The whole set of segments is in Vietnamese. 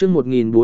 chương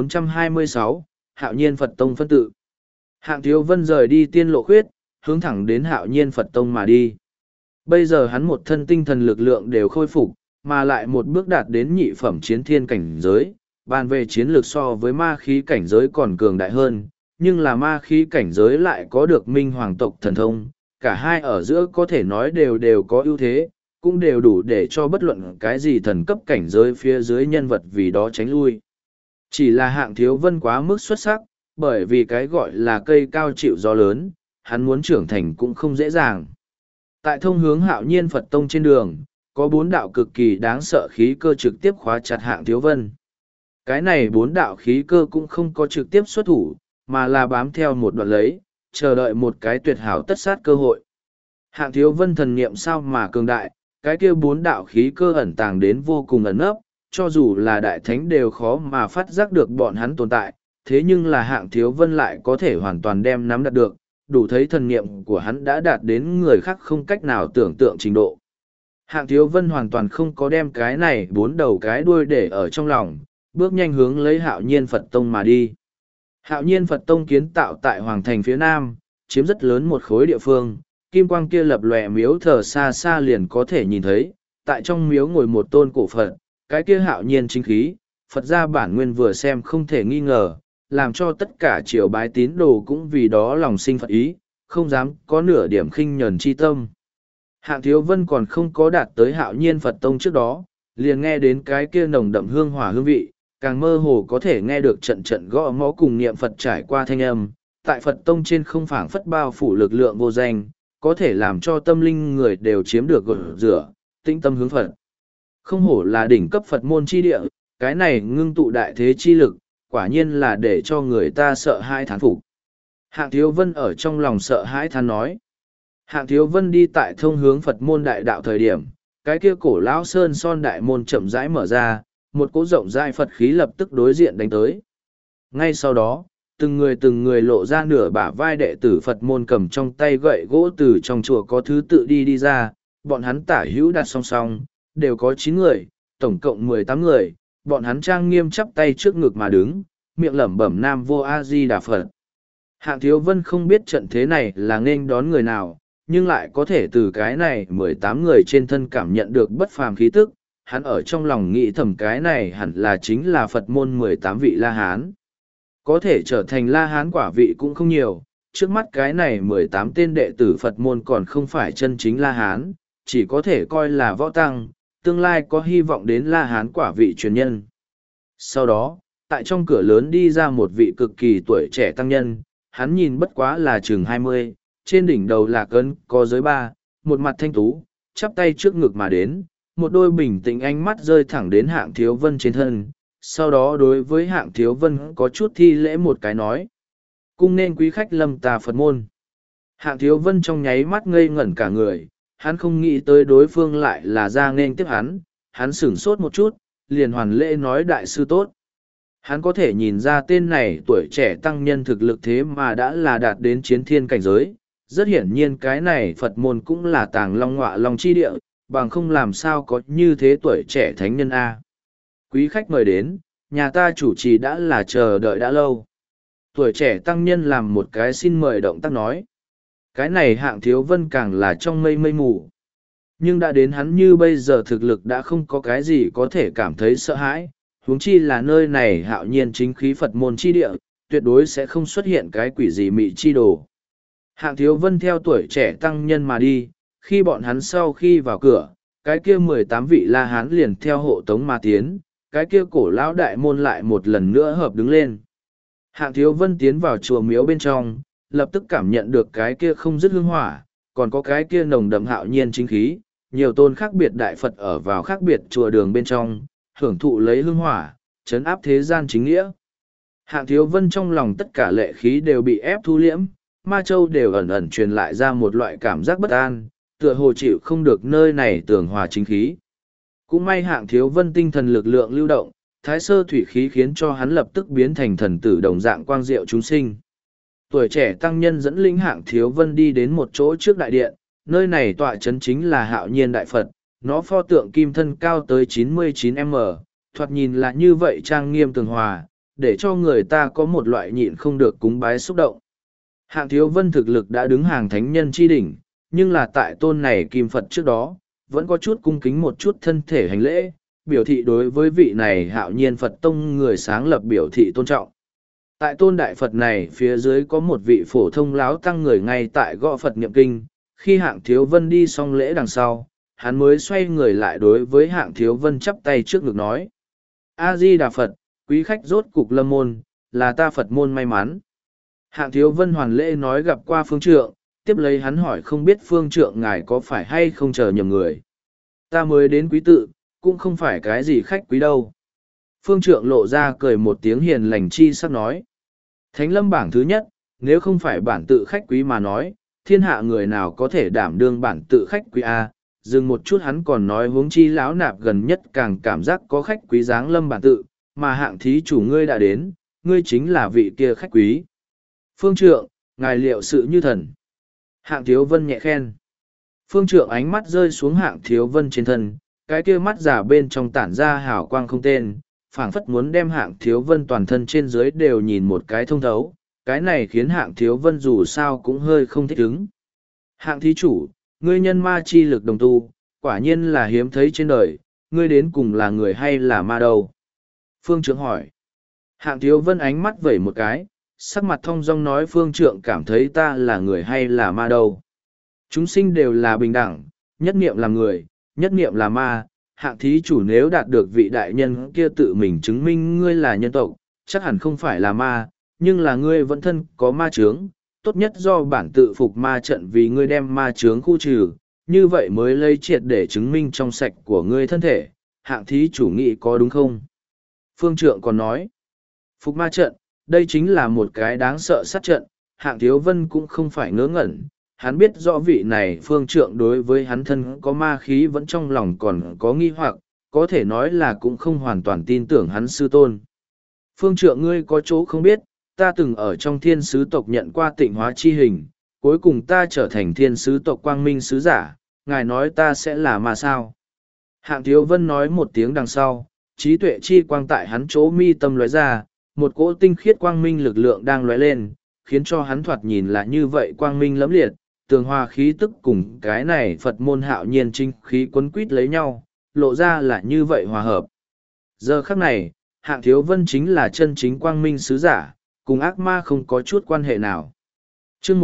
1426, Hạo Nhiên Phật Tông phân tự. Hạng Thiếu Vân rời đi Tiên Lộ Khuyết, hướng thẳng đến Hạo Nhiên Phật Tông mà đi. Bây giờ hắn một thân tinh thần lực lượng đều khôi phục, mà lại một bước đạt đến nhị phẩm chiến thiên cảnh giới, bàn về chiến lược so với ma khí cảnh giới còn cường đại hơn, nhưng là ma khí cảnh giới lại có được minh hoàng tộc thần thông, cả hai ở giữa có thể nói đều có ưu thế, cũng đều đủ để cho bất luận cái gì thần cấp cảnh giới phía dưới nhân vật vì đó tránh lui. Chỉ là Hạng Thiếu Vân quá mức xuất sắc, bởi vì cái gọi là cây cao chịu gió lớn, hắn muốn trưởng thành cũng không dễ dàng. Tại thông hướng Hạo Nhiên Phật Tông trên đường, có 4 đạo cực kỳ đáng sợ khí cơ trực tiếp khóa chặt Hạng Thiếu Vân. Cái này 4 đạo khí cơ cũng không có trực tiếp xuất thủ, mà là bám theo một đoạn lấy, chờ đợi một cái tuyệt hảo tất sát cơ hội. Hạng Thiếu Vân thần niệm sao mà cường đại, cái kia 4 đạo khí cơ ẩn tàng đến vô cùng ẩn nấp, cho dù là đại thánh đều khó mà phát giác được bọn hắn tồn tại, thế nhưng là Hạng Thiếu Vân lại có thể hoàn toàn đem nắm đạt được, đủ thấy thần niệm của hắn đã đạt đến người khác không cách nào tưởng tượng trình độ. Hạng Thiếu Vân hoàn toàn không có đem cái này 4 đầu cái đuôi để ở trong lòng, bước nhanh hướng lấy Hạo Nhiên Phật Tông mà đi. Hạo Nhiên Phật Tông kiến tạo tại Hoàng Thành phía Nam, chiếm rất lớn một khối địa phương, kim quang kia lập lòe miếu thờ xa xa liền có thể nhìn thấy, tại trong miếu ngồi một tôn cổ Phật, cái kia hạo nhiên chính khí, Phật gia bản nguyên vừa xem không thể nghi ngờ, làm cho tất cả triều bái tín đồ cũng vì đó lòng sinh Phật ý, không dám có nửa điểm khinh nhẫn chi tâm. Hạng Thiếu Vân còn không có đạt tới Hạo Nhiên Phật Tông trước đó, liền nghe đến cái kia nồng đậm hương hỏa hương vị, càng mơ hồ có thể nghe được trận trận gõ mõ cùng niệm Phật trải qua thanh âm, tại Phật Tông trên không phảng phất bao phủ lực lượng vô danh, có thể làm cho tâm linh người đều chiếm được gột rửa, tĩnh tâm hướng Phật. Không hổ là đỉnh cấp Phật môn chi địa, cái này ngưng tụ đại thế chi lực, quả nhiên là để cho người ta sợ hãi thán phục. Hạng Thiếu Vân ở trong lòng sợ hãi thán nói. Hạng Thiếu Vân đi tại thông hướng Phật môn đại đạo thời điểm, cái kia cổ lão sơn son đại môn chậm rãi mở ra, một cỗ rộng rãi Phật khí lập tức đối diện đánh tới. Ngay sau đó, từng người lộ ra nửa bả vai đệ tử Phật môn cầm trong tay gậy gỗ từ trong chùa có thứ tự đi ra, bọn hắn tả hữu đặt song song, đều có 9 người, tổng cộng 18 người, bọn hắn trang nghiêm chắp tay trước ngực mà đứng, miệng lẩm bẩm Nam Vô A Di Đà Phật. Hạng Thiếu Vân không biết trận thế này là nên đón người nào, nhưng lại có thể từ cái này 18 người trên thân cảm nhận được bất phàm khí tức, hắn ở trong lòng nghĩ thầm cái này hẳn là chính là Phật môn 18 vị La Hán. Có thể trở thành La Hán quả vị cũng không nhiều, trước mắt cái này 18 tên đệ tử Phật môn còn không phải chân chính La Hán, chỉ có thể coi là võ tăng, tương lai có hy vọng đến La Hán quả vị truyền nhân. Sau đó, tại trong cửa lớn đi ra một vị cực kỳ tuổi trẻ tăng nhân, hắn nhìn bất quá là chừng 20, trên đỉnh đầu là cấn có giới 3, một mặt thanh tú, chắp tay trước ngực mà đến, một đôi bình tĩnh ánh mắt rơi thẳng đến Hạng Thiếu Vân trên thân, sau đó đối với Hạng Thiếu Vân có chút thi lễ một cái nói. Cung nên quý khách lâm tà Phật môn. Hạng Thiếu Vân trong nháy mắt ngây ngẩn cả người, hắn không nghĩ tới đối phương lại là ra nên tiếp hắn sửng sốt một chút, liền hoàn lễ nói đại sư tốt. Hắn có thể nhìn ra tên này tuổi trẻ tăng nhân thực lực thế mà đã là đạt đến chiến thiên cảnh giới, rất hiển nhiên cái này Phật môn cũng là tàng long ngọa long chi địa, bằng không làm sao có như thế tuổi trẻ thánh nhân A. Quý khách mời đến, nhà ta chủ trì đã là chờ đợi đã lâu. Tuổi trẻ tăng nhân làm một cái xin mời động tác nói. Cái này Hạng Thiếu Vân càng là trong mây mù. Nhưng đã đến hắn như bây giờ thực lực đã không có cái gì có thể cảm thấy sợ hãi, huống chi là nơi này hạo nhiên chính khí Phật môn chi địa, tuyệt đối sẽ không xuất hiện cái quỷ gì mị chi đồ. Hạng Thiếu Vân theo tuổi trẻ tăng nhân mà đi, khi bọn hắn sau khi vào cửa, cái kia 18 vị La Hán liền theo hộ tống mà tiến, cái kia cổ lão đại môn lại một lần nữa hợp đứng lên. Hạng Thiếu Vân tiến vào chùa miếu bên trong, lập tức cảm nhận được cái kia không dứt hương hỏa, còn có cái kia nồng đậm hạo nhiên chính khí, nhiều tôn khác biệt đại Phật ở vào khác biệt chùa đường bên trong, hưởng thụ lấy hương hỏa, trấn áp thế gian chính nghĩa. Hạng Thiếu Vân trong lòng tất cả lệ khí đều bị ép thu liễm, ma châu đều ẩn ẩn truyền lại ra một loại cảm giác bất an, tựa hồ chịu không được nơi này tường hòa chính khí. Cũng may Hạng Thiếu Vân tinh thần lực lượng lưu động, thái sơ thủy khí khiến cho hắn lập tức biến thành thần tử đồng dạng quang diệu chúng sinh. Tuổi trẻ tăng nhân dẫn linh Hạng Thiếu Vân đi đến một chỗ trước đại điện, nơi này tọa chấn chính là Hạo Nhiên Đại Phật, nó pho tượng kim thân cao tới 99m, thoạt nhìn là như vậy trang nghiêm tường hòa, để cho người ta có một loại nhịn không được cúng bái xúc động. Hạng Thiếu Vân thực lực đã đứng hàng thánh nhân chi đỉnh, nhưng là tại tôn này kim Phật trước đó, vẫn có chút cung kính một chút thân thể hành lễ, biểu thị đối với vị này Hạo Nhiên Phật Tông người sáng lập biểu thị tôn trọng. Tại tôn đại Phật này phía dưới có một vị phổ thông láo tăng người ngay tại gõ Phật niệm kinh, khi Hạng Thiếu Vân đi xong lễ đằng sau, hắn mới xoay người lại đối với Hạng Thiếu Vân chắp tay trước ngực nói. A-di-đà Phật, quý khách rốt cục lâm môn, là ta Phật môn may mắn. Hạng Thiếu Vân hoàn lễ nói gặp qua phương trượng, tiếp lấy hắn hỏi không biết phương trượng ngài có phải hay không chờ nhầm người. Ta mới đến quý tự, cũng không phải cái gì khách quý đâu. Phương trượng lộ ra cười một tiếng hiền lành chi sắc nói. Thánh lâm bảng thứ nhất, nếu không phải bản tự khách quý mà nói, thiên hạ người nào có thể đảm đương bản tự khách quý A. Dừng một chút hắn còn nói huống chi lão nạp gần nhất càng cảm giác có khách quý dáng lâm bản tự, mà hạng thí chủ ngươi đã đến, ngươi chính là vị kia khách quý. Phương trượng, ngài liệu sự như thần. Hạng Thiếu Vân nhẹ khen. Phương trượng ánh mắt rơi xuống Hạng Thiếu Vân trên thân, cái kia mắt giả bên trong tản ra hào quang không tên, phảng phất muốn đem Hạng Thiếu Vân toàn thân trên dưới đều nhìn một cái thông thấu, cái này khiến Hạng Thiếu Vân dù sao cũng hơi không thích ứng. Hạng thí chủ, ngươi nhân ma chi lực đồng tu, quả nhiên là hiếm thấy trên đời, ngươi đến cùng là người hay là ma đâu? Phương trượng hỏi. Hạng Thiếu Vân ánh mắt vẩy một cái, sắc mặt thong dong nói phương trượng cảm thấy ta là người hay là ma đâu. Chúng sinh đều là bình đẳng, nhất niệm là người, nhất niệm là ma. Hạng thí chủ nếu đạt được vị đại nhân kia tự mình chứng minh ngươi là nhân tộc, chắc hẳn không phải là ma, nhưng là ngươi vẫn thân có ma chướng, tốt nhất do bản tự phục ma trận vì ngươi đem ma chướng khu trừ, như vậy mới lấy triệt để chứng minh trong sạch của ngươi thân thể. Hạng thí chủ nghĩ có đúng không? Phương trượng còn nói, phục ma trận, đây chính là một cái đáng sợ sát trận. Hạng Thiếu Vân cũng không phải ngớ ngẩn, hắn biết rõ vị này phương trượng đối với hắn thân có ma khí vẫn trong lòng còn có nghi hoặc, có thể nói là cũng không hoàn toàn tin tưởng hắn sư tôn. Phương trượng ngươi có chỗ không biết, ta từng ở trong thiên sứ tộc nhận qua tịnh hóa chi hình, cuối cùng ta trở thành thiên sứ tộc quang minh sứ giả, ngài nói ta sẽ là ma sao? Hạng Thiếu Vân nói một tiếng đằng sau, trí tuệ chi quang tại hắn chỗ mi tâm lóe ra, một cỗ tinh khiết quang minh lực lượng đang lóe lên, khiến cho hắn thoạt nhìn là như vậy quang minh lẫm liệt, tường hòa khí tức cùng cái này Phật môn hạo nhiên trinh khí quấn quýt lấy nhau, lộ ra là như vậy hòa hợp. Giờ khắc này, Hạng Thiếu Vân chính là chân chính quang minh sứ giả, cùng ác ma không có chút quan hệ nào. Chương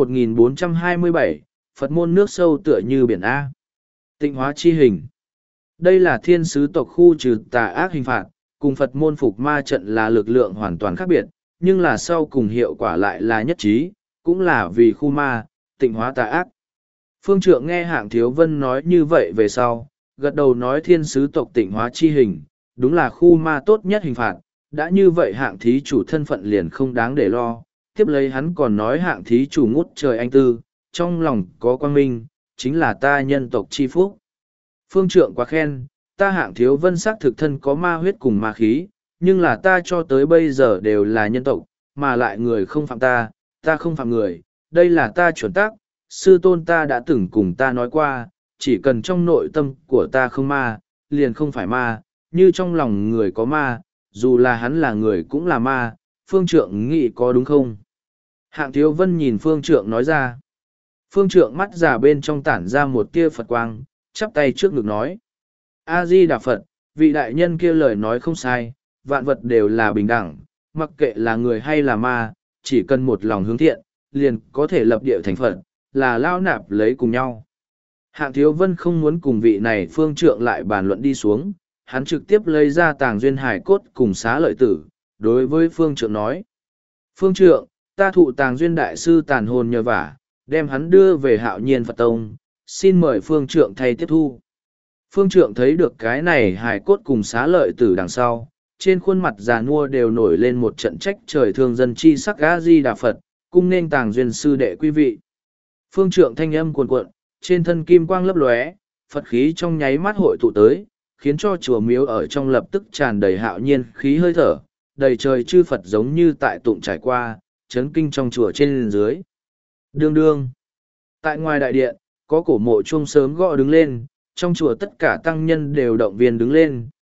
1427, Phật môn nước sâu tựa như biển A. Tịnh hóa chi hình. Đây là thiên sứ tộc khu trừ tà ác hình phạt, cùng Phật môn phục ma trận là lực lượng hoàn toàn khác biệt, nhưng là sau cùng hiệu quả lại là nhất trí, cũng là vì khu ma, tịnh hóa tà ác. Phương trượng nghe Hạng Thiếu Vân nói như vậy về sau, gật đầu nói thiên sứ tộc tịnh hóa chi hình, đúng là khu ma tốt nhất hình phạt, đã như vậy Hạng thí chủ thân phận liền không đáng để lo. Tiếp lấy hắn còn nói Hạng thí chủ ngút trời anh tư, trong lòng có quang minh, chính là ta nhân tộc chi phúc. Phương trượng quá khen, ta Hạng Thiếu Vân xác thực thân có ma huyết cùng ma khí, nhưng là ta cho tới bây giờ đều là nhân tộc, mà lại người không phạm ta, ta không phạm người, đây là ta chuẩn tắc, sư tôn ta đã từng cùng ta nói qua, chỉ cần trong nội tâm của ta không ma, liền không phải ma, như trong lòng người có ma, dù là hắn là người cũng là ma, phương trượng nghĩ có đúng không? Hạng Thiếu Vân nhìn phương trượng nói ra. Phương trượng mắt già bên trong tản ra một tia Phật quang, chắp tay trước ngực nói. A-di-đà Phật, vị đại nhân kia lời nói không sai, vạn vật đều là bình đẳng, mặc kệ là người hay là ma, chỉ cần một lòng hướng thiện, liền có thể lập địa thành Phật, là lao nạp lấy cùng nhau. Hạng Thiếu Vân không muốn cùng vị này phương trượng lại bàn luận đi xuống, hắn trực tiếp lấy ra tàng duyên hải cốt cùng xá lợi tử, đối với phương trượng nói. Phương trượng, ta thụ tàng duyên đại sư tàn hồn nhờ vả, đem hắn đưa về Hạo Nhiên Phật Tông, xin mời phương trượng thay tiếp thu. Phương trượng thấy được cái này hải cốt cùng xá lợi tử đằng sau, trên khuôn mặt già nua đều nổi lên một trận trách trời thương dân chi sắc A-di-đà Phật, cung nên tàng duyên sư đệ quý vị. Phương trượng thanh âm cuồn cuộn, trên thân kim quang lấp lóe, Phật khí trong nháy mắt hội tụ tới, khiến cho chùa miếu ở trong lập tức tràn đầy hạo nhiên khí hơi thở, đầy trời chư Phật giống như tại tụng trải qua, chấn kinh trong chùa trên dưới. Đương đương. Tại ngoài đại điện, có cổ mộ chuông sớm gõ đứng lên, trong chùa tất cả tăng nhân đều động viên đứng lên,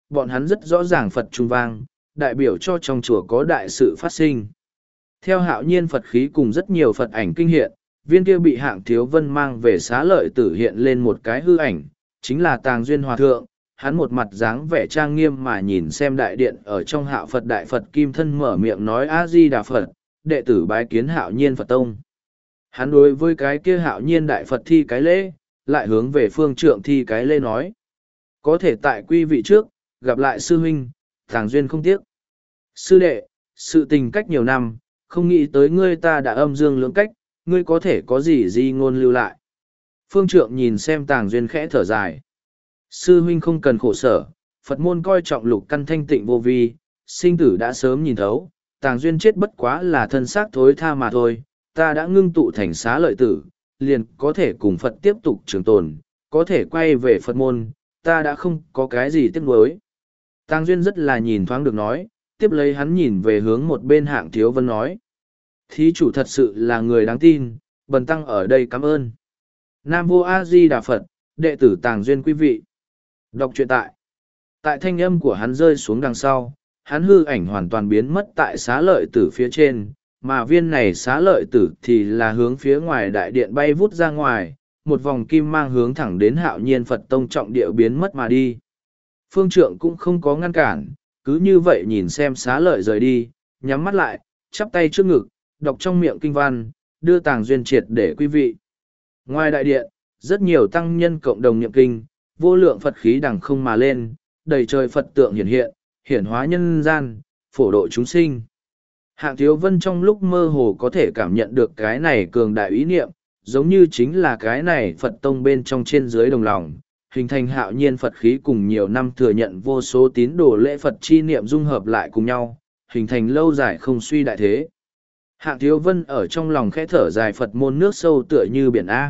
bọn hắn rất rõ ràng Phật trung vang, đại biểu cho trong chùa có đại sự phát sinh. Theo hạo nhiên Phật khí cùng rất nhiều Phật ảnh kinh hiện, viên kia bị Hạng Thiếu Vân mang về Xá Lợi Tử hiện lên một cái hư ảnh, chính là Tàng Duyên Hòa Thượng. Hắn một mặt dáng vẻ trang nghiêm mà nhìn xem đại điện ở trong Hạo Phật Đại Phật Kim Thân mở miệng nói A Di Đà Phật, đệ tử bái kiến hạo nhiên Phật Tông. Hắn đối với cái kia hạo nhiên Đại Phật thi cái lễ, lại hướng về phương trượng thi cái lễ nói. Có thể tại quy vị trước, gặp lại sư huynh, Tàng Duyên không tiếc. Sư đệ, sự tình cách nhiều năm, không nghĩ tới ngươi ta đã âm dương lưỡng cách, ngươi có thể có gì di ngôn lưu lại. Phương trượng nhìn xem Tàng Duyên khẽ thở dài. Sư huynh không cần khổ sở, Phật môn coi trọng lục căn thanh tịnh vô vi, sinh tử đã sớm nhìn thấu, Tàng Duyên chết bất quá là thân xác thối tha mà thôi, ta đã ngưng tụ thành Xá Lợi Tử, liền có thể cùng Phật tiếp tục trường tồn, có thể quay về Phật môn, ta đã không có cái gì tiếc nuối. Tàng Duyên rất là nhìn thoáng được nói, tiếp lấy hắn nhìn về hướng một bên Hạng Thiếu Vân nói. Thí chủ thật sự là người đáng tin, bần tăng ở đây cảm ơn. Nam Vô A Di Đà Phật, đệ tử Tàng Duyên quý vị. Đọc truyện tại thanh âm của hắn rơi xuống đằng sau, hắn hư ảnh hoàn toàn biến mất tại Xá Lợi Tử phía trên, mà viên này Xá Lợi Tử thì là hướng phía ngoài đại điện bay vút ra ngoài, một vòng kim mang hướng thẳng đến hạo nhiên Phật Tông trọng địa biến mất mà đi. Phương trượng cũng không có ngăn cản, cứ như vậy nhìn xem Xá Lợi rời đi, nhắm mắt lại, chắp tay trước ngực, đọc trong miệng kinh văn, đưa Tàng Duyên triệt để quý vị. Ngoài đại điện, rất nhiều tăng nhân cộng đồng niệm kinh, vô lượng Phật khí đằng không mà lên, đầy trời Phật tượng hiển hóa nhân gian, phổ độ chúng sinh. Hạng Thiếu Vân trong lúc mơ hồ có thể cảm nhận được cái này cường đại ý niệm, giống như chính là cái này Phật tông bên trong trên dưới đồng lòng, hình thành hạo nhiên Phật khí cùng nhiều năm thừa nhận vô số tín đồ lễ Phật chi niệm dung hợp lại cùng nhau, hình thành lâu dài không suy đại thế. Hạng Thiếu Vân ở trong lòng khẽ thở dài Phật môn nước sâu tựa như biển A.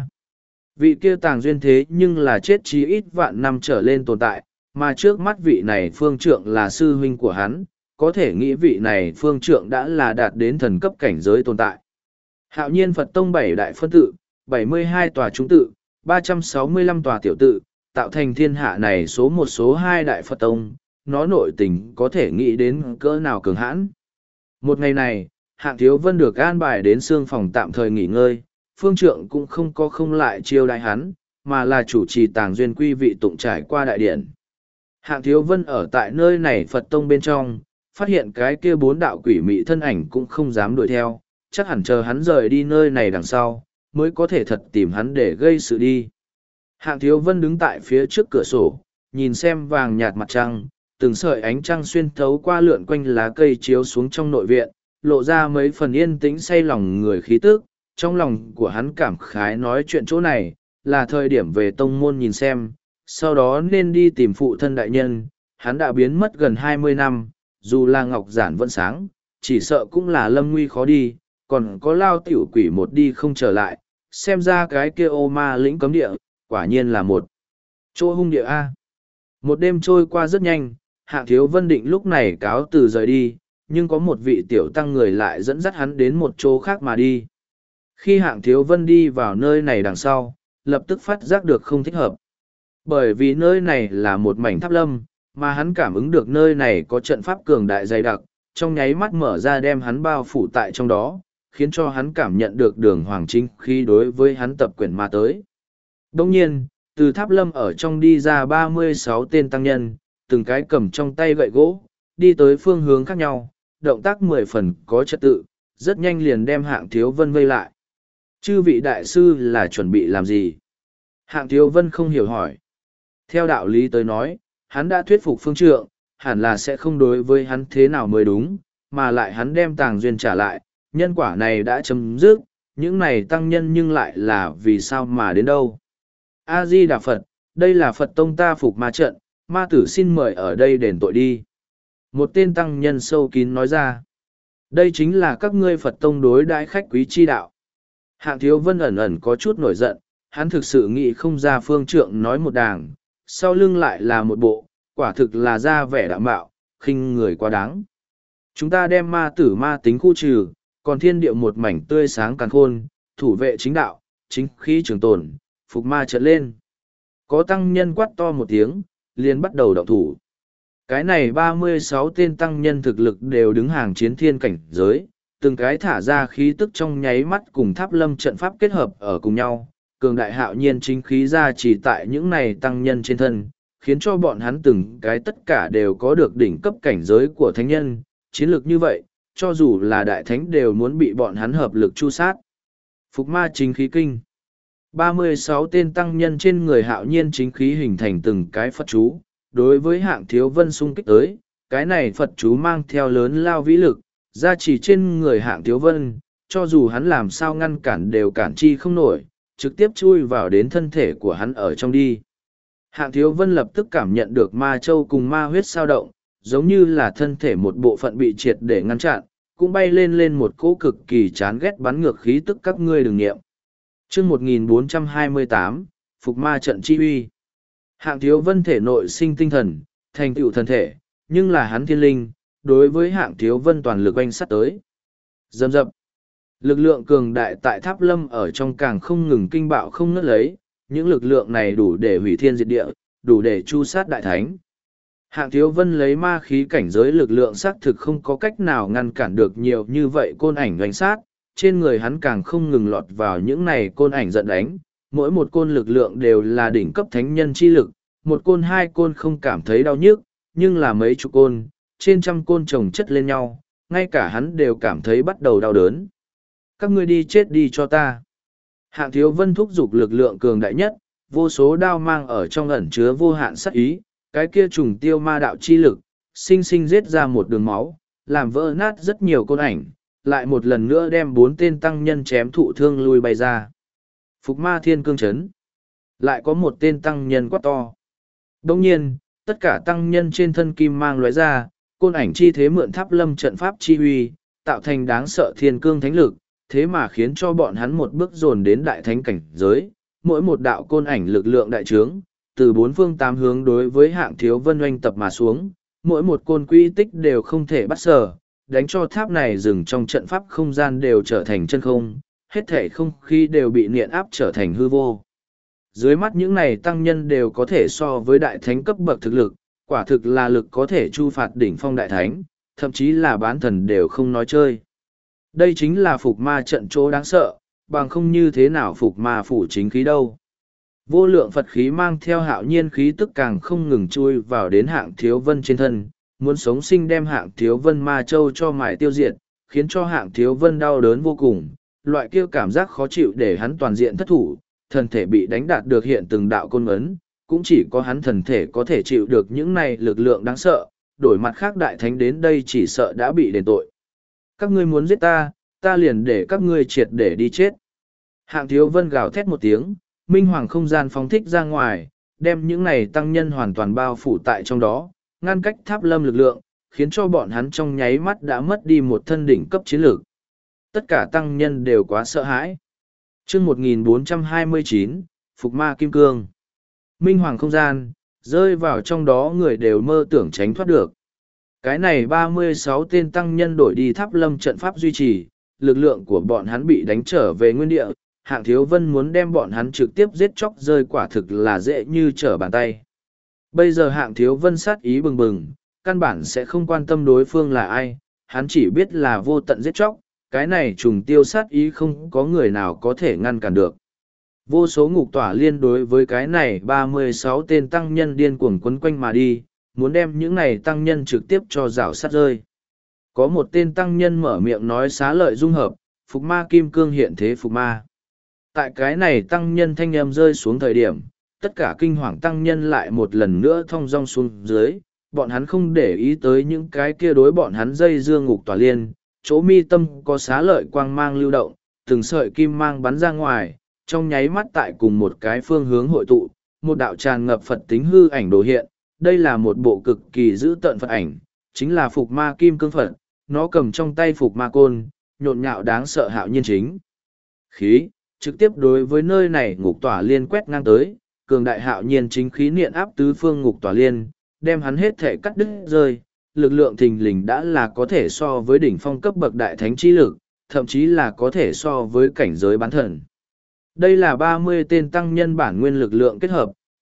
Vị kia Tàng Duyên thế nhưng là chết chí ít vạn năm trở lên tồn tại, mà trước mắt vị này phương trượng là sư huynh của hắn, có thể nghĩ vị này phương trượng đã là đạt đến thần cấp cảnh giới tồn tại. Hạo nhiên Phật Tông 7 đại phân tự, 72 tòa trung tự, 365 tòa tiểu tự, tạo thành thiên hạ này số một số 2 đại Phật Tông, nó nội tình có thể nghĩ đến cỡ nào cường hãn. Một ngày này, Hạng Thiếu Vân được an bài đến xương phòng tạm thời nghỉ ngơi, phương trượng cũng không có không lại chiêu đãi hắn, mà là chủ trì Tàng Duyên quy vị tụng trải qua đại điện. Hạng Thiếu Vân ở tại nơi này Phật Tông bên trong, phát hiện cái kia 4 đạo quỷ mị thân ảnh cũng không dám đuổi theo, chắc hẳn chờ hắn rời đi nơi này đằng sau, mới có thể thật tìm hắn để gây sự đi. Hạng Thiếu Vân đứng tại phía trước cửa sổ, nhìn xem vàng nhạt mặt trăng, từng sợi ánh trăng xuyên thấu qua lượn quanh lá cây chiếu xuống trong nội viện, lộ ra mấy phần yên tĩnh say lòng người khí tức. Trong lòng của hắn cảm khái nói chuyện chỗ này, là thời điểm về tông môn nhìn xem, sau đó nên đi tìm phụ thân đại nhân, hắn đã biến mất gần 20 năm, dù là ngọc giản vẫn sáng, chỉ sợ cũng là lâm nguy khó đi, còn có lao tiểu quỷ một đi không trở lại, xem ra cái kia ô ma lĩnh cấm địa, quả nhiên là một chỗ hung địa A. Một đêm trôi qua rất nhanh, Hạng Thiếu Vân định lúc này cáo từ rời đi, nhưng có một vị tiểu tăng người lại dẫn dắt hắn đến một chỗ khác mà đi. Khi Hạng Thiếu Vân đi vào nơi này đằng sau, lập tức phát giác được không thích hợp. Bởi vì nơi này là một mảnh tháp lâm, mà hắn cảm ứng được nơi này có trận pháp cường đại dày đặc, trong nháy mắt mở ra đem hắn bao phủ tại trong đó, khiến cho hắn cảm nhận được đường hoàng chính khi đối với hắn tập quyển mà tới. Đồng nhiên, từ tháp lâm ở trong đi ra 36 tên tăng nhân, từng cái cầm trong tay gậy gỗ, đi tới phương hướng khác nhau, động tác 10 phần có trật tự, rất nhanh liền đem Hạng Thiếu Vân vây lại. Chư vị đại sư là chuẩn bị làm gì? Hạng Thiếu Vân không hiểu hỏi. Theo đạo lý tới nói, hắn đã thuyết phục phương trượng, hẳn là sẽ không đối với hắn thế nào mới đúng, mà lại hắn đem Tàng Duyên trả lại, nhân quả này đã chấm dứt, những này tăng nhân nhưng lại là vì sao mà đến đâu. A-di Đà Phật, đây là Phật tông ta phục ma trận, ma tử xin mời ở đây đền tội đi. Một tên tăng nhân sâu kín nói ra. Đây chính là các ngươi Phật tông đối đãi khách quý chi đạo. Hạng Thiếu Vân ẩn ẩn có chút nổi giận, hắn thực sự nghĩ không ra phương trượng nói một đàng, sau lưng lại là một bộ, quả thực là ra vẻ đạm bạo, khinh người quá đáng. Chúng ta đem ma tử ma tính khu trừ, còn thiên địa một mảnh tươi sáng càn khôn, thủ vệ chính đạo, chính khí trường tồn, phục ma trận lên. Có tăng nhân quát to một tiếng, liền bắt đầu động thủ. Cái này 36 tên tăng nhân thực lực đều đứng hàng chiến thiên cảnh giới, từng cái thả ra khí tức trong nháy mắt cùng tháp lâm trận pháp kết hợp ở cùng nhau, cường đại hạo nhiên chính khí ra chỉ tại những này tăng nhân trên thân, khiến cho bọn hắn từng cái tất cả đều có được đỉnh cấp cảnh giới của thánh nhân, chiến lược như vậy, cho dù là đại thánh đều muốn bị bọn hắn hợp lực chu sát. Phục ma chính khí kinh. 36 tên tăng nhân trên người hạo nhiên chính khí hình thành từng cái Phật chú, đối với Hạng Thiếu Vân xung kích tới, cái này Phật chú mang theo lớn lao vĩ lực, gia trì trên người Hạng Thiếu Vân, cho dù hắn làm sao ngăn cản đều cản chi không nổi, trực tiếp chui vào đến thân thể của hắn ở trong đi. Hạng Thiếu Vân lập tức cảm nhận được ma châu cùng ma huyết sao động, giống như là thân thể một bộ phận bị triệt để ngăn chặn, cũng bay lên một cỗ cực kỳ chán ghét bắn ngược khí tức các ngươi đừng nghiệm. Chương 1428, Phục ma trận chi uy. Hạng Thiếu Vân thể nội sinh tinh thần, thành tựu thân thể, nhưng là hắn thiên linh, đối với Hạng Thiếu Vân toàn lực oanh sắt tới. Dầm dập. Lực lượng cường đại tại Tháp Lâm ở trong càng không ngừng kinh bạo không ngớt lấy, những lực lượng này đủ để hủy thiên diệt địa, đủ để chu sát đại thánh. Hạng Thiếu Vân lấy ma khí cảnh giới lực lượng xác thực không có cách nào ngăn cản được nhiều như vậy côn ảnh đánh sát, trên người hắn càng không ngừng lọt vào những này côn ảnh giận đánh, mỗi một côn lực lượng đều là đỉnh cấp thánh nhân chi lực, một côn hai côn không cảm thấy đau nhức, nhưng là mấy chục côn, trên trăm côn chồng chất lên nhau, ngay cả hắn đều cảm thấy bắt đầu đau đớn. Các ngươi đi chết đi cho ta. Hạng Thiếu Vân thúc giục lực lượng cường đại nhất, vô số đao mang ở trong ẩn chứa vô hạn sát ý, cái kia trùng tiêu ma đạo chi lực, sinh sinh giết ra một đường máu, làm vỡ nát rất nhiều côn ảnh, lại một lần nữa đem 4 tên tăng nhân chém thụ thương lui bay ra. Phục ma thiên cương chấn. Lại có một tên tăng nhân quát to. Đồng nhiên, tất cả tăng nhân trên thân kim mang lóe ra, côn ảnh chi thế mượn Tháp Lâm trận pháp chi huy, tạo thành đáng sợ thiên cương thánh lực, thế mà khiến cho bọn hắn một bước dồn đến đại thánh cảnh giới, mỗi một đạo côn ảnh lực lượng đại trướng, từ 4 phương 8 hướng đối với Hạng Thiếu Vân oanh tập mà xuống, mỗi một côn quỹ tích đều không thể bắt sở, đánh cho tháp này dừng trong trận pháp không gian đều trở thành chân không, hết thể không khí đều bị niện áp trở thành hư vô. Dưới mắt những này tăng nhân đều có thể so với đại thánh cấp bậc thực lực, quả thực là lực có thể chu phạt đỉnh phong đại thánh, thậm chí là bán thần đều không nói chơi. Đây chính là phục ma trận chỗ đáng sợ, bằng không như thế nào phục ma phủ chính khí đâu. Vô lượng Phật khí mang theo hạo nhiên khí tức càng không ngừng chui vào đến Hạng Thiếu Vân trên thân, muốn sống sinh đem Hạng Thiếu Vân ma châu cho mài tiêu diệt, khiến cho Hạng Thiếu Vân đau đớn vô cùng, loại kia cảm giác khó chịu để hắn toàn diện thất thủ, thân thể bị đánh đạt được hiện từng đạo côn ấn, cũng chỉ có hắn thần thể có thể chịu được những này lực lượng đáng sợ, đổi mặt khác đại thánh đến đây chỉ sợ đã bị đền tội. Các ngươi muốn giết ta, ta liền để các ngươi triệt để đi chết. Hạng Thiếu Vân gào thét một tiếng, minh hoàng không gian phóng thích ra ngoài, đem những này tăng nhân hoàn toàn bao phủ tại trong đó, ngăn cách Tháp Lâm lực lượng, khiến cho bọn hắn trong nháy mắt đã mất đi một thân đỉnh cấp chiến lược. Tất cả tăng nhân đều quá sợ hãi. Chương 1429, Phục ma kim cương. Minh hoàng không gian, rơi vào trong đó người đều mơ tưởng tránh thoát được. Cái này 36 tên tăng nhân đổi đi Tháp Lâm trận pháp duy trì, lực lượng của bọn hắn bị đánh trở về nguyên địa. Hạng Thiếu Vân muốn đem bọn hắn trực tiếp giết chóc rơi quả thực là dễ như trở bàn tay. Bây giờ Hạng Thiếu Vân sát ý bừng bừng, căn bản sẽ không quan tâm đối phương là ai, hắn chỉ biết là vô tận giết chóc, cái này trùng tiêu sát ý không có người nào có thể ngăn cản được. Vô số ngục tỏa liên đối với cái này 36 tên tăng nhân điên cuồng quấn quanh mà đi, muốn đem những này tăng nhân trực tiếp cho rảo sát rơi. Có một tên tăng nhân mở miệng nói xá lợi dung hợp, phục ma kim cương hiện thế phục ma. Tại cái này tăng nhân thanh âm rơi xuống thời điểm, tất cả kinh hoàng tăng nhân lại một lần nữa thong dong xuống dưới, bọn hắn không để ý tới những cái kia đối bọn hắn dây dương ngục tỏa liên, chỗ mi tâm có xá lợi quang mang lưu động, từng sợi kim mang bắn ra ngoài, trong nháy mắt tại cùng một cái phương hướng hội tụ, một đạo tràn ngập Phật tính hư ảnh đồ hiện, đây là một bộ cực kỳ dữ tợn Phật ảnh, chính là phục ma kim cương Phật, nó cầm trong tay phục ma côn, nhộn nhạo đáng sợ hạo nhiên chính khí, trực tiếp đối với nơi này ngục tỏa liên quét ngang tới, cường đại hạo nhiên chính khí niện áp tứ phương ngục tỏa liên, đem hắn hết thể cắt đứt rơi, lực lượng thình lình đã là có thể so với đỉnh phong cấp bậc đại thánh chi lực, thậm chí là có thể so với cảnh giới bán thần. Đây là 30 tên tăng nhân bản nguyên lực lượng kết hợp,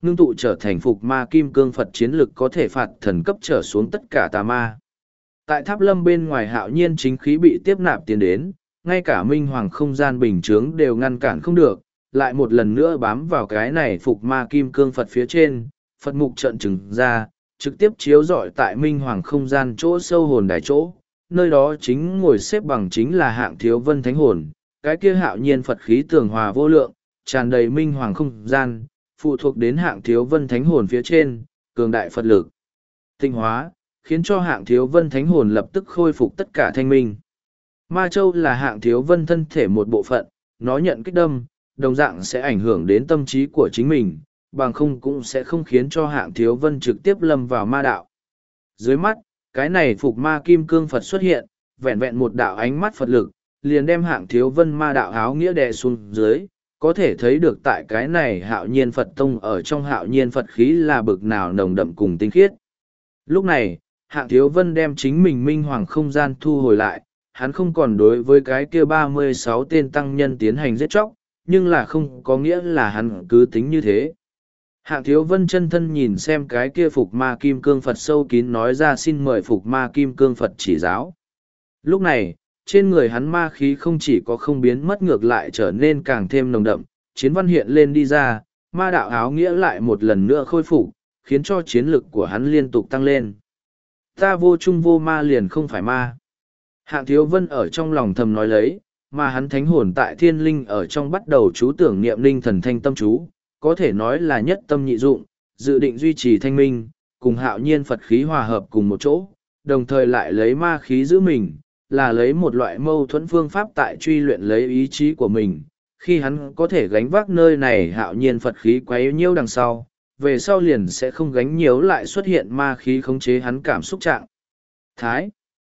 ngưng tụ trở thành phục ma kim cương Phật chiến lực có thể phạt thần cấp trở xuống tất cả tà ma. Tại tháp lâm bên ngoài hạo nhiên chính khí bị tiếp nạp tiến đến, ngay cả minh hoàng không gian bình chướng đều ngăn cản không được, lại một lần nữa bám vào cái này phục ma kim cương Phật phía trên, Phật mục trợn trừng ra, trực tiếp chiếu rọi tại minh hoàng không gian chỗ sâu hồn đài chỗ, nơi đó chính ngồi xếp bằng chính là Hạng Thiếu Vân thánh hồn, cái kia hạo nhiên Phật khí tường hòa vô lượng, tràn đầy minh hoàng không gian, phụ thuộc đến Hạng Thiếu Vân thánh hồn phía trên, cường đại Phật lực. Tinh hóa, khiến cho Hạng Thiếu Vân thánh hồn lập tức khôi phục tất cả thanh minh. Ma Châu là Hạng Thiếu Vân thân thể một bộ phận, nó nhận kích đâm, đồng dạng sẽ ảnh hưởng đến tâm trí của chính mình, bằng không cũng sẽ không khiến cho Hạng Thiếu Vân trực tiếp lâm vào ma đạo. Dưới mắt, cái này phục ma kim cương Phật xuất hiện, vẹn vẹn một đạo ánh mắt Phật lực, liền đem Hạng Thiếu Vân ma đạo áo nghĩa đè xuống dưới, có thể thấy được tại cái này hạo nhiên Phật tông ở trong hạo nhiên Phật khí là bực nào nồng đậm cùng tinh khiết. Lúc này, Hạng Thiếu Vân đem chính mình minh hoàng không gian thu hồi lại, hắn không còn đối với cái kia 36 tên tăng nhân tiến hành giết chóc, nhưng là không có nghĩa là hắn cứ tính như thế. Hạng Thiếu Vân chân thân nhìn xem cái kia phục ma kim cương Phật sâu kín nói ra xin mời phục ma kim cương Phật chỉ giáo. Lúc này, trên người hắn ma khí không chỉ có không biến mất ngược lại trở nên càng thêm nồng đậm, chiến văn hiện lên đi ra, ma đạo áo nghĩa lại một lần nữa khôi phục, khiến cho chiến lực của hắn liên tục tăng lên. Ta vô trung vô ma liền không phải ma. Hạng Thiếu Vân ở trong lòng thầm nói lấy, mà hắn thánh hồn tại thiên linh ở trong bắt đầu chú tưởng niệm linh thần thanh tâm chú, có thể nói là nhất tâm nhị dụng, dự định duy trì thanh minh, cùng hạo nhiên Phật khí hòa hợp cùng một chỗ, đồng thời lại lấy ma khí giữ mình, là lấy một loại mâu thuẫn phương pháp tại truy luyện lấy ý chí của mình. Khi hắn có thể gánh vác nơi này hạo nhiên Phật khí quấy nhiễu đằng sau, về sau liền sẽ không gánh nhiễu lại xuất hiện ma khí khống chế hắn cảm xúc trạng thái.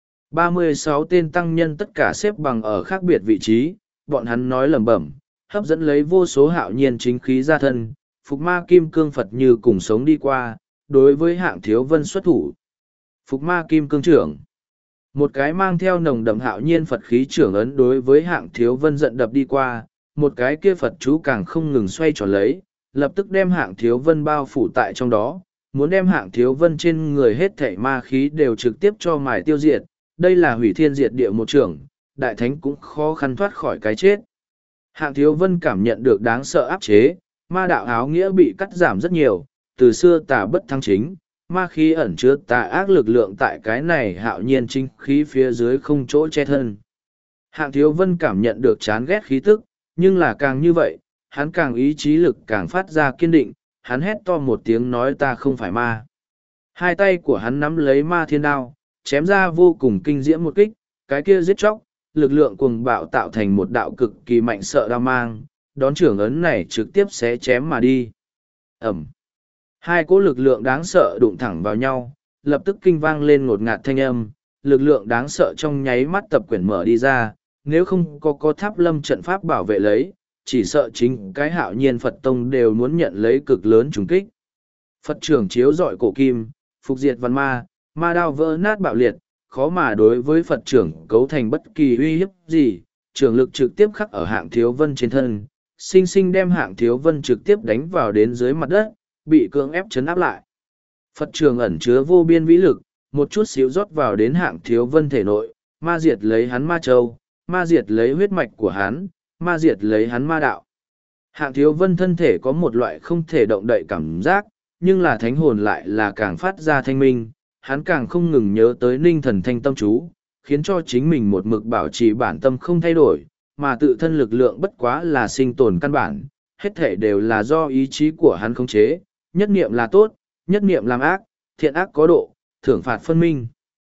36 tên tăng nhân tất cả xếp bằng ở khác biệt vị trí, bọn hắn nói lẩm bẩm, hấp dẫn lấy vô số hạo nhiên chính khí ra thân, phục ma kim cương Phật như cùng sống đi qua, đối với Hạng Thiếu Vân xuất thủ. Phục ma kim cương trưởng. Một cái mang theo nồng đậm hạo nhiên Phật khí trưởng ấn đối với Hạng Thiếu Vân giận đập đi qua, một cái kia Phật chú càng không ngừng xoay tròn lấy, lập tức đem Hạng Thiếu Vân bao phủ tại trong đó, muốn đem Hạng Thiếu Vân trên người hết thảy ma khí đều trực tiếp cho mài tiêu diệt. Đây là hủy thiên diệt địa một trưởng, đại thánh cũng khó khăn thoát khỏi cái chết. Hạng Thiếu Vân cảm nhận được đáng sợ áp chế, ma đạo áo nghĩa bị cắt giảm rất nhiều, từ xưa tà bất thắng chính, ma khí ẩn chứa tà ác lực lượng tại cái này hạo nhiên chính khí phía dưới không chỗ che thân. Hạng Thiếu Vân cảm nhận được chán ghét khí tức, nhưng là càng như vậy, hắn càng ý chí lực càng phát ra kiên định, hắn hét to một tiếng nói ta không phải ma. Hai tay của hắn nắm lấy ma thiên đao, chém ra vô cùng kinh diễm một kích, cái kia giết chóc, lực lượng cuồng bạo tạo thành một đạo cực kỳ mạnh sợ đao mang, đón trưởng ấn này trực tiếp xé chém mà đi. Ẩm. Hai cỗ lực lượng đáng sợ đụng thẳng vào nhau, lập tức kinh vang lên ngột ngạt thanh âm, lực lượng đáng sợ trong nháy mắt tập quyển mở đi ra, nếu không có tháp lâm trận pháp bảo vệ lấy, chỉ sợ chính cái hạo nhiên Phật Tông đều muốn nhận lấy cực lớn trùng kích. Phật trưởng chiếu dọi cổ kim, phục diệt văn ma, ma đao vỡ nát bạo liệt, khó mà đối với Phật trưởng cấu thành bất kỳ uy hiếp gì, trưởng lực trực tiếp khắc ở Hạng Thiếu Vân trên thân, sinh sinh đem Hạng Thiếu Vân trực tiếp đánh vào đến dưới mặt đất, bị cưỡng ép chấn áp lại. Phật trưởng ẩn chứa vô biên vĩ lực, một chút xíu rót vào đến Hạng Thiếu Vân thể nội, ma diệt lấy hắn ma châu, ma diệt lấy huyết mạch của hắn, ma diệt lấy hắn ma đạo. Hạng Thiếu Vân thân thể có một loại không thể động đậy cảm giác, nhưng là thánh hồn lại là càng phát ra thanh minh, hắn càng không ngừng nhớ tới ninh thần thanh tâm chú, khiến cho chính mình một mực bảo trì bản tâm không thay đổi, mà tự thân lực lượng bất quá là sinh tồn căn bản, hết thể đều là do ý chí của hắn khống chế, nhất niệm là tốt, nhất niệm làm ác, thiện ác có độ, thưởng phạt phân minh.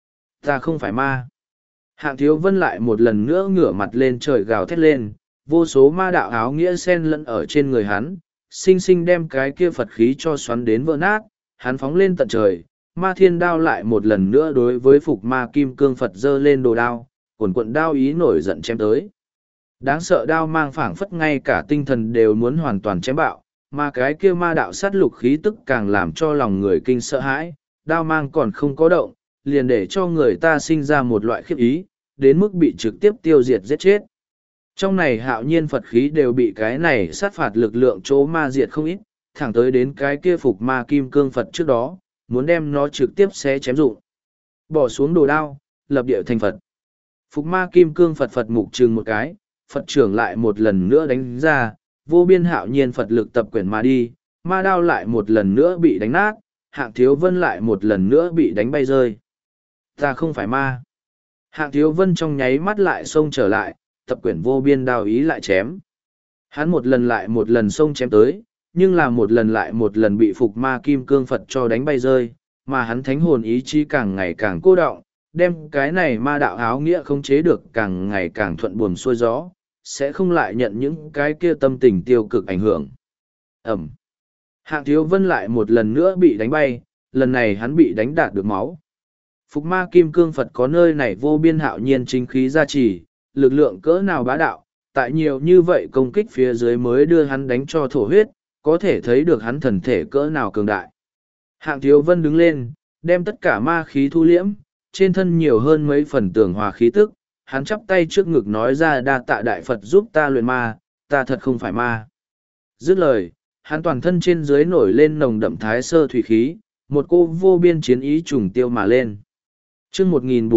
Ta không phải ma. Hạng Thiếu Vân lại một lần nữa ngửa mặt lên trời gào thét lên, vô số ma đạo áo nghĩa xen lẫn ở trên người hắn, sinh sinh đem cái kia Phật khí cho xoắn đến vỡ nát, hắn phóng lên tận trời. Ma thiên đao lại một lần nữa đối với phục ma kim cương Phật giơ lên đồ đao, cuồn cuộn đao ý nổi giận chém tới. Đáng sợ đao mang phảng phất ngay cả tinh thần đều muốn hoàn toàn chém bạo, mà cái kia ma đạo sát lục khí tức càng làm cho lòng người kinh sợ hãi, đao mang còn không có động, liền để cho người ta sinh ra một loại khiếp ý, đến mức bị trực tiếp tiêu diệt giết chết. Trong này hạo nhiên Phật khí đều bị cái này sát phạt lực lượng chỗ ma diệt không ít, thẳng tới đến cái kia phục ma kim cương Phật trước đó, muốn đem nó trực tiếp xé chém dụng. Bỏ xuống đồ đao, lập địa thành Phật. Phục ma kim cương Phật Phật mục trừng một cái, Phật trưởng lại một lần nữa đánh ra, vô biên hạo nhiên Phật lực tập quyển mà đi, ma đao lại một lần nữa bị đánh nát, Hạng Thiếu Vân lại một lần nữa bị đánh bay rơi. Ta không phải ma. Hạng Thiếu Vân trong nháy mắt lại xông trở lại, tập quyển vô biên đao ý lại chém. Hắn một lần lại một lần xông chém tới, nhưng là một lần lại một lần bị phục ma kim cương Phật cho đánh bay rơi, mà hắn thánh hồn ý chí càng ngày càng cô đọng, đem cái này ma đạo áo nghĩa không chế được càng ngày càng thuận buồm xuôi gió, sẽ không lại nhận những cái kia tâm tình tiêu cực ảnh hưởng. Ẩm. Hạng Thiếu Vân lại một lần nữa bị đánh bay, lần này hắn bị đánh đạt được máu. Phục ma kim cương Phật có nơi này vô biên hạo nhiên chính khí gia trì, lực lượng cỡ nào bá đạo, tại nhiều như vậy công kích phía dưới mới đưa hắn đánh cho thổ huyết, có thể thấy được hắn thần thể cỡ nào cường đại. Hạng Thiếu Vân đứng lên, đem tất cả ma khí thu liễm, trên thân nhiều hơn mấy phần tường hòa khí tức, hắn chắp tay trước ngực nói ra đa tạ đại Phật giúp ta luyện ma, ta thật không phải ma. Dứt lời, hắn toàn thân trên dưới nổi lên nồng đậm thái sơ thủy khí, một cô vô biên chiến ý trùng tiêu mà lên. Chương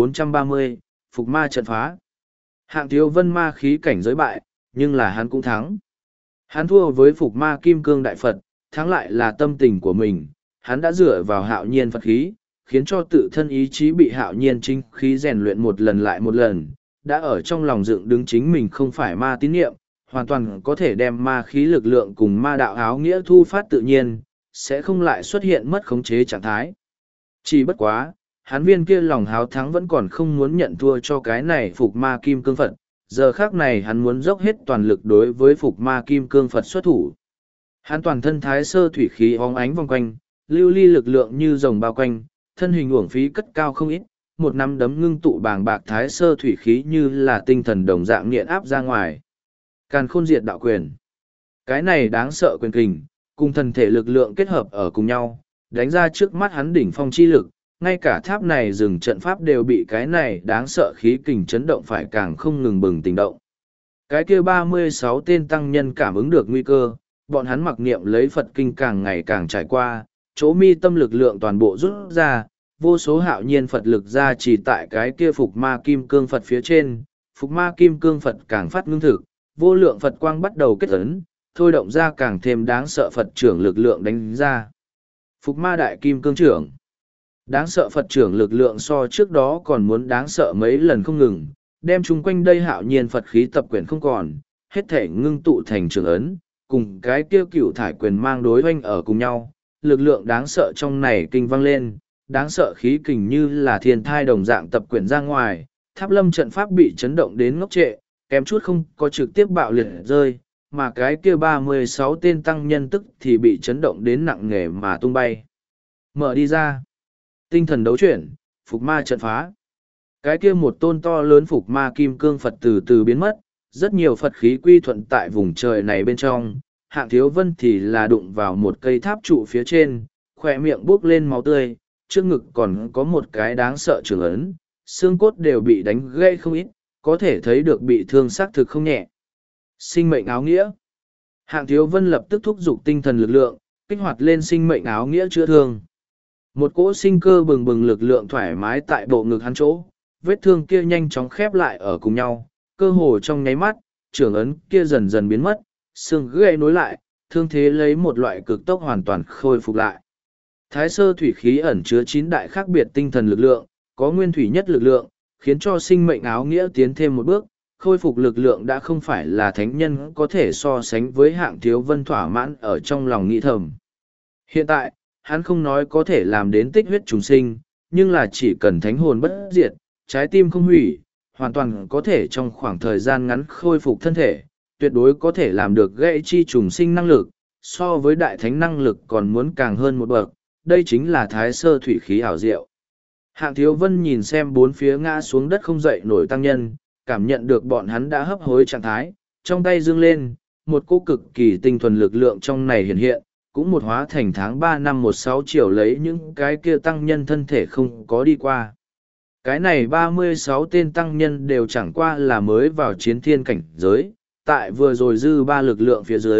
1430, Phục ma trận phá. Hạng Thiếu Vân ma khí cảnh giới bại, nhưng là hắn cũng thắng. Hắn thua với Phục ma kim cương đại Phật, thắng lại là tâm tình của mình, hắn đã dựa vào hạo nhiên Phật khí, khiến cho tự thân ý chí bị hạo nhiên chính khí rèn luyện một lần lại một lần, đã ở trong lòng dựng đứng chính mình không phải ma tín niệm, hoàn toàn có thể đem ma khí lực lượng cùng ma đạo áo nghĩa thu phát tự nhiên, sẽ không lại xuất hiện mất khống chế trạng thái. Chỉ bất quá, hắn viên kia lòng háo thắng vẫn còn không muốn nhận thua cho cái này phục ma kim cương Phật, giờ khác này hắn muốn dốc hết toàn lực đối với phục ma kim cương Phật xuất thủ. Hắn toàn thân thái sơ thủy khí óng ánh vòng quanh, lưu ly lực lượng như rồng bao quanh, thân hình uổng phí cất cao không ít, một nắm đấm ngưng tụ bàng bạc thái sơ thủy khí như là tinh thần đồng dạng nghiện áp ra ngoài. Càn khôn diệt đạo quyền. Cái này đáng sợ quyền kình, cùng thần thể lực lượng kết hợp ở cùng nhau, đánh ra trước mắt hắn đỉnh phong chi lực, ngay cả tháp này dừng trận pháp đều bị cái này đáng sợ khí kình chấn động phải càng không ngừng bừng tỉnh động. Cái kia 36 tên tăng nhân cảm ứng được nguy cơ, bọn hắn mặc niệm lấy Phật kinh càng ngày càng trải qua, chỗ mi tâm lực lượng toàn bộ rút ra, vô số hạo nhiên Phật lực ra chỉ tại cái kia phục ma kim cương Phật phía trên, phục ma kim cương Phật càng phát ngưng thực, vô lượng Phật quang bắt đầu kết ấn, thôi động ra càng thêm đáng sợ Phật trưởng lực lượng đánh ra. Phục ma đại kim cương trưởng. Đáng sợ Phật trưởng lực lượng so trước đó còn muốn đáng sợ mấy lần không ngừng, đem chung quanh đây hạo nhiên Phật khí tập quyển không còn, hết thể ngưng tụ thành trường ấn, cùng cái kia cửu thải quyền mang đối hoanh ở cùng nhau, lực lượng đáng sợ trong này kinh vang lên, đáng sợ khí kình như là thiên thai đồng dạng tập quyển ra ngoài, tháp lâm trận pháp bị chấn động đến ngốc trệ, kém chút không có trực tiếp bạo liệt rơi, mà cái kia 36 tên tăng nhân tức thì bị chấn động đến nặng nề mà tung bay. Mở đi ra. Tinh thần đấu chuyển, phục ma trận phá. Cái kia một tôn to lớn phục ma kim cương Phật từ từ biến mất, rất nhiều Phật khí quy thuận tại vùng trời này bên trong. Hạng Thiếu Vân thì là đụng vào một cây tháp trụ phía trên, khỏe miệng buốc lên máu tươi, trước ngực còn có một cái đáng sợ trường ấn, xương cốt đều bị đánh gãy không ít, có thể thấy được bị thương xác thực không nhẹ. Sinh mệnh áo nghĩa. Hạng Thiếu Vân lập tức thúc giục tinh thần lực lượng, kích hoạt lên sinh mệnh áo nghĩa chữa thương. Một cỗ sinh cơ bừng bừng lực lượng thoải mái tại bộ ngực hắn chỗ, vết thương kia nhanh chóng khép lại ở cùng nhau, cơ hồ trong nháy mắt, trường ấn kia dần dần biến mất, xương gãy nối lại, thương thế lấy một loại cực tốc hoàn toàn khôi phục lại. Thái sơ thủy khí ẩn chứa 9 đại khác biệt tinh thần lực lượng, có nguyên thủy nhất lực lượng, khiến cho sinh mệnh áo nghĩa tiến thêm một bước, khôi phục lực lượng đã không phải là thánh nhân có thể so sánh với Hạng Thiếu Vân thỏa mãn ở trong lòng nghĩ thầm. Hiện tại, hắn không nói có thể làm đến tích huyết trùng sinh, nhưng là chỉ cần thánh hồn bất diệt, trái tim không hủy, hoàn toàn có thể trong khoảng thời gian ngắn khôi phục thân thể, tuyệt đối có thể làm được gãy chi trùng sinh năng lực, so với đại thánh năng lực còn muốn càng hơn một bậc, đây chính là thái sơ thủy khí ảo diệu. Hạng Thiếu Vân nhìn xem bốn phía ngã xuống đất không dậy nổi tăng nhân, cảm nhận được bọn hắn đã hấp hối trạng thái, trong tay dương lên, một cô cực kỳ tinh thuần lực lượng trong này hiện hiện, cũng một hóa thành tháng 3 năm 16 chiều lấy những cái kia tăng nhân thân thể không có đi qua. Cái này 36 tên tăng nhân đều chẳng qua là mới vào chiến thiên cảnh giới, tại vừa rồi dư ba lực lượng phía dưới,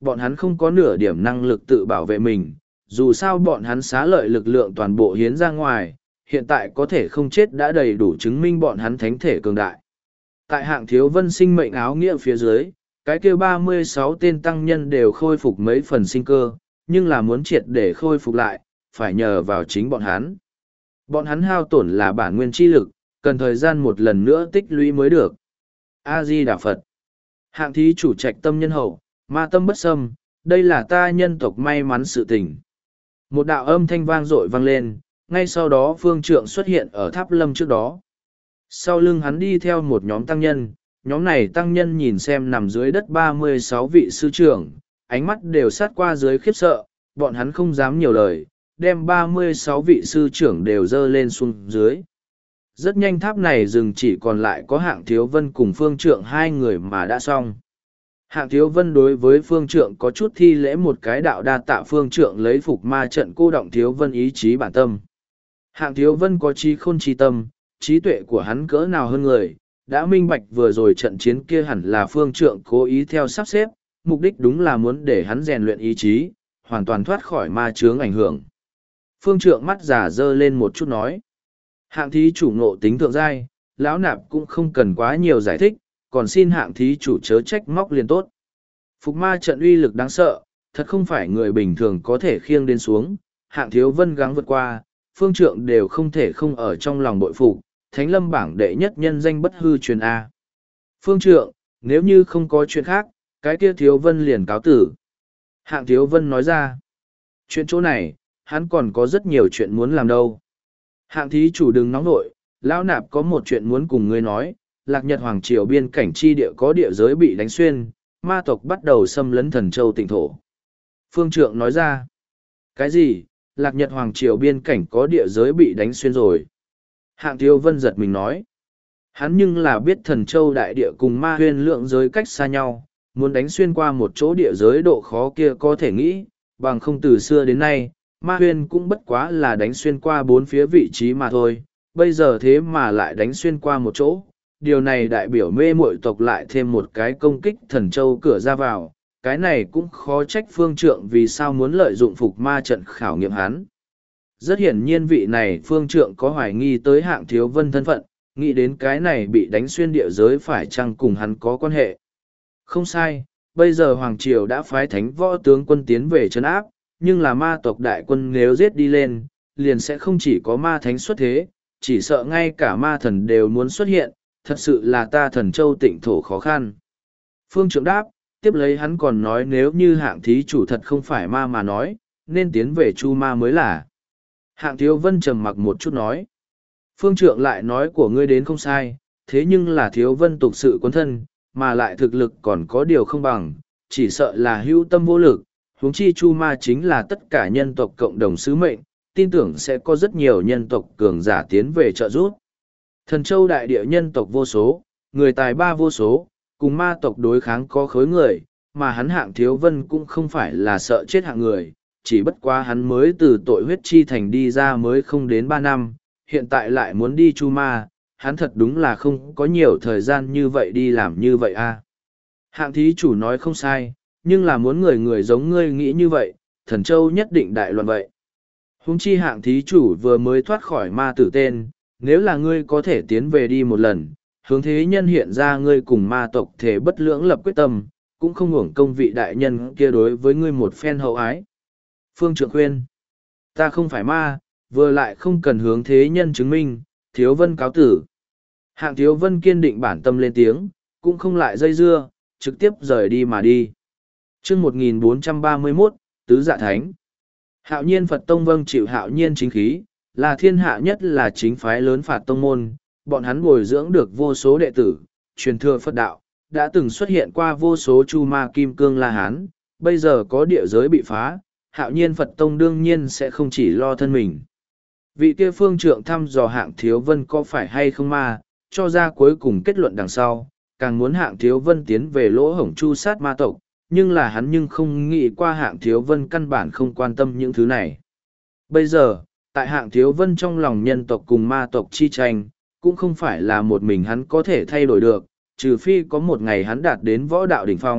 Bọn hắn không có nửa điểm năng lực tự bảo vệ mình, dù sao bọn hắn xá lợi lực lượng toàn bộ hiến ra ngoài, hiện tại có thể không chết đã đầy đủ chứng minh bọn hắn thánh thể cường đại. Tại Hạng Thiếu Vân sinh mệnh áo nghĩa phía dưới, cái kia 36 tên tăng nhân đều khôi phục mấy phần sinh cơ, nhưng là muốn triệt để khôi phục lại, phải nhờ vào chính bọn hắn. Bọn hắn hao tổn là bản nguyên chi lực, cần thời gian một lần nữa tích lũy mới được. A-di-đà Phật. Hạng thí chủ trạch tâm nhân hậu, ma tâm bất xâm, đây là ta nhân tộc may mắn sự tình. Một đạo âm thanh vang dội vang lên, ngay sau đó phương trượng xuất hiện ở tháp lâm trước đó. Sau lưng hắn đi theo một nhóm tăng nhân, nhóm này tăng nhân nhìn xem nằm dưới đất 36 vị sư trưởng, ánh mắt đều sát qua dưới khiếp sợ, bọn hắn không dám nhiều lời, đem 36 vị sư trưởng đều dơ lên xuống dưới. Rất nhanh tháp này dừng chỉ còn lại có Hạng Thiếu Vân cùng phương trượng hai người mà đã xong. Hạng Thiếu Vân đối với phương trượng có chút thi lễ một cái đạo đa tạ phương trượng lấy phục ma trận cô động Thiếu Vân ý chí bản tâm. Hạng Thiếu Vân có trí khôn trí tâm, trí tuệ của hắn cỡ nào hơn người, đã minh bạch vừa rồi trận chiến kia hẳn là phương trượng cố ý theo sắp xếp, mục đích đúng là muốn để hắn rèn luyện ý chí, hoàn toàn thoát khỏi ma chướng ảnh hưởng. Phương trượng mắt giả dơ lên một chút nói. Hạng thí chủ ngộ tính thượng giai, lão nạp cũng không cần quá nhiều giải thích, còn xin hạng thí chủ chớ trách móc liền tốt. Phục ma trận uy lực đáng sợ, thật không phải người bình thường có thể khiêng đến xuống, Hạng Thiếu Vân gắng vượt qua, phương trượng đều không thể không ở trong lòng bội phục, thánh lâm bảng đệ nhất nhân danh bất hư truyền A. Phương trượng, nếu như không có chuyện khác, cái kia Thiếu Vân liền cáo tử. Hạng Thiếu Vân nói ra, chuyện chỗ này, hắn còn có rất nhiều chuyện muốn làm đâu. Hạng thí chủ đừng nóng nội, lão nạp có một chuyện muốn cùng ngươi nói, Lạc Nhật Hoàng Triều biên cảnh chi địa có địa giới bị đánh xuyên, ma tộc bắt đầu xâm lấn Thần Châu tỉnh thổ. Phương trượng nói ra, cái gì, Lạc Nhật Hoàng Triều biên cảnh có địa giới bị đánh xuyên rồi. Hạng Thiếu Vân giật mình nói, hắn nhưng là biết Thần Châu đại địa cùng ma huyên lượng giới cách xa nhau, muốn đánh xuyên qua một chỗ địa giới độ khó kia có thể nghĩ, bằng không từ xưa đến nay, ma huyên cũng bất quá là đánh xuyên qua bốn phía vị trí mà thôi, bây giờ thế mà lại đánh xuyên qua một chỗ. Điều này đại biểu mê muội tộc lại thêm một cái công kích Thần Châu cửa ra vào, cái này cũng khó trách phương trượng vì sao muốn lợi dụng phục ma trận khảo nghiệm hắn. Rất hiển nhiên vị này phương trượng có hoài nghi tới Hạng Thiếu Vân thân phận, nghĩ đến cái này bị đánh xuyên địa giới phải chăng cùng hắn có quan hệ. Không sai, bây giờ Hoàng Triều đã phái thánh võ tướng quân tiến về trấn áp, nhưng là ma tộc đại quân nếu giết đi lên, liền sẽ không chỉ có ma thánh xuất thế, chỉ sợ ngay cả ma thần đều muốn xuất hiện, thật sự là ta Thần Châu tịnh thổ khó khăn. Phương trượng đáp, tiếp lấy hắn còn nói nếu như Hạng thí chủ thật không phải ma mà nói, nên tiến về chu ma mới là. Hạng Thiếu Vân trầm mặc một chút nói. Phương trượng lại nói của ngươi đến không sai, thế nhưng là Thiếu Vân tục sự quấn thân, mà lại thực lực còn có điều không bằng, chỉ sợ là hữu tâm vô lực, huống chi chu ma chính là tất cả nhân tộc cộng đồng sứ mệnh, tin tưởng sẽ có rất nhiều nhân tộc cường giả tiến về trợ giúp. Thần Châu đại địa nhân tộc vô số, người tài ba vô số, cùng ma tộc đối kháng có khối người, mà hắn Hạng Thiếu Vân cũng không phải là sợ chết hạng người, chỉ bất quá hắn mới từ tội huyết chi thành đi ra mới không đến 3 năm, hiện tại lại muốn đi chu ma, hắn thật đúng là không có nhiều thời gian như vậy đi làm như vậy a. Hạng thí chủ nói không sai, nhưng là muốn người người giống ngươi nghĩ như vậy, Thần Châu nhất định đại loạn vậy. Huống chi Hạng thí chủ vừa mới thoát khỏi ma tử tên, nếu là ngươi có thể tiến về đi một lần, hướng thế nhân hiện ra ngươi cùng ma tộc thể bất lưỡng lập quyết tâm, cũng không hưởng công vị đại nhân kia đối với ngươi một phen hậu ái. Phương trượng khuyên, ta không phải ma, vừa lại không cần hướng thế nhân chứng minh, Thiếu Vân cáo tử. Hạng Thiếu Vân kiên định bản tâm lên tiếng, cũng không lại dây dưa, trực tiếp rời đi mà đi. Chương 1431, Tứ Dạ Thánh. Hạo Nhiên Phật Tông vâng chịu Hạo Nhiên chính khí, là thiên hạ nhất là chính phái lớn phạt tông môn, bọn hắn bồi dưỡng được vô số đệ tử, truyền thừa Phật đạo, đã từng xuất hiện qua vô số chu ma kim cương la hán, bây giờ có địa giới bị phá, Hạo Nhiên Phật Tông đương nhiên sẽ không chỉ lo thân mình. Vị kia phương trượng thăm dò Hạng Thiếu Vân có phải hay không ma, cho ra cuối cùng kết luận đằng sau, càng muốn Hạng Thiếu Vân tiến về lỗ hổng chu sát ma tộc, nhưng là hắn nhưng không nghĩ qua Hạng Thiếu Vân căn bản không quan tâm những thứ này. Bây giờ, tại Hạng Thiếu Vân trong lòng nhân tộc cùng ma tộc chi tranh, cũng không phải là một mình hắn có thể thay đổi được, trừ phi có một ngày hắn đạt đến võ đạo đỉnh phong,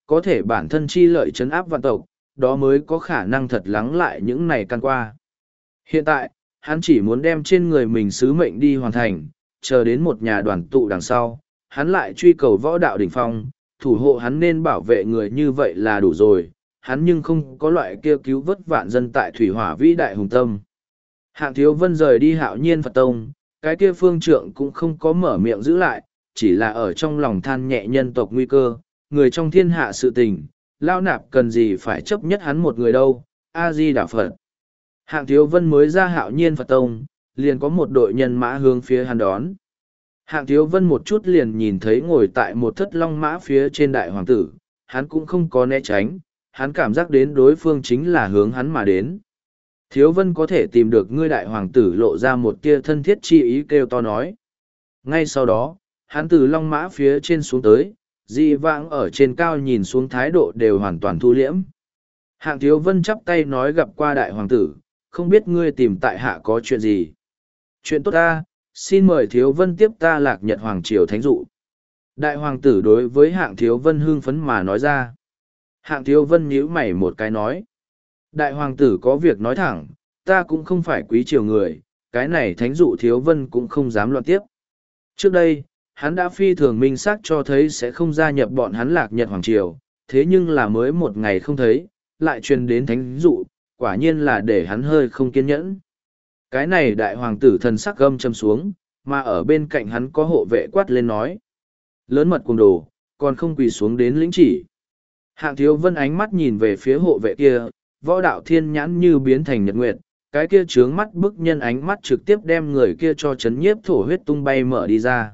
có thể bản thân chi lợi trấn áp vạn tộc, đó mới có khả năng thật lắng lại những này căn qua. Hiện tại, hắn chỉ muốn đem trên người mình sứ mệnh đi hoàn thành, chờ đến một nhà đoàn tụ đằng sau, hắn lại truy cầu võ đạo đỉnh phong, thủ hộ hắn nên bảo vệ người như vậy là đủ rồi, hắn nhưng không có loại kia cứu vớt vạn dân tại thủy hỏa vĩ đại hùng tâm. Hạng Thiếu Vân rời đi Hạo Nhiên Phật Tông, cái kia phương trượng cũng không có mở miệng giữ lại, chỉ là ở trong lòng than nhẹ nhân tộc nguy cơ, người trong thiên hạ sự tình, lao nạp cần gì phải chấp nhất hắn một người đâu, A-di-đà Phật. Hạng Thiếu Vân mới ra Hạo Nhiên Phật Tông, liền có một đội nhân mã hướng phía hắn đón. Hạng Thiếu Vân một chút liền nhìn thấy ngồi tại một thất long mã phía trên đại hoàng tử, hắn cũng không có né tránh, hắn cảm giác đến đối phương chính là hướng hắn mà đến. Thiếu Vân có thể tìm được ngươi đại hoàng tử lộ ra một tia thân thiết chi ý kêu to nói. Ngay sau đó, hắn từ long mã phía trên xuống tới, dị vãng ở trên cao nhìn xuống thái độ đều hoàn toàn thu liễm. Hạng Thiếu Vân chắp tay nói gặp qua đại hoàng tử, không biết ngươi tìm tại hạ có chuyện gì. Chuyện tốt ta, xin mời Thiếu Vân tiếp ta Lạc Nhật Hoàng Triều Thánh Dụ. Đại hoàng tử đối với Hạng Thiếu Vân hưng phấn mà nói ra. Hạng Thiếu Vân nhíu mày một cái nói. Đại hoàng tử có việc nói thẳng, ta cũng không phải quý triều người, cái này Thánh Dụ Thiếu Vân cũng không dám loạn tiếp. Trước đây, hắn đã phi thường minh xác cho thấy sẽ không gia nhập bọn hắn Lạc Nhật Hoàng Triều, thế nhưng là mới một ngày không thấy, lại truyền đến Thánh Dụ, quả nhiên là để hắn hơi không kiên nhẫn. Cái này đại hoàng tử thần sắc gâm châm xuống, mà ở bên cạnh hắn có hộ vệ quát lên nói. Lớn mật cuồng đồ, còn không quỳ xuống đến lĩnh chỉ. Hạng Thiếu Vân ánh mắt nhìn về phía hộ vệ kia, võ đạo thiên nhãn như biến thành nhật nguyệt, cái kia trướng mắt bức nhân ánh mắt trực tiếp đem người kia cho chấn nhiếp thổ huyết tung bay mở đi ra.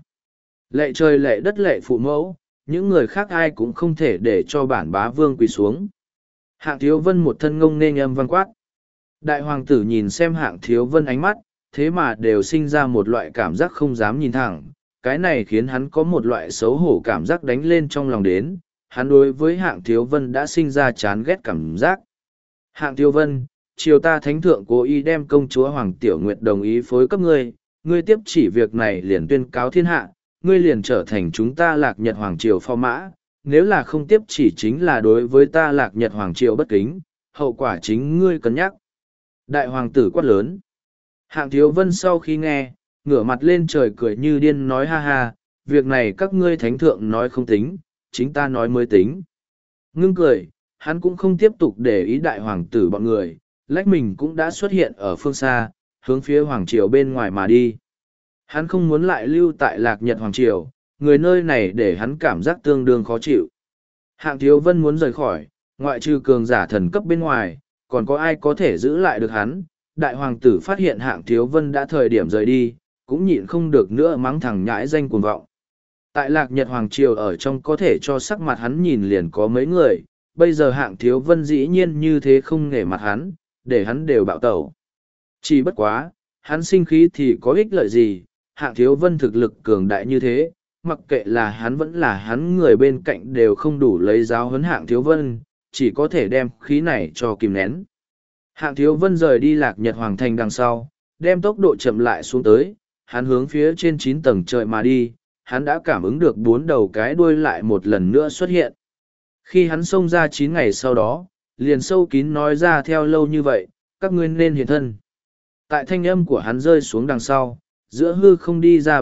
Lệ trời lệ đất lệ phụ mẫu, những người khác ai cũng không thể để cho bản bá vương quỳ xuống. Hạng Thiếu Vân một thân ngông nên âm vang quát. Đại hoàng tử nhìn xem Hạng Thiếu Vân ánh mắt, thế mà đều sinh ra một loại cảm giác không dám nhìn thẳng. Cái này khiến hắn có một loại xấu hổ cảm giác đánh lên trong lòng đến. Hắn đối với Hạng Thiếu Vân đã sinh ra chán ghét cảm giác. Hạng Thiếu Vân, triều ta thánh thượng cố ý đem công chúa Hoàng Tiểu Nguyệt đồng ý phối cấp ngươi, ngươi tiếp chỉ việc này liền tuyên cáo thiên hạ, ngươi liền trở thành chúng ta Lạc Nhật Hoàng Triều phò mã, nếu là không tiếp chỉ chính là đối với ta Lạc Nhật Hoàng Triều bất kính, hậu quả chính ngươi cân nhắc. Đại hoàng tử quát lớn. Hạng Thiếu Vân sau khi nghe, ngửa mặt lên trời cười như điên nói ha ha, việc này các ngươi thánh thượng nói không tính, chính ta nói mới tính. Ngưng cười, hắn cũng không tiếp tục để ý đại hoàng tử bọn người, lách mình cũng đã xuất hiện ở phương xa, hướng phía Hoàng Triều bên ngoài mà đi. Hắn không muốn lại lưu tại Lạc Nhật Hoàng Triều, người nơi này để hắn cảm giác tương đương khó chịu. Hạng Thiếu Vân muốn rời khỏi, ngoại trừ cường giả thần cấp bên ngoài, còn có ai có thể giữ lại được hắn. Đại hoàng tử phát hiện Hạng Thiếu Vân đã thời điểm rời đi, cũng nhịn không được nữa mắng thằng nhãi danh cuồng vọng. Tại Lạc Nhật Hoàng Triều ở trong có thể cho sắc mặt hắn nhìn liền có mấy người, bây giờ Hạng Thiếu Vân dĩ nhiên như thế không nể mặt hắn, để hắn đều bạo tẩu. Chỉ bất quá, hắn sinh khí thì có ích lợi gì, Hạng Thiếu Vân thực lực cường đại như thế, mặc kệ là hắn vẫn là hắn người bên cạnh đều không đủ lấy giáo huấn Hạng Thiếu Vân, chỉ có thể đem khí này cho kìm nén. Hạng Thiếu Vân rời đi Lạc Nhật Hoàng Thành đằng sau, đem tốc độ chậm lại xuống tới, hắn hướng phía trên 9 tầng trời mà đi, hắn đã cảm ứng được 4 đầu cái đuôi lại một lần nữa xuất hiện. Khi hắn xông ra 9 ngày sau đó, liền sâu kín nói ra theo lâu như vậy, các ngươi nên hiện thân. Tại thanh âm của hắn rơi xuống đằng sau, giữa hư không đi ra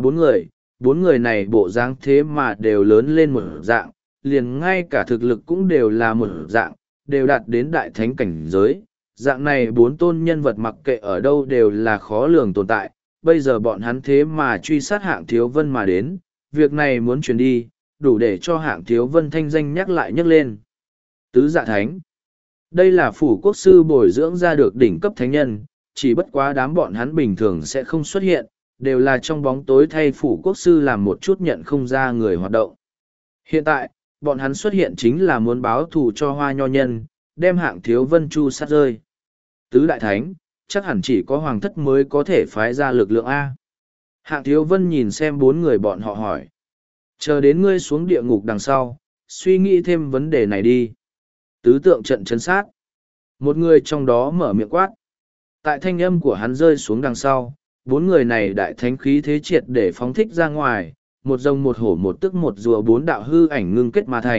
4 người này bộ dáng thế mà đều lớn lên một dạng, liền ngay cả thực lực cũng đều là một dạng, đều đạt đến đại thánh cảnh giới. Dạng này 4 tôn nhân vật mặc kệ ở đâu đều là khó lường tồn tại, bây giờ bọn hắn thế mà truy sát Hạng Thiếu Vân mà đến, việc này muốn truyền đi, đủ để cho Hạng Thiếu Vân thanh danh nhắc lại nhắc lên. Tứ Dạ Thánh. Đây là phủ quốc sư bồi dưỡng ra được đỉnh cấp thánh nhân, chỉ bất quá đám bọn hắn bình thường sẽ không xuất hiện, đều là trong bóng tối thay phủ quốc sư làm một chút nhận không ra người hoạt động. Hiện tại, bọn hắn xuất hiện chính là muốn báo thù cho Hoa Nho Nhân, đem Hạng Thiếu Vân chu sát rơi. Tứ Đại Thánh, chắc hẳn chỉ có Hoàng thất mới có thể phái ra lực lượng A. Hạng Thiếu Vân nhìn xem 4 người bọn họ hỏi. Chờ đến ngươi xuống địa ngục đằng sau, suy nghĩ thêm vấn đề này đi. Tứ tượng trận chấn sát. Một người trong đó mở miệng quát. Tại thanh âm của hắn rơi xuống đằng sau, 4 người này đại thánh khí thế triệt để phóng thích ra ngoài, một rồng một hổ một tức một rùa 4 đạo hư ảnh ngưng kết mà thành,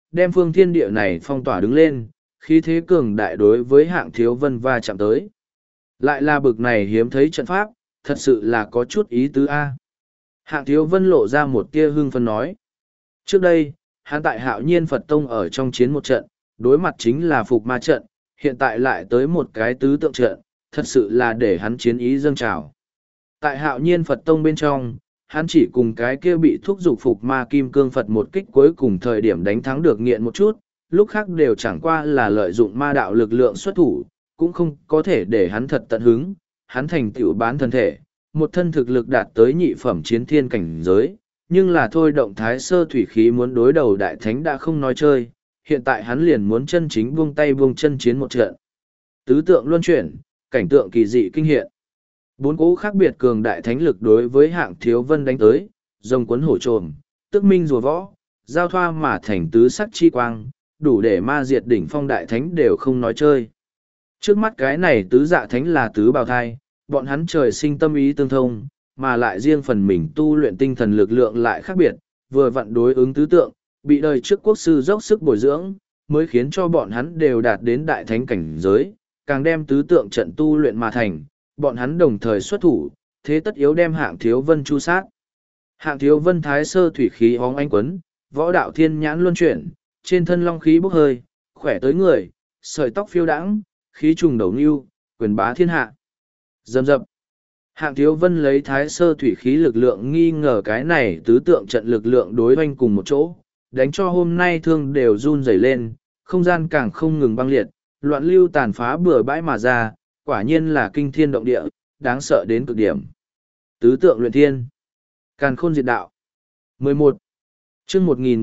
đem phương thiên địa này phong tỏa đứng lên, khí thế cường đại đối với Hạng Thiếu Vân va chạm tới. Lại là bực này hiếm thấy trận pháp, thật sự là có chút ý tứ A. Hạng Thiếu Vân lộ ra một tia hưng phấn nói. Trước đây, hắn tại Hạo Nhiên Phật Tông ở trong chiến một trận, đối mặt chính là phục ma trận, hiện tại lại tới một cái tứ tượng trận, thật sự là để hắn chiến ý dâng trào. Tại Hạo Nhiên Phật Tông bên trong, hắn chỉ cùng cái kia bị thúc giục phục ma kim cương Phật một kích cuối cùng thời điểm đánh thắng được nghiện một chút, lúc khác đều chẳng qua là lợi dụng ma đạo lực lượng xuất thủ, cũng không có thể để hắn thật tận hứng, hắn thành tựu bán thân thể, một thân thực lực đạt tới nhị phẩm chiến thiên cảnh giới, nhưng là thôi động thái sơ thủy khí muốn đối đầu đại thánh đã không nói chơi, hiện tại hắn liền muốn chân chính buông tay buông chân chiến một trận. Tứ tượng luân chuyển, cảnh tượng kỳ dị kinh hiện. Bốn cỗ khác biệt cường đại thánh lực đối với Hạng Thiếu Vân đánh tới, rồng cuốn hổ trồm, tức minh rùa võ, giao thoa mà thành tứ sắc chi quang, đủ để ma diệt đỉnh phong đại thánh đều không nói chơi. Trước mắt cái này tứ dạ thánh là tứ bào thai, bọn hắn trời sinh tâm ý tương thông, mà lại riêng phần mình tu luyện tinh thần lực lượng lại khác biệt, vừa vặn đối ứng tứ tượng, bị đời trước quốc sư dốc sức bồi dưỡng, mới khiến cho bọn hắn đều đạt đến đại thánh cảnh giới, càng đem tứ tượng trận tu luyện mà thành, bọn hắn đồng thời xuất thủ, thế tất yếu đem Hạng Thiếu Vân chu sát. Hạng Thiếu Vân thái sơ thủy khí hóng ánh quấn, võ đạo thiên nhãn luân chuyển, trên thân long khí bốc hơi, khỏe tới người, sợi tóc phiêu đãng, khí trùng đầu nưu, quyền bá thiên hạ. Dầm dập. Hạng Thiếu Vân lấy thái sơ thủy khí lực lượng nghi ngờ cái này tứ tượng trận lực lượng đối oanh cùng một chỗ, đánh cho hôm nay thương đều run rẩy lên, không gian càng không ngừng băng liệt, loạn lưu tàn phá bừa bãi mà ra, quả nhiên là kinh thiên động địa, đáng sợ đến cực điểm. Tứ tượng luyện thiên, càn khôn diệt đạo. 11. Chương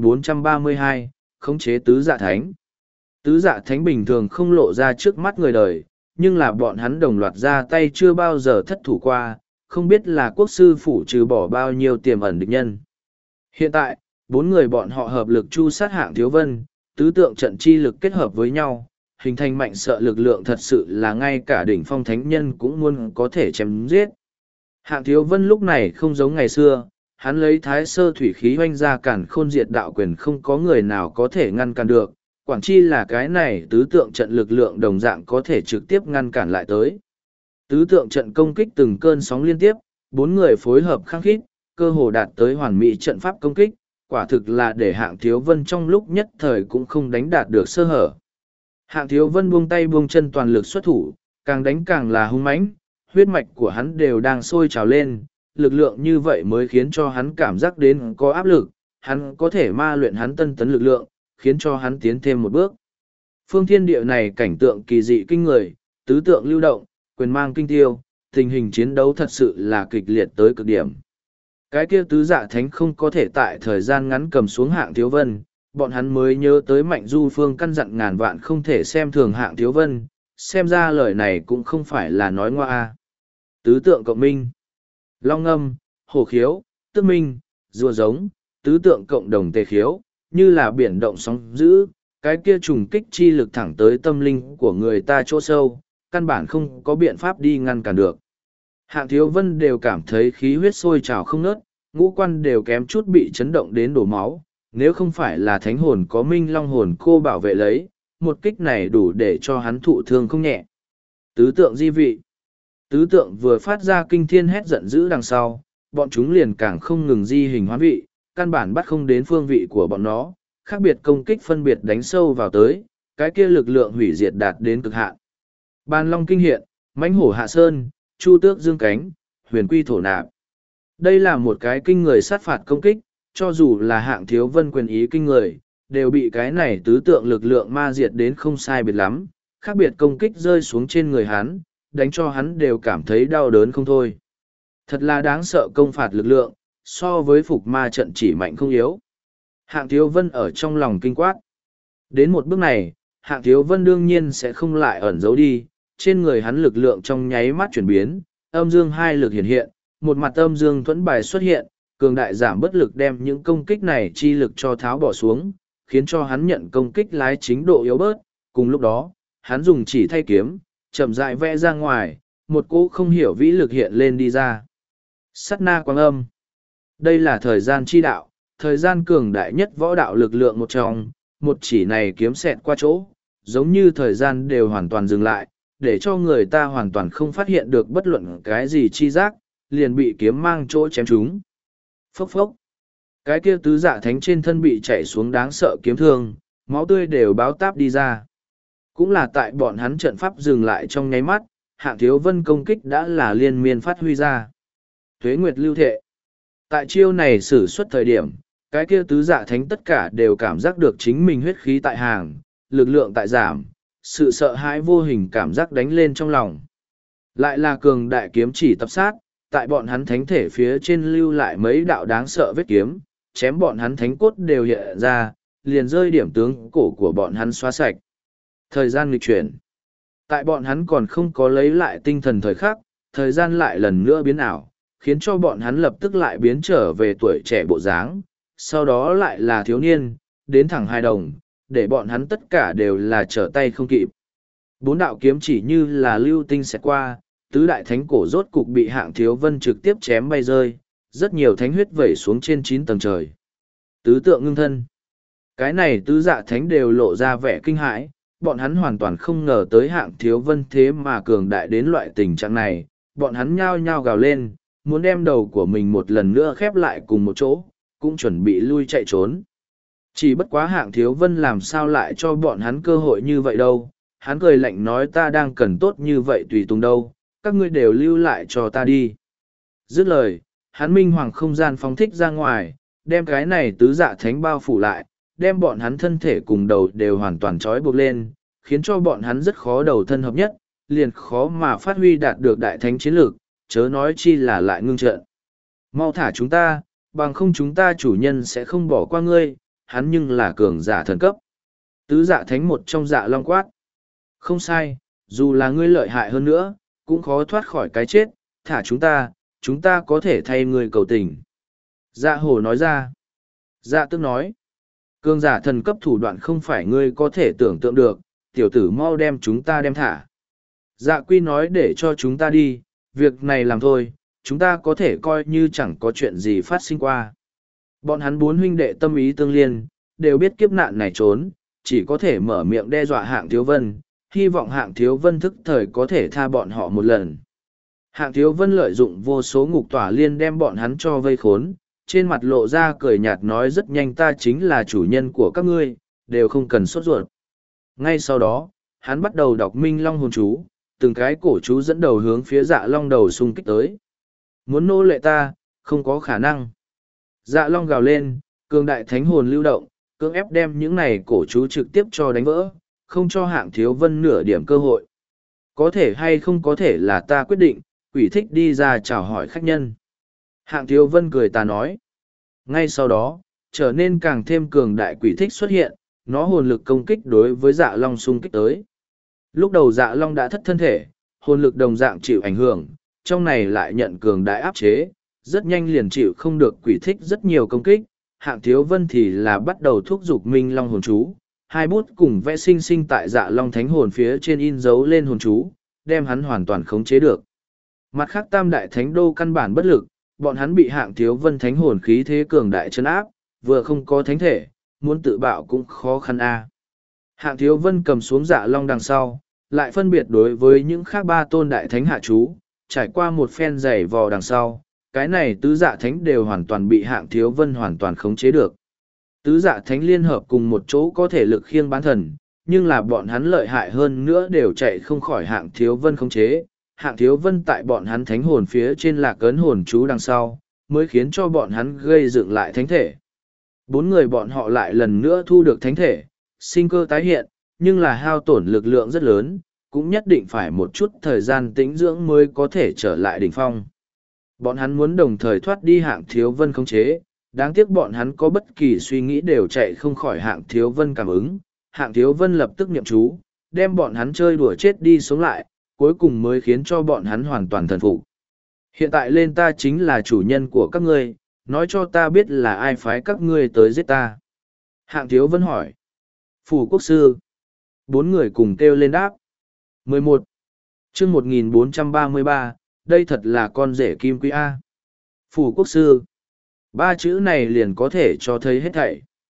1432, khống chế tứ dạ thánh. Tứ dạ thánh bình thường không lộ ra trước mắt người đời, nhưng là bọn hắn đồng loạt ra tay chưa bao giờ thất thủ qua, không biết là quốc sư phủ trừ bỏ bao nhiêu tiềm ẩn địch nhân. Hiện tại, bốn người bọn họ hợp lực chu sát Hạng Thiếu Vân, tứ tượng trận chi lực kết hợp với nhau, hình thành mạnh sợ lực lượng thật sự là ngay cả đỉnh phong thánh nhân cũng muốn có thể chém giết. Hạng Thiếu Vân lúc này không giống ngày xưa, hắn lấy thái sơ thủy khí hoanh ra cản khôn diệt đạo quyền không có người nào có thể ngăn cản được, quảng chi là cái này tứ tượng trận lực lượng đồng dạng có thể trực tiếp ngăn cản lại tới. Tứ tượng trận công kích từng cơn sóng liên tiếp, bốn người phối hợp khăng khít, cơ hồ đạt tới hoàn mỹ trận pháp công kích, quả thực là để Hạng Thiếu Vân trong lúc nhất thời cũng không đánh đạt được sơ hở. Hạng Thiếu Vân buông tay buông chân toàn lực xuất thủ, càng đánh càng là hung mãnh, huyết mạch của hắn đều đang sôi trào lên, lực lượng như vậy mới khiến cho hắn cảm giác đến có áp lực, hắn có thể ma luyện hắn tân tấn lực lượng, khiến cho hắn tiến thêm một bước. Phương thiên địa này cảnh tượng kỳ dị kinh người, tứ tượng lưu động, quyền mang kinh tiêu, tình hình chiến đấu thật sự là kịch liệt tới cực điểm. Cái kia tứ dạ thánh không có thể tại thời gian ngắn cầm xuống Hạng Thiếu Vân, bọn hắn mới nhớ tới Mạnh Du Phương căn dặn ngàn vạn không thể xem thường Hạng Thiếu Vân, xem ra lời này cũng không phải là nói ngoa. Tứ tượng cộng minh, long âm, hổ khiếu, tức minh, rùa giống, tứ tượng cộng đồng tề khiếu, như là biển động sóng dữ, cái kia trùng kích chi lực thẳng tới tâm linh của người ta chỗ sâu, căn bản không có biện pháp đi ngăn cản được. Hạng Thiếu Vân đều cảm thấy khí huyết sôi trào không ngớt, ngũ quan đều kém chút bị chấn động đến đổ máu, nếu không phải là thánh hồn có minh long hồn cô bảo vệ lấy, một kích này đủ để cho hắn thụ thương không nhẹ. Tứ tượng di vị. Tứ tượng vừa phát ra kinh thiên hét giận dữ đằng sau, bọn chúng liền càng không ngừng di hình hoán vị, căn bản bắt không đến phương vị của bọn nó, khác biệt công kích phân biệt đánh sâu vào tới, cái kia lực lượng hủy diệt đạt đến cực hạn. Bàn long kinh hiện, mãnh hổ hạ sơn, chu tước dương cánh, huyền quy thổ nạp. Đây là một cái kinh người sát phạt công kích, cho dù là Hạng Thiếu Vân quyền ý kinh người, đều bị cái này tứ tượng lực lượng ma diệt đến không sai biệt lắm, khác biệt công kích rơi xuống trên người hắn, đánh cho hắn đều cảm thấy đau đớn không thôi. Thật là đáng sợ công phạt lực lượng, so với phục ma trận chỉ mạnh không yếu. Hạng Thiếu Vân ở trong lòng kinh quát. Đến một bước này, Hạng Thiếu Vân đương nhiên sẽ không lại ẩn giấu đi, trên người hắn lực lượng trong nháy mắt chuyển biến, âm dương hai lực hiện hiện, một mặt âm dương thuẫn bài xuất hiện, cường đại giảm bất lực đem những công kích này chi lực cho tháo bỏ xuống, khiến cho hắn nhận công kích lái chính độ yếu bớt. Cùng lúc đó, hắn dùng chỉ thay kiếm, chậm rãi vẽ ra ngoài, một cỗ không hiểu vĩ lực hiện lên đi ra. Sát na quang âm. Đây là thời gian chi đạo, thời gian cường đại nhất võ đạo lực lượng một trong, một chỉ này kiếm xẹt qua chỗ, giống như thời gian đều hoàn toàn dừng lại, để cho người ta hoàn toàn không phát hiện được bất luận cái gì chi giác, liền bị kiếm mang chỗ chém trúng. Phốc phốc. Cái kia tứ dạ thánh trên thân bị chảy xuống đáng sợ kiếm thương, máu tươi đều báo táp đi ra. Cũng là tại bọn hắn trận pháp dừng lại trong nháy mắt, Hạng Thiếu Vân công kích đã là liên miên phát huy ra. Tuế Nguyệt lưu thệ. Tại chiêu này sử xuất thời điểm, cái kia tứ dạ thánh tất cả đều cảm giác được chính mình huyết khí tại hàng, lực lượng tại giảm, sự sợ hãi vô hình cảm giác đánh lên trong lòng. Lại là cường đại kiếm chỉ tập sát, tại bọn hắn thánh thể phía trên lưu lại mấy đạo đáng sợ vết kiếm, chém bọn hắn thánh cốt đều hiện ra, liền rơi điểm tướng cổ của bọn hắn xóa sạch. Thời gian nghịch chuyển. Tại bọn hắn còn không có lấy lại tinh thần thời khắc, thời gian lại lần nữa biến ảo, khiến cho bọn hắn lập tức lại biến trở về tuổi trẻ bộ dáng, sau đó lại là thiếu niên, đến thẳng hài đồng, để bọn hắn tất cả đều là trở tay không kịp. Bốn đạo kiếm chỉ như là lưu tinh xẹt qua, tứ đại thánh cổ rốt cục bị Hạng Thiếu Vân trực tiếp chém bay rơi, rất nhiều thánh huyết vẩy xuống trên 9 tầng trời. Tứ tượng ngưng thân. Cái này tứ dạ thánh đều lộ ra vẻ kinh hãi, bọn hắn hoàn toàn không ngờ tới Hạng Thiếu Vân thế mà cường đại đến loại tình trạng này, bọn hắn nhao nhao gào lên, muốn đem đầu của mình một lần nữa khép lại cùng một chỗ, cũng chuẩn bị lui chạy trốn. Chỉ bất quá Hạng Thiếu Vân làm sao lại cho bọn hắn cơ hội như vậy đâu, hắn cười lạnh nói ta đang cần tốt như vậy tùy tùng đâu, các ngươi đều lưu lại cho ta đi. Dứt lời, hắn minh hoàng không gian phóng thích ra ngoài, đem cái này tứ dạ thánh bao phủ lại, đem bọn hắn thân thể cùng đầu đều hoàn toàn trói buộc lên, khiến cho bọn hắn rất khó đầu thân hợp nhất, liền khó mà phát huy đạt được đại thánh chiến lược, chớ nói chi là lại ngưng trận. Mau thả chúng ta, bằng không chúng ta chủ nhân sẽ không bỏ qua ngươi, hắn nhưng là cường giả thần cấp. Tứ dạ thánh một trong dạ long quát. Không sai, dù là ngươi lợi hại hơn nữa, cũng khó thoát khỏi cái chết, thả chúng ta có thể thay ngươi cầu tình. Dạ hổ nói ra. Dạ tức nói. Cường giả thần cấp thủ đoạn không phải ngươi có thể tưởng tượng được, tiểu tử mau đem chúng ta đem thả. Dạ quy nói để cho chúng ta đi, việc này làm thôi, chúng ta có thể coi như chẳng có chuyện gì phát sinh qua. Bọn hắn bốn huynh đệ tâm ý tương liên, đều biết kiếp nạn này trốn, chỉ có thể mở miệng đe dọa Hạng Thiếu Vân, hy vọng Hạng Thiếu Vân thức thời có thể tha bọn họ một lần. Hạng Thiếu Vân lợi dụng vô số ngục tỏa liên đem bọn hắn cho vây khốn, trên mặt lộ ra cười nhạt nói rất nhanh ta chính là chủ nhân của các ngươi, đều không cần sốt ruột. Ngay sau đó, hắn bắt đầu đọc Minh Long hồn chú, từng cái cổ chú dẫn đầu hướng phía Dạ Long đầu xung kích tới. Muốn nô lệ ta, không có khả năng. Dạ Long gào lên, cường đại thánh hồn lưu động, cưỡng ép đem những này cổ chú trực tiếp cho đánh vỡ, không cho Hạng Thiếu Vân nửa điểm cơ hội. Có thể hay không có thể là ta quyết định, quỷ thích đi ra chào hỏi khách nhân. Hạng Thiếu Vân cười ta nói. Ngay sau đó, trở nên càng thêm cường đại quỷ thích xuất hiện, nó hồn lực công kích đối với Dạ Long xung kích tới. Lúc đầu Dạ Long đã thất thân thể, hồn lực đồng dạng chịu ảnh hưởng, trong này lại nhận cường đại áp chế, rất nhanh liền chịu không được quỷ thích rất nhiều công kích. Hạng Thiếu Vân thì là bắt đầu thúc giục Minh Long hồn chú, hai bút cùng vẽ sinh sinh tại Dạ Long thánh hồn phía trên in dấu lên hồn chú, đem hắn hoàn toàn khống chế được. Mặt khác tam đại thánh đô căn bản bất lực, bọn hắn bị Hạng Thiếu Vân thánh hồn khí thế cường đại chân áp, vừa không có thánh thể, muốn tự bạo cũng khó khăn a. Hạng Thiếu Vân cầm xuống Dạ Long đằng sau, lại phân biệt đối với những khác ba tôn đại thánh hạ chú, trải qua một phen giày vò đằng sau, cái này tứ dạ thánh đều hoàn toàn bị Hạng Thiếu Vân hoàn toàn khống chế được. Tứ dạ thánh liên hợp cùng một chỗ có thể lực khiêng bán thần, nhưng là bọn hắn lợi hại hơn nữa đều chạy không khỏi Hạng Thiếu Vân khống chế. Hạng Thiếu Vân tại bọn hắn thánh hồn phía trên lạc ấn hồn chú đằng sau, mới khiến cho bọn hắn gây dựng lại thánh thể. Bốn người bọn họ lại lần nữa thu được thánh thể, sinh cơ tái hiện, nhưng là hao tổn lực lượng rất lớn, cũng nhất định phải một chút thời gian tĩnh dưỡng mới có thể trở lại đỉnh phong. Bọn hắn muốn đồng thời thoát đi Hạng Thiếu Vân khống chế, đáng tiếc bọn hắn có bất kỳ suy nghĩ đều chạy không khỏi Hạng Thiếu Vân cảm ứng. Hạng Thiếu Vân lập tức niệm chú, đem bọn hắn chơi đùa chết đi sống lại, cuối cùng mới khiến cho bọn hắn hoàn toàn thần phục. Hiện tại lên ta chính là chủ nhân của các ngươi, nói cho ta biết là ai phái các ngươi tới giết ta. Hạng Thiếu Vân hỏi. Phủ quốc sư. Bốn người cùng kêu lên đáp. 11. chương 1433, đây thật là con rể kim quý A. Phủ quốc sư. Ba chữ này liền có thể cho thấy hết thảy.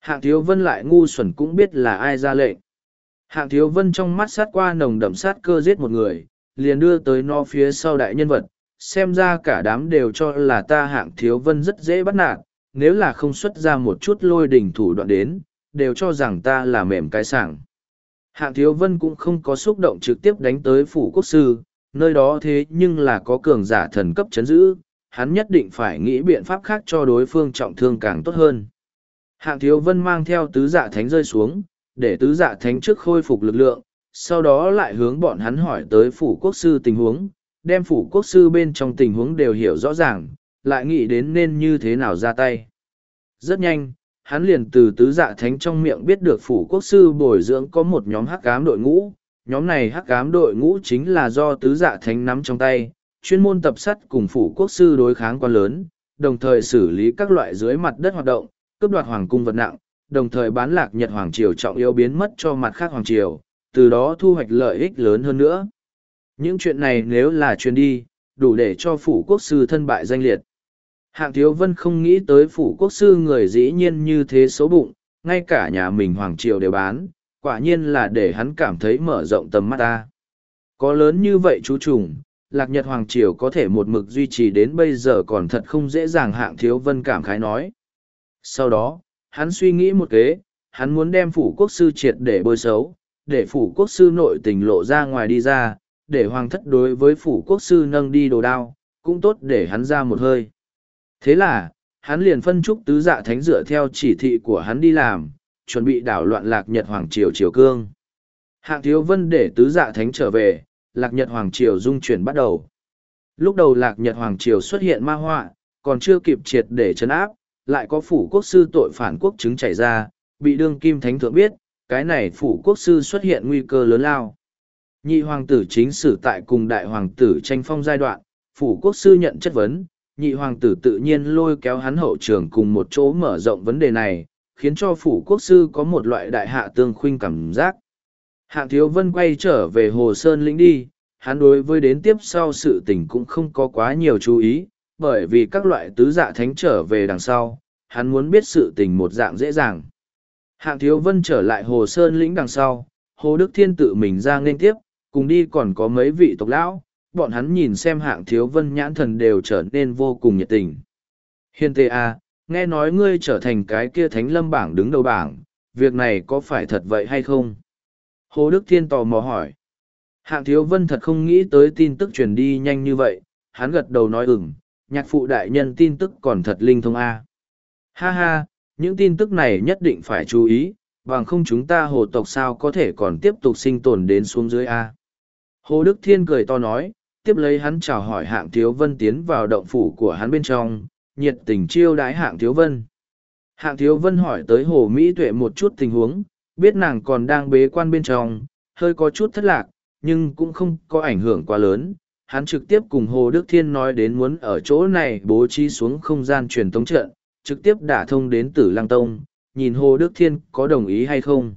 Hạng Thiếu Vân lại ngu xuẩn cũng biết là ai ra lệnh. Hạng Thiếu Vân trong mắt sát qua nồng đậm sát cơ giết một người, liền đưa tới nó phía sau đại nhân vật. Xem ra cả đám đều cho là ta Hạng Thiếu Vân rất dễ bắt nạt, nếu là không xuất ra một chút lôi đình thủ đoạn đến, đều cho rằng ta là mềm cái sảng. Hạng Thiếu Vân cũng không có xúc động trực tiếp đánh tới phủ quốc sư, nơi đó thế nhưng là có cường giả thần cấp chấn giữ, hắn nhất định phải nghĩ biện pháp khác cho đối phương trọng thương càng tốt hơn. Hạng Thiếu Vân mang theo tứ dạ thánh rơi xuống, để tứ dạ thánh trước khôi phục lực lượng, sau đó lại hướng bọn hắn hỏi tới phủ quốc sư tình huống, đem phủ quốc sư bên trong tình huống đều hiểu rõ ràng, lại nghĩ đến nên như thế nào ra tay. Rất nhanh, hắn liền từ tứ dạ thánh trong miệng biết được phủ quốc sư bồi dưỡng có một nhóm hắc ám đội ngũ, nhóm này hắc ám đội ngũ chính là do tứ dạ thánh nắm trong tay, chuyên môn tập sắt cùng phủ quốc sư đối kháng quá lớn, đồng thời xử lý các loại dưới mặt đất hoạt động, cướp đoạt hoàng cung vật nặng, đồng thời bán lạc Nhật Hoàng Triều trọng yếu biến mất cho mặt khác Hoàng Triều, từ đó thu hoạch lợi ích lớn hơn nữa. Những chuyện này nếu là truyền đi, đủ để cho phủ quốc sư thân bại danh liệt. Hạng Thiếu Vân không nghĩ tới phủ quốc sư người dĩ nhiên như thế xấu bụng, ngay cả nhà mình Hoàng Triều đều bán, quả nhiên là để hắn cảm thấy mở rộng tầm mắt ta. Có lớn như vậy chú trùng, lạc Nhật Hoàng Triều có thể một mực duy trì đến bây giờ còn thật không dễ dàng. Hạng Thiếu Vân cảm khái nói. Sau đó, hắn suy nghĩ một kế, hắn muốn đem phủ quốc sư triệt để bôi xấu, để phủ quốc sư nội tình lộ ra ngoài đi ra, để hoàng thất đối với phủ quốc sư nâng đi đồ đao, cũng tốt để hắn ra một hơi. Thế là, hắn liền phân trúc tứ dạ thánh dựa theo chỉ thị của hắn đi làm, chuẩn bị đảo loạn lạc Nhật Hoàng Triều Triều Cương. Hạng Thiếu Vân để tứ dạ thánh trở về, lạc Nhật Hoàng Triều dung chuyển bắt đầu. Lúc đầu lạc Nhật Hoàng Triều xuất hiện ma họa, còn chưa kịp triệt để trấn áp, lại có phủ quốc sư tội phản quốc chứng chảy ra, bị đương kim thánh thượng biết, cái này phủ quốc sư xuất hiện nguy cơ lớn lao. Nhị hoàng tử chính sử tại cùng đại hoàng tử tranh phong giai đoạn, phủ quốc sư nhận chất vấn, nhị hoàng tử tự nhiên lôi kéo hắn hậu trường cùng một chỗ mở rộng vấn đề này, khiến cho phủ quốc sư có một loại đại hạ tương khuynh cảm giác. Hạng Thiếu Vân quay trở về Hồ Sơn lĩnh đi, hắn đối với đến tiếp sau sự tình cũng không có quá nhiều chú ý, bởi vì các loại tứ dạ thánh trở về đằng sau, hắn muốn biết sự tình một dạng dễ dàng. Hạng Thiếu Vân trở lại Hồ Sơn lĩnh đằng sau, Hồ Đức Thiên tự mình ra nghênh tiếp, cùng đi còn có mấy vị tộc lão, bọn hắn nhìn xem Hạng Thiếu Vân nhãn thần đều trở nên vô cùng nhiệt tình. Hiền tề à, nghe nói ngươi trở thành cái kia thánh lâm bảng đứng đầu bảng, việc này có phải thật vậy hay không? Hồ Đức Thiên tò mò hỏi. Hạng Thiếu Vân thật không nghĩ tới tin tức truyền đi nhanh như vậy, hắn gật đầu nói nhạc phụ đại nhân tin tức còn thật linh thông a. Ha ha, những tin tức này nhất định phải chú ý, bằng không chúng ta hồ tộc sao có thể còn tiếp tục sinh tồn đến xuống dưới a. Hồ Đức Thiên cười to nói, tiếp lấy hắn chào hỏi Hạng Thiếu Vân tiến vào động phủ của hắn bên trong, nhiệt tình chiêu đái Hạng Thiếu Vân. Hạng Thiếu Vân hỏi tới Hồ Mỹ Tuệ một chút tình huống, biết nàng còn đang bế quan bên trong, hơi có chút thất lạc, nhưng cũng không có ảnh hưởng quá lớn. Hắn trực tiếp cùng Hồ Đức Thiên nói đến muốn ở chỗ này bố trí xuống không gian truyền tống trận, trực tiếp đả thông đến Tử Lăng Tông, nhìn Hồ Đức Thiên có đồng ý hay không.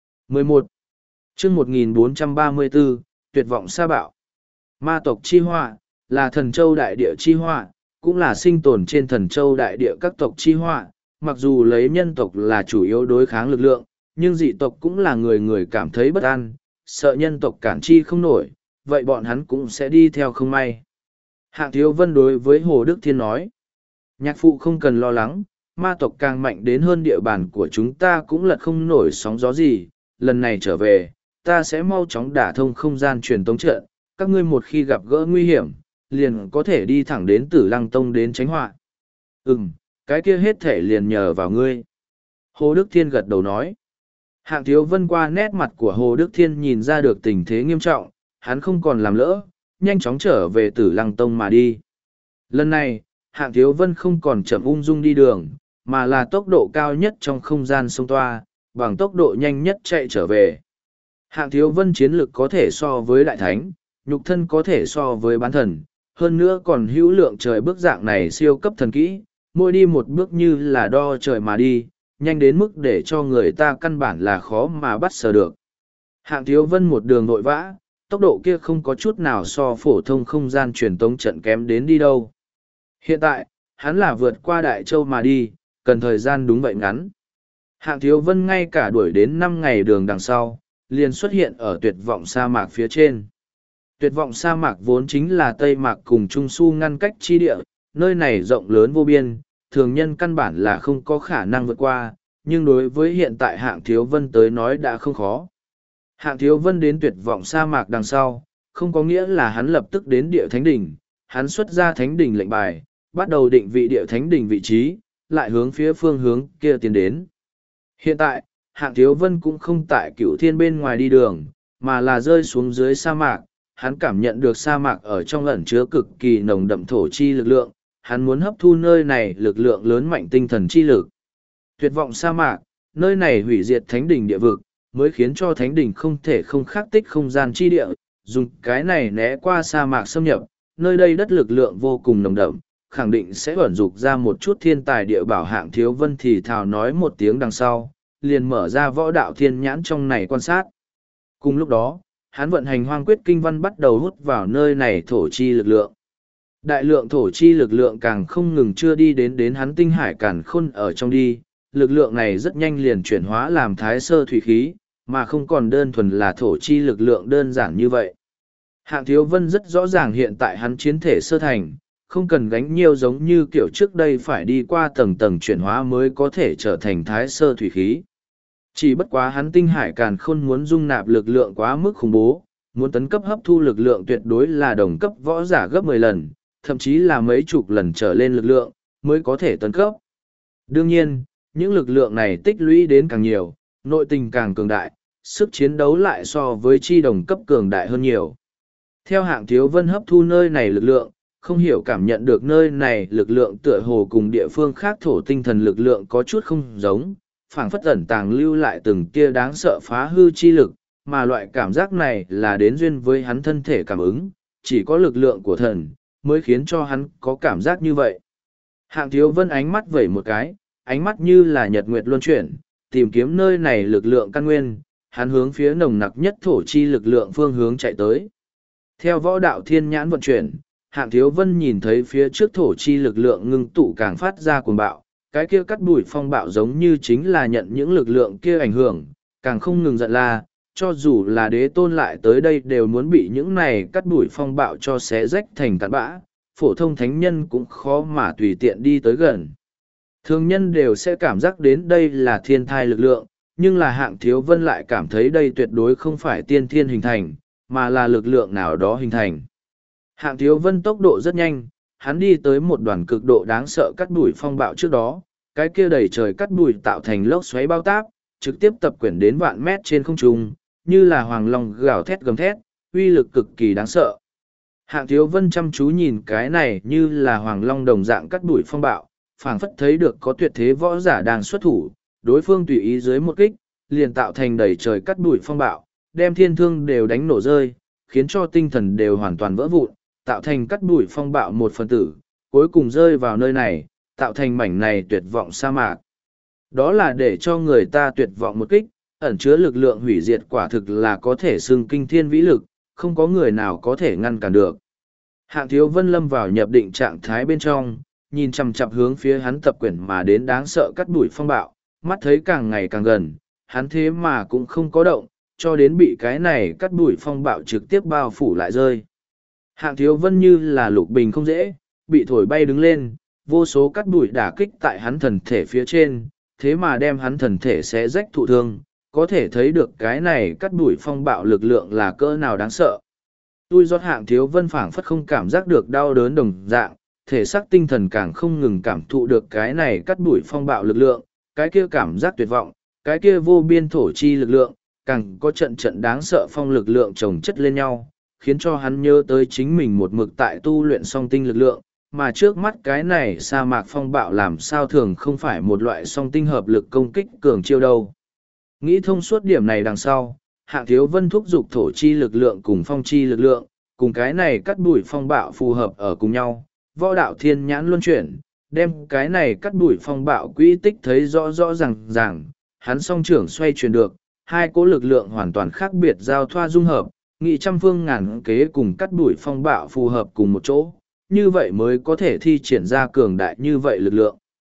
11. chương 1434, tuyệt vọng sa bạo. Ma tộc chi họa, là thần châu đại địa chi họa, cũng là sinh tồn trên thần châu đại địa các tộc chi họa, mặc dù lấy nhân tộc là chủ yếu đối kháng lực lượng, nhưng dị tộc cũng là người người cảm thấy bất an, sợ nhân tộc cản chi không nổi, vậy bọn hắn cũng sẽ đi theo không may. Hạng Thiếu Vân đối với Hồ Đức Thiên nói, nhạc phụ không cần lo lắng, ma tộc càng mạnh đến hơn địa bàn của chúng ta cũng lật không nổi sóng gió gì, lần này trở về, ta sẽ mau chóng đả thông không gian truyền tống trận, các ngươi một khi gặp gỡ nguy hiểm, liền có thể đi thẳng đến Tử Lăng Tông đến tránh họa. Cái kia hết thể liền nhờ vào ngươi. Hồ Đức Thiên gật đầu nói. Hạng Thiếu Vân qua nét mặt của Hồ Đức Thiên nhìn ra được tình thế nghiêm trọng, hắn không còn làm lỡ, nhanh chóng trở về Tử Lăng Tông mà đi. Lần này, Hạng Thiếu Vân không còn chậm ung dung đi đường, mà là tốc độ cao nhất trong không gian sông toa, bằng tốc độ nhanh nhất chạy trở về. Hạng Thiếu Vân chiến lực có thể so với Đại Thánh, nhục thân có thể so với bán thần, hơn nữa còn hữu lượng trời bước dạng này siêu cấp thần kỹ, mỗi đi một bước như là đo trời mà đi, nhanh đến mức để cho người ta căn bản là khó mà bắt sờ được. Hạng Thiếu Vân một đường vội vã, tốc độ kia không có chút nào so phổ thông không gian truyền tống trận kém đến đi đâu. Hiện tại, hắn là vượt qua Đại Châu mà đi, cần thời gian đúng vậy ngắn. Hạng Thiếu Vân ngay cả đuổi đến 5 ngày đường đằng sau, liền xuất hiện ở tuyệt vọng sa mạc phía trên. Tuyệt vọng sa mạc vốn chính là Tây Mạc cùng Trung Su ngăn cách chi địa, nơi này rộng lớn vô biên, thường nhân căn bản là không có khả năng vượt qua, nhưng đối với hiện tại Hạng Thiếu Vân tới nói đã không khó. Hạng Thiếu Vân đến tuyệt vọng sa mạc đằng sau, không có nghĩa là hắn lập tức đến địa thánh đỉnh, hắn xuất ra thánh đỉnh lệnh bài, bắt đầu định vị địa thánh đỉnh vị trí, lại hướng phía phương hướng kia tiến đến. Hiện tại, Hạng Thiếu Vân cũng không tại Cửu Thiên bên ngoài đi đường, mà là rơi xuống dưới sa mạc, hắn cảm nhận được sa mạc ở trong ẩn chứa cực kỳ nồng đậm thổ chi lực lượng, hắn muốn hấp thu nơi này lực lượng lớn mạnh tinh thần chi lực. Tuyệt vọng sa mạc, nơi này hủy diệt thánh đỉnh địa vực, mới khiến cho thánh đỉnh không thể không khắc tích không gian chi địa, dùng cái này né qua sa mạc xâm nhập, nơi đây đất lực lượng vô cùng nồng đậm, khẳng định sẽ ẩn dục ra một chút thiên tài địa bảo. Hạng Thiếu Vân thì thào nói một tiếng đằng sau, liền mở ra võ đạo thiên nhãn trong này quan sát. Cùng lúc đó, hắn vận hành hoang quyết kinh văn bắt đầu hút vào nơi này thổ chi lực lượng. Đại lượng thổ chi lực lượng càng không ngừng chưa đi đến hắn tinh hải càn khôn ở trong đi, lực lượng này rất nhanh liền chuyển hóa làm thái sơ thủy khí, mà không còn đơn thuần là thổ chi lực lượng đơn giản như vậy. Hạng Thiếu Vân rất rõ ràng hiện tại hắn chiến thể sơ thành, không cần gánh nhiều giống như kiểu trước đây phải đi qua tầng tầng chuyển hóa mới có thể trở thành thái sơ thủy khí. Chỉ bất quá hắn tinh hải càn khôn muốn dung nạp lực lượng quá mức khủng bố, muốn tấn cấp hấp thu lực lượng tuyệt đối là đồng cấp võ giả gấp 10 lần, thậm chí là mấy chục lần trở lên lực lượng, mới có thể tấn cấp. Đương nhiên, những lực lượng này tích lũy đến càng nhiều, nội tình càng cường đại, sức chiến đấu lại so với chi đồng cấp cường đại hơn nhiều. Theo Hạng Thiếu Vân hấp thu nơi này lực lượng, không hiểu cảm nhận được nơi này lực lượng tựa hồ cùng địa phương khác thổ tinh thần lực lượng có chút không giống, phảng phất ẩn tàng lưu lại từng tia đáng sợ phá hư chi lực, mà loại cảm giác này là đến duyên với hắn thân thể cảm ứng, chỉ có lực lượng của thần, mới khiến cho hắn có cảm giác như vậy. Hạng Thiếu Vân ánh mắt vẩy một cái, ánh mắt như là nhật nguyệt luân chuyển, tìm kiếm nơi này lực lượng căn nguyên, hắn hướng phía nồng nặc nhất thổ chi lực lượng phương hướng chạy tới. Theo võ đạo thiên nhãn vận chuyển, Hạng Thiếu Vân nhìn thấy phía trước thổ chi lực lượng ngưng tụ càng phát ra cuồng bạo, cái kia cắt đuổi phong bạo giống như chính là nhận những lực lượng kia ảnh hưởng, càng không ngừng giận la, cho dù là đế tôn lại tới đây đều muốn bị những này cắt đuổi phong bạo cho xé rách thành cát bã, phổ thông thánh nhân cũng khó mà tùy tiện đi tới gần. Thường nhân đều sẽ cảm giác đến đây là thiên thai lực lượng, nhưng là Hạng Thiếu Vân lại cảm thấy đây tuyệt đối không phải tiên thiên hình thành, mà là lực lượng nào đó hình thành. Hạng Thiếu Vân tốc độ rất nhanh, hắn đi tới một đoàn cực độ đáng sợ cắt đuổi phong bạo trước đó, cái kia đầy trời cắt đuổi tạo thành lốc xoáy bao táp, trực tiếp tập quyển đến vạn mét trên không trung, như là hoàng long gào thét gầm thét, uy lực cực kỳ đáng sợ. Hạng Thiếu Vân chăm chú nhìn cái này như là hoàng long đồng dạng cắt đuổi phong bạo, phảng phất thấy được có tuyệt thế võ giả đang xuất thủ, đối phương tùy ý dưới một kích, liền tạo thành đầy trời cắt đuổi phong bạo, đem thiên thương đều đánh nổ rơi, khiến cho tinh thần đều hoàn toàn vỡ vụn, tạo thành cắt đuổi phong bạo một phần tử, cuối cùng rơi vào nơi này, tạo thành mảnh này tuyệt vọng sa mạc. Đó là để cho người ta tuyệt vọng một kích, ẩn chứa lực lượng hủy diệt quả thực là có thể xưng kinh thiên vĩ lực, không có người nào có thể ngăn cản được. Hạng Thiếu Vân lâm vào nhập định trạng thái bên trong, nhìn chằm chằm hướng phía hắn tập quyển mà đến đáng sợ cắt đuổi phong bạo, mắt thấy càng ngày càng gần, hắn thế mà cũng không có động, cho đến bị cái này cắt đuổi phong bạo trực tiếp bao phủ lại rơi. Hạng Thiếu Vân như là lục bình không dễ, bị thổi bay đứng lên, vô số cắt đuổi đả kích tại hắn thần thể phía trên, thế mà đem hắn thần thể xé rách thụ thương, có thể thấy được cái này cắt đuổi phong bạo lực lượng là cỡ nào đáng sợ. Tui giót Hạng Thiếu Vân phảng phất không cảm giác được đau đớn đồng dạng, thể xác tinh thần càng không ngừng cảm thụ được cái này cắt đuổi phong bạo lực lượng, cái kia cảm giác tuyệt vọng, cái kia vô biên thổ chi lực lượng, càng có trận trận đáng sợ phong lực lượng chồng chất lên nhau, khiến cho hắn nhớ tới chính mình một mực tại tu luyện song tinh lực lượng, mà trước mắt cái này sa mạc phong bạo làm sao thường không phải một loại song tinh hợp lực công kích cường chiêu đâu. Nghĩ thông suốt điểm này đằng sau, Hạng Thiếu Vân thúc giục thổ chi lực lượng cùng phong chi lực lượng, cùng cái này cắt đuổi phong bạo phù hợp ở cùng nhau, võ đạo thiên nhãn luân chuyển, đem cái này cắt đuổi phong bạo quỹ tích thấy rõ rõ ràng, hắn song trưởng xoay chuyển được, hai cỗ lực lượng hoàn toàn khác biệt giao thoa dung hợp, nghị trăm phương ngàn kế cùng cắt đuổi phong bạo phù hợp cùng một chỗ, như vậy mới có thể thi triển ra cường đại như vậy lực lượng.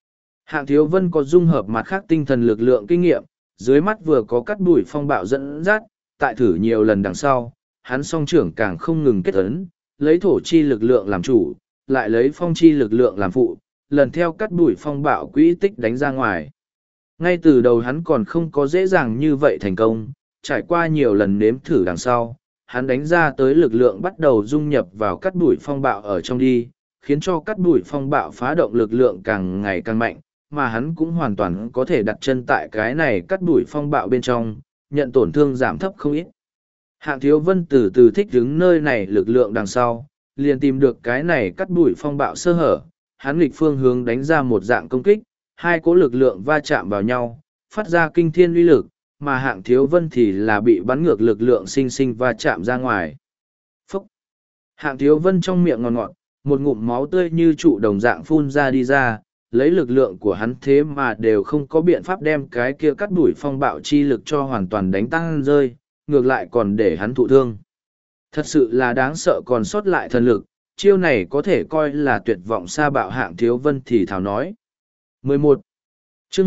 Hạng Thiếu Vân có dung hợp mặt khác tinh thần lực lượng kinh nghiệm, dưới mắt vừa có cắt đuổi phong bạo dẫn dắt, tại thử nhiều lần đằng sau, hắn song trưởng càng không ngừng kết ấn, lấy thổ chi lực lượng làm chủ, lại lấy phong chi lực lượng làm phụ, lần theo cắt đuổi phong bạo quỹ tích đánh ra ngoài. Ngay từ đầu hắn còn không có dễ dàng như vậy thành công, trải qua nhiều lần nếm thử đằng sau, hắn đánh ra tới lực lượng bắt đầu dung nhập vào cắt đuổi phong bạo ở trong đi, khiến cho cắt đuổi phong bạo phá động lực lượng càng ngày càng mạnh, mà hắn cũng hoàn toàn có thể đặt chân tại cái này cắt đuổi phong bạo bên trong, nhận tổn thương giảm thấp không ít. Hạng Thiếu Vân từ từ thích đứng nơi này lực lượng đằng sau, liền tìm được cái này cắt đuổi phong bạo sơ hở, hắn nghịch phương hướng đánh ra một dạng công kích, hai cỗ lực lượng va chạm vào nhau, phát ra kinh thiên uy lực, mà Hạng Thiếu Vân thì là bị bắn ngược lực lượng sinh sinh va chạm ra ngoài. Phúc! Hạng Thiếu Vân trong miệng ngọt ngọt, một ngụm máu tươi như trụ đồng dạng phun ra đi ra, lấy lực lượng của hắn thế mà đều không có biện pháp đem cái kia cắt đuổi phong bạo chi lực cho hoàn toàn đánh tăng rơi, ngược lại còn để hắn thụ thương. Thật sự là đáng sợ còn sót lại thần lực, chiêu này có thể coi là tuyệt vọng sa bạo. Hạng Thiếu Vân thì thào nói. 11. chương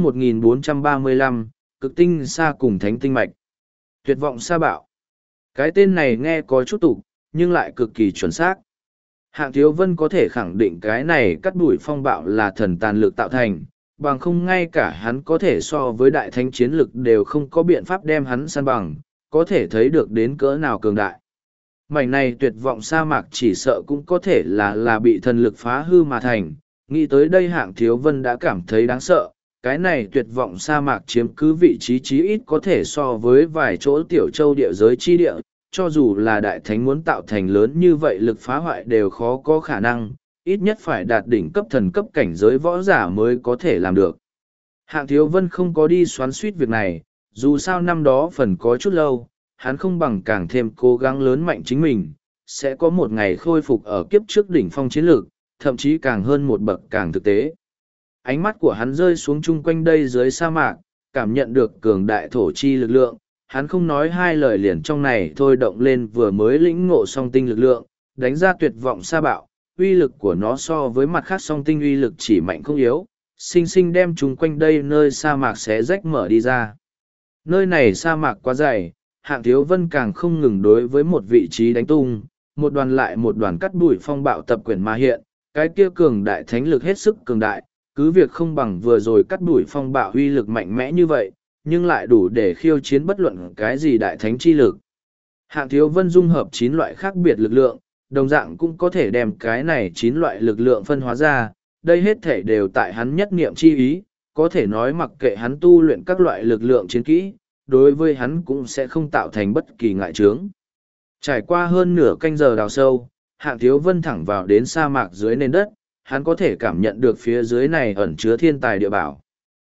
1435, cực tinh sa cùng thánh tinh mạch. Tuyệt vọng sa bạo. Cái tên này nghe có chút tục, nhưng lại cực kỳ chuẩn xác. Hạng Thiếu Vân có thể khẳng định cái này cắt đuổi phong bạo là thần tàn lực tạo thành, bằng không ngay cả hắn có thể so với đại thánh chiến lực đều không có biện pháp đem hắn săn bằng, có thể thấy được đến cỡ nào cường đại. Mảnh này tuyệt vọng sa mạc chỉ sợ cũng có thể là bị thần lực phá hư mà thành, nghĩ tới đây Hạng Thiếu Vân đã cảm thấy đáng sợ, cái này tuyệt vọng sa mạc chiếm cứ vị trí chí ít có thể so với vài chỗ tiểu châu địa giới chi địa, cho dù là đại thánh muốn tạo thành lớn như vậy lực phá hoại đều khó có khả năng, ít nhất phải đạt đỉnh cấp thần cấp cảnh giới võ giả mới có thể làm được. Hạng Thiếu Vân không có đi xoắn suýt việc này, dù sao năm đó phần có chút lâu, hắn không bằng càng thêm cố gắng lớn mạnh chính mình, sẽ có một ngày khôi phục ở kiếp trước đỉnh phong chiến lược, thậm chí càng hơn một bậc càng thực tế. Ánh mắt của hắn rơi xuống chung quanh đây dưới sa mạc, cảm nhận được cường đại thổ chi lực lượng, hắn không nói hai lời liền trong này thôi động lên vừa mới lĩnh ngộ song tinh lực lượng, đánh ra tuyệt vọng sa bạo, uy lực của nó so với mặt khác song tinh uy lực chỉ mạnh không yếu, sinh sinh đem chung quanh đây nơi sa mạc xé rách mở đi ra. Nơi này sa mạc quá dày, Hạng Thiếu Vân càng không ngừng đối với một vị trí đánh tung, một đoàn lại một đoàn cắt đuổi phong bạo tập quyển mà hiện, cái kia cường đại thánh lực hết sức cường đại, cứ việc không bằng vừa rồi cắt đuổi phong bạo uy lực mạnh mẽ như vậy, nhưng lại đủ để khiêu chiến bất luận cái gì đại thánh chi lực. Hạng Thiếu Vân dung hợp 9 loại khác biệt lực lượng, đồng dạng cũng có thể đem cái này 9 loại lực lượng phân hóa ra, đây hết thể đều tại hắn nhất niệm chi ý, có thể nói mặc kệ hắn tu luyện các loại lực lượng chiến kỹ, đối với hắn cũng sẽ không tạo thành bất kỳ ngại chướng. Trải qua hơn nửa canh giờ đào sâu, Hạng Thiếu Vân thẳng vào đến sa mạc dưới nền đất, hắn có thể cảm nhận được phía dưới này ẩn chứa thiên tài địa bảo.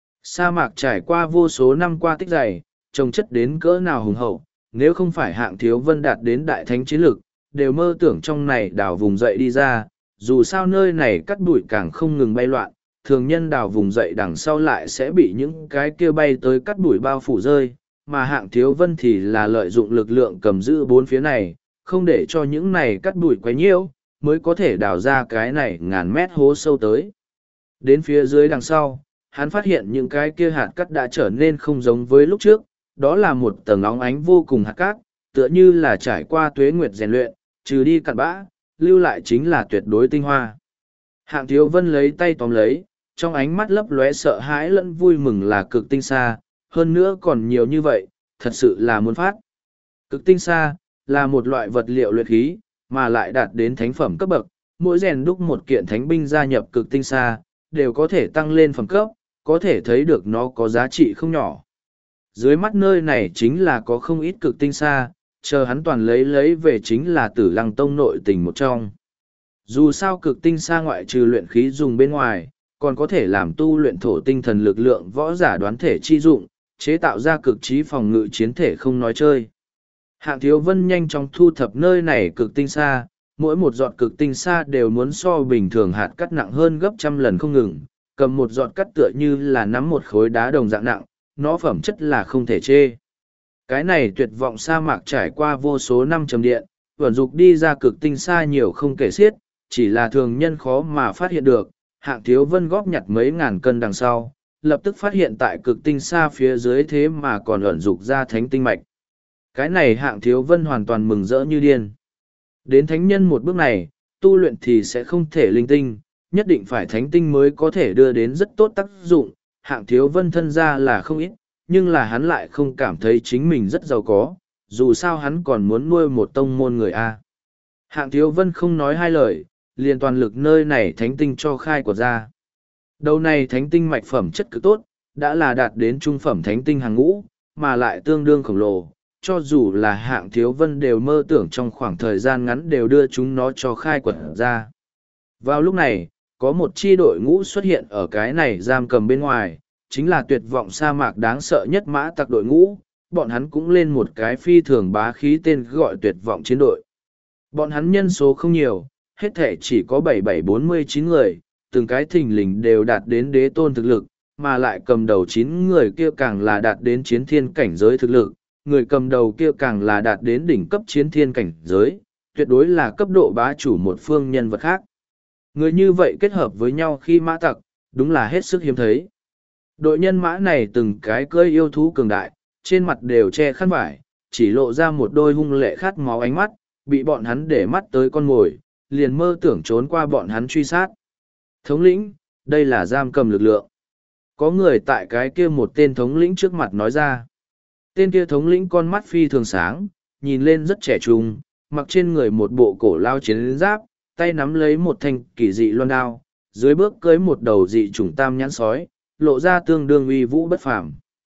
Sa mạc trải qua vô số năm qua tích dày, trồng chất đến cỡ nào hùng hậu, nếu không phải Hạng Thiếu Vân đạt đến đại thánh chiến lực, đều mơ tưởng trong này đào vùng dậy đi ra, dù sao nơi này cắt bụi càng không ngừng bay loạn, thường nhân đào vùng dậy đằng sau lại sẽ bị những cái kia bay tới cắt bụi bao phủ rơi, mà Hạng Thiếu Vân thì là lợi dụng lực lượng cầm giữ bốn phía này, không để cho những này cắt bụi quấy nhiễu, mới có thể đào ra cái này ngàn mét hố sâu tới. Đến phía dưới đằng sau, hắn phát hiện những cái kia hạt cát đã trở nên không giống với lúc trước, đó là một tầng óng ánh vô cùng hạt cát, tựa như là trải qua tuế nguyệt rèn luyện, trừ đi cặn bã, lưu lại chính là tuyệt đối tinh hoa. Hạng Thiếu Vân lấy tay tóm lấy, trong ánh mắt lấp lóe sợ hãi lẫn vui mừng là cực tinh xa, hơn nữa còn nhiều như vậy, thật sự là muốn phát. Cực tinh xa, là một loại vật liệu luyện khí, mà lại đạt đến thánh phẩm cấp bậc, mỗi rèn đúc một kiện thánh binh gia nhập cực tinh xa, đều có thể tăng lên phẩm cấp, có thể thấy được nó có giá trị không nhỏ. Dưới mắt nơi này chính là có không ít cực tinh xa, chờ hắn toàn lấy về chính là Tử Lăng Tông nội tình một trong. Dù sao cực tinh xa ngoại trừ luyện khí dùng bên ngoài, còn có thể làm tu luyện thổ tinh thần lực lượng võ giả đoán thể chi dụng, chế tạo ra cực trí phòng ngự chiến thể không nói chơi. Hạng Thiếu Vân nhanh chóng thu thập nơi này cực tinh xa, mỗi một giọt cực tinh xa đều muốn so bình thường hạt cắt nặng hơn gấp trăm lần không ngừng, cầm một giọt cắt tựa như là nắm một khối đá đồng dạng nặng, nó phẩm chất là không thể chê. Cái này tuyệt vọng sa mạc trải qua vô số năm trầm điện, vận dục đi ra cực tinh xa nhiều không kể xiết, chỉ là thường nhân khó mà phát hiện được. Hạng Thiếu Vân góp nhặt mấy ngàn cân đằng sau, lập tức phát hiện tại cực tinh xa phía dưới thế mà còn ẩn dục ra thánh tinh mạch. Cái này Hạng Thiếu Vân hoàn toàn mừng rỡ như điên. Đến thánh nhân một bước này, tu luyện thì sẽ không thể linh tinh, nhất định phải thánh tinh mới có thể đưa đến rất tốt tác dụng. Hạng Thiếu Vân thân ra là không ít, nhưng là hắn lại không cảm thấy chính mình rất giàu có, dù sao hắn còn muốn nuôi một tông môn người A. Hạng Thiếu Vân không nói hai lời, liền toàn lực nơi này thánh tinh cho khai quật ra. Đầu này thánh tinh mạch phẩm chất cực tốt, đã là đạt đến trung phẩm thánh tinh hàng ngũ, mà lại tương đương khổng lồ, cho dù là Hạng Thiếu Vân đều mơ tưởng trong khoảng thời gian ngắn đều đưa chúng nó cho khai quật ra. Vào lúc này, có một chi đội ngũ xuất hiện ở cái này giam cầm bên ngoài, chính là tuyệt vọng sa mạc đáng sợ nhất mã tặc đội ngũ, bọn hắn cũng lên một cái phi thường bá khí tên gọi tuyệt vọng chiến đội. Bọn hắn nhân số không nhiều, hết thể chỉ có 7749 người, từng cái thình lình đều đạt đến đế tôn thực lực, mà lại cầm đầu 9 người kia càng là đạt đến chiến thiên cảnh giới thực lực, người cầm đầu kia càng là đạt đến đỉnh cấp chiến thiên cảnh giới, tuyệt đối là cấp độ bá chủ một phương nhân vật khác. Người như vậy kết hợp với nhau khi mã tặc, đúng là hết sức hiếm thấy. Đội nhân mã này từng cái cưỡi yêu thú cường đại, trên mặt đều che khăn vải, chỉ lộ ra một đôi hung lệ khát máu ánh mắt, bị bọn hắn để mắt tới con mồi, liền mơ tưởng trốn qua bọn hắn truy sát. Thống lĩnh, đây là giam cầm lực lượng. Có người tại cái kia một tên thống lĩnh trước mặt nói ra. Tên kia thống lĩnh con mắt phi thường sáng, nhìn lên rất trẻ trung, mặc trên người một bộ cổ lao chiến giáp, tay nắm lấy một thanh kỳ dị loan đao, dưới bước cưới một đầu dị trùng tam nhãn sói, lộ ra tương đương uy vũ bất phàm.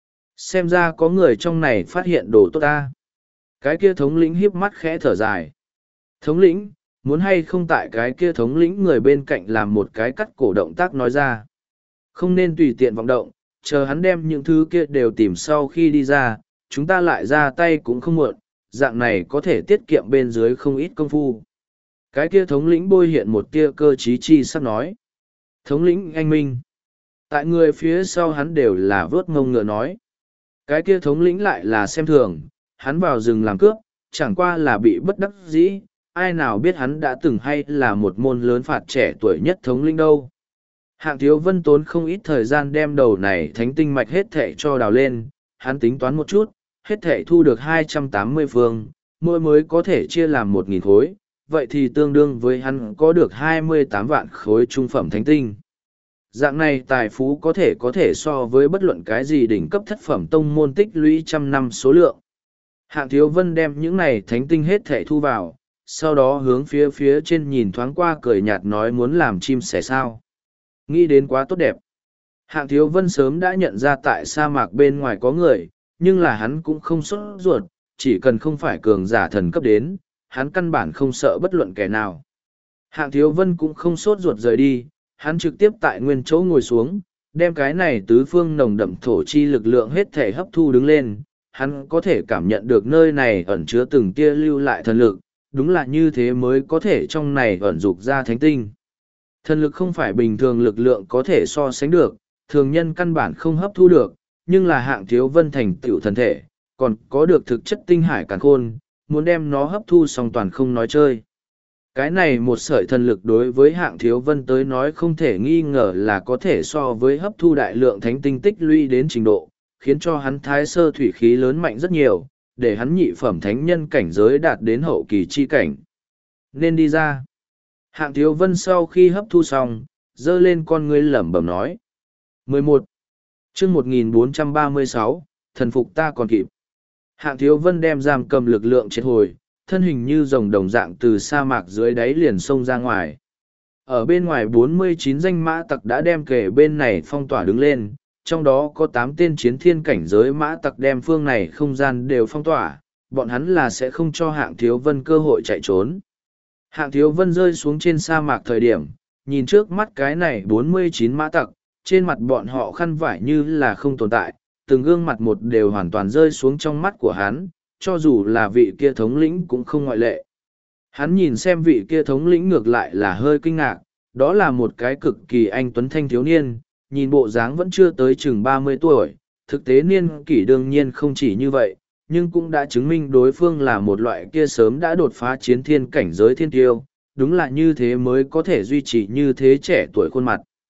Xem ra có người trong này phát hiện đồ tốt ta. Cái kia thống lĩnh híp mắt khẽ thở dài. Thống lĩnh, muốn hay không tại cái kia thống lĩnh người bên cạnh làm một cái cắt cổ động tác nói ra. Không nên tùy tiện vọng động, chờ hắn đem những thứ kia đều tìm sau khi đi ra, chúng ta lại ra tay cũng không muộn, dạng này có thể tiết kiệm bên dưới không ít công phu. Cái kia thống lĩnh bôi hiện một tia cơ trí chi sắp nói. Thống lĩnh anh minh. Tại người phía sau hắn đều là vớt ngông ngựa nói. Cái kia thống lĩnh lại là xem thường, hắn vào rừng làm cướp, chẳng qua là bị bất đắc dĩ, ai nào biết hắn đã từng hay là một môn lớn phạt trẻ tuổi nhất thống lĩnh đâu. Hạng Thiếu Vân tốn không ít thời gian đem đầu này thánh tinh mạch hết thệ cho đào lên, hắn tính toán một chút, hết thệ thu được 280 phương, mỗi mới có thể chia làm 1.000 khối, vậy thì tương đương với hắn có được 28 vạn khối trung phẩm thánh tinh. Dạng này tài phú có thể so với bất luận cái gì đỉnh cấp thất phẩm tông môn tích lũy trăm năm số lượng. Hạng Thiếu Vân đem những này thánh tinh hết thệ thu vào, sau đó hướng phía trên nhìn thoáng qua cười nhạt nói muốn làm chim sẻ sao. Nghĩ đến quá tốt đẹp. Hạng Thiếu Vân sớm đã nhận ra tại sa mạc bên ngoài có người, nhưng là hắn cũng không sốt ruột, chỉ cần không phải cường giả thần cấp đến, hắn căn bản không sợ bất luận kẻ nào. Hạng Thiếu Vân cũng không sốt ruột rời đi, hắn trực tiếp tại nguyên chỗ ngồi xuống, đem cái này tứ phương nồng đậm thổ chi lực lượng hết thể hấp thu đứng lên, hắn có thể cảm nhận được nơi này ẩn chứa từng tia lưu lại thần lực, đúng là như thế mới có thể trong này ẩn dục ra thánh tinh. Thần lực không phải bình thường lực lượng có thể so sánh được, thường nhân căn bản không hấp thu được, nhưng là Hạng Thiếu Vân thành tựu thần thể, còn có được thực chất tinh hải càn khôn, muốn đem nó hấp thu xong toàn không nói chơi. Cái này một sợi thần lực đối với Hạng Thiếu Vân tới nói không thể nghi ngờ là có thể so với hấp thu đại lượng thánh tinh tích lũy đến trình độ, khiến cho hắn thái sơ thủy khí lớn mạnh rất nhiều, để hắn nhị phẩm thánh nhân cảnh giới đạt đến hậu kỳ chi cảnh. Nên đi ra. Hạng Thiếu Vân sau khi hấp thu xong, dơ lên con ngươi lẩm bẩm nói. 11. chương 1436, thần phục ta còn kịp. Hạng Thiếu Vân đem giam cầm lực lượng triệt hồi, thân hình như rồng đồng dạng từ sa mạc dưới đáy liền xông ra ngoài. Ở bên ngoài 49 danh mã tặc đã đem kể bên này phong tỏa đứng lên, trong đó có 8 tên chiến thiên cảnh giới mã tặc đem phương này không gian đều phong tỏa, bọn hắn là sẽ không cho Hạng Thiếu Vân cơ hội chạy trốn. Hạng Thiếu Vân rơi xuống trên sa mạc thời điểm, nhìn trước mắt cái này 49 mã tặc, trên mặt bọn họ khăn vải như là không tồn tại, từng gương mặt một đều hoàn toàn rơi xuống trong mắt của hắn, cho dù là vị kia thống lĩnh cũng không ngoại lệ. Hắn nhìn xem vị kia thống lĩnh ngược lại là hơi kinh ngạc, đó là một cái cực kỳ anh tuấn thanh thiếu niên, nhìn bộ dáng vẫn chưa tới chừng 30 tuổi, thực tế niên kỷ đương nhiên không chỉ như vậy, nhưng cũng đã chứng minh đối phương là một loại kia sớm đã đột phá chiến thiên cảnh giới thiên tiêu, đúng là như thế mới có thể duy trì như thế trẻ tuổi khuôn mặt.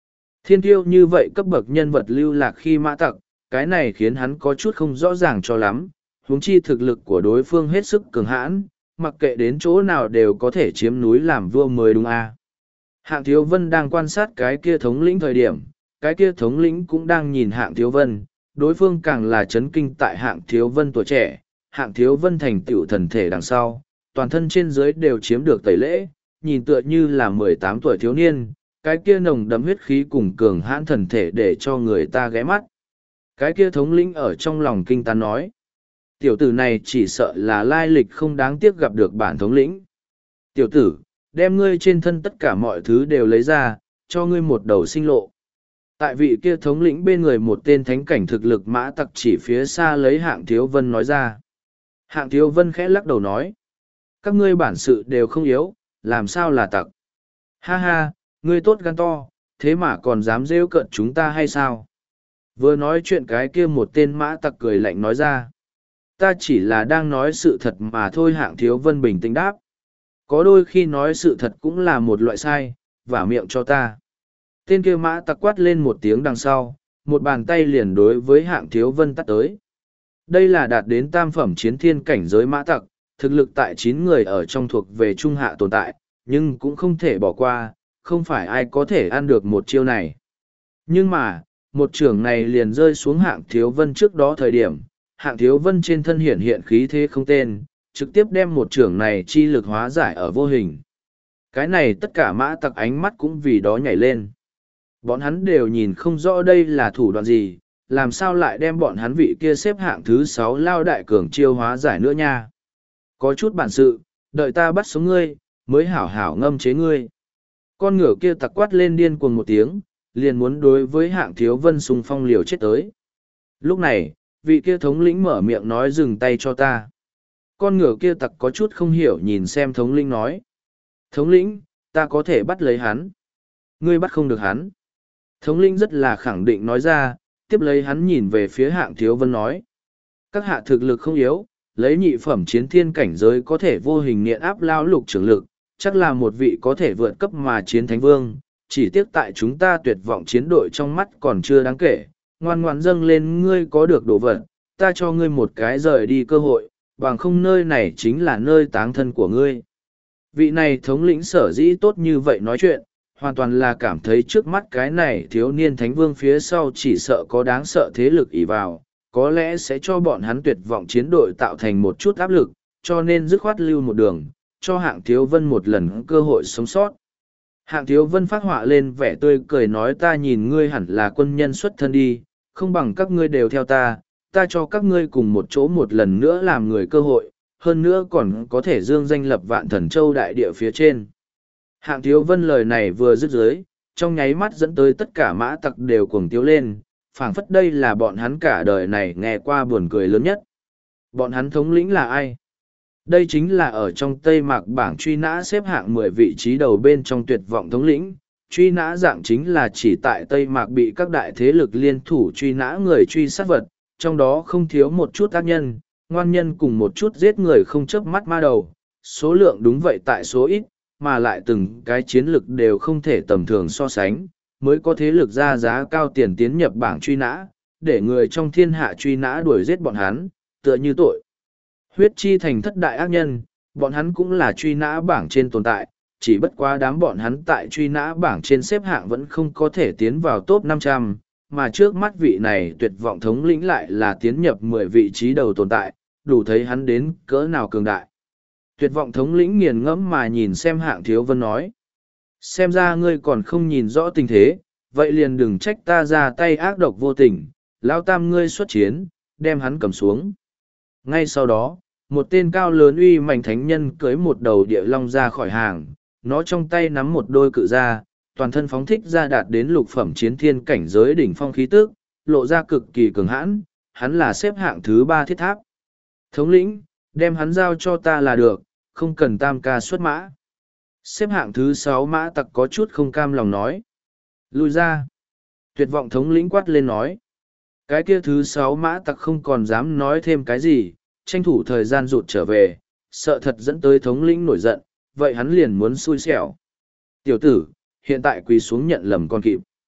Thiên tiêu như vậy cấp bậc nhân vật lưu lạc khi mã tặc, cái này khiến hắn có chút không rõ ràng cho lắm, huống chi thực lực của đối phương hết sức cường hãn, mặc kệ đến chỗ nào đều có thể chiếm núi làm vua mới đúng a. Hạng Thiếu Vân đang quan sát cái kia thống lĩnh thời điểm, cái kia thống lĩnh cũng đang nhìn Hạng Thiếu Vân, đối phương càng là chấn kinh tại Hạng Thiếu Vân tuổi trẻ, Hạng Thiếu Vân thành tựu thần thể đằng sau, toàn thân trên dưới đều chiếm được tẩy lễ, nhìn tựa như là 18 tuổi thiếu niên, cái kia nồng đậm huyết khí cùng cường hãn thần thể để cho người ta ghé mắt. Cái kia thống lĩnh ở trong lòng kinh tán nói, tiểu tử này chỉ sợ là lai lịch không đáng tiếc gặp được bản thống lĩnh. Tiểu tử, đem ngươi trên thân tất cả mọi thứ đều lấy ra, cho ngươi một đầu sinh lộ. Tại vị kia thống lĩnh bên người một tên thánh cảnh thực lực mã tặc chỉ phía xa lấy Hạng Thiếu Vân nói ra. Hạng Thiếu Vân khẽ lắc đầu nói, các ngươi bản sự đều không yếu, làm sao là tặc. Ha ha, ngươi tốt gan to, thế mà còn dám rêu cợt chúng ta hay sao? Vừa nói chuyện cái kia một tên mã tặc cười lạnh nói ra. Ta chỉ là đang nói sự thật mà thôi. Hạng Thiếu Vân bình tĩnh đáp. Có đôi khi nói sự thật cũng là một loại sai, vả miệng cho ta. Tên kia mã tặc quát lên một tiếng đằng sau, một bàn tay liền đối với Hạng Thiếu Vân tắt tới. Đây là đạt đến tam phẩm chiến thiên cảnh giới mã tặc, thực lực tại 9 người ở trong thuộc về trung hạ tồn tại, nhưng cũng không thể bỏ qua, không phải ai có thể ăn được một chiêu này. Nhưng mà, một trưởng này liền rơi xuống Hạng Thiếu Vân trước đó thời điểm, Hạng Thiếu Vân trên thân hiện hiện khí thế không tên, trực tiếp đem một trưởng này chi lực hóa giải ở vô hình. Cái này tất cả mã tặc ánh mắt cũng vì đó nhảy lên. Bọn hắn đều nhìn không rõ đây là thủ đoạn gì, làm sao lại đem bọn hắn vị kia xếp hạng thứ 6 lao đại cường chiêu hóa giải nữa nha. Có chút bản sự, đợi ta bắt sống ngươi, mới hảo hảo ngâm chế ngươi. Con ngựa kia tặc quát lên điên cuồng một tiếng, liền muốn đối với Hạng Thiếu Vân xung phong liều chết tới. Lúc này, vị kia thống lĩnh mở miệng nói dừng tay cho ta. Con ngựa kia tặc có chút không hiểu nhìn xem thống lĩnh nói. Thống lĩnh, ta có thể bắt lấy hắn. Ngươi bắt không được hắn. Thống lĩnh rất là khẳng định nói ra, tiếp lấy hắn nhìn về phía Hạng Thiếu Vân nói. Các hạ thực lực không yếu, lấy nhị phẩm chiến thiên cảnh giới có thể vô hình nghiện áp lao lục trưởng lực, chắc là một vị có thể vượt cấp mà chiến thánh vương, chỉ tiếc tại chúng ta tuyệt vọng chiến đội trong mắt còn chưa đáng kể, ngoan ngoãn dâng lên ngươi có được đồ vật, ta cho ngươi một cái rời đi cơ hội, bằng không nơi này chính là nơi táng thân của ngươi. Vị này thống lĩnh sở dĩ tốt như vậy nói chuyện, hoàn toàn là cảm thấy trước mắt cái này thiếu niên thánh vương phía sau chỉ sợ có đáng sợ thế lực ỷ vào, có lẽ sẽ cho bọn hắn tuyệt vọng chiến đội tạo thành một chút áp lực, cho nên dứt khoát lưu một đường, cho Hạng Thiếu Vân một lần cơ hội sống sót. Hạng Thiếu Vân phát họa lên vẻ tươi cười nói ta nhìn ngươi hẳn là quân nhân xuất thân đi, không bằng các ngươi đều theo ta, ta cho các ngươi cùng một chỗ một lần nữa làm người cơ hội, hơn nữa còn có thể dương danh lập vạn thần châu đại địa phía trên. Hạng Thiếu Vân lời này vừa dứt dưới, trong nháy mắt dẫn tới tất cả mã tặc đều cuồng tiếu lên, phảng phất đây là bọn hắn cả đời này nghe qua buồn cười lớn nhất. Bọn hắn thống lĩnh là ai? Đây chính là ở trong Tây Mạc bảng truy nã xếp hạng 10 vị trí đầu bên trong tuyệt vọng thống lĩnh. Truy nã dạng chính là chỉ tại Tây Mạc bị các đại thế lực liên thủ truy nã người truy sát vật, trong đó không thiếu một chút ác nhân, ngoan nhân cùng một chút giết người không chớp mắt ma đầu. Số lượng đúng vậy tại số ít, mà lại từng cái chiến lực đều không thể tầm thường so sánh, mới có thế lực ra giá cao tiền tiến nhập bảng truy nã, để người trong thiên hạ truy nã đuổi giết bọn hắn, tựa như tội. Huyết chi thành thất đại ác nhân, bọn hắn cũng là truy nã bảng trên tồn tại, chỉ bất quá đám bọn hắn tại truy nã bảng trên xếp hạng vẫn không có thể tiến vào top 500, mà trước mắt vị này tuyệt vọng thống lĩnh lại là tiến nhập 10 vị trí đầu tồn tại, đủ thấy hắn đến cỡ nào cường đại. Tuyệt vọng thống lĩnh nghiền ngẫm mà nhìn xem Hạng Thiếu Vân nói. Xem ra ngươi còn không nhìn rõ tình thế, vậy liền đừng trách ta ra tay ác độc vô tình, lao tam ngươi xuất chiến, đem hắn cầm xuống. Ngay sau đó, một tên cao lớn uy mạnh thánh nhân cưới một đầu địa long ra khỏi hàng, nó trong tay nắm một đôi cự gia, toàn thân phóng thích ra đạt đến lục phẩm chiến thiên cảnh giới đỉnh phong khí tức, lộ ra cực kỳ cường hãn, hắn là xếp hạng thứ 3 thiết tháp. Thống lĩnh, đem hắn giao cho ta là được, không cần tam ca xuất mã. Xếp hạng thứ 6 mã tặc có chút không cam lòng nói. Lùi ra. Tuyệt vọng thống lĩnh quát lên nói. Cái kia thứ 6 mã tặc không còn dám nói thêm cái gì, tranh thủ thời gian rụt trở về, sợ thật dẫn tới thống lĩnh nổi giận, vậy hắn liền muốn xui xẻo. Tiểu tử, hiện tại quỳ xuống nhận lầm con kịp.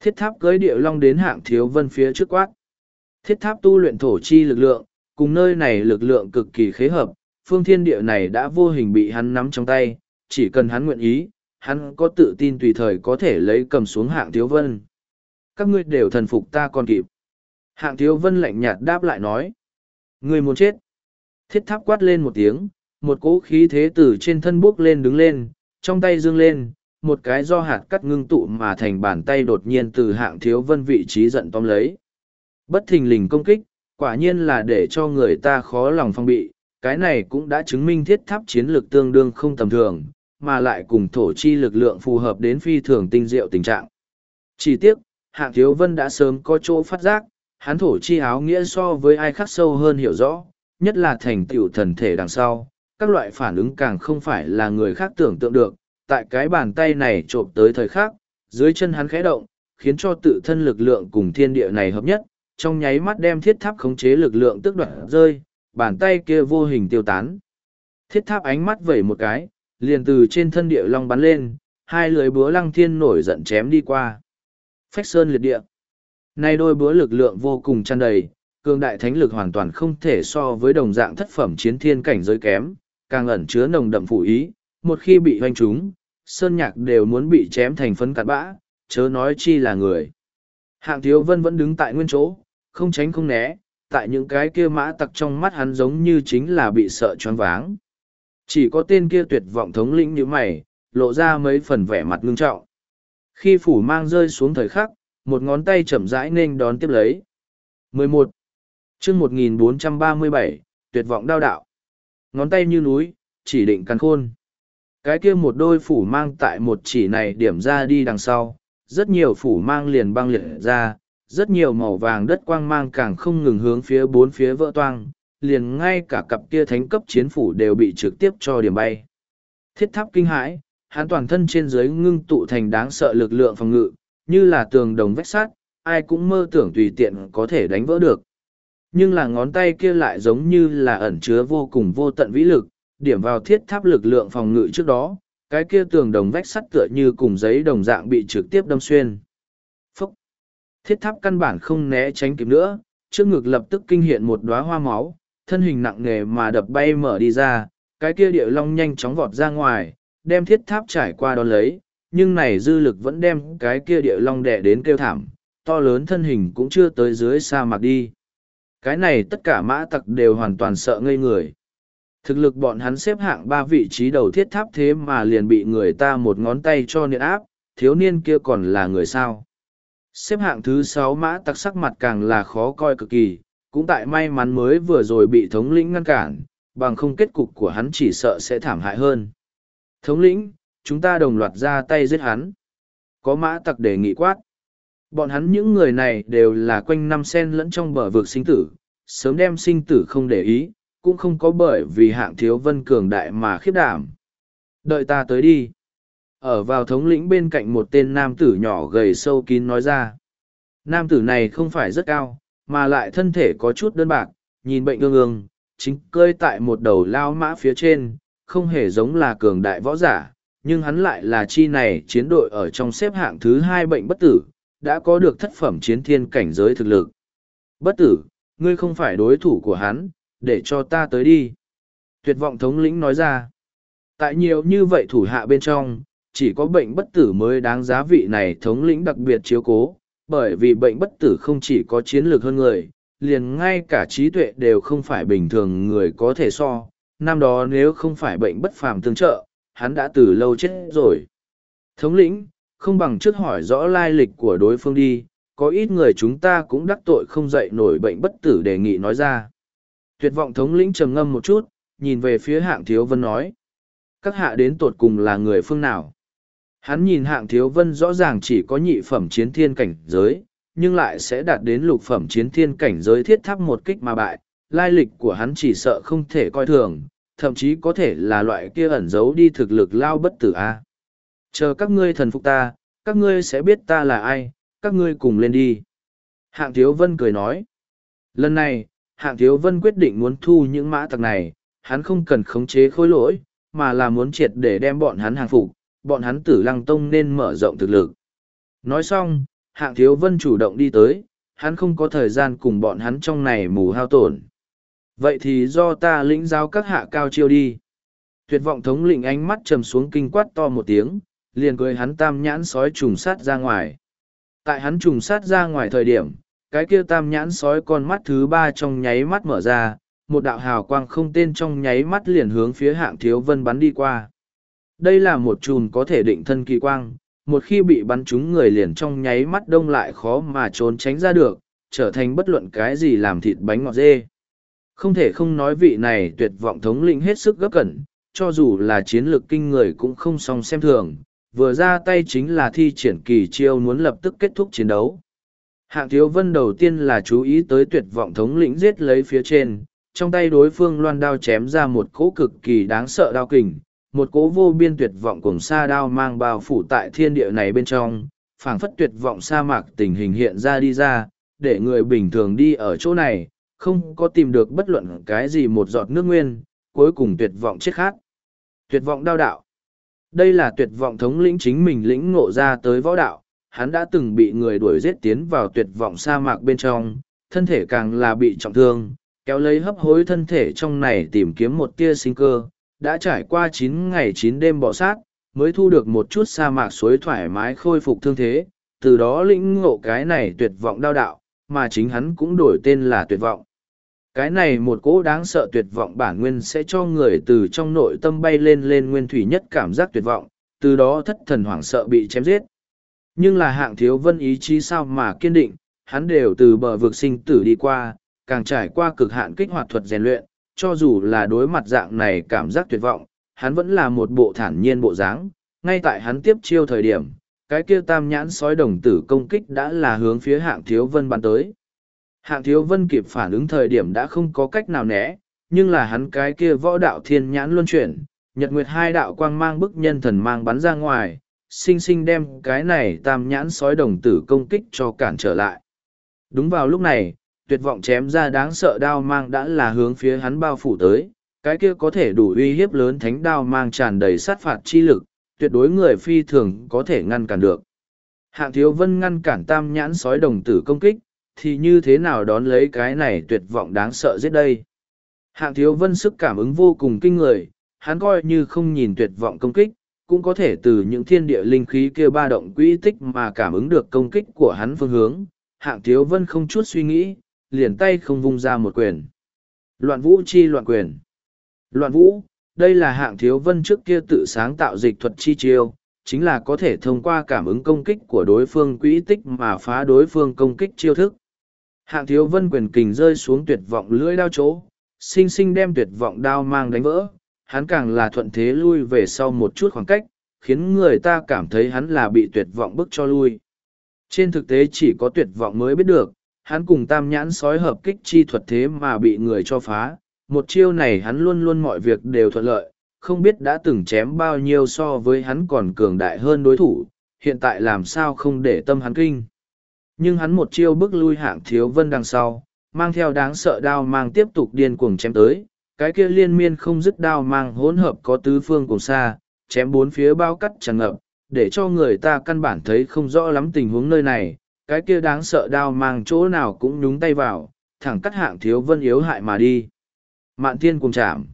Thiết tháp cưới địa long đến Hạng Thiếu Vân phía trước quát. Thiết tháp tu luyện thổ chi lực lượng, cùng nơi này lực lượng cực kỳ khế hợp, phương thiên địa này đã vô hình bị hắn nắm trong tay, chỉ cần hắn nguyện ý, hắn có tự tin tùy thời có thể lấy cầm xuống Hạng Thiếu Vân. Các ngươi đều thần phục ta còn kịp. Hạng Thiếu Vân lạnh nhạt đáp lại nói. Ngươi muốn chết. Thiết tháp quát lên một tiếng, một cỗ khí thế từ trên thân bước lên đứng lên, trong tay dương lên, một cái do hạt cắt ngưng tụ mà thành bàn tay đột nhiên từ Hạng Thiếu Vân vị trí giận tóm lấy. Bất thình lình công kích, quả nhiên là để cho người ta khó lòng phong bị, cái này cũng đã chứng minh thiết tháp chiến lược tương đương không tầm thường, mà lại cùng thổ chi lực lượng phù hợp đến phi thường tinh diệu tình trạng. Chỉ tiếc, Hạng Thiếu Vân đã sớm có chỗ phát giác, hắn thổ chi áo nghĩa so với ai khác sâu hơn hiểu rõ, nhất là thành tựu thần thể đằng sau, các loại phản ứng càng không phải là người khác tưởng tượng được, tại cái bàn tay này trộm tới thời khắc, dưới chân hắn khẽ động, khiến cho tự thân lực lượng cùng thiên địa này hợp nhất, trong nháy mắt đem thiết tháp khống chế lực lượng tức đoạt rơi, bàn tay kia vô hình tiêu tán. Thiết tháp ánh mắt vẩy một cái, liền từ trên thân địa long bắn lên, hai lưỡi búa lăng thiên nổi giận chém đi qua. Phách sơn liệt địa. Nay đôi búa lực lượng vô cùng tràn đầy, cường đại thánh lực hoàn toàn không thể so với đồng dạng thất phẩm chiến thiên cảnh giới kém, càng ẩn chứa nồng đậm phủ ý, một khi bị hoanh trúng, sơn nhạc đều muốn bị chém thành phấn cát bã, chớ nói chi là người. Hạng Thiếu Vân vẫn đứng tại nguyên chỗ, không tránh không né, tại những cái kia mã tặc trong mắt hắn giống như chính là bị sợ choáng váng. Chỉ có tên kia tuyệt vọng thống lĩnh như mày, lộ ra mấy phần vẻ mặt ngưng trọng. Khi phủ mang rơi xuống thời khắc, một ngón tay chậm rãi nên đón tiếp lấy. 11. chương 1437, tuyệt vọng đao đạo. Ngón tay như núi, chỉ định càn khôn. Cái kia một đôi phủ mang tại một chỉ này điểm ra đi đằng sau, rất nhiều phủ mang liền băng liệt ra, rất nhiều màu vàng đất quang mang càng không ngừng hướng phía bốn phía vỡ toang, liền ngay cả cặp kia thánh cấp chiến phủ đều bị trực tiếp cho điểm bay. Thiết tháp kinh hãi, hắn toàn thân trên dưới ngưng tụ thành đáng sợ lực lượng phòng ngự, như là tường đồng vách sắt, ai cũng mơ tưởng tùy tiện có thể đánh vỡ được. Nhưng là ngón tay kia lại giống như là ẩn chứa vô cùng vô tận vĩ lực, điểm vào thiết tháp lực lượng phòng ngự trước đó, cái kia tường đồng vách sắt tựa như cùng giấy đồng dạng bị trực tiếp đâm xuyên. Phúc! Thiết tháp căn bản không né tránh kịp nữa, trước ngực lập tức kinh hiện một đóa hoa máu, thân hình nặng nề mà đập bay mở đi ra, cái kia địa long nhanh chóng vọt ra ngoài, đem thiết tháp trải qua đón lấy, nhưng này dư lực vẫn đem cái kia địa long đè đến kêu thảm, to lớn thân hình cũng chưa tới dưới sa mạc đi. Cái này tất cả mã tặc đều hoàn toàn sợ ngây người. Thực lực bọn hắn xếp hạng 3 vị trí đầu thiết tháp thế mà liền bị người ta một ngón tay cho niên áp, thiếu niên kia còn là người sao. Xếp hạng thứ 6 mã tặc sắc mặt càng là khó coi cực kỳ, cũng tại may mắn mới vừa rồi bị thống lĩnh ngăn cản, bằng không kết cục của hắn chỉ sợ sẽ thảm hại hơn. Thống lĩnh, chúng ta đồng loạt ra tay giết hắn. Có mã tặc đề nghị quát. Bọn hắn những người này đều là quanh năm sen lẫn trong bờ vực sinh tử, sớm đem sinh tử không để ý, cũng không có bởi vì Hạng Thiếu Vân cường đại mà khiếp đảm. Đợi ta tới đi. Ở vào thống lĩnh bên cạnh một tên nam tử nhỏ gầy sâu kín nói ra. Nam tử này không phải rất cao, mà lại thân thể có chút đơn bạc, nhìn bệnh ương ương, chính cơi tại một đầu lao mã phía trên, không hề giống là cường đại võ giả, nhưng hắn lại là chi này chiến đội ở trong xếp hạng thứ 2 bệnh bất tử, đã có được thất phẩm chiến thiên cảnh giới thực lực. Bất tử, ngươi không phải đối thủ của hắn, để cho ta tới đi. Tuyệt vọng thống lĩnh nói ra. Tại nhiều như vậy thủ hạ bên trong, chỉ có bệnh bất tử mới đáng giá vị này thống lĩnh đặc biệt chiếu cố, bởi vì bệnh bất tử không chỉ có chiến lược hơn người, liền ngay cả trí tuệ đều không phải bình thường người có thể so. Năm đó nếu không phải bệnh bất phàm tương trợ, hắn đã từ lâu chết rồi. Thống lĩnh, không bằng trước hỏi rõ lai lịch của đối phương đi, có ít người chúng ta cũng đắc tội không dậy nổi bệnh bất tử đề nghị nói ra. Tuyệt vọng thống lĩnh trầm ngâm một chút, nhìn về phía Hạng Thiếu Vân nói. Các hạ đến tột cùng là người phương nào? Hắn nhìn Hạng Thiếu Vân rõ ràng chỉ có nhị phẩm chiến thiên cảnh giới, nhưng lại sẽ đạt đến lục phẩm chiến thiên cảnh giới thiết tháp một kích mà bại. Lai lịch của hắn chỉ sợ không thể coi thường, thậm chí có thể là loại kia ẩn giấu đi thực lực lao bất tử a. Chờ các ngươi thần phục ta, các ngươi sẽ biết ta là ai, các ngươi cùng lên đi. Hạng Thiếu Vân cười nói. Lần này, Hạng Thiếu Vân quyết định muốn thu những mã tặc này, hắn không cần khống chế khối lỗi, mà là muốn triệt để đem bọn hắn hàng phục, bọn hắn Tử Lăng Tông nên mở rộng thực lực. Nói xong, Hạng Thiếu Vân chủ động đi tới, hắn không có thời gian cùng bọn hắn trong này mù hao tổn. Vậy thì do ta lĩnh giáo các hạ cao chiêu đi. Tuyệt vọng thống lĩnh ánh mắt trầm xuống kinh quát to một tiếng, liền cười hắn tam nhãn sói trùng sát ra ngoài. Tại hắn trùng sát ra ngoài thời điểm, cái kia tam nhãn sói con mắt thứ ba trong nháy mắt mở ra, một đạo hào quang không tên trong nháy mắt liền hướng phía Hạng Thiếu Vân bắn đi qua. Đây là một chùm có thể định thân kỳ quang, một khi bị bắn trúng người liền trong nháy mắt đông lại khó mà trốn tránh ra được, trở thành bất luận cái gì làm thịt bánh ngọt dê. Không thể không nói vị này tuyệt vọng thống lĩnh hết sức gấp cẩn, cho dù là chiến lược kinh người cũng không song xem thường, vừa ra tay chính là thi triển kỳ chiêu muốn lập tức kết thúc chiến đấu. Hạng Thiếu Vân đầu tiên là chú ý tới tuyệt vọng thống lĩnh giết lấy phía trên, trong tay đối phương loan đao chém ra một cỗ cực kỳ đáng sợ đao kình, một cỗ vô biên tuyệt vọng cùng sa đao mang bao phủ tại thiên địa này bên trong, phảng phất tuyệt vọng sa mạc tình hình hiện ra đi ra, để người bình thường đi ở chỗ này, không có tìm được bất luận cái gì một giọt nước nguyên, cuối cùng tuyệt vọng chết khát. Tuyệt vọng đao đạo. Đây là tuyệt vọng thống lĩnh chính mình lĩnh ngộ ra tới võ đạo, hắn đã từng bị người đuổi giết tiến vào tuyệt vọng sa mạc bên trong, thân thể càng là bị trọng thương, kéo lấy hấp hối thân thể trong này tìm kiếm một tia sinh cơ, đã trải qua 9 ngày 9 đêm bỏ sát, mới thu được một chút sa mạc suối thoải mái khôi phục thương thế, từ đó lĩnh ngộ cái này tuyệt vọng đao đạo, mà chính hắn cũng đổi tên là tuyệt vọng. Cái này một cỗ đáng sợ tuyệt vọng bản nguyên sẽ cho người từ trong nội tâm bay lên nguyên thủy nhất cảm giác tuyệt vọng, từ đó thất thần hoảng sợ bị chém giết. Nhưng là Hạng Thiếu Vân ý chí sao mà kiên định, hắn đều từ bờ vực sinh tử đi qua, càng trải qua cực hạn kích hoạt thuật rèn luyện, cho dù là đối mặt dạng này cảm giác tuyệt vọng, hắn vẫn là một bộ thản nhiên bộ dáng. Ngay tại hắn tiếp chiêu thời điểm, cái kia tam nhãn sói đồng tử công kích đã là hướng phía Hạng Thiếu Vân bắn tới. Hạng Thiếu Vân kịp phản ứng thời điểm đã không có cách nào né, nhưng là hắn cái kia võ đạo thiên nhãn luân chuyển, nhật nguyệt hai đạo quang mang bức nhân thần mang bắn ra ngoài, sinh sinh đem cái này tam nhãn sói đồng tử công kích cho cản trở lại. Đúng vào lúc này, tuyệt vọng chém ra đáng sợ đao mang đã là hướng phía hắn bao phủ tới, cái kia có thể đủ uy hiếp lớn thánh đao mang tràn đầy sát phạt chi lực, tuyệt đối người phi thường có thể ngăn cản được. Hạng Thiếu Vân ngăn cản tam nhãn sói đồng tử công kích, thì như thế nào đón lấy cái này tuyệt vọng đáng sợ giết đây. Hạng Thiếu Vân sức cảm ứng vô cùng kinh người, hắn coi như không nhìn tuyệt vọng công kích, cũng có thể từ những thiên địa linh khí kia ba động quỹ tích mà cảm ứng được công kích của hắn phương hướng. Hạng Thiếu Vân không chút suy nghĩ, liền tay không vung ra một quyền. Loạn vũ chi loạn quyền. Loạn vũ, đây là Hạng Thiếu Vân trước kia tự sáng tạo dịch thuật chi chiêu, chính là có thể thông qua cảm ứng công kích của đối phương quỹ tích mà phá đối phương công kích chiêu thức. Hạng Thiếu Vân quyền kình rơi xuống tuyệt vọng lưỡi đao chỗ, sinh sinh đem tuyệt vọng đao mang đánh vỡ, hắn càng là thuận thế lui về sau một chút khoảng cách, khiến người ta cảm thấy hắn là bị tuyệt vọng bức cho lui. Trên thực tế chỉ có tuyệt vọng mới biết được, hắn cùng tam nhãn sói hợp kích chi thuật thế mà bị người cho phá, một chiêu này hắn luôn luôn mọi việc đều thuận lợi, không biết đã từng chém bao nhiêu so với hắn còn cường đại hơn đối thủ, hiện tại làm sao không để tâm hắn kinh. Nhưng hắn một chiêu bước lui Hạng Thiếu Vân đằng sau, mang theo đáng sợ đao mang tiếp tục điên cuồng chém tới, cái kia liên miên không dứt đao mang hỗn hợp có tứ phương cùng xa, chém bốn phía bao cắt tràn ngập, để cho người ta căn bản thấy không rõ lắm tình huống nơi này, cái kia đáng sợ đao mang chỗ nào cũng nhúng tay vào, thẳng cắt Hạng Thiếu Vân yếu hại mà đi. Mạn thiên cùng chạm.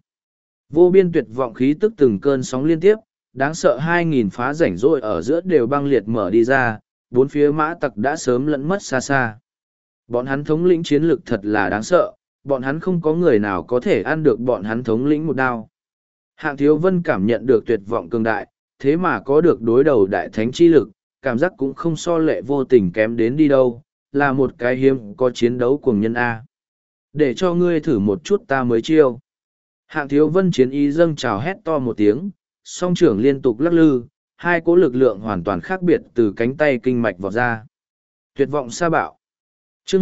Vô biên tuyệt vọng khí tức từng cơn sóng liên tiếp, đáng sợ 2000 phá rảnh rỗi ở giữa đều băng liệt mở đi ra, bốn phía mã tặc đã sớm lẫn mất xa xa. Bọn hắn thống lĩnh chiến lực thật là đáng sợ, bọn hắn không có người nào có thể ăn được bọn hắn thống lĩnh một đao. Hạng Thiếu Vân cảm nhận được tuyệt vọng cường đại, thế mà có được đối đầu đại thánh chi lực, cảm giác cũng không so lệ vô tình kém đến đi đâu, là một cái hiếm có chiến đấu cuồng nhân A. Để cho ngươi thử một chút ta mới chiêu. Hạng Thiếu Vân chiến ý dâng trào hét to một tiếng, song trưởng liên tục lắc lư, hai cỗ lực lượng hoàn toàn khác biệt từ cánh tay kinh mạch vọt ra. Tuyệt vọng sa bạo. Chương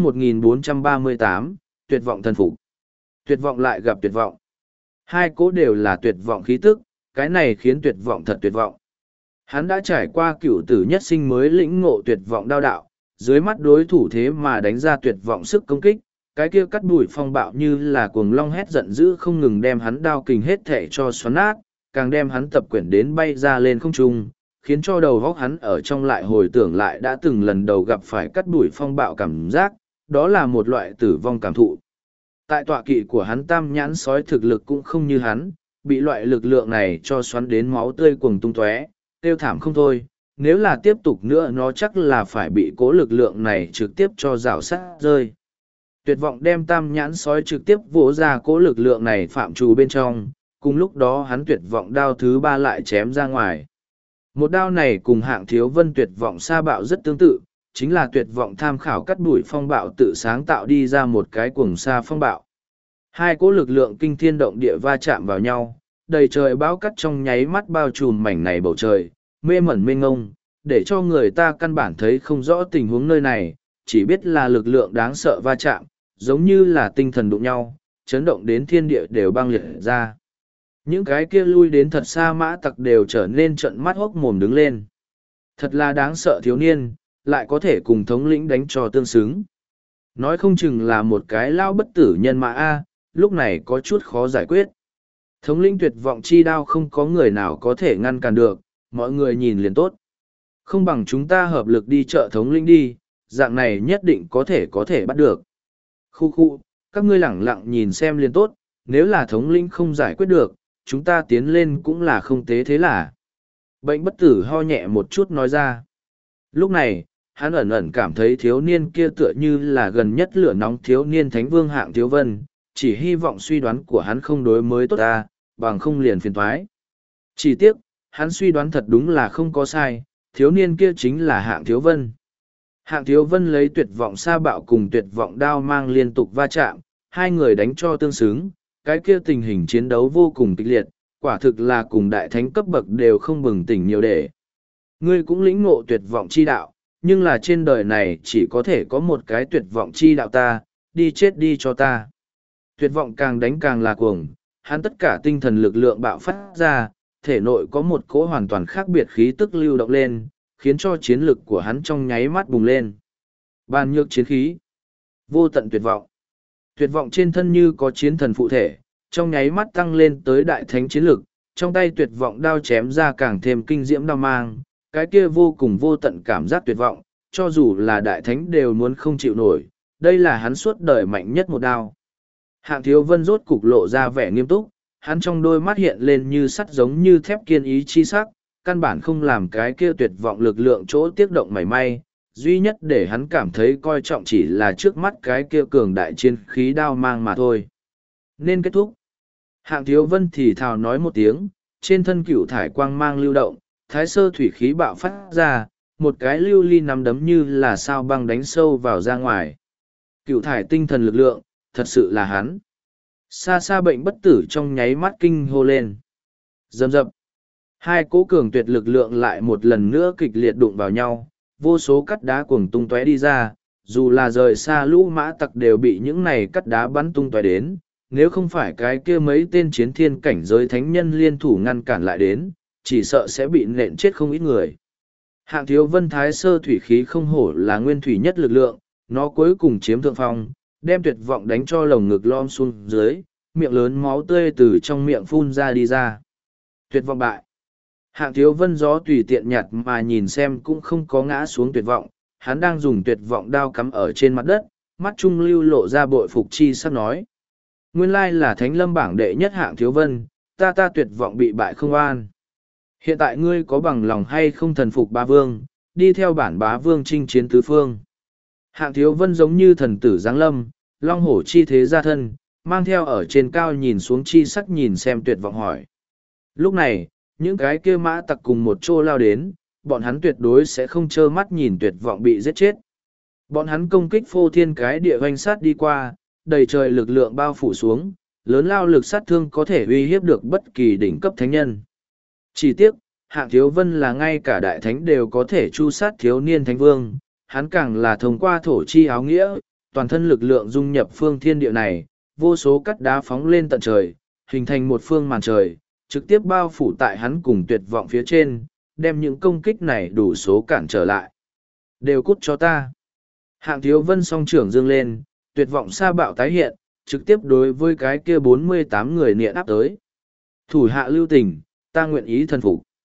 1438, tuyệt vọng thần phục. Tuyệt vọng lại gặp tuyệt vọng. Hai cỗ đều là tuyệt vọng khí tức, cái này khiến tuyệt vọng thật tuyệt vọng. Hắn đã trải qua cửu tử nhất sinh mới lĩnh ngộ tuyệt vọng đao đạo, dưới mắt đối thủ thế mà đánh ra tuyệt vọng sức công kích, cái kia cắt đùi phong bạo như là cuồng long hét giận dữ không ngừng đem hắn đao kình hết thệ cho xoắn nát, càng đem hắn tập quyển đến bay ra lên không trung, khiến cho đầu óc hắn ở trong lại hồi tưởng lại đã từng lần đầu gặp phải cắt đuổi phong bạo cảm giác, đó là một loại tử vong cảm thụ. Tại tọa kỵ của hắn tam nhãn sói thực lực cũng không như hắn, bị loại lực lượng này cho xoắn đến máu tươi cuồng tung tóe, kêu thảm không thôi. Nếu là tiếp tục nữa nó chắc là phải bị cố lực lượng này trực tiếp cho rào sát rơi. Tuyệt vọng đem tam nhãn sói trực tiếp vỗ ra cố lực lượng này phạm trù bên trong, cùng lúc đó hắn tuyệt vọng đao thứ ba lại chém ra ngoài. Một đao này cùng hạng thiếu vân tuyệt vọng sa bạo rất tương tự, chính là tuyệt vọng tham khảo cắt đuổi phong bạo tự sáng tạo đi ra một cái cuồng sa phong bạo. Hai cỗ lực lượng kinh thiên động địa va chạm vào nhau, đầy trời bão cắt trong nháy mắt bao trùm mảnh này bầu trời, mê mẩn mênh ngông, để cho người ta căn bản thấy không rõ tình huống nơi này, chỉ biết là lực lượng đáng sợ va chạm, giống như là tinh thần đụng nhau, chấn động đến thiên địa đều băng liệt ra. Những cái kia lui đến thật xa mã tặc đều trở nên trợn mắt hốc mồm đứng lên. Thật là đáng sợ thiếu niên, lại có thể cùng thống lĩnh đánh cho tương xứng. Nói không chừng là một cái lao bất tử nhân mã A, lúc này có chút khó giải quyết. Thống lĩnh tuyệt vọng chi đao không có người nào có thể ngăn cản được, mọi người nhìn liền tốt. Không bằng chúng ta hợp lực đi chợ thống lĩnh đi, dạng này nhất định có thể bắt được. Khu khu, các ngươi lẳng lặng nhìn xem liền tốt, nếu là thống lĩnh không giải quyết được, chúng ta tiến lên cũng là không tế thế là. Bệnh bất tử ho nhẹ một chút nói ra. Lúc này, hắn ẩn ẩn cảm thấy thiếu niên kia tựa như là gần nhất lửa nóng thiếu niên thánh vương hạng thiếu vân, chỉ hy vọng suy đoán của hắn không đối mới tốt ta, bằng không liền phiền thoái. Chỉ tiếc, hắn suy đoán thật đúng là không có sai, thiếu niên kia chính là hạng thiếu vân. Hạng thiếu vân lấy tuyệt vọng sa bạo cùng tuyệt vọng đao mang liên tục va chạm, hai người đánh cho tương xứng, cái kia tình hình chiến đấu vô cùng kịch liệt, quả thực là cùng đại thánh cấp bậc đều không bừng tỉnh nhiều để. Ngươi cũng lĩnh ngộ tuyệt vọng chi đạo, nhưng là trên đời này chỉ có thể có một cái tuyệt vọng chi đạo ta, đi chết đi cho ta. Tuyệt vọng càng đánh càng là cuồng, hắn tất cả tinh thần lực lượng bạo phát ra, thể nội có một cỗ hoàn toàn khác biệt khí tức lưu động lên, khiến cho chiến lực của hắn trong nháy mắt bùng lên. Bàn nhược chiến khí, vô tận tuyệt vọng. Tuyệt vọng trên thân như có chiến thần phụ thể, trong nháy mắt tăng lên tới đại thánh chiến lực, trong tay tuyệt vọng đao chém ra càng thêm kinh diễm đao mang, cái kia vô cùng vô tận cảm giác tuyệt vọng, cho dù là đại thánh đều muốn không chịu nổi, đây là hắn suốt đời mạnh nhất một đao. Hạng thiếu vân rốt cục lộ ra vẻ nghiêm túc, hắn trong đôi mắt hiện lên như sắt giống như thép kiên ý chi sắc, căn bản không làm cái kia tuyệt vọng lực lượng chỗ tiếc động mảy may, duy nhất để hắn cảm thấy coi trọng chỉ là trước mắt cái kia cường đại chiến khí đao mang mà thôi. Nên kết thúc. Hạng thiếu vân thì thào nói một tiếng, trên thân cửu thải quang mang lưu động, thái sơ thủy khí bạo phát ra, một cái lưu ly nắm đấm như là sao băng đánh sâu vào ra ngoài. Cửu thải tinh thần lực lượng, thật sự là hắn. Xa xa bệnh bất tử trong nháy mắt kinh hô lên. Dầm dập. Hai cỗ cường tuyệt lực lượng lại một lần nữa kịch liệt đụng vào nhau, vô số cắt đá cuồng tung tóe đi ra, dù là rời xa lũ mã tặc đều bị những này cắt đá bắn tung tóe đến, nếu không phải cái kia mấy tên chiến thiên cảnh giới thánh nhân liên thủ ngăn cản lại đến, chỉ sợ sẽ bị nện chết không ít người. Hạng thiếu vân thái sơ thủy khí không hổ là nguyên thủy nhất lực lượng, nó cuối cùng chiếm thượng phong, đem tuyệt vọng đánh cho lồng ngực lom xuống dưới, miệng lớn máu tươi từ trong miệng phun ra đi ra. Tuyệt vọng bại. Hạng thiếu vân gió tùy tiện nhặt mà nhìn xem cũng không có ngã xuống tuyệt vọng, hắn đang dùng tuyệt vọng đao cắm ở trên mặt đất, mắt trung lưu lộ ra bội phục chi sắp nói. Nguyên lai là thánh lâm bảng đệ nhất hạng thiếu vân, ta tuyệt vọng bị bại không an. Hiện tại ngươi có bằng lòng hay không thần phục bá vương, đi theo bản bá vương chinh chiến tứ phương. Hạng thiếu vân giống như thần tử giáng lâm, long hổ chi thế ra thân, mang theo ở trên cao nhìn xuống chi sắc nhìn xem tuyệt vọng hỏi. Lúc này, những cái kia mã tặc cùng một chỗ lao đến, bọn hắn tuyệt đối sẽ không trơ mắt nhìn tuyệt vọng bị giết chết. Bọn hắn công kích phô thiên cái địa hoành sát đi qua, đầy trời lực lượng bao phủ xuống, lớn lao lực sát thương có thể uy hiếp được bất kỳ đỉnh cấp thánh nhân. Chỉ tiếc, hạng thiếu vân là ngay cả đại thánh đều có thể chu sát thiếu niên thánh vương, hắn càng là thông qua thổ chi áo nghĩa, toàn thân lực lượng dung nhập phương thiên địa này, vô số cắt đá phóng lên tận trời, hình thành một phương màn trời, trực tiếp bao phủ tại hắn cùng tuyệt vọng phía trên, đem những công kích này đủ số cản trở lại. Đều cút cho ta. Hạng thiếu vân song trưởng dương lên, tuyệt vọng sa bạo tái hiện, trực tiếp đối với cái kia 48 người niệm áp tới. Thủ hạ lưu tình, ta nguyện ý thần phục.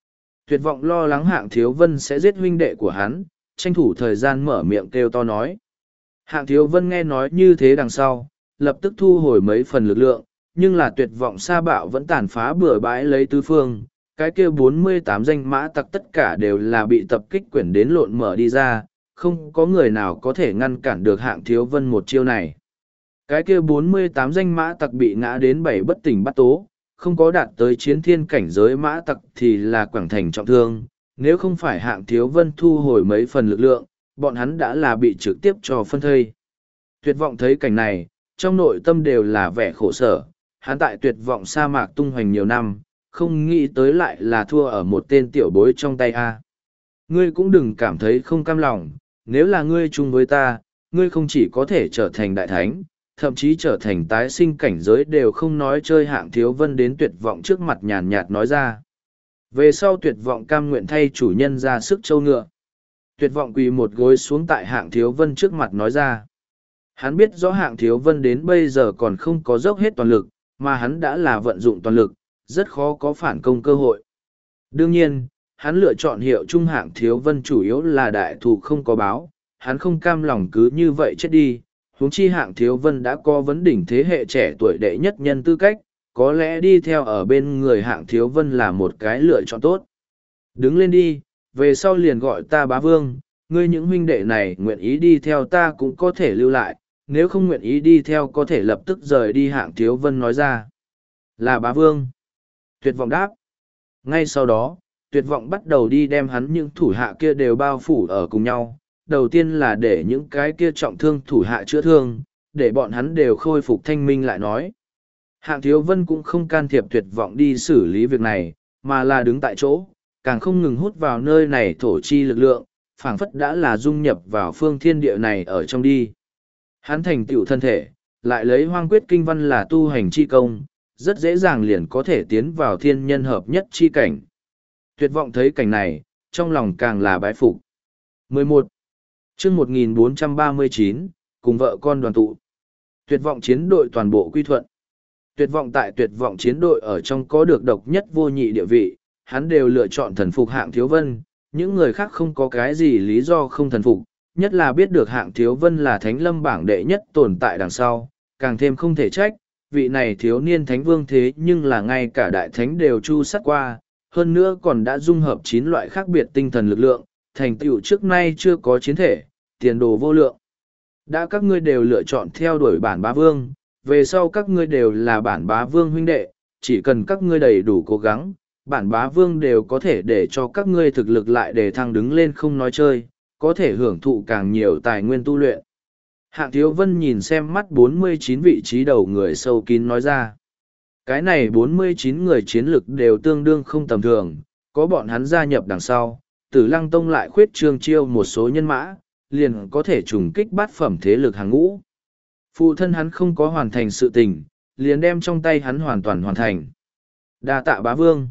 Tuyệt vọng lo lắng Hạng Thiếu Vân sẽ giết huynh đệ của hắn, tranh thủ thời gian mở miệng kêu to nói. Hạng Thiếu Vân nghe nói như thế đằng sau, lập tức thu hồi mấy phần lực lượng, nhưng là tuyệt vọng sa bạo vẫn tàn phá bừa bãi lấy tứ phương. Cái kia 48 danh mã tặc tất cả đều là bị tập kích quyển đến lộn mở đi ra, không có người nào có thể ngăn cản được Hạng Thiếu Vân một chiêu này. Cái kia 48 danh mã tặc bị ngã đến 7 bất tỉnh bắt tố, không có đạt tới chiến thiên cảnh giới mã tặc thì là quảng thành trọng thương. Nếu không phải Hạng Thiếu Vân thu hồi mấy phần lực lượng, bọn hắn đã là bị trực tiếp cho phân thây. Tuyệt vọng thấy cảnh này, trong nội tâm đều là vẻ khổ sở, hắn tại tuyệt vọng sa mạc tung hoành nhiều năm, không nghĩ tới lại là thua ở một tên tiểu bối trong tay a. Ngươi cũng đừng cảm thấy không cam lòng, nếu là ngươi chung với ta, ngươi không chỉ có thể trở thành đại thánh, thậm chí trở thành tái sinh cảnh giới đều không nói chơi. Hạng Thiếu Vân đến tuyệt vọng trước mặt nhàn nhạt nói ra. Về sau tuyệt vọng cam nguyện thay chủ nhân ra sức châu ngựa. Tuyệt vọng quỳ một gối xuống tại Hạng Thiếu Vân trước mặt nói ra. Hắn biết rõ Hạng Thiếu Vân đến bây giờ còn không có dốc hết toàn lực, mà hắn đã là vận dụng toàn lực, rất khó có phản công cơ hội. Đương nhiên, hắn lựa chọn hiệu chung Hạng Thiếu Vân chủ yếu là đại thù không có báo, hắn không cam lòng cứ như vậy chết đi. Huống chi Hạng Thiếu Vân đã có vấn đỉnh thế hệ trẻ tuổi đệ nhất nhân tư cách, có lẽ đi theo ở bên người Hạng Thiếu Vân là một cái lựa chọn tốt. Đứng lên đi, về sau liền gọi ta bá vương, ngươi những huynh đệ này nguyện ý đi theo ta cũng có thể lưu lại, nếu không nguyện ý đi theo có thể lập tức rời đi. Hạng Thiếu Vân nói ra. Là bá vương. Tuyệt vọng đáp. Ngay sau đó, tuyệt vọng bắt đầu đi đem hắn những thủ hạ kia đều bao phủ ở cùng nhau. Đầu tiên là để những cái kia trọng thương thủ hạ chữa thương, để bọn hắn đều khôi phục thanh minh lại nói. Hạng Thiếu Vân cũng không can thiệp tuyệt vọng đi xử lý việc này, mà là đứng tại chỗ, càng không ngừng hút vào nơi này thổ chi lực lượng, phảng phất đã là dung nhập vào phương thiên địa này ở trong đi. Hắn thành tựu thân thể, lại lấy hoang quyết kinh văn là tu hành chi công, rất dễ dàng liền có thể tiến vào thiên nhân hợp nhất chi cảnh. Tuyệt vọng thấy cảnh này, trong lòng càng là bái phục. 11. Chương 1439, cùng vợ con đoàn tụ. Tuyệt vọng chiến đội toàn bộ quy thuận. Tuyệt vọng tại tuyệt vọng chiến đội ở trong có được độc nhất vô nhị địa vị, hắn đều lựa chọn thần phục Hạng Thiếu Vân, những người khác không có cái gì lý do không thần phục, nhất là biết được Hạng Thiếu Vân là thánh lâm bảng đệ nhất tồn tại đằng sau, càng thêm không thể trách, vị này thiếu niên thánh vương thế nhưng là ngay cả đại thánh đều chu sát qua, hơn nữa còn đã dung hợp 9 loại khác biệt tinh thần lực lượng, thành tựu trước nay chưa có chiến thể, tiền đồ vô lượng. Đã các ngươi đều lựa chọn theo đuổi bản bá vương, về sau các ngươi đều là bản bá vương huynh đệ, chỉ cần các ngươi đầy đủ cố gắng, bản bá vương đều có thể để cho các ngươi thực lực lại để thăng đứng lên không nói chơi, có thể hưởng thụ càng nhiều tài nguyên tu luyện. Hạng Thiếu Vân nhìn xem mắt 49 vị trí đầu người sâu kín nói ra. Cái này 49 người chiến lực đều tương đương không tầm thường, có bọn hắn gia nhập đằng sau, Tử Lăng Tông lại khuyết trương chiêu một số nhân mã, liền có thể trùng kích bát phẩm thế lực hàng ngũ. Phụ thân hắn không có hoàn thành sự tình, liền đem trong tay hắn hoàn toàn hoàn thành. Đa tạ bá vương.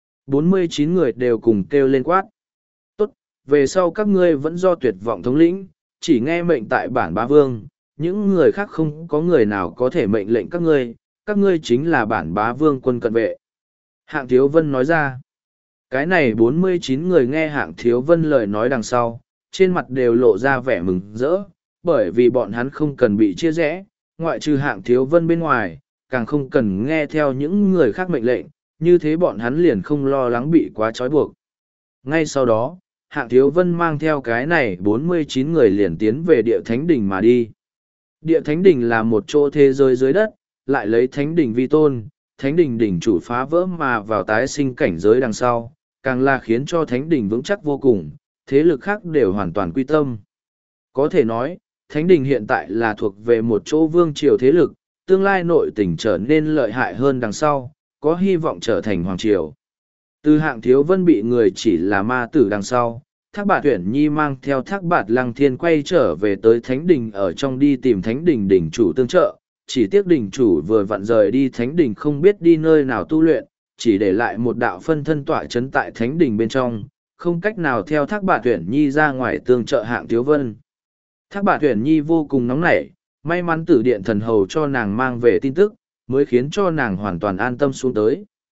49 người đều cùng kêu lên quát. Tốt, về sau các ngươi vẫn do tuyệt vọng thống lĩnh, chỉ nghe mệnh tại bản bá vương, những người khác không có người nào có thể mệnh lệnh các ngươi chính là bản bá vương quân cận vệ. Hạng Thiếu Vân nói ra. Cái này 49 người nghe Hạng Thiếu Vân lời nói đằng sau, trên mặt đều lộ ra vẻ mừng rỡ, bởi vì bọn hắn không cần bị chia rẽ, ngoại trừ Hạng Thiếu Vân bên ngoài, càng không cần nghe theo những người khác mệnh lệnh, như thế bọn hắn liền không lo lắng bị quá trói buộc. Ngay sau đó, Hạng Thiếu Vân mang theo cái này 49 người liền tiến về địa Thánh Đỉnh mà đi. Địa Thánh Đỉnh là một chỗ thế giới dưới đất, lại lấy Thánh Đỉnh vi tôn, Thánh Đỉnh đỉnh chủ phá vỡ mà vào tái sinh cảnh giới đằng sau, càng là khiến cho Thánh Đỉnh vững chắc vô cùng, thế lực khác đều hoàn toàn quy tâm. Có thể nói, Thánh Đỉnh hiện tại là thuộc về một chỗ vương triều thế lực, tương lai nội tình trở nên lợi hại hơn đằng sau, có hy vọng trở thành hoàng triều. Từ Hạng Thiếu Vân bị người chỉ là ma tử đằng sau, Thác Bạt Uyển Nhi mang theo Thác Bạt Lăng Thiên quay trở về tới Thánh Đình ở trong đi tìm Thánh Đình đỉnh chủ tương trợ, chỉ tiếc đỉnh chủ vừa vặn rời đi Thánh Đình không biết đi nơi nào tu luyện, chỉ để lại một đạo phân thân tọa chấn tại Thánh Đình bên trong, không cách nào theo Thác Bạt Uyển Nhi ra ngoài tương trợ Hạng Thiếu Vân. Thác Bạt Uyển Nhi vô cùng nóng nảy, may mắn Tử Điện Thần Hầu cho nàng mang về tin tức, mới khiến cho nàng hoàn toàn an tâm xuống tới.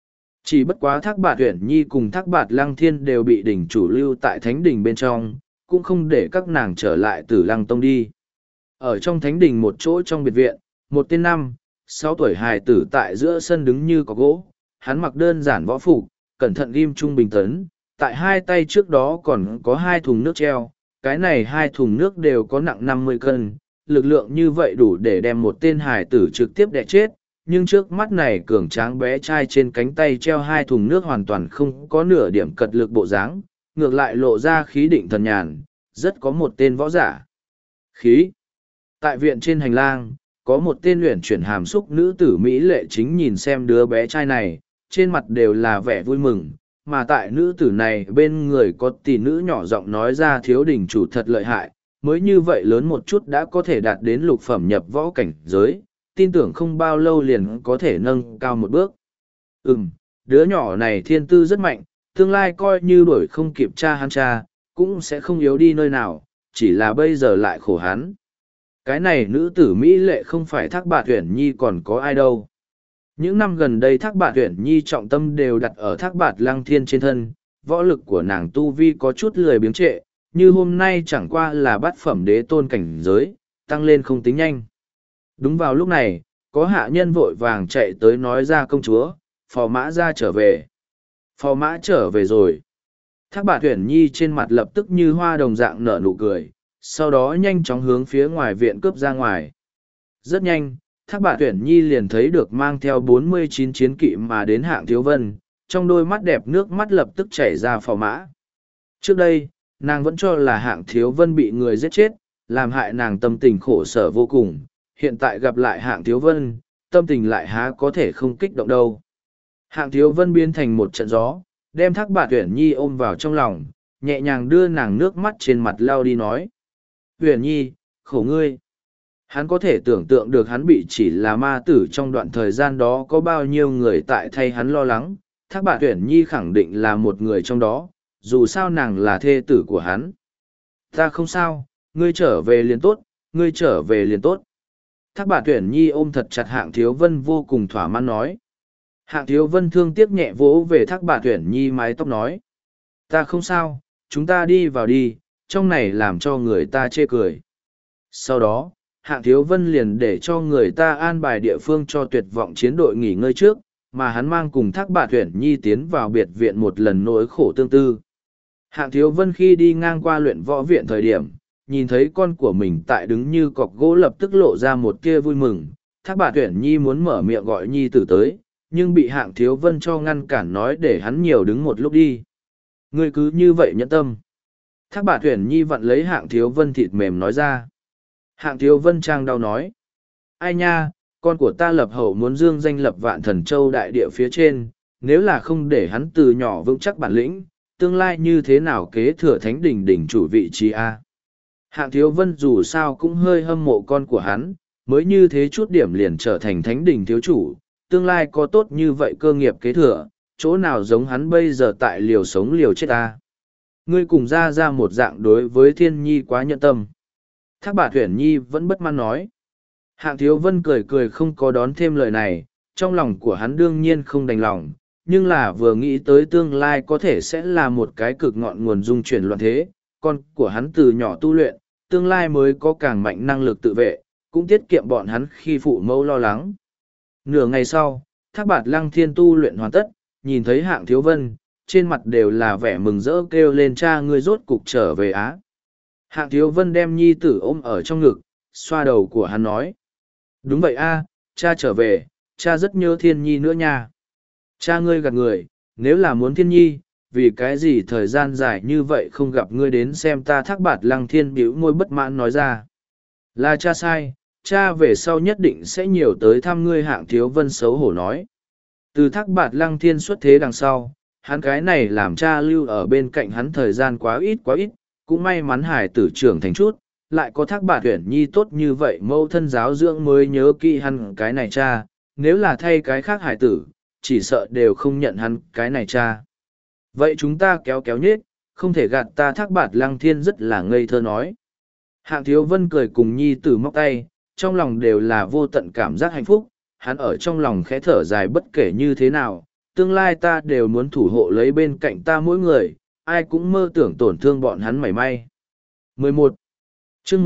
Chỉ bất quá Thác Bạt Uyển Nhi cùng Thác Bạt Lăng Thiên đều bị đỉnh chủ lưu tại thánh đình bên trong, cũng không để các nàng trở lại Tử Lăng Tông đi. Ở trong thánh đình một chỗ trong biệt viện, một tên 5, 6 tuổi hài tử tại giữa sân đứng như có gỗ, hắn mặc đơn giản võ phục, cẩn thận ghim trung bình tấn, tại hai tay trước đó còn có 2 thùng nước treo, cái này 2 thùng nước đều có nặng 50 cân, lực lượng như vậy đủ để đem một tên hài tử trực tiếp đè chết, nhưng trước mắt này cường tráng bé trai trên cánh tay treo 2 thùng nước hoàn toàn không có nửa điểm cật lực bộ dáng, ngược lại lộ ra khí định thần nhàn, rất có một tên võ giả. Khí. Tại viện trên hành lang, có một tên luyện chuyển hàm xúc nữ tử Mỹ lệ chính nhìn xem đứa bé trai này, trên mặt đều là vẻ vui mừng, mà tại nữ tử này bên người có tỷ nữ nhỏ giọng nói ra thiếu đình chủ thật lợi hại, mới như vậy lớn một chút đã có thể đạt đến lục phẩm nhập võ cảnh giới, tin tưởng không bao lâu liền có thể nâng cao một bước. Đứa nhỏ này thiên tư rất mạnh, tương lai coi như đuổi không kịp cha hắn cha, cũng sẽ không yếu đi nơi nào, chỉ là bây giờ lại khổ hắn. Cái này nữ tử Mỹ lệ không phải Thác Bạt Uyển Nhi còn có ai đâu. Những năm gần đây Thác Bạt Uyển Nhi trọng tâm đều đặt ở Thác Bạt Lăng Thiên trên thân, võ lực của nàng tu vi có chút lười biếng trệ, như hôm nay chẳng qua là bát phẩm đế tôn cảnh giới, tăng lên không tính nhanh. Đúng vào lúc này, có hạ nhân vội vàng chạy tới nói ra công chúa, phò mã ra trở về. Phò mã trở về rồi. Thác Bạt Uyển Nhi trên mặt lập tức như hoa đồng dạng nở nụ cười, sau đó nhanh chóng hướng phía ngoài viện cướp ra ngoài. Rất nhanh, Thác Bạt Uyển Nhi liền thấy được mang theo 49 chiến kỵ mà đến Hạng Thiếu Vân, trong đôi mắt đẹp nước mắt lập tức chảy ra phò mã. Trước đây, nàng vẫn cho là Hạng Thiếu Vân bị người giết chết, làm hại nàng tâm tình khổ sở vô cùng. Hiện tại gặp lại Hạng Thiếu Vân, tâm tình lại há có thể không kích động đâu. Hạng Thiếu Vân biến thành một trận gió, đem Thác Bạt Uyển Nhi ôm vào trong lòng, nhẹ nhàng đưa nàng nước mắt trên mặt lau đi nói. Uyển Nhi, khổ ngươi. Hắn có thể tưởng tượng được hắn bị chỉ là ma tử trong đoạn thời gian đó có bao nhiêu người tại thay hắn lo lắng. Thác Bạt Uyển Nhi khẳng định là một người trong đó, dù sao nàng là thê tử của hắn. Ta không sao, ngươi trở về liền tốt, ngươi trở về liền tốt. Thác Bạt Uyển Nhi ôm thật chặt Hạng Thiếu Vân vô cùng thỏa mãn nói. Hạng Thiếu Vân thương tiếc nhẹ vỗ về Thác Bạt Uyển Nhi mái tóc nói. Ta không sao, chúng ta đi vào đi, trong này làm cho người ta chê cười. Sau đó, Hạng Thiếu Vân liền để cho người ta an bài địa phương cho tuyệt vọng chiến đội nghỉ ngơi trước, mà hắn mang cùng Thác Bạt Uyển Nhi tiến vào biệt viện một lần nỗi khổ tương tư. Hạng Thiếu Vân khi đi ngang qua luyện võ viện thời điểm, nhìn thấy con của mình tại đứng như cọc gỗ lập tức lộ ra một tia vui mừng. Thác Bạt Uyển Nhi muốn mở miệng gọi Nhi tử tới, nhưng bị Hạng Thiếu Vân cho ngăn cản nói để hắn nhiều đứng một lúc đi. Ngươi cứ như vậy nhẫn tâm. Thác Bạt Uyển Nhi vặn lấy Hạng Thiếu Vân thịt mềm nói ra. Hạng Thiếu Vân trang đau nói. Ai nha, con của ta lập hậu muốn dương danh lập vạn thần châu đại địa phía trên, nếu là không để hắn từ nhỏ vững chắc bản lĩnh, tương lai như thế nào kế thừa thánh đỉnh đỉnh chủ vị trí a? Hạng Thiếu Vân dù sao cũng hơi hâm mộ con của hắn, mới như thế chút điểm liền trở thành thánh đỉnh thiếu chủ, tương lai có tốt như vậy cơ nghiệp kế thừa, chỗ nào giống hắn bây giờ tại liều sống liều chết ta. Ngươi cùng ra một dạng đối với Thiên Nhi quá nhận tâm. Thác Bạt Uyển Nhi vẫn bất mãn nói. Hạng Thiếu Vân cười cười không có đón thêm lời này, trong lòng của hắn đương nhiên không đành lòng, nhưng là vừa nghĩ tới tương lai có thể sẽ là một cái cực ngọn nguồn dung chuyển loạn thế, con của hắn từ nhỏ tu luyện, tương lai mới có càng mạnh năng lực tự vệ, cũng tiết kiệm bọn hắn khi phụ mẫu lo lắng. Nửa ngày sau, Thác Bạt Lăng Thiên tu luyện hoàn tất, nhìn thấy Hạng Thiếu Vân, trên mặt đều là vẻ mừng rỡ kêu lên cha ngươi rốt cục trở về á. Hạng Thiếu Vân đem nhi tử ôm ở trong ngực, xoa đầu của hắn nói. Đúng vậy a, cha trở về, cha rất nhớ Thiên Nhi nữa nha. Cha ngươi gạt người, nếu là muốn Thiên Nhi, vì cái gì thời gian dài như vậy không gặp ngươi đến xem ta. Thác Bạt Lăng Thiên bĩu môi bất mãn nói ra. Là cha sai, cha về sau nhất định sẽ nhiều tới thăm ngươi. Hạng Thiếu Vân xấu hổ nói. Từ Thác Bạt Lăng Thiên xuất thế đằng sau, hắn cái này làm cha lưu ở bên cạnh hắn thời gian quá ít, cũng may mắn hải tử trưởng thành chút, lại có Thác Bạt Uyển Nhi tốt như vậy mẫu thân giáo dưỡng mới nhớ kỹ hắn cái này cha, nếu là thay cái khác hải tử, chỉ sợ đều không nhận hắn cái này cha. Vậy chúng ta kéo kéo nhết, không thể gạt ta. Thác Bạt Lăng Thiên rất là ngây thơ nói. Hạng Thiếu Vân cười cùng nhi tử móc tay, trong lòng đều là vô tận cảm giác hạnh phúc, hắn ở trong lòng khẽ thở dài bất kể như thế nào, tương lai ta đều muốn thủ hộ lấy bên cạnh ta mỗi người, ai cũng mơ tưởng tổn thương bọn hắn mảy may. 11. Chương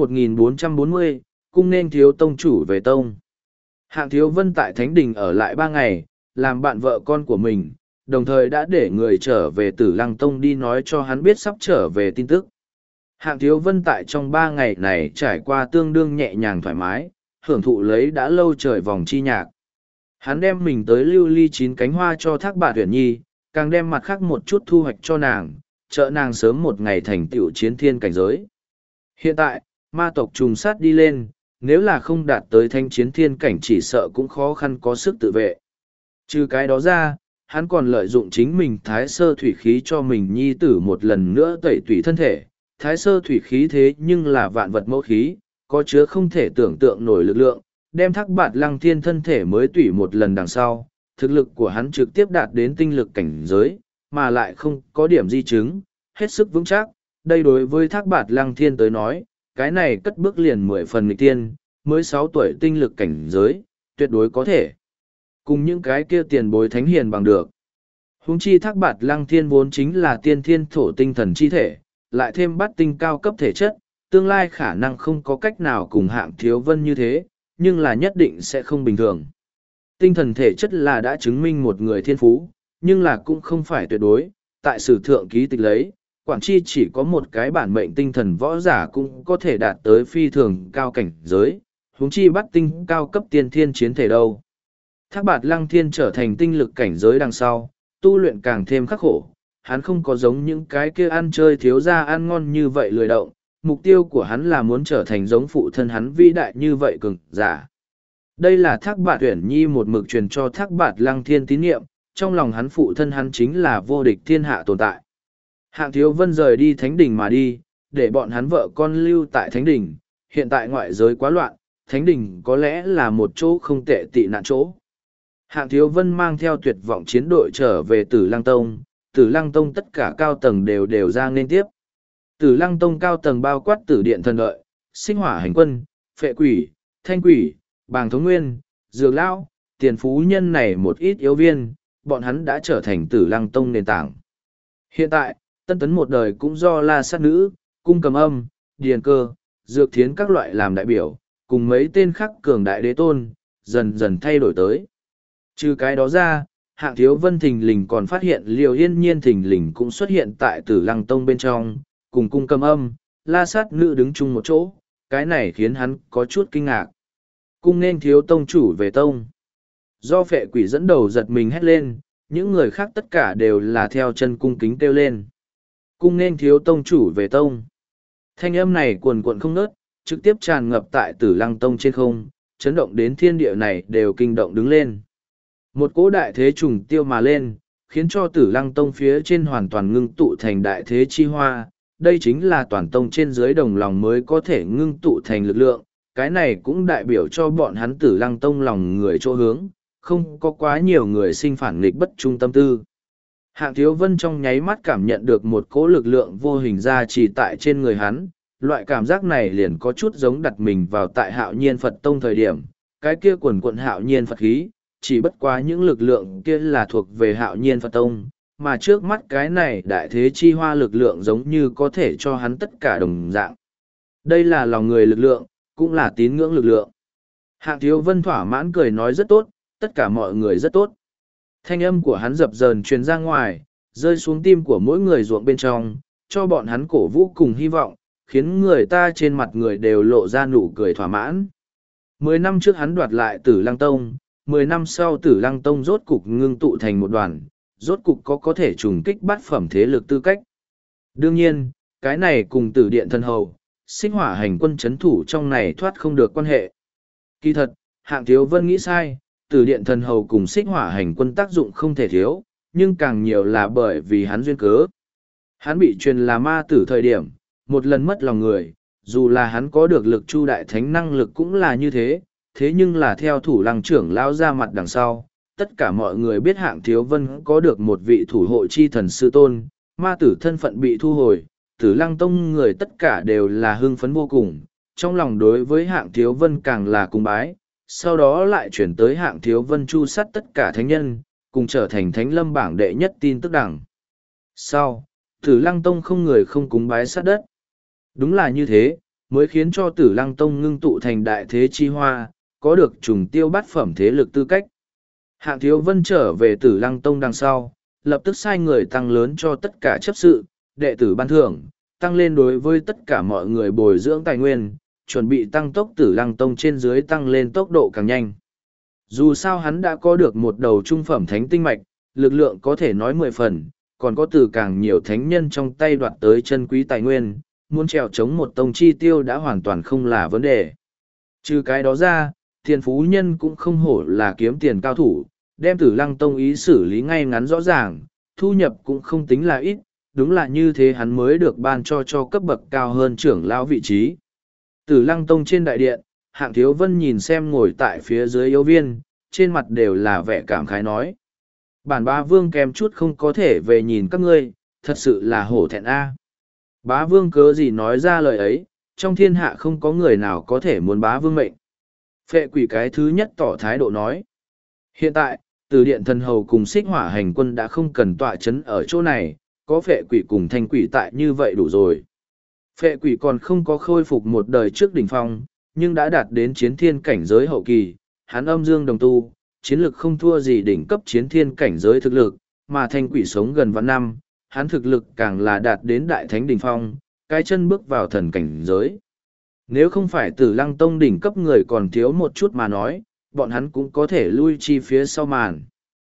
1440, cung nên thiếu tông chủ về tông. Hạng Thiếu Vân tại Thánh Đình ở lại 3 ngày, làm bạn vợ con của mình, đồng thời đã để người trở về Tử Lăng Tông đi nói cho hắn biết sắp trở về tin tức. Hạng Thiếu Vân tại trong 3 ngày này trải qua tương đương nhẹ nhàng thoải mái, hưởng thụ lấy đã lâu trời vòng chi nhạc. Hắn đem mình tới lưu ly 9 cánh hoa cho Thác Bạt Uyển Nhi, càng đem mặt khác một chút thu hoạch cho nàng, trợ nàng sớm một ngày thành tựu chiến thiên cảnh giới. Hiện tại, ma tộc trùng sát đi lên, nếu là không đạt tới thanh chiến thiên cảnh chỉ sợ cũng khó khăn có sức tự vệ. Trừ cái đó ra, hắn còn lợi dụng chính mình thái sơ thủy khí cho mình nhi tử một lần nữa tẩy tủy thân thể. Thái sơ thủy khí thế nhưng là vạn vật mẫu khí, có chứa không thể tưởng tượng nổi lực lượng, đem Thác Bạt Lăng Thiên thân thể mới tủy một lần đằng sau, thực lực của hắn trực tiếp đạt đến tinh lực cảnh giới, mà lại không có điểm di chứng, hết sức vững chắc. Đây đối với Thác Bạt Lăng Thiên tới nói, cái này cất bước liền 10 phần nghịch tiên, mới 6 tuổi tinh lực cảnh giới, tuyệt đối có thể cùng những cái kia tiền bối thánh hiền bằng được. Huống chi Thác Bạt Lăng Thiên vốn chính là tiên thiên thổ tinh thần chi thể, lại thêm bát tinh cao cấp thể chất, tương lai khả năng không có cách nào cùng Hạng Thiếu Vân như thế, nhưng là nhất định sẽ không bình thường. Tinh thần thể chất là đã chứng minh một người thiên phú, nhưng là cũng không phải tuyệt đối, tại sử thượng ký tịch lấy, Quản Chi chỉ có một cái bản mệnh tinh thần võ giả cũng có thể đạt tới phi thường cao cảnh giới, huống chi bắt tinh cao cấp tiên thiên chiến thể đâu. Thác Bạt Lăng Thiên trở thành tinh lực cảnh giới đằng sau, tu luyện càng thêm khắc khổ, hắn không có giống những cái kia ăn chơi thiếu ra ăn ngon như vậy lười động, mục tiêu của hắn là muốn trở thành giống phụ thân hắn vĩ đại như vậy cường giả. Đây là Thác Bạt Uyển Nhi một mực truyền cho Thác Bạt Lăng Thiên tín nhiệm, trong lòng hắn phụ thân hắn chính là vô địch thiên hạ tồn tại. Hạng Thiếu Vân rời đi Thánh Đình mà đi, để bọn hắn vợ con lưu tại Thánh Đình, hiện tại ngoại giới quá loạn, Thánh Đình có lẽ là một chỗ không tệ tị nạn chỗ. Hạng Thiếu Vân mang theo tuyệt vọng chiến đội trở về Tử Lăng Tông, Tử Lăng Tông tất cả cao tầng đều ra nên tiếp. Tử Lăng Tông cao tầng bao quát Tử Điện Thần Đợi, Sinh Hỏa Hành Quân, Phệ Quỷ, Thanh Quỷ, Bàng Thống Nguyên, Dược Lão, Tiền Phú Nhân này một ít yếu viên, bọn hắn đã trở thành Tử Lăng Tông nền tảng. Hiện tại, tân tấn một đời cũng do La Sát Nữ, Cung Cầm Âm, Điền Cơ, Dược Thiến các loại làm đại biểu, cùng mấy tên khác cường đại đế tôn, dần dần thay đổi tới. Trừ cái đó ra, Hạng Thiếu Vân thình lình còn phát hiện Liều Yên Nhiên thình lình cũng xuất hiện tại Tử Lăng Tông bên trong, cùng Cung Cầm Âm, La Sát Nữ đứng chung một chỗ, cái này khiến hắn có chút kinh ngạc. Cung nên thiếu tông chủ về tông. Do Phệ Quỷ dẫn đầu giật mình hét lên, những người khác tất cả đều là theo chân cung kính kêu lên. Cung nên thiếu tông chủ về tông. Thanh âm này cuồn cuộn không ngớt, trực tiếp tràn ngập tại Tử Lăng Tông trên không, chấn động đến thiên địa này đều kinh động đứng lên. Một cỗ đại thế trùng tiêu mà lên, khiến cho Tử Lăng Tông phía trên hoàn toàn ngưng tụ thành đại thế chi hoa. Đây chính là toàn tông trên dưới đồng lòng mới có thể ngưng tụ thành lực lượng. Cái này cũng đại biểu cho bọn hắn Tử Lăng Tông lòng người chỗ hướng, không có quá nhiều người sinh phản nghịch bất trung tâm tư. Hạng Thiếu Vân trong nháy mắt cảm nhận được một cỗ lực lượng vô hình ra chỉ tại trên người hắn, loại cảm giác này liền có chút giống đặt mình vào tại Hạo Nhiên Phật Tông thời điểm, cái kia quần quận Hạo Nhiên Phật khí, chỉ bất quá những lực lượng kia là thuộc về Hạo Nhiên Phật Tông, mà trước mắt cái này đại thế chi hoa lực lượng giống như có thể cho hắn tất cả đồng dạng. Đây là lòng người lực lượng, cũng là tín ngưỡng lực lượng. Hạng Thiếu Vân thỏa mãn cười nói rất tốt, tất cả mọi người rất tốt. Thanh âm của hắn dập dờn truyền ra ngoài, rơi xuống tim của mỗi người ruộng bên trong, cho bọn hắn cổ vũ cùng hy vọng, khiến người ta trên mặt người đều lộ ra nụ cười thỏa mãn. 10 năm trước hắn đoạt lại Tử Lăng Tông, 10 năm sau Tử Lăng Tông rốt cục ngưng tụ thành một đoàn, rốt cục có thể trùng kích bát phẩm thế lực tư cách. Đương nhiên, cái này cùng Tử Điện Thần Hầu, Sinh Hỏa Hành Quân chấn thủ trong này thoát không được quan hệ. Kỳ thật, Hạng Thiếu Vân nghĩ sai, Tử Điện Thần Hầu cùng Xích Hỏa Hành Quân tác dụng không thể thiếu, nhưng càng nhiều là bởi vì hắn duyên cớ. Hắn bị truyền là ma tử thời điểm, một lần mất lòng người, dù là hắn có được lực chu đại thánh năng lực cũng là như thế, thế nhưng là theo thủ lăng trưởng lao ra mặt đằng sau, tất cả mọi người biết Hạng Thiếu Vân có được một vị thủ hộ chi thần sư tôn, ma tử thân phận bị thu hồi, Tử Lăng Tông người tất cả đều là hưng phấn vô cùng, trong lòng đối với Hạng Thiếu Vân càng là cung bái, sau đó lại chuyển tới Hạng Thiếu Vân chu sát tất cả thánh nhân, cùng trở thành thánh lâm bảng đệ nhất tin tức đẳng. Sau, Tử Lăng Tông không người không cúng bái sát đất. Đúng là như thế, mới khiến cho Tử Lăng Tông ngưng tụ thành đại thế chi hoa, có được trùng tiêu bát phẩm thế lực tư cách. Hạng Thiếu Vân trở về Tử Lăng Tông đằng sau, lập tức sai người tăng lớn cho tất cả chấp sự, đệ tử ban thưởng, tăng lên đối với tất cả mọi người bồi dưỡng tài nguyên, chuẩn bị tăng tốc Tử Lăng Tông trên dưới tăng lên tốc độ càng nhanh. Dù sao hắn đã có được một đầu trung phẩm thánh tinh mạch, lực lượng có thể nói 10 phần, còn có từ càng nhiều thánh nhân trong tay đoạt tới chân quý tài nguyên, muốn trèo chống một tông chi tiêu đã hoàn toàn không là vấn đề. Trừ cái đó ra, Tiền Phú Nhân cũng không hổ là kiếm tiền cao thủ, đem Tử Lăng Tông ý xử lý ngay ngắn rõ ràng, thu nhập cũng không tính là ít, đúng là như thế hắn mới được ban cho cấp bậc cao hơn trưởng lão vị trí. Tử Lăng Tông trên đại điện, Hạng Thiếu Vân nhìn xem ngồi tại phía dưới yếu viên, trên mặt đều là vẻ cảm khái nói. Bản bá vương kèm chút không có thể về nhìn các ngươi, thật sự là hổ thẹn a. Bá vương cớ gì nói ra lời ấy, trong thiên hạ không có người nào có thể muốn bá vương mệnh. Phệ quỷ cái thứ nhất tỏ thái độ nói. Hiện tại, từ điện thần hầu cùng xích hỏa hành quân đã không cần tọa chấn ở chỗ này, có phệ quỷ cùng thanh quỷ tại như vậy đủ rồi. Phệ quỷ còn không có khôi phục một đời trước đỉnh phong, nhưng đã đạt đến chiến thiên cảnh giới hậu kỳ, hắn âm dương đồng tu, chiến lực không thua gì đỉnh cấp chiến thiên cảnh giới thực lực, mà thanh quỷ sống gần vạn năm, hắn thực lực càng là đạt đến đại thánh đỉnh phong, cái chân bước vào thần cảnh giới. Nếu không phải Tử Lăng Tông đỉnh cấp người còn thiếu một chút mà nói, bọn hắn cũng có thể lui chi phía sau màn.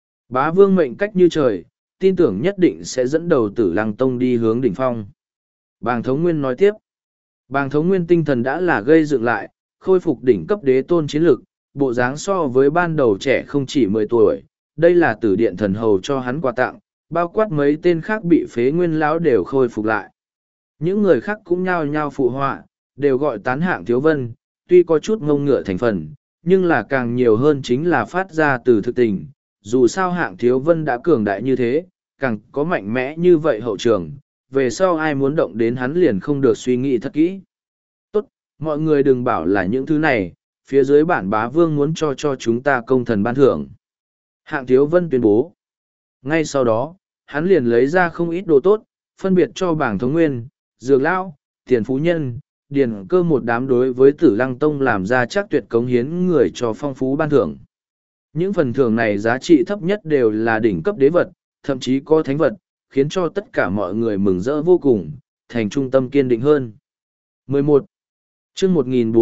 Bá vương mệnh cách như trời, tin tưởng nhất định sẽ dẫn đầu Tử Lăng Tông đi hướng đỉnh phong. Bàng Thống Nguyên nói tiếp, Bàng Thống Nguyên tinh thần đã là gây dựng lại, khôi phục đỉnh cấp đế tôn chiến lực, bộ dáng so với ban đầu trẻ không chỉ 10 tuổi, đây là Tử Điện thần hầu cho hắn quà tặng, bao quát mấy tên khác bị phế nguyên lão đều khôi phục lại. Những người khác cũng nhao nhao phụ họa, đều gọi tán Hạng Thiếu Vân, tuy có chút ngông ngựa thành phần, nhưng là càng nhiều hơn chính là phát ra từ thực tình. Dù sao Hạng Thiếu Vân đã cường đại như thế, càng có mạnh mẽ như vậy hậu trường, về sau ai muốn động đến hắn liền không được suy nghĩ thật kỹ. Tốt, mọi người đừng bảo là những thứ này, phía dưới bản bá vương muốn cho chúng ta công thần ban thưởng. Hạng Thiếu Vân tuyên bố. Ngay sau đó, hắn liền lấy ra không ít đồ tốt, phân biệt cho Bàng Thống Nguyên, Dược Lão, Tiền Phú Nhân, Điền Cơ một đám đối với Tử Lăng Tông làm ra chắc tuyệt cống hiến người cho phong phú ban thưởng. Những phần thưởng này giá trị thấp nhất đều là đỉnh cấp đế vật, thậm chí có thánh vật, khiến cho tất cả mọi người mừng rỡ vô cùng, thành trung tâm kiên định hơn. 11. Chương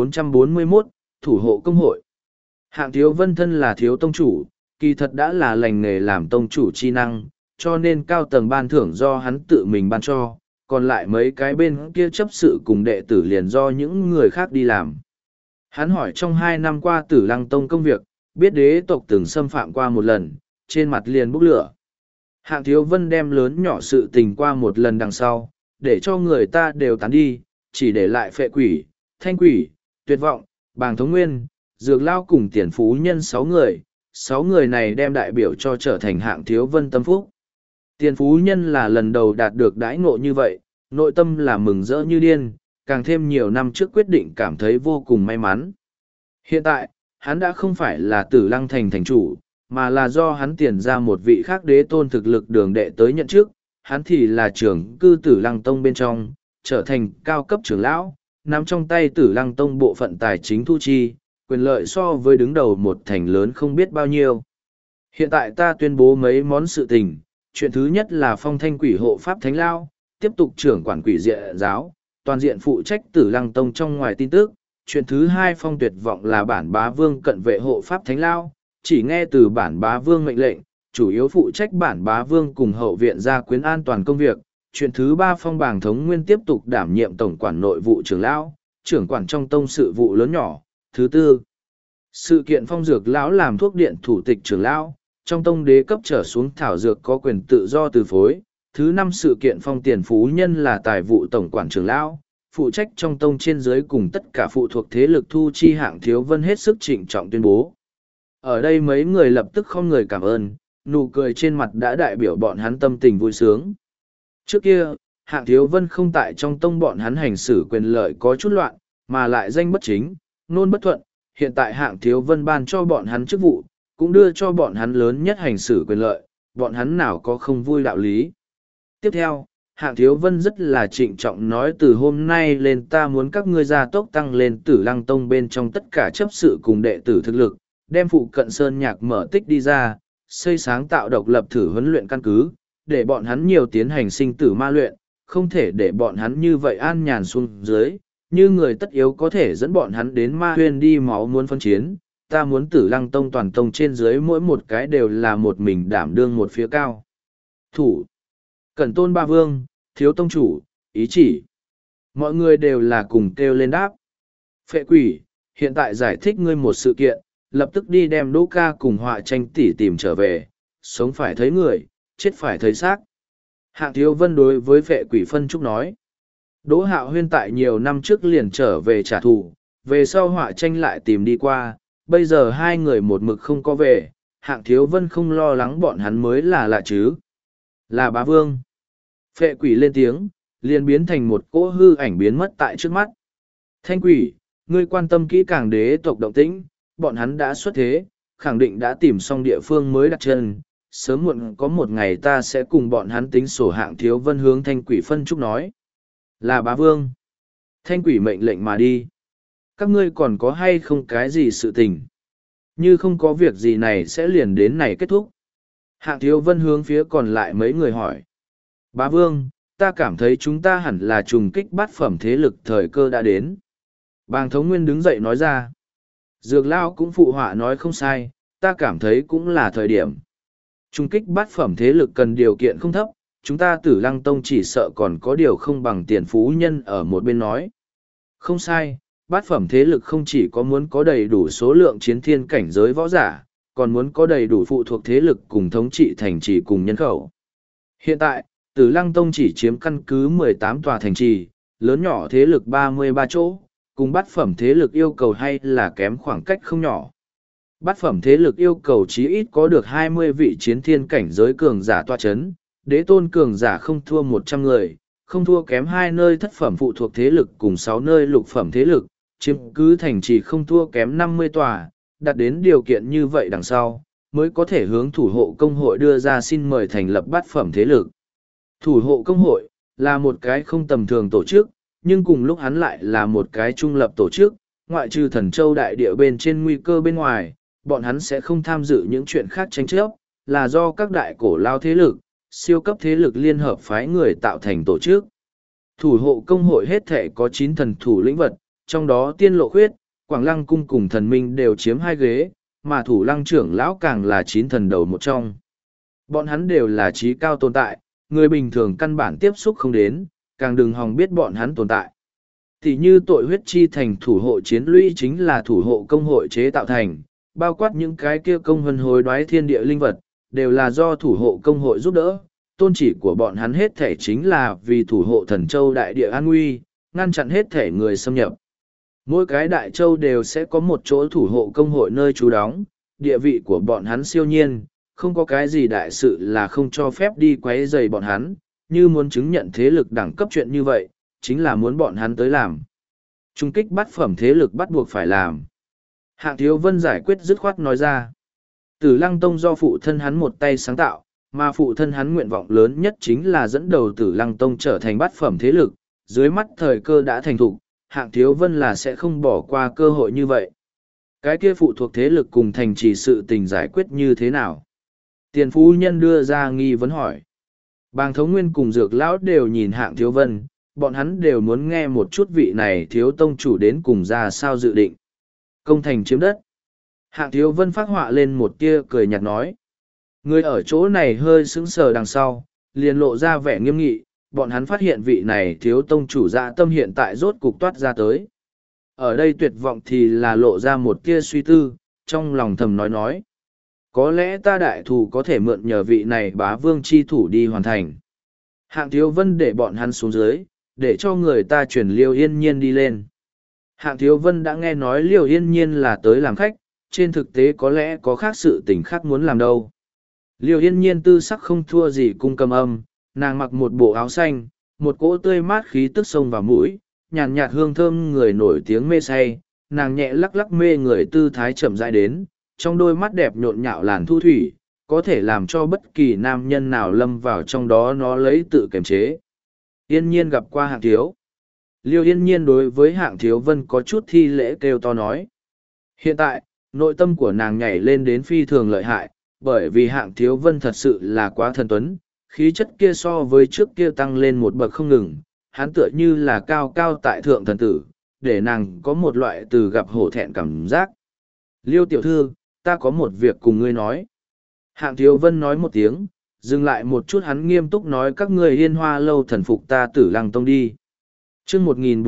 1441, Thủ hộ công hội. Hạng Thiếu Vân thân là thiếu tông chủ, kỳ thật đã là lành nghề làm tông chủ chi năng, cho nên cao tầng ban thưởng do hắn tự mình ban cho, còn lại mấy cái bên kia chấp sự cùng đệ tử liền do những người khác đi làm. Hắn hỏi trong 2 năm qua Tử Lăng Tông công việc, biết đế tộc từng xâm phạm qua một lần, trên mặt liền bốc lửa. Hạng Thiếu Vân đem lớn nhỏ sự tình qua một lần đằng sau, để cho người ta đều tán đi, chỉ để lại phệ quỷ, thanh quỷ, tuyệt vọng, Bàng Thống Nguyên, Dược Lao cùng Tiền Phú Nhân 6 người. 6 người này đem đại biểu cho trở thành Hạng Thiếu Vân tâm phúc. Tiền Phú Nhân là lần đầu đạt được đãi ngộ như vậy, nội tâm là mừng rỡ như điên, càng thêm nhiều năm trước quyết định cảm thấy vô cùng may mắn. Hiện tại, hắn đã không phải là Tử Lăng Thành thành chủ, mà là do hắn tiền ra một vị khác đế tôn thực lực đường đệ tới nhận chức, hắn thì là trưởng cư Tử Lăng Tông bên trong, trở thành cao cấp trưởng lão, nắm trong tay Tử Lăng Tông bộ phận tài chính thu chi, quyền lợi so với đứng đầu một thành lớn không biết bao nhiêu. Hiện tại ta tuyên bố mấy món sự tình, chuyện thứ nhất là phong thanh quỷ hộ pháp thánh lao, tiếp tục trưởng quản quỷ diện giáo, toàn diện phụ trách Tử Lăng Tông trong ngoài tin tức. Chuyện thứ hai phong tuyệt vọng là bản bá vương cận vệ hộ pháp thánh lao, chỉ nghe từ bản bá vương mệnh lệnh, chủ yếu phụ trách bản bá vương cùng hậu viện gia quyến an toàn công việc. Chuyện thứ ba phong Bàng Thống Nguyên tiếp tục đảm nhiệm tổng quản nội vụ trưởng lão, trưởng quản trong tông sự vụ lớn nhỏ. Thứ tư, sự kiện phong dược lão làm thuốc điện thủ tịch trưởng lão, trong tông đế cấp trở xuống thảo dược có quyền tự do từ phối. Thứ năm sự kiện phong Tiền Phú Nhân là tài vụ tổng quản trưởng lão, phụ trách trong tông trên dưới cùng tất cả phụ thuộc thế lực thu chi. Hạng Thiếu Vân hết sức trịnh trọng tuyên bố. Ở đây mấy người lập tức không người cảm ơn, nụ cười trên mặt đã đại biểu bọn hắn tâm tình vui sướng. Trước kia, Hạng Thiếu Vân không tại trong tông bọn hắn hành xử quyền lợi có chút loạn, mà lại danh bất chính, nôn bất thuận. Hiện tại Hạng Thiếu Vân ban cho bọn hắn chức vụ, cũng đưa cho bọn hắn lớn nhất hành xử quyền lợi, bọn hắn nào có không vui đạo lý. Tiếp theo, Hạng Thiếu Vân rất là trịnh trọng nói từ hôm nay lên ta muốn các ngươi gia tốc tăng lên Tử Lăng Tông bên trong tất cả chấp sự cùng đệ tử thực lực, đem phụ cận sơn nhạc mở tích đi ra, xây sáng tạo độc lập thử huấn luyện căn cứ, để bọn hắn nhiều tiến hành sinh tử ma luyện, không thể để bọn hắn như vậy an nhàn xuống dưới, như người tất yếu có thể dẫn bọn hắn đến ma huyên đi máu muốn phân chiến. Ta muốn Tử Lăng Tông toàn tông trên dưới mỗi một cái đều là một mình đảm đương một phía cao thủ. Cẩn Tôn Ba Vương, Thiếu Tông Chủ, ý chỉ. Mọi người đều là cùng kêu lên đáp. Phệ Quỷ, hiện tại giải thích ngươi một sự kiện, lập tức đi đem Đỗ Ca cùng Họa Tranh tỷ tìm trở về, sống phải thấy người, chết phải thấy xác. Hạng Thiếu Vân đối với Phệ Quỷ phân trúc nói. Đỗ Hạo Huyên tại nhiều năm trước liền trở về trả thù, về sau Họa Tranh lại tìm đi qua, bây giờ hai người một mực không có về, Hạng Thiếu Vân không lo lắng bọn hắn mới là lạ chứ. Là Bá Vương. Phệ Quỷ lên tiếng, liền biến thành một cỗ hư ảnh biến mất tại trước mắt. Thanh Quỷ, ngươi quan tâm kỹ càng đế tộc động tĩnh, bọn hắn đã xuất thế, khẳng định đã tìm xong địa phương mới đặt chân. Sớm muộn có một ngày ta sẽ cùng bọn hắn tính sổ. Hạng Thiếu Vân hướng Thanh Quỷ phân trúc nói. Là Bá Vương. Thanh Quỷ mệnh lệnh mà đi. Các ngươi còn có hay không cái gì sự tình? Như không có việc gì này sẽ liền đến này kết thúc. Hạng Thiếu Vân hướng phía còn lại mấy người hỏi. Bá Vương, ta cảm thấy chúng ta hẳn là trùng kích bát phẩm thế lực thời cơ đã đến. Bàng Thống Nguyên đứng dậy nói ra. Dược Lao cũng phụ họa nói không sai, ta cảm thấy cũng là thời điểm. Trùng kích bát phẩm thế lực cần điều kiện không thấp, chúng ta Tử Lăng Tông chỉ sợ còn có điều không bằng tiền phú nhân ở một bên nói. Không sai, bát phẩm thế lực không chỉ có muốn có đầy đủ số lượng chiến thiên cảnh giới võ giả, còn muốn có đầy đủ phụ thuộc thế lực cùng thống trị thành trì cùng nhân khẩu. Hiện tại, Tử Lăng Tông chỉ chiếm căn cứ 18 tòa thành trì, lớn nhỏ thế lực 33 chỗ, cùng bát phẩm thế lực yêu cầu hay là kém khoảng cách không nhỏ. Bát phẩm thế lực yêu cầu chí ít có được 20 vị chiến thiên cảnh giới cường giả tọa chấn, đế tôn cường giả không thua 100 người, không thua kém 2 nơi thất phẩm phụ thuộc thế lực cùng 6 nơi lục phẩm thế lực, chiếm cứ thành trì không thua kém 50 tòa, đạt đến điều kiện như vậy đằng sau, mới có thể hướng thủ hộ công hội đưa ra xin mời thành lập bát phẩm thế lực. Thủ hộ công hội là một cái không tầm thường tổ chức, nhưng cùng lúc hắn lại là một cái trung lập tổ chức, ngoại trừ Thần Châu đại địa bên trên nguy cơ bên ngoài, bọn hắn sẽ không tham dự những chuyện khác tranh chấp, là do các đại cổ lao thế lực, siêu cấp thế lực liên hợp phái người tạo thành tổ chức. Thủ hộ công hội hết thể có 9 thần thủ lĩnh vật, trong đó Tiên Lộ Khuyết, Quảng Lăng Cung cùng Thần Minh đều chiếm 2 ghế, mà Thủ Lăng trưởng lão càng là 9 thần đầu một trong. Bọn hắn đều là trí cao tồn tại, người bình thường căn bản tiếp xúc không đến, càng đừng hòng biết bọn hắn tồn tại. Thì như tội huyết chi thành thủ hộ chiến lũy chính là thủ hộ công hội chế tạo thành, bao quát những cái kia công hân hối đoái thiên địa linh vật, đều là do thủ hộ công hội giúp đỡ. Tôn chỉ của bọn hắn hết thể chính là vì thủ hộ Thần Châu đại địa an nguy, ngăn chặn hết thể người xâm nhập. Mỗi cái đại châu đều sẽ có một chỗ thủ hộ công hội nơi trú đóng, địa vị của bọn hắn siêu nhiên, không có cái gì đại sự là không cho phép đi quấy rầy bọn hắn, như muốn chứng nhận thế lực đẳng cấp chuyện như vậy, chính là muốn bọn hắn tới làm. Trung kích bát phẩm thế lực bắt buộc phải làm. Hạng Thiếu Vân giải quyết dứt khoát nói ra. Tử Lăng Tông do phụ thân hắn một tay sáng tạo, mà phụ thân hắn nguyện vọng lớn nhất chính là dẫn đầu Tử Lăng Tông trở thành bát phẩm thế lực, dưới mắt thời cơ đã thành thục, Hạng Thiếu Vân là sẽ không bỏ qua cơ hội như vậy. Cái kia phụ thuộc thế lực cùng thành trì sự tình giải quyết như thế nào? Tiền phu nhân đưa ra nghi vấn hỏi. Bàng Thống Nguyên cùng Dược Lão đều nhìn Hạng Thiếu Vân, bọn hắn đều muốn nghe một chút vị này thiếu tông chủ đến cùng ra sao dự định. Công thành chiếm đất. Hạng Thiếu Vân phát họa lên một tia cười nhạt nói. Người ở chỗ này hơi sững sờ đằng sau, liền lộ ra vẻ nghiêm nghị, bọn hắn phát hiện vị này thiếu tông chủ dạ tâm hiện tại rốt cục toát ra tới. Ở đây tuyệt vọng thì là lộ ra một tia suy tư, trong lòng thầm nói. Có lẽ ta đại thù có thể mượn nhờ vị này bá vương chi thủ đi hoàn thành. Hạng Thiếu Vân để bọn hắn xuống dưới, để cho người ta chuyển Liêu Yên Nhiên đi lên. Hạng Thiếu Vân đã nghe nói Liêu Yên Nhiên là tới làm khách, trên thực tế có lẽ có khác sự tình khác muốn làm đâu. Liêu Yên Nhiên tư sắc không thua gì cung cầm âm, nàng mặc một bộ áo xanh, một cỗ tươi mát khí tức sông vào mũi, nhàn nhạt hương thơm người nổi tiếng mê say, nàng nhẹ lắc lắc mê người tư thái chậm rãi đến, trong đôi mắt đẹp nhộn nhạo làn thu thủy, có thể làm cho bất kỳ nam nhân nào lâm vào trong đó nó lấy tự kiềm chế. Yên nhiên gặp qua Hạng Thiếu. Liêu Yên nhiên đối với Hạng Thiếu Vân có chút thi lễ kêu to nói. Hiện tại, nội tâm của nàng nhảy lên đến phi thường lợi hại, bởi vì Hạng Thiếu Vân thật sự là quá thần tuấn, khí chất kia so với trước kia tăng lên một bậc không ngừng, hắn tựa như là cao cao tại thượng thần tử, để nàng có một loại từ gặp hổ thẹn cảm giác. Liêu tiểu thư, ta có một việc cùng ngươi nói. Hạng Thiếu Vân nói một tiếng, dừng lại một chút hắn nghiêm túc nói các ngươi Yên Hoa lâu thần phục ta Tử Lăng Tông đi. Chương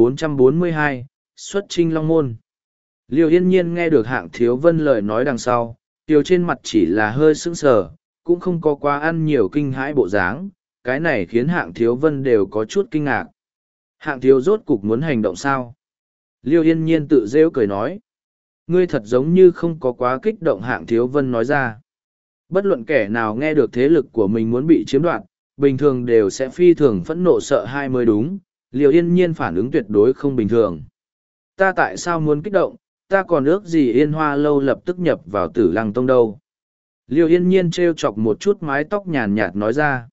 1442, xuất chinh Long Môn. Liêu Yên Nhiên nghe được Hạng Thiếu Vân lời nói đằng sau, tiêu trên mặt chỉ là hơi sững sờ, cũng không có quá ăn nhiều kinh hãi bộ dáng, cái này khiến Hạng Thiếu Vân đều có chút kinh ngạc. Hạng Thiếu rốt cục muốn hành động sao? Liêu Yên Nhiên tự rêu cười nói. Ngươi thật giống như không có quá kích động. Hạng Thiếu Vân nói ra. Bất luận kẻ nào nghe được thế lực của mình muốn bị chiếm đoạt, bình thường đều sẽ phi thường phẫn nộ sợ hai mới đúng. Liêu Yên Nhiên phản ứng tuyệt đối không bình thường. Ta tại sao muốn kích động, ta còn ước gì Yên Hoa lâu lập tức nhập vào Tử Lăng Tông đâu. Liêu Yên Nhiên trêu chọc một chút mái tóc nhàn nhạt nói ra.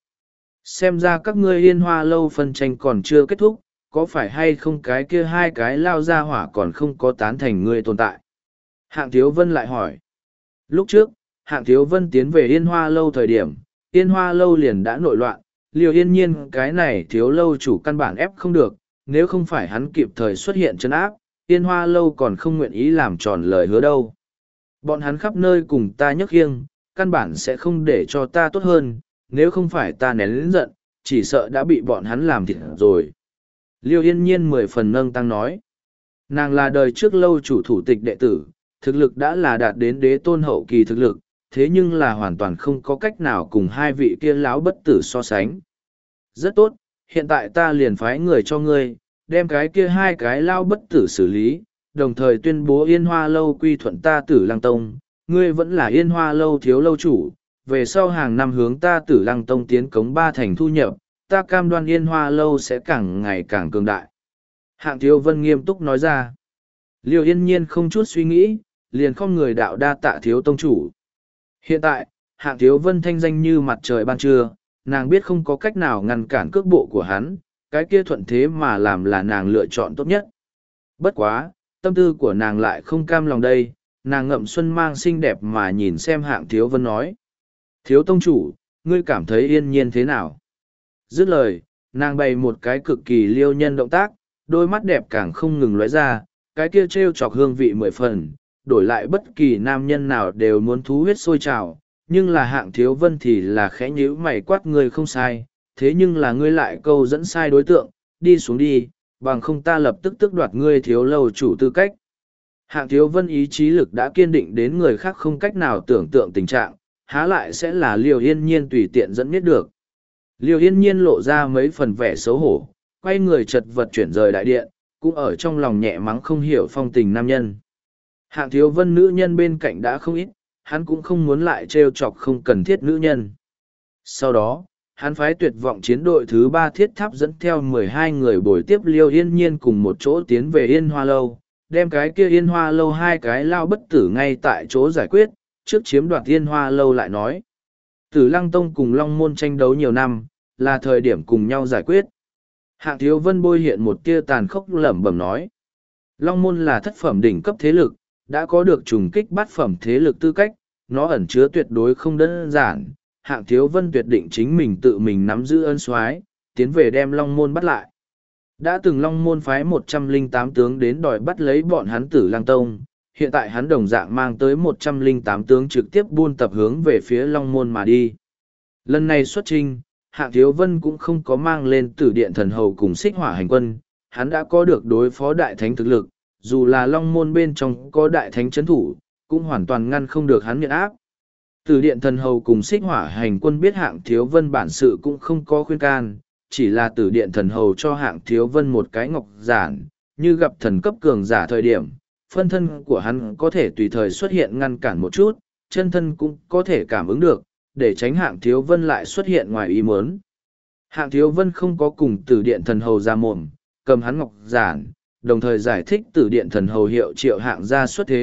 Xem ra các ngươi Yên Hoa lâu phân tranh còn chưa kết thúc, có phải hay không cái kia hai cái lao ra hỏa còn không có tán thành ngươi tồn tại? Hạng Thiếu Vân lại hỏi. Lúc trước, Hạng Thiếu Vân tiến về Yên Hoa lâu thời điểm, Yên Hoa lâu liền đã nội loạn, Liêu Yên Nhiên cái này thiếu lâu chủ căn bản ép không được, nếu không phải hắn kịp thời xuất hiện trấn áp, Yên Hoa lâu còn không nguyện ý làm tròn lời hứa đâu. Bọn hắn khắp nơi cùng ta nhấc khiêng, căn bản sẽ không để cho ta tốt hơn, nếu không phải ta nén lớn giận, chỉ sợ đã bị bọn hắn làm thịt rồi. Liêu Yên Nhiên 10 phần nâng tăng nói. Nàng là đời trước lâu chủ thủ tịch đệ tử, thực lực đã là đạt đến đế tôn hậu kỳ thực lực, thế nhưng là hoàn toàn không có cách nào cùng hai vị kia lão bất tử so sánh. Rất tốt, hiện tại ta liền phái người cho ngươi, đem cái kia hai cái lao bất tử xử lý, đồng thời tuyên bố Yên Hoa lâu quy thuận ta Tử Lăng Tông, ngươi vẫn là Yên Hoa lâu thiếu lâu chủ, về sau hàng năm hướng ta Tử Lăng Tông tiến cống 3 thành thu nhập, ta cam đoan Yên Hoa lâu sẽ càng ngày càng cường đại. Hạng Thiếu Vân nghiêm túc nói ra. Liêu Yên Nhiên không chút suy nghĩ, liền không người đạo đa tạ thiếu tông chủ. Hiện tại, Hạng Thiếu Vân thanh danh như mặt trời ban trưa, nàng biết không có cách nào ngăn cản cước bộ của hắn, cái kia thuận thế mà làm là nàng lựa chọn tốt nhất. Bất quá, tâm tư của nàng lại không cam lòng đây, nàng ngậm xuân mang xinh đẹp mà nhìn xem Hạng Thiếu Vân nói. Thiếu tông chủ, ngươi cảm thấy Yên Nhiên thế nào? Dứt lời, nàng bày một cái cực kỳ liêu nhân động tác, đôi mắt đẹp càng không ngừng lóe ra, cái kia trêu chọc hương vị 10 phần, đổi lại bất kỳ nam nhân nào đều muốn thú huyết sôi trào, nhưng là Hạng Thiếu Vân thì là khẽ nhíu mày quát ngươi không sai, thế nhưng là ngươi lại câu dẫn sai đối tượng, đi xuống đi, bằng không ta lập tức tước đoạt ngươi thiếu lâu chủ tư cách. Hạng Thiếu Vân ý chí lực đã kiên định đến người khác không cách nào tưởng tượng tình trạng, há lại sẽ là Liêu Yên Nhiên tùy tiện dẫn biết được. Liêu Yên Nhiên lộ ra mấy phần vẻ xấu hổ, quay người chật vật chuyển rời đại điện, cũng ở trong lòng nhẹ mắng không hiểu phong tình nam nhân. Hạng Thiếu Vân nữ nhân bên cạnh đã không ít, hắn cũng không muốn lại trêu chọc không cần thiết nữ nhân. Sau đó, hắn phái tuyệt vọng chiến đội thứ 3 thiết tháp dẫn theo 12 người bồi tiếp Liêu Yên Nhiên cùng một chỗ tiến về Yên Hoa lâu, đem cái kia Yên Hoa lâu hai cái lao bất tử ngay tại chỗ giải quyết, trước chiếm đoạt Yên Hoa lâu lại nói. Tử Lăng Tông cùng Long Môn tranh đấu nhiều năm, là thời điểm cùng nhau giải quyết. Hạng Thiếu Vân bôi hiện một tia tàn khốc lẩm bẩm nói. Long Môn là thất phẩm đỉnh cấp thế lực, đã có được trùng kích bát phẩm thế lực tư cách, nó ẩn chứa tuyệt đối không đơn giản. Hạng Thiếu Vân tuyệt định chính mình tự mình nắm giữ ân soái, tiến về đem Long Môn bắt lại. Đã từng Long Môn phái 108 tướng đến đòi bắt lấy bọn hắn Tử Lăng Tông, hiện tại hắn đồng dạng mang tới 108 tướng trực tiếp buôn tập hướng về phía Long Môn mà đi. Lần này xuất chinh, Hạng Thiếu Vân cũng không có mang lên Tử Điện Thần Hầu cùng Xích Hỏa Hành Quân, hắn đã có được đối phó đại thánh thực lực, dù là Long Môn bên trong có đại thánh chấn thủ, cũng hoàn toàn ngăn không được hắn nghiện áp. Tử Điện Thần Hầu cùng Xích Hỏa Hành Quân biết Hạng Thiếu Vân bản sự cũng không có khuyên can, chỉ là Tử Điện Thần Hầu cho Hạng Thiếu Vân một cái ngọc giản, như gặp thần cấp cường giả thời điểm, phân thân của hắn có thể tùy thời xuất hiện ngăn cản một chút, chân thân cũng có thể cảm ứng được, để tránh Hạng Thiếu Vân lại xuất hiện ngoài ý muốn. Hạng Thiếu Vân không có cùng Tử Điện Thần Hầu ra mồm, cầm hắn ngọc giản, đồng thời giải thích Tử Điện Thần Hầu hiệu triệu Hạng gia xuất thế,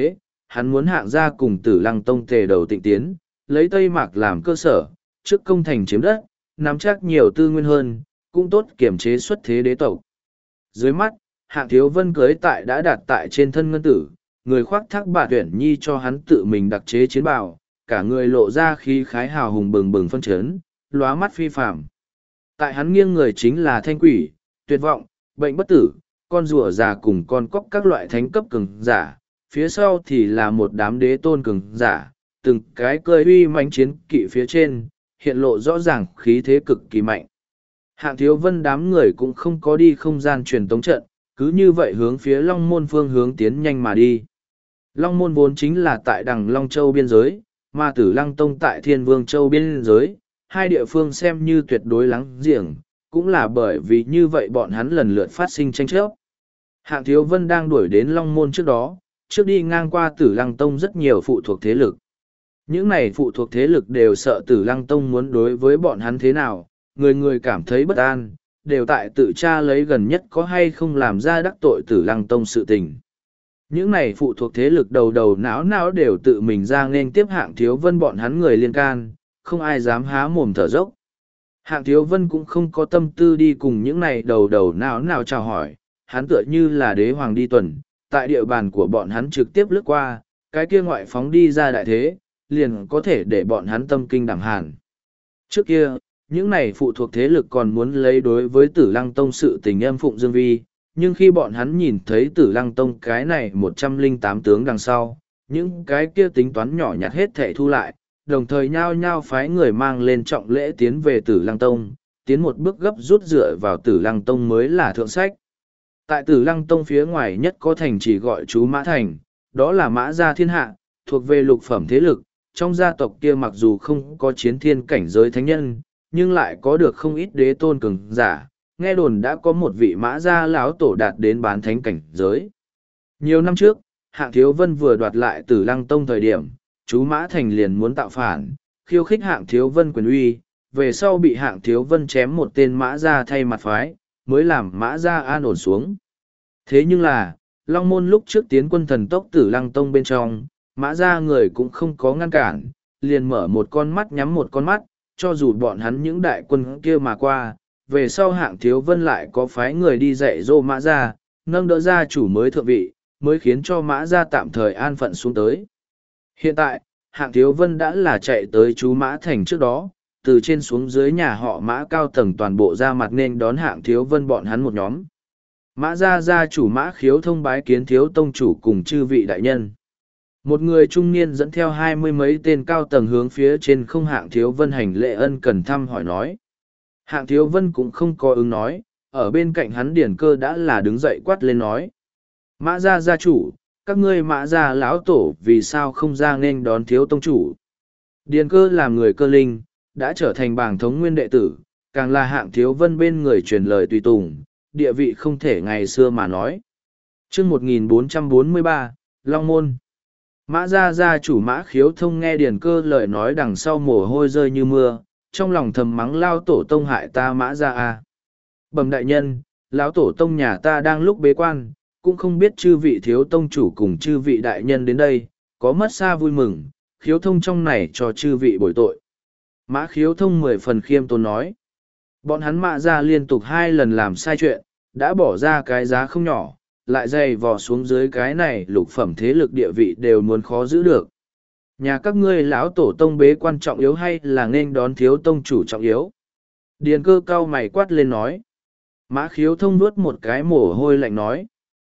hắn muốn hạng gia cùng Tử Lăng Tông tề đầu tịnh tiến, lấy Tây Mạc làm cơ sở, trước công thành chiếm đất, nắm chắc nhiều tư nguyên hơn, cũng tốt kiểm chế xuất thế đế tộc. Dưới mắt, Hạng Thiếu Vân cưới tại đã đặt tại trên thân ngân tử, người khoác thác bà tuyển nhi cho hắn tự mình đặc chế chiến bào, cả người lộ ra khí khái hào hùng bừng bừng phân chấn, lóa mắt phi phàm. Tại hắn nghiêng người chính là thanh quỷ, tuyệt vọng, bệnh bất tử, con rùa già cùng con cóc các loại thánh cấp cường giả, phía sau thì là một đám đế tôn cường giả, từng cái cơi uy mãnh chiến kỵ phía trên, hiện lộ rõ ràng khí thế cực kỳ mạnh. Hạng Thiếu Vân đám người cũng không có đi không gian truyền tống trận, cứ như vậy hướng phía Long Môn phương hướng tiến nhanh mà đi. Long Môn vốn chính là tại đằng Long Châu biên giới, mà Tử Lăng Tông tại Thiên Vương Châu biên giới, hai địa phương xem như tuyệt đối láng giềng, cũng là bởi vì như vậy bọn hắn lần lượt phát sinh tranh chấp. Hạng Thiếu Vân đang đuổi đến Long Môn trước đó, trước đi ngang qua Tử Lăng Tông rất nhiều phụ thuộc thế lực. Những này phụ thuộc thế lực đều sợ Tử Lăng Tông muốn đối với bọn hắn thế nào, người người cảm thấy bất an, đều tại tự tra lấy gần nhất có hay không làm ra đắc tội Tử Lăng Tông sự tình. Những này phụ thuộc thế lực đầu đầu não não đều tự mình ra nên tiếp Hạng Thiếu Vân bọn hắn người liên can, không ai dám há mồm thở dốc. Hạng Thiếu Vân cũng không có tâm tư đi cùng những này đầu đầu não nào chào hỏi, hắn tựa như là đế hoàng đi tuần, tại địa bàn của bọn hắn trực tiếp lướt qua, cái kia ngoại phóng đi ra đại thế, liền có thể để bọn hắn tâm kinh đảm hàn. Trước kia, những này phụ thuộc thế lực còn muốn lấy đối với Tử Lăng Tông sự tình em phụng dương vi, nhưng khi bọn hắn nhìn thấy Tử Lăng Tông cái này 108 tướng đằng sau, những cái kia tính toán nhỏ nhặt hết thảy thu lại, đồng thời nhao nhao phái người mang lên trọng lễ tiến về Tử Lăng Tông, tiến một bước gấp rút dựa vào Tử Lăng Tông mới là thượng sách. Tại Tử Lăng Tông phía ngoài nhất có thành chỉ gọi chú Mã Thành, đó là Mã Gia Thiên Hạ, thuộc về lục phẩm thế lực, trong gia tộc kia mặc dù không có chiến thiên cảnh giới thánh nhân, nhưng lại có được không ít đế tôn cường giả, nghe đồn đã có một vị Mã Gia lão tổ đạt đến bán thánh cảnh giới. Nhiều năm trước, Hạng Thiếu Vân vừa đoạt lại Tử Lăng Tông thời điểm, chú Mã Thành liền muốn tạo phản, khiêu khích Hạng Thiếu Vân quyền uy, về sau bị Hạng Thiếu Vân chém một tên Mã Gia thay mặt phái, mới làm Mã Gia an ổn xuống. Thế nhưng là, Long Môn lúc trước tiến quân thần tốc Tử Lăng Tông bên trong, Mã Gia người cũng không có ngăn cản, liền mở một con mắt nhắm một con mắt, cho dù bọn hắn những đại quân kia mà qua, về sau Hạng Thiếu Vân lại có phái người đi dạy dỗ Mã Gia, nâng đỡ gia chủ mới thượng vị, mới khiến cho Mã Gia tạm thời an phận xuống tới. Hiện tại, Hạng Thiếu Vân đã là chạy tới chú Mã Thành trước đó, từ trên xuống dưới nhà họ Mã cao tầng toàn bộ ra mặt nên đón Hạng Thiếu Vân bọn hắn một nhóm. Mã Gia gia chủ Mã Khiếu thông bái kiến Thiếu Tông chủ cùng chư vị đại nhân. Một người trung niên dẫn theo 20 mấy tên cao tầng hướng phía trên không Hạng Thiếu Vân hành lễ ân cần thăm hỏi nói. Hạng Thiếu Vân cũng không có ứng nói, ở bên cạnh hắn Điển Cơ đã là đứng dậy quát lên nói. Mã Gia gia chủ, các ngươi Mã Gia lão tổ vì sao không ra nên đón Thiếu Tông chủ. Điền Cơ làm người cơ linh, đã trở thành bảng thống nguyên đệ tử, càng là Hạng Thiếu Vân bên người truyền lời tùy tùng, địa vị không thể ngày xưa mà nói. Chương 1443, Long Môn. Mã Gia gia chủ Mã Khiếu thông nghe Điền Cơ lời nói đằng sau mồ hôi rơi như mưa, trong lòng thầm mắng lao tổ tông hại ta Mã Gia a. Bẩm đại nhân, lão tổ tông nhà ta đang lúc bế quan, cũng không biết chư vị thiếu tông chủ cùng chư vị đại nhân đến đây, có mất xa vui mừng, Khiếu thông trong này cho chư vị bồi tội. Mã Khiếu thông 10 phần khiêm tốn nói. Bọn hắn Mã Gia liên tục 2 lần làm sai chuyện, đã bỏ ra cái giá không nhỏ, lại dày vò xuống dưới cái này lục phẩm thế lực địa vị đều muốn khó giữ được. Nhà các ngươi lão tổ tông bế quan trọng yếu hay là nên đón thiếu tông chủ trọng yếu? Điền Cơ cau mày quát lên nói. Mã Khiếu thông nuốt một cái mồ hôi lạnh nói.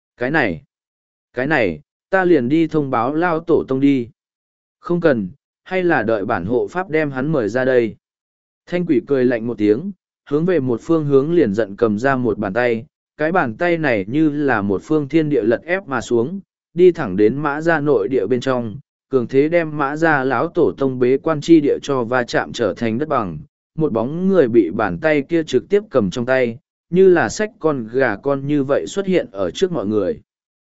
Cái này, ta liền đi thông báo lao tổ tông đi. Không cần, hay là đợi bản hộ pháp đem hắn mời ra đây. Thanh quỷ cười lạnh một tiếng, hướng về một phương hướng liền giận cầm ra một bàn tay. Cái bàn tay này như là một phương thiên địa lật ép mà xuống, đi thẳng đến Mã Gia nội địa bên trong, cường thế đem Mã Gia lão tổ tông bế quan chi địa cho va chạm trở thành đất bằng. Một bóng người bị bàn tay kia trực tiếp cầm trong tay, như là xách con gà con như vậy xuất hiện ở trước mọi người.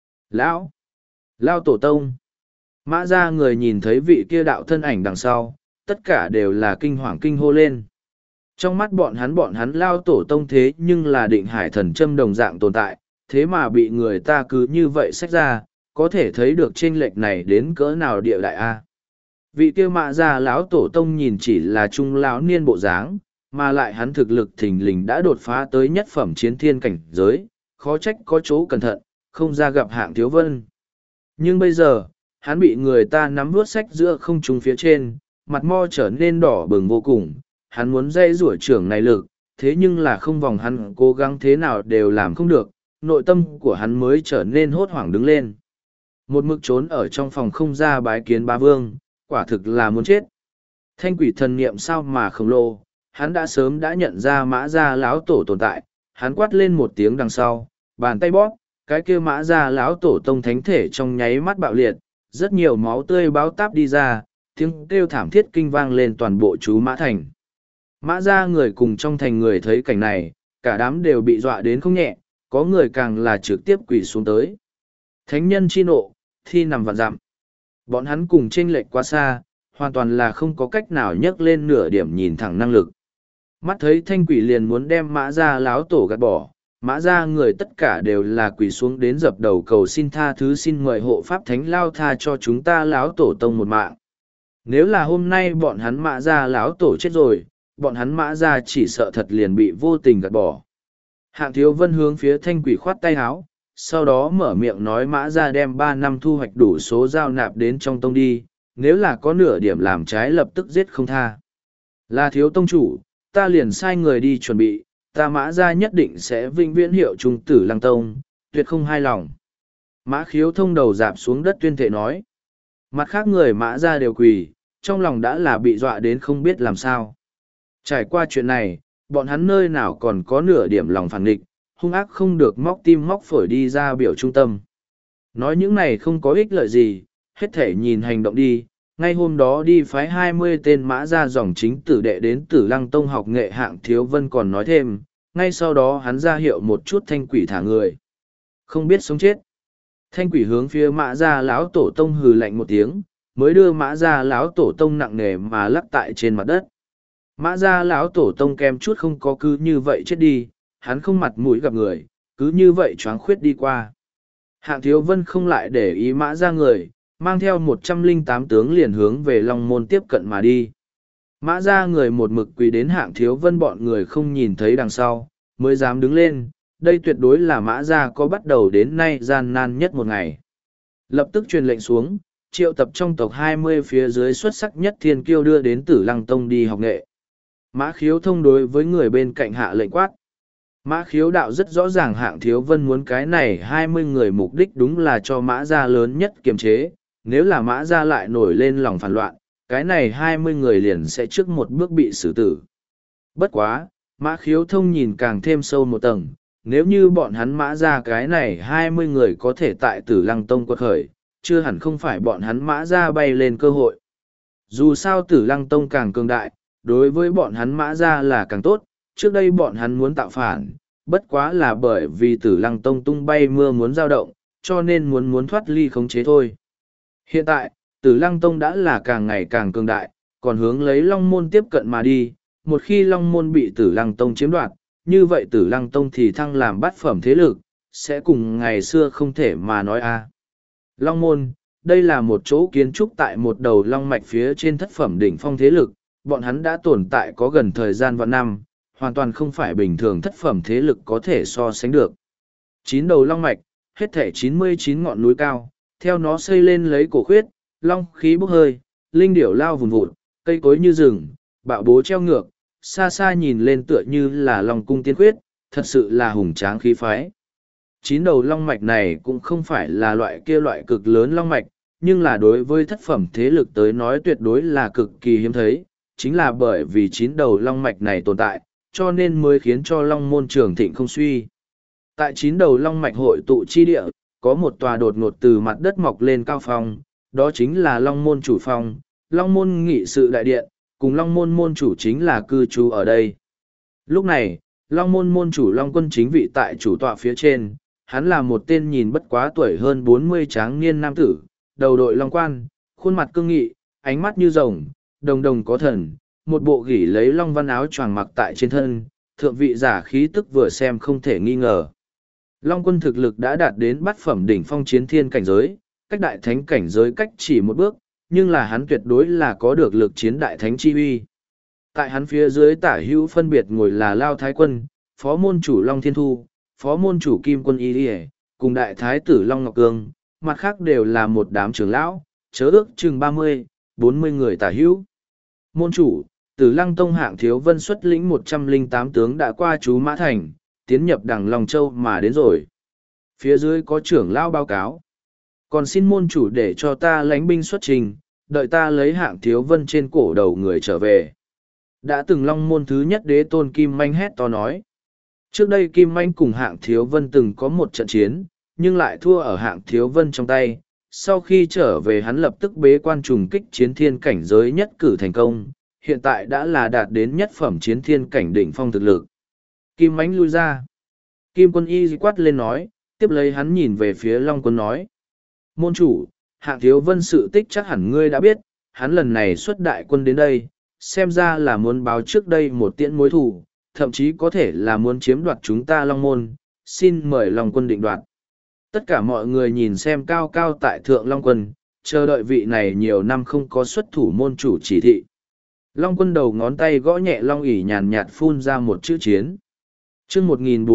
Lão tổ tông. Mã Gia người nhìn thấy vị kia đạo thân ảnh đằng sau, tất cả đều là kinh hoàng kinh hô lên. Trong mắt bọn hắn lao tổ tông thế nhưng là định hải thần châm đồng dạng tồn tại, thế mà bị người ta cứ như vậy xách ra, có thể thấy được chênh lệch này đến cỡ nào địa đại a. Vị kia Mã Gia lão tổ tông nhìn chỉ là trung lão niên bộ dáng, mà lại hắn thực lực thình lình đã đột phá tới nhất phẩm chiến thiên cảnh giới, khó trách có chỗ cẩn thận, không ra gặp Hạng Thiếu Vân. Nhưng bây giờ, hắn bị người ta nắm vuốt sách giữa không trung phía trên, mặt mo trở nên đỏ bừng vô cùng, hắn muốn dây rủa trưởng này lực, thế nhưng là không vòng hắn cố gắng thế nào đều làm không được, nội tâm của hắn mới trở nên hốt hoảng đứng lên. Một mực trốn ở trong phòng không ra bái kiến ba vương, quả thực là muốn chết. Thanh quỷ thần niệm sao mà khổng lồ, hắn đã sớm đã nhận ra Mã Gia lão tổ tồn tại, hắn quát lên một tiếng đằng sau, bàn tay bóp, cái kia Mã Gia lão tổ tông thánh thể trong nháy mắt bạo liệt, rất nhiều máu tươi báo táp đi ra, tiếng kêu thảm thiết kinh vang lên toàn bộ chú Mã Thành. Mã Gia người cùng trong thành người thấy cảnh này, cả đám đều bị dọa đến không nhẹ, có người càng là trực tiếp quỳ xuống tới. Thánh nhân chi nộ, thi nằm vạn dặm. Bọn hắn cùng chênh lệch quá xa, hoàn toàn là không có cách nào nhấc lên nửa điểm nhìn thẳng năng lực. Mắt thấy thanh quỷ liền muốn đem Mã Gia láo tổ gạt bỏ, Mã Gia người tất cả đều là quỳ xuống đến dập đầu cầu xin tha thứ, xin mời hộ pháp thánh lao tha cho chúng ta láo tổ tông một mạng. Nếu là hôm nay bọn hắn Mã Gia láo tổ chết rồi, bọn hắn Mã Gia chỉ sợ thật liền bị vô tình gạt bỏ. Hạng Thiếu Vân hướng phía thanh quỷ khoát tay áo, sau đó mở miệng nói Mã Gia đem 3 năm thu hoạch đủ số giao nạp đến trong tông đi, nếu là có nửa điểm làm trái lập tức giết không tha. Là Thiếu tông chủ, ta liền sai người đi chuẩn bị, ta Mã Gia nhất định sẽ vinh viễn hiệu trung tử lăng tông, tuyệt không hai lòng. Mã Khiếu Thông đầu dạp xuống đất tuyên thệ nói. Mặt khác người Mã Gia đều quỳ, trong lòng đã là bị dọa đến không biết làm sao. Trải qua chuyện này, bọn hắn nơi nào còn có nửa điểm lòng phản nghịch, hung ác không được móc tim móc phổi đi ra biểu trung tâm. Nói những này không có ích lợi gì, hết thể nhìn hành động đi. Ngay hôm đó đi phái 20 tên Mã Gia dòng chính tử đệ đến Tử Lăng Tông học nghệ. Hạng Thiếu Vân còn nói thêm, ngay sau đó hắn ra hiệu một chút thanh quỷ thả người. Không biết sống chết. Thanh quỷ hướng phía Mã Gia lão tổ tông hừ lạnh một tiếng, mới đưa Mã Gia lão tổ tông nặng nề mà lắc tại trên mặt đất. Mã Gia lão tổ tông kem chút không có cứ như vậy chết đi, hắn không mặt mũi gặp người, cứ như vậy choáng khuyết đi qua. Hạng Thiếu Vân không lại để ý Mã Gia người, mang theo 108 tướng liền hướng về Long Môn tiếp cận mà đi. Mã Gia người một mực quỳ đến Hạng Thiếu Vân bọn người không nhìn thấy đằng sau, mới dám đứng lên, đây tuyệt đối là Mã Gia có bắt đầu đến nay gian nan nhất một ngày. Lập tức truyền lệnh xuống, triệu tập trong tộc 20 phía dưới xuất sắc nhất thiên kiêu đưa đến Tử Lăng Tông đi học nghệ. Mã Khiếu Thông đối với người bên cạnh hạ lệnh quát. Mã Khiếu đạo rất rõ ràng Hạng Thiếu Vân muốn cái này 20 người mục đích đúng là cho Mã Gia lớn nhất kiềm chế, nếu là Mã Gia lại nổi lên lòng phản loạn, cái này 20 người liền sẽ trước một bước bị xử tử. Bất quá, Mã Khiếu Thông nhìn càng thêm sâu một tầng, nếu như bọn hắn Mã Gia cái này 20 người có thể tại Tử Lăng Tông quật khởi, chưa hẳn không phải bọn hắn Mã Gia bay lên cơ hội. Dù sao Tử Lăng Tông càng cường đại, đối với bọn hắn Mã Gia là càng tốt, trước đây bọn hắn muốn tạo phản, bất quá là bởi vì Tử Lăng Tông tung bay mưa muốn dao động, cho nên muốn thoát ly khống chế thôi. Hiện tại, Tử Lăng Tông đã là càng ngày càng cường đại, còn hướng lấy Long Môn tiếp cận mà đi, một khi Long Môn bị Tử Lăng Tông chiếm đoạt, như vậy Tử Lăng Tông thì thăng làm bát phẩm thế lực, sẽ cùng ngày xưa không thể mà nói a. Long Môn, đây là một chỗ kiến trúc tại một đầu long mạch phía trên thất phẩm đỉnh phong thế lực, bọn hắn đã tồn tại có gần thời gian vạn năm, hoàn toàn không phải bình thường thất phẩm thế lực có thể so sánh được. 9 đầu long mạch, hết thể 99 ngọn núi cao, theo nó xây lên lấy cổ khuyết, long khí bốc hơi, linh điểu lao vùn vụt, cây cối như rừng, bạo bố treo ngược, xa xa nhìn lên tựa như là long cung tiên khuyết, thật sự là hùng tráng khí phái. 9 đầu long mạch này cũng không phải là loại kia loại cực lớn long mạch, nhưng là đối với thất phẩm thế lực tới nói tuyệt đối là cực kỳ hiếm thấy, chính là bởi vì 9 đầu long mạch này tồn tại, cho nên mới khiến cho Long Môn trường thịnh không suy. Tại 9 đầu long mạch hội tụ chi địa, có một tòa đột ngột từ mặt đất mọc lên cao phong, đó chính là Long Môn chủ phong, Long Môn nghị sự đại điện, cùng Long Môn môn chủ chính là cư trú ở đây. Lúc này, Long Môn môn chủ Long Quân chính vị tại chủ tọa phía trên, hắn là một tên nhìn bất quá tuổi hơn 40 tráng niên nam tử, đầu đội long quan, khuôn mặt cương nghị, ánh mắt như rồng, đồng đồng có thần, một bộ gỉ lấy long văn áo choàng mặc tại trên thân, thượng vị giả khí tức vừa xem không thể nghi ngờ. Long Quân thực lực đã đạt đến bát phẩm đỉnh phong chiến thiên cảnh giới, cách đại thánh cảnh giới cách chỉ một bước, nhưng là hắn tuyệt đối là có được lực chiến đại thánh chi uy. Tại hắn phía dưới tả hữu phân biệt ngồi là Lao Thái Quân, Phó Môn Chủ Long Thiên Thu, Phó Môn Chủ Kim Quân Y Điề, cùng Đại Thái Tử Long Ngọc Cương, mặt khác đều là một đám trưởng lão, chớ ước chừng 30-40 người tả hữu. Môn Chủ, Tử Lăng Tông Hạng Thiếu Vân xuất lĩnh 108 tướng đã qua chú Mã Thành, tiến nhập đằng Long Châu mà đến rồi. Phía dưới có trưởng lão báo cáo. Còn xin môn chủ để cho ta lãnh binh xuất trình, đợi ta lấy Hạng Thiếu Vân trên cổ đầu người trở về. Đã từng Long môn thứ nhất đế tôn Kim Manh hét to nói. Trước đây Kim Manh cùng Hạng Thiếu Vân từng có một trận chiến, nhưng lại thua ở Hạng Thiếu Vân trong tay. Sau khi trở về hắn lập tức bế quan trùng kích chiến thiên cảnh giới nhất cử thành công, hiện tại đã là đạt đến nhất phẩm chiến thiên cảnh đỉnh phong thực lực. Kim Manh lui ra. Kim Quân Y quát lên nói, tiếp lấy hắn nhìn về phía Long Quân nói. Môn chủ, Hạng Thiếu Vân sự tích chắc hẳn ngươi đã biết, hắn lần này xuất đại quân đến đây, xem ra là muốn báo trước đây một tiễn mối thù, thậm chí có thể là muốn chiếm đoạt chúng ta Long Môn, xin mời Long Quân định đoạt. Tất cả mọi người nhìn xem cao cao tại Thượng Long Quân, chờ đợi vị này nhiều năm không có xuất thủ môn chủ chỉ thị. Long Quân đầu ngón tay gõ nhẹ Long ỷ nhàn nhạt phun ra một chữ chiến. Chương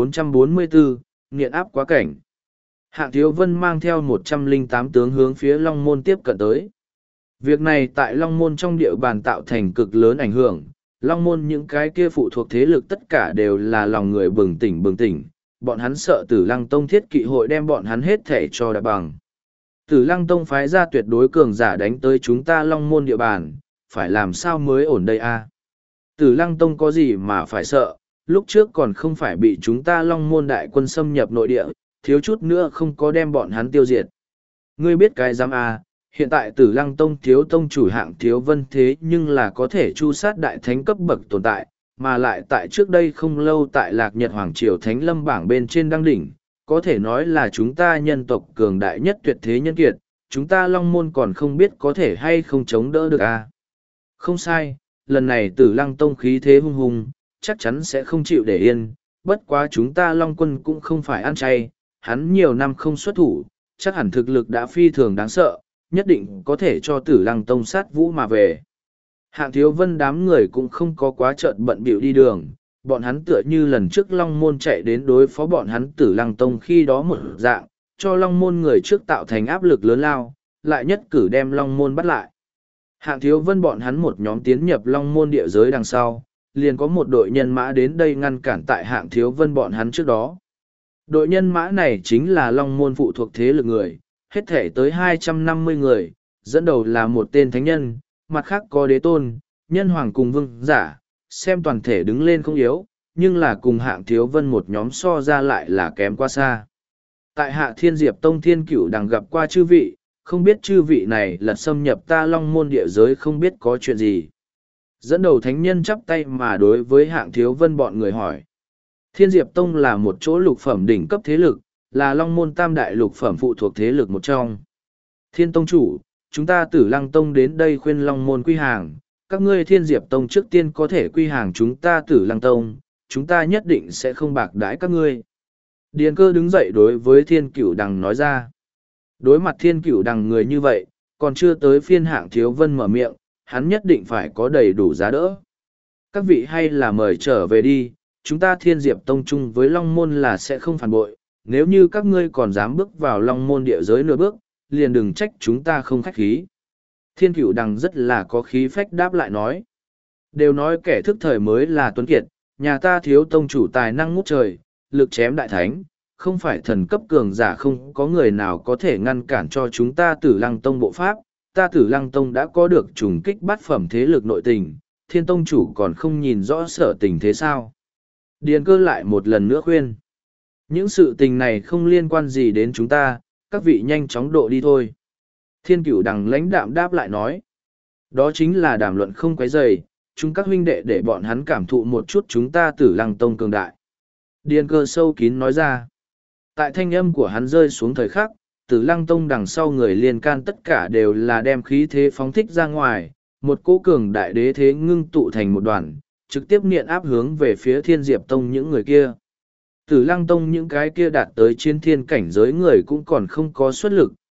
1444, nghiện áp quá cảnh. Hạng Thiếu Vân mang theo 108 tướng hướng phía Long Môn tiếp cận tới. Việc này tại Long Môn trong địa bàn tạo thành cực lớn ảnh hưởng. Long Môn những cái kia phụ thuộc thế lực tất cả đều là lòng người bừng tỉnh. Bọn hắn sợ Tử Lăng Tông thiết kỵ hội đem bọn hắn hết thể cho đạp bằng. Tử Lăng Tông phái ra tuyệt đối cường giả đánh tới chúng ta Long Môn địa bàn, phải làm sao mới ổn đây a? Tử Lăng Tông có gì mà phải sợ, lúc trước còn không phải bị chúng ta Long Môn đại quân xâm nhập nội địa, thiếu chút nữa không có đem bọn hắn tiêu diệt. Ngươi biết cái giám a, hiện tại Tử Lăng Tông thiếu tông chủ Hạng Thiếu Vân thế nhưng là có thể chu sát đại thánh cấp bậc tồn tại, mà lại tại trước đây không lâu tại Lạc Nhật Hoàng Triều Thánh Lâm bảng bên trên đăng đỉnh, có thể nói là chúng ta nhân tộc cường đại nhất tuyệt thế nhân kiệt, chúng ta Long Môn còn không biết có thể hay không chống đỡ được a. Không sai, lần này Tử Lăng Tông khí thế hung hùng, chắc chắn sẽ không chịu để yên, bất quá chúng ta Long Quân cũng không phải ăn chay, hắn nhiều năm không xuất thủ, chắc hẳn thực lực đã phi thường đáng sợ, nhất định có thể cho Tử Lăng Tông sát vũ mà về. Hạng Thiếu Vân đám người cũng không có quá trợn bận bịu đi đường, bọn hắn tựa như lần trước Long Môn chạy đến đối phó bọn hắn Tử Lăng Tông khi đó một dạng, cho Long Môn người trước tạo thành áp lực lớn lao, lại nhất cử đem Long Môn bắt lại. Hạng Thiếu Vân bọn hắn một nhóm tiến nhập Long Môn địa giới đằng sau, liền có một đội nhân mã đến đây ngăn cản tại Hạng Thiếu Vân bọn hắn trước đó. Đội nhân mã này chính là Long Môn phụ thuộc thế lực người, hết thể tới 250 người, dẫn đầu là một tên thánh nhân, mặt khác có đế tôn, nhân hoàng cùng vương giả, xem toàn thể đứng lên không yếu, nhưng là cùng Hạng Thiếu Vân một nhóm so ra lại là kém quá xa. Tại Hạ Thiên Diệp Tông Thiên Cửu đằng gặp qua chư vị, không biết chư vị này lật xâm nhập ta Long Môn địa giới không biết có chuyện gì. Dẫn đầu thánh nhân chắp tay mà đối với Hạng Thiếu Vân bọn người hỏi. Thiên Diệp Tông là một chỗ lục phẩm đỉnh cấp thế lực, là Long Môn tam đại lục phẩm phụ thuộc thế lực một trong. Thiên Tông chủ, chúng ta Tử Lăng Tông đến đây khuyên Long Môn quy hàng, các ngươi Thiên Diệp Tông trước tiên có thể quy hàng chúng ta Tử Lăng Tông, chúng ta nhất định sẽ không bạc đãi các ngươi. Điền Cơ đứng dậy đối với Thiên Cửu Đằng nói ra. Đối mặt Thiên Cửu Đằng người như vậy, còn chưa tới phiên Hạng Thiếu Vân mở miệng, hắn nhất định phải có đầy đủ giá đỡ. Các vị hay là mời trở về đi, chúng ta Thiên Diệp Tông chung với Long Môn là sẽ không phản bội, nếu như các ngươi còn dám bước vào Long Môn địa giới nửa bước, liền đừng trách chúng ta không khách khí. Thiên Cửu Đằng rất là có khí phách đáp lại nói. Đều nói kẻ thức thời mới là tuấn kiệt, nhà ta thiếu tông chủ tài năng ngút trời, lực chém đại thánh, không phải thần cấp cường giả không có người nào có thể ngăn cản cho chúng ta Tử Lăng Tông bộ pháp. Ta Tử Lăng Tông đã có được trùng kích bát phẩm thế lực nội tình, Thiên Tông chủ còn không nhìn rõ sở tình thế sao. Điền Cơ lại một lần nữa khuyên. Những sự tình này không liên quan gì đến chúng ta, các vị nhanh chóng độ đi thôi. Thiên Cửu Đằng lãnh đạm đáp lại nói. Đó chính là đàm luận không quấy rầy, chúng các huynh đệ để bọn hắn cảm thụ một chút chúng ta Tử Lăng Tông cường đại. Điền Cơ sâu kín nói ra. Tại thanh âm của hắn rơi xuống thời khắc, Tử Lăng Tông đằng sau người liên can tất cả đều là đem khí thế phóng thích ra ngoài, một cỗ cường đại đế thế ngưng tụ thành một đoàn, trực tiếp niện áp hướng về phía Thiên Diệp Tông những người kia. Tử Lăng Tông những cái kia đạt tới chiến thiên cảnh giới người cũng còn không có xuất lực,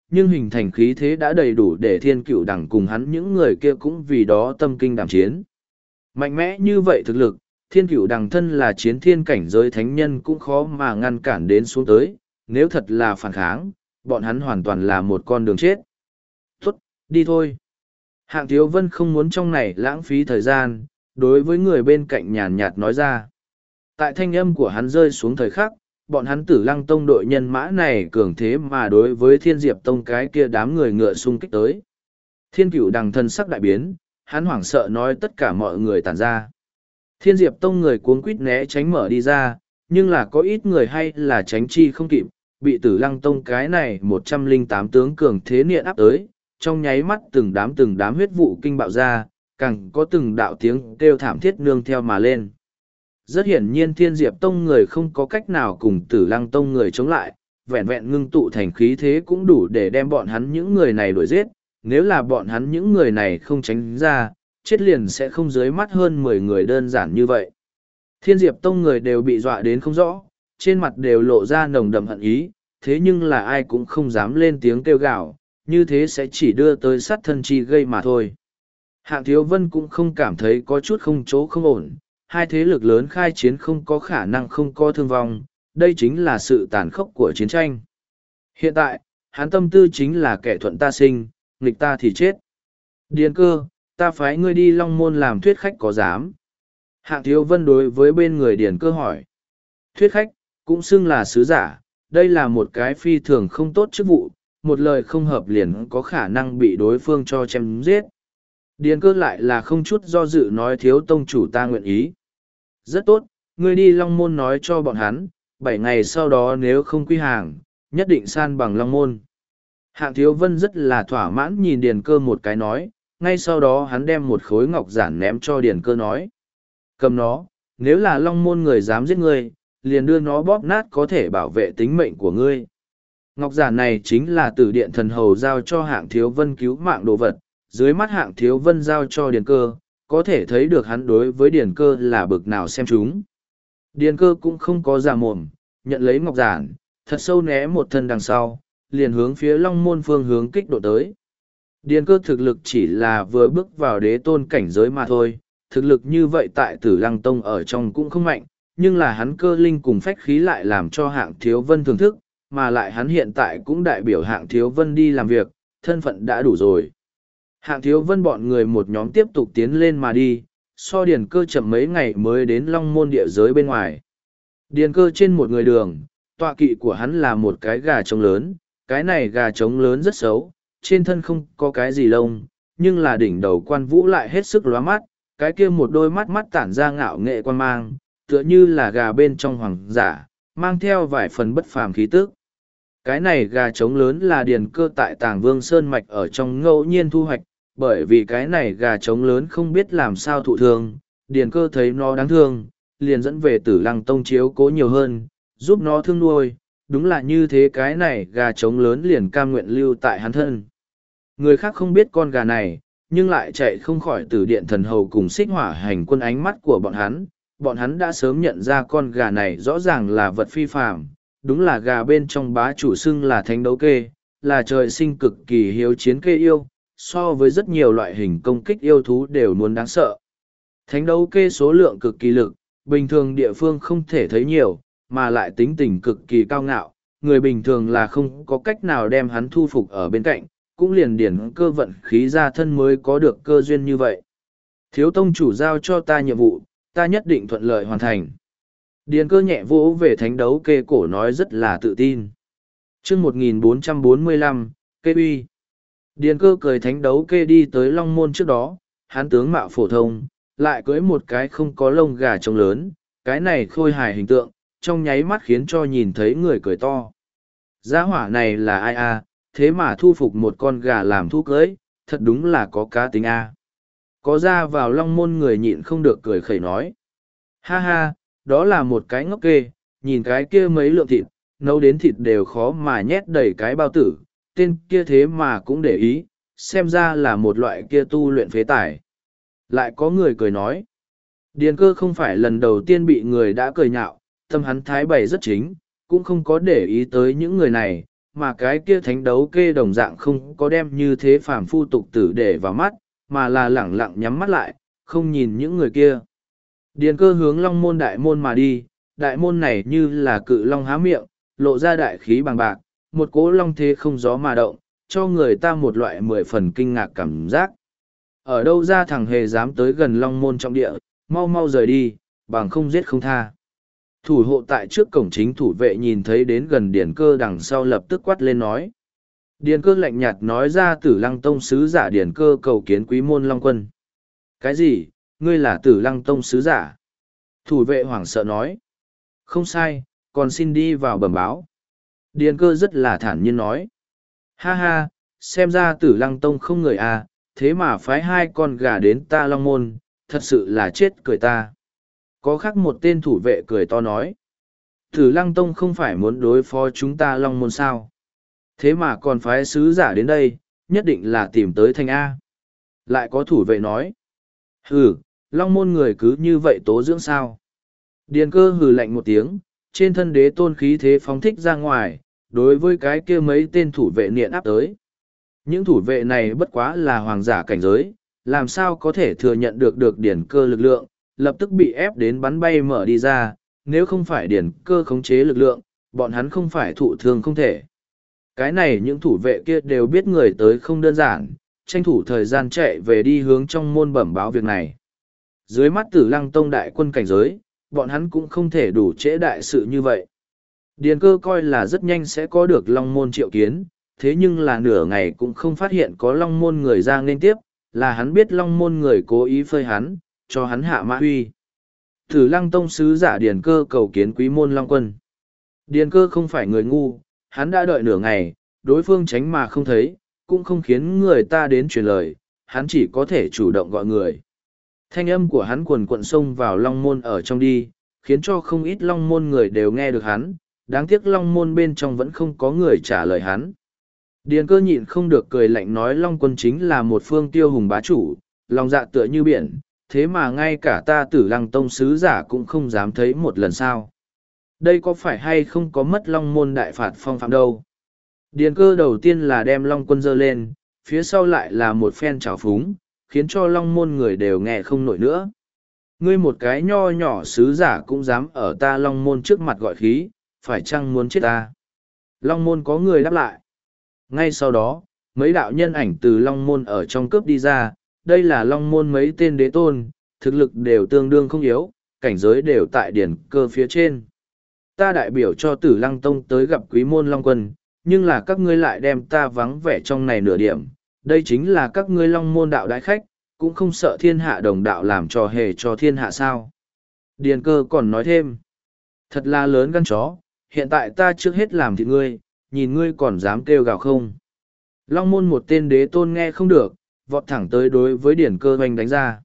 nhưng hình thành khí thế đã đầy đủ để thiên cựu đẳng cùng hắn những người kia cũng vì đó tâm kinh đảm chiến. Mạnh mẽ như vậy thực lực, thiên cựu đẳng thân là chiến thiên cảnh giới thánh nhân cũng khó mà ngăn cản đến xuống tới, nếu thật là phản kháng, bọn hắn hoàn toàn là một con đường chết. Tốt, đi thôi. Hạng Thiếu Vân không muốn trong này lãng phí thời gian, đối với người bên cạnh nhàn nhạt nói ra. Tại thanh âm của hắn rơi xuống thời khắc, bọn hắn Tử Lăng Tông đội nhân mã này cường thế mà đối với Thiên Diệp Tông cái kia đám người ngựa xung kích tới. Thiên Cửu Đằng thân sắc đại biến, hắn hoảng sợ nói tất cả mọi người tản ra. Thiên Diệp Tông người cuống quýt né tránh mở đi ra, nhưng là có ít người hay là tránh chi không kịp, bị Tử Lăng Tông cái này 108 tướng cường thế niệm áp tới, trong nháy mắt từng đám huyết vụ kinh bạo ra, càng có từng đạo tiếng kêu thảm thiết nương theo mà lên. Rất hiển nhiên Thiên Diệp Tông người không có cách nào cùng Tử Lăng Tông người chống lại, vẹn vẹn ngưng tụ thành khí thế cũng đủ để đem bọn hắn những người này đuổi giết, nếu là bọn hắn những người này không tránh ra, chết liền sẽ không dưới mắt hơn 10 người đơn giản như vậy. Thiên Diệp Tông người đều bị dọa đến không rõ, trên mặt đều lộ ra nồng đậm hận ý, thế nhưng là ai cũng không dám lên tiếng kêu gào, như thế sẽ chỉ đưa tới sát thân chi gây mà thôi. Hạng Thiếu Vân cũng không cảm thấy có chút không chỗ không ổn, hai thế lực lớn khai chiến không có khả năng không có thương vong, đây chính là sự tàn khốc của chiến tranh. Hiện tại, hắn tâm tư chính là kẻ thuận ta sinh, nghịch ta thì chết. Điền Cơ, ta phái ngươi đi Long Môn làm thuyết khách có dám? Hạng Thiếu Vân đối với bên người Điền Cơ hỏi. Thuyết khách, cũng xưng là sứ giả, đây là một cái phi thường không tốt chức vụ, một lời không hợp liền có khả năng bị đối phương cho chém giết. Điền Cơ lại là không chút do dự nói Thiếu tông chủ ta nguyện ý. Rất tốt, ngươi đi Long Môn nói cho bọn hắn, 7 ngày sau đó nếu không quy hàng, nhất định san bằng Long Môn. Hạng Thiếu Vân rất là thỏa mãn nhìn Điền Cơ một cái nói, ngay sau đó hắn đem một khối ngọc giản ném cho Điền Cơ nói. Cầm nó, nếu là Long Môn người dám giết ngươi, liền đưa nó bóp nát có thể bảo vệ tính mệnh của ngươi. Ngọc giản này chính là Tử Điện Thần Hầu giao cho Hạng Thiếu Vân cứu mạng đồ vật, dưới mắt Hạng Thiếu Vân giao cho Điền Cơ, có thể thấy được hắn đối với Điền Cơ là bực nào xem chúng. Điền Cơ cũng không có giả mồm, nhận lấy ngọc giản, thật sâu né một thân đằng sau, liền hướng phía Long Môn phương hướng kích độ tới. Điền Cơ thực lực chỉ là vừa bước vào đế tôn cảnh giới mà thôi, thực lực như vậy tại Tử Lăng Tông ở trong cũng không mạnh, nhưng là hắn cơ linh cùng phách khí lại làm cho Hạng Thiếu Vân thưởng thức, mà lại hắn hiện tại cũng đại biểu Hạng Thiếu Vân đi làm việc, thân phận đã đủ rồi. Hạng Thiếu Vân bọn người một nhóm tiếp tục tiến lên mà đi, so Điền Cơ chậm mấy ngày mới đến Long Môn địa giới bên ngoài. Điền Cơ trên một người đường, tọa kỵ của hắn là một cái gà trống lớn, cái này gà trống lớn rất xấu, trên thân không có cái gì lông, nhưng là đỉnh đầu quan vũ lại hết sức lóa mắt, cái kia một đôi mắt mắt tản ra ngạo nghệ quan mang, tựa như là gà bên trong hoàng giả, mang theo vài phần bất phàm khí tức. Cái này gà trống lớn là Điền Cơ tại Tàng Vương Sơn Mạch ở trong ngẫu nhiên thu hoạch, bởi vì cái này gà trống lớn không biết làm sao thụ thương, Điền Cơ thấy nó đáng thương, liền dẫn về Tử Lăng Tông chiếu cố nhiều hơn, giúp nó thương nuôi, đúng là như thế cái này gà trống lớn liền cam nguyện lưu tại hắn thân. Người khác không biết con gà này, nhưng lại chạy không khỏi Tử Điện Thần Hầu cùng Xích Hỏa Hành Quân ánh mắt của bọn hắn đã sớm nhận ra con gà này rõ ràng là vật phi phàm, đúng là gà bên trong bá chủ xưng là thánh đấu kê, là trời sinh cực kỳ hiếu chiến kê yêu, so với rất nhiều loại hình công kích yêu thú đều muốn đáng sợ. Thánh đấu kê số lượng cực kỳ lực, bình thường địa phương không thể thấy nhiều, mà lại tính tình cực kỳ cao ngạo, người bình thường là không có cách nào đem hắn thu phục ở bên cạnh, cũng liền điển cơ vận khí ra thân mới có được cơ duyên như vậy. Thiếu tông chủ giao cho ta nhiệm vụ, ta nhất định thuận lợi hoàn thành. Điền Cơ nhẹ vỗ về thánh đấu kê cổ nói rất là tự tin. Chương 1445, kê uy. Điền Cơ cười thánh đấu kê đi tới Long Môn trước đó, hắn tướng mạo phổ thông, lại cưới một cái không có lông gà trống lớn, cái này khôi hài hình tượng, trong nháy mắt khiến cho nhìn thấy người cười to. Gia hỏa này là ai a? Thế mà thu phục một con gà làm thú cưới, thật đúng là có cá tính a. Có ra vào Long Môn người nhịn không được cười khẩy nói. Ha ha, đó là một cái ngốc kê, nhìn cái kia mấy lượng thịt, nấu đến thịt đều khó mà nhét đầy cái bao tử, tên kia thế mà cũng để ý, xem ra là một loại kia tu luyện phế tài. Lại có người cười nói, Điền Cơ không phải lần đầu tiên bị người đã cười nhạo, tâm hắn thái bày rất chính, cũng không có để ý tới những người này, mà cái kia thánh đấu kê đồng dạng không có đem như thế phàm phu tục tử để vào mắt, mà là lẳng lặng nhắm mắt lại, không nhìn những người kia. Điền cơ hướng long môn đại môn mà đi, đại môn này như là cự long há miệng, lộ ra đại khí bằng bạc, một cỗ long thế không gió mà động, cho người ta một loại 10 phần kinh ngạc cảm giác. Ở đâu ra thằng hề dám tới gần long môn trong địa, mau mau rời đi, bằng không giết không tha. Thủ hộ tại trước cổng chính thủ vệ nhìn thấy đến gần điền cơ đằng sau lập tức quát lên nói. Điền cơ lạnh nhạt nói ra Tử Lăng Tông sứ giả điền cơ cầu kiến quý môn long quân. Cái gì, ngươi là Tử Lăng Tông sứ giả? Thủ vệ hoảng sợ nói. Không sai, còn xin đi vào bẩm báo. Điền cơ rất là thản nhiên nói. Ha ha, xem ra Tử Lăng Tông không người à, thế mà phái 2 con gà đến ta long môn, thật sự là chết cười ta. Có khác một tên thủ vệ cười to nói. Tử Lăng Tông không phải muốn đối phó chúng ta long môn sao? Thế mà còn phái sứ giả đến đây, nhất định là tìm tới thành A. Lại có thủ vệ nói. Hừ, long môn người cứ như vậy tố dưỡng sao? Điền cơ hừ lạnh một tiếng, trên thân đế tôn khí thế phóng thích ra ngoài, đối với cái kia mấy tên thủ vệ niệm áp tới. Những thủ vệ này bất quá là hoàng giả cảnh giới, làm sao có thể thừa nhận được điền cơ lực lượng, lập tức bị ép đến bắn bay mở đi ra, nếu không phải điền cơ khống chế lực lượng, bọn hắn không phải thụ thương không thể. Cái này những thủ vệ kia đều biết người tới không đơn giản, tranh thủ thời gian chạy về đi hướng trong môn bẩm báo việc này. Dưới mắt Tử Lăng Tông đại quân cảnh giới, bọn hắn cũng không thể đủ trễ đại sự như vậy. Điền cơ coi là rất nhanh sẽ có được long môn triệu kiến, thế nhưng là nửa ngày cũng không phát hiện có long môn người ra nên tiếp, là hắn biết long môn người cố ý phơi hắn, cho hắn hạ mã huy. Tử Lăng Tông sứ giả Điền cơ cầu kiến quý môn long quân. Điền cơ không phải người ngu, hắn đã đợi nửa ngày, đối phương tránh mà không thấy, cũng không khiến người ta đến truyền lời, hắn chỉ có thể chủ động gọi người. Thanh âm của hắn quần quận xông vào long môn ở trong đi, khiến cho không ít long môn người đều nghe được hắn, đáng tiếc long môn bên trong vẫn không có người trả lời hắn. Điền cơ nhịn không được cười lạnh nói long quân chính là một phương tiêu hùng bá chủ, lòng dạ tựa như biển, thế mà ngay cả ta Tử Lăng Tông sứ giả cũng không dám thấy một lần sao. Đây có phải hay không có mất long môn đại phạt phong phạm đâu. Điền cơ đầu tiên là đem long quân dơ lên, phía sau lại là một phen trào phúng, khiến cho long môn người đều nghe không nổi nữa. Ngươi một cái nho nhỏ sứ giả cũng dám ở ta long môn trước mặt gọi khí, phải chăng muốn chết ta? Long môn có người đáp lại. Ngay sau đó, mấy đạo nhân ảnh từ long môn ở trong cướp đi ra, đây là long môn mấy tên đế tôn, thực lực đều tương đương không yếu, cảnh giới đều tại điển cơ phía trên. Ta đại biểu cho Tử Lăng Tông tới gặp quý môn long quân, nhưng là các ngươi lại đem ta vắng vẻ trong này nửa điểm. Đây chính là các ngươi long môn đạo đại khách, cũng không sợ thiên hạ đồng đạo làm trò hề cho thiên hạ sao. Điền cơ còn nói thêm. Thật là lớn gan chó, hiện tại ta trước hết làm thịt ngươi, nhìn ngươi còn dám kêu gào không. Long môn một tên đế tôn nghe không được, vọt thẳng tới đối với điển cơ hoành đánh ra.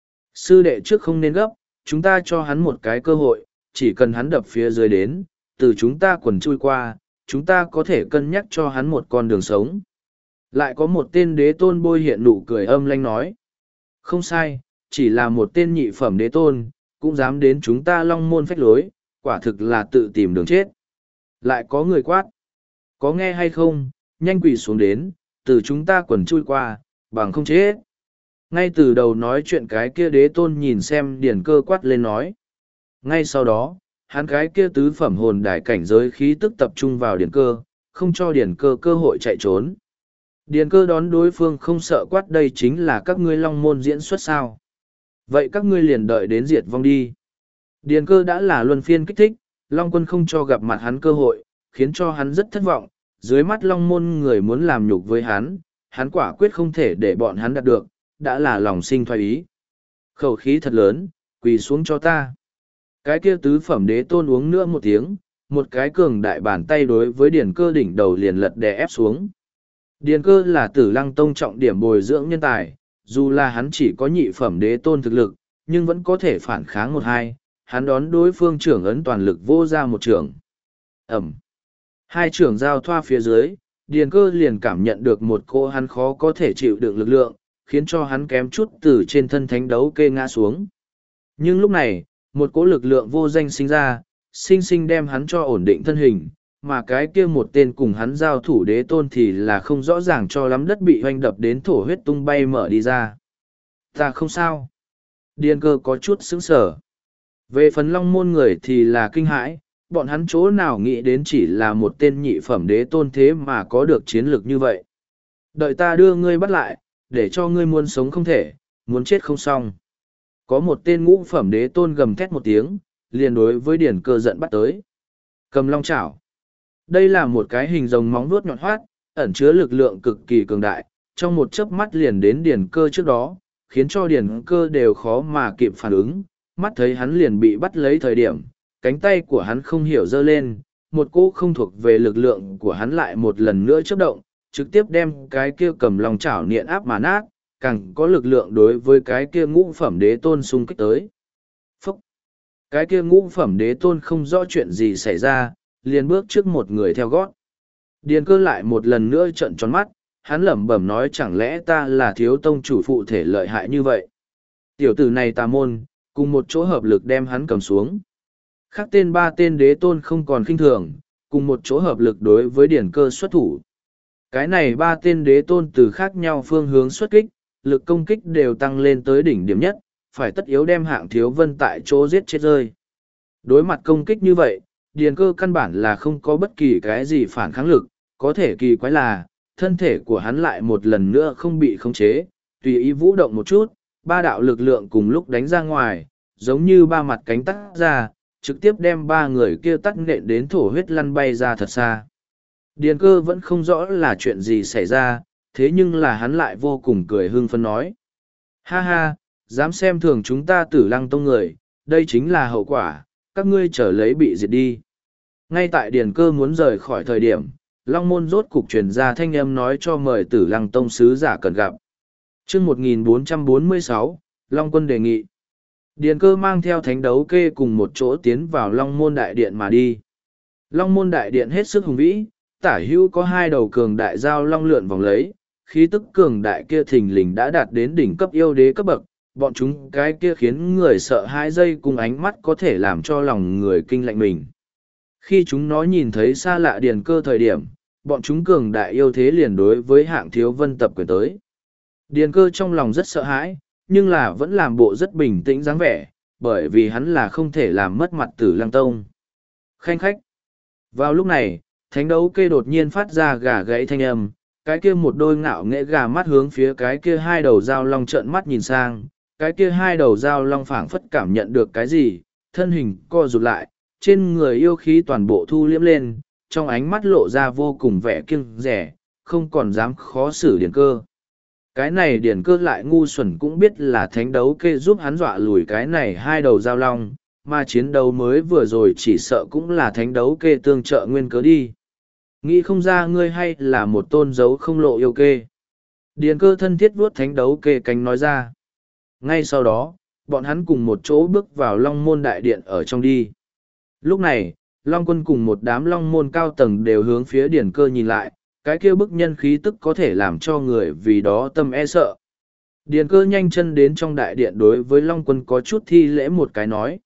Sư đệ trước không nên gấp, chúng ta cho hắn một cái cơ hội, chỉ cần hắn đập phía dưới đến, từ chúng ta quần chui qua, chúng ta có thể cân nhắc cho hắn một con đường sống. Lại có một tên đế tôn bôi hiện nụ cười âm lanh nói. Không sai, chỉ là một tên nhị phẩm đế tôn, cũng dám đến chúng ta long môn phách lối, quả thực là tự tìm đường chết. Lại có người quát. Có nghe hay không, nhanh quỳ xuống đến, từ chúng ta quần chui qua, bằng không chết. Ngay từ đầu nói chuyện cái kia đế tôn nhìn xem điển cơ quát lên nói. Ngay sau đó, hắn cái kia tứ phẩm hồn đài cảnh giới khí tức tập trung vào điển cơ, không cho điển cơ cơ hội chạy trốn. Điển cơ đón đối phương không sợ quát đây chính là các ngươi long môn diễn xuất sao. Vậy các ngươi liền đợi đến diệt vong đi. Điển cơ đã là luân phiên kích thích, long quân không cho gặp mặt hắn cơ hội, khiến cho hắn rất thất vọng. Dưới mắt long môn người muốn làm nhục với hắn quả quyết không thể để bọn hắn đạt được, đã là lòng sinh thoái ý. Khẩu khí thật lớn, quỳ xuống cho ta. Cái kia tứ phẩm đế tôn uống nữa một tiếng, một cái cường đại bàn tay đối với điển cơ đỉnh đầu liền lật đè ép xuống. Điển cơ là Tử Lăng Tông trọng điểm bồi dưỡng nhân tài, dù là hắn chỉ có nhị phẩm đế tôn thực lực, nhưng vẫn có thể phản kháng một hai, hắn đón đối phương trưởng ấn toàn lực vô ra một trưởng. Ẩm. Hai trưởng giao thoa phía dưới, điển cơ liền cảm nhận được một cỗ hắn khó có thể chịu đựng lực lượng, khiến cho hắn kém chút từ trên thân thánh đấu kê ngã xuống. Nhưng lúc này, một cỗ lực lượng vô danh sinh ra, sinh sinh đem hắn cho ổn định thân hình, mà cái kia một tên cùng hắn giao thủ đế tôn thì là không rõ ràng cho lắm, đất bị hoanh đập đến thổ huyết tung bay mở đi ra. Ta không sao. Điền Cơ có chút sững sờ. Về phần Long Môn người thì là kinh hãi, bọn hắn chỗ nào nghĩ đến chỉ là một tên nhị phẩm đế tôn thế mà có được chiến lược như vậy. Đợi ta đưa ngươi bắt lại, để cho ngươi muốn sống không thể, muốn chết không xong. Có một tên ngũ phẩm đế tôn gầm thét một tiếng, liền đối với Điền Cơ giận bắt tới. Cầm long chảo. Đây là một cái hình rồng móng vuốt nhọn hoắt, ẩn chứa lực lượng cực kỳ cường đại, trong một chớp mắt liền đến Điền Cơ trước đó, khiến cho Điền Cơ đều khó mà kịp phản ứng. Mắt thấy hắn liền bị bắt lấy thời điểm, cánh tay của hắn không hiểu giơ lên, một cỗ không thuộc về lực lượng của hắn lại một lần nữa chớp động, trực tiếp đem cái kia cầm long chảo niện áp mà nát, càng có lực lượng đối với cái kia ngũ phẩm đế tôn xung kích tới. Phúc! Cái kia ngũ phẩm đế tôn không rõ chuyện gì xảy ra, liền bước trước một người theo gót. Điền Cơ lại một lần nữa trợn tròn mắt, hắn lẩm bẩm nói chẳng lẽ ta là thiếu tông chủ phụ thể lợi hại như vậy. Tiểu tử này tà môn, cùng một chỗ hợp lực đem hắn cầm xuống. Khác tên ba tên đế tôn không còn khinh thường, cùng một chỗ hợp lực đối với Điền Cơ xuất thủ. Cái này ba tên đế tôn từ khác nhau phương hướng xuất kích, lực công kích đều tăng lên tới đỉnh điểm nhất, phải tất yếu đem Hạng Thiếu Vân tại chỗ giết chết rơi. Đối mặt công kích như vậy, Điền Cơ căn bản là không có bất kỳ cái gì phản kháng lực, có thể kỳ quái là, thân thể của hắn lại một lần nữa không bị khống chế, tùy ý vũ động một chút, ba đạo lực lượng cùng lúc đánh ra ngoài, giống như ba mặt cánh tắt ra, trực tiếp đem ba người kia tắt nện đến thổ huyết lăn bay ra thật xa. Điền Cơ vẫn không rõ là chuyện gì xảy ra, thế nhưng là hắn lại vô cùng cười hưng phấn nói. Ha ha, dám xem thường chúng ta Tử Lăng Tông người, đây chính là hậu quả, các ngươi trở lấy bị diệt đi. Ngay tại Điền Cơ muốn rời khỏi thời điểm, Long Môn rốt cục truyền ra thanh âm nói cho mời Tử Lăng Tông sứ giả cần gặp. Chương 1446, Long Quân đề nghị. Điền Cơ mang theo thánh đấu kê cùng một chỗ tiến vào Long Môn Đại Điện mà đi. Long Môn Đại Điện hết sức hùng vĩ, tả hữu có hai đầu cường đại giao long lượn vòng lấy, khí tức cường đại kia thình lình đã đạt đến đỉnh cấp yêu đế cấp bậc, bọn chúng cái kia khiến người sợ hai giây cùng ánh mắt có thể làm cho lòng người kinh lạnh mình. Khi chúng nó nhìn thấy xa lạ Điền Cơ thời điểm, bọn chúng cường đại yêu thế liền đối với Hạng Thiếu Vân tập quyền tới. Điền Cơ trong lòng rất sợ hãi, nhưng là vẫn làm bộ rất bình tĩnh dáng vẻ, bởi vì hắn là không thể làm mất mặt Tử Lăng Tông. Khanh khách. Vào lúc này, thánh đấu kê đột nhiên phát ra gà gãy thanh âm, cái kia một đôi ngạo nghễ gà mắt hướng phía cái kia hai đầu dao long trợn mắt nhìn sang, cái kia hai đầu dao long phảng phất cảm nhận được cái gì, thân hình co rụt lại, trên người yêu khí toàn bộ thu liễm lên, trong ánh mắt lộ ra vô cùng vẻ kiêng rẻ, không còn dám khó xử Điền Cơ. Cái này Điền Cơ lại ngu xuẩn cũng biết là thánh đấu kê giúp hắn dọa lùi cái này hai đầu dao long, mà chiến đấu mới vừa rồi chỉ sợ cũng là thánh đấu kê tương trợ nguyên cớ đi. Nghĩ không ra ngươi hay là một tôn dấu không lộ yêu kê. Điền Cơ thân thiết vuốt thánh đấu kê cánh nói ra. Ngay sau đó, bọn hắn cùng một chỗ bước vào Long Môn Đại Điện ở trong đi. Lúc này, Long Quân cùng một đám Long Môn cao tầng đều hướng phía Điền Cơ nhìn lại, cái kia bức nhân khí tức có thể làm cho người vì đó tâm e sợ. Điền Cơ nhanh chân đến trong đại điện đối với Long Quân có chút thi lễ một cái nói.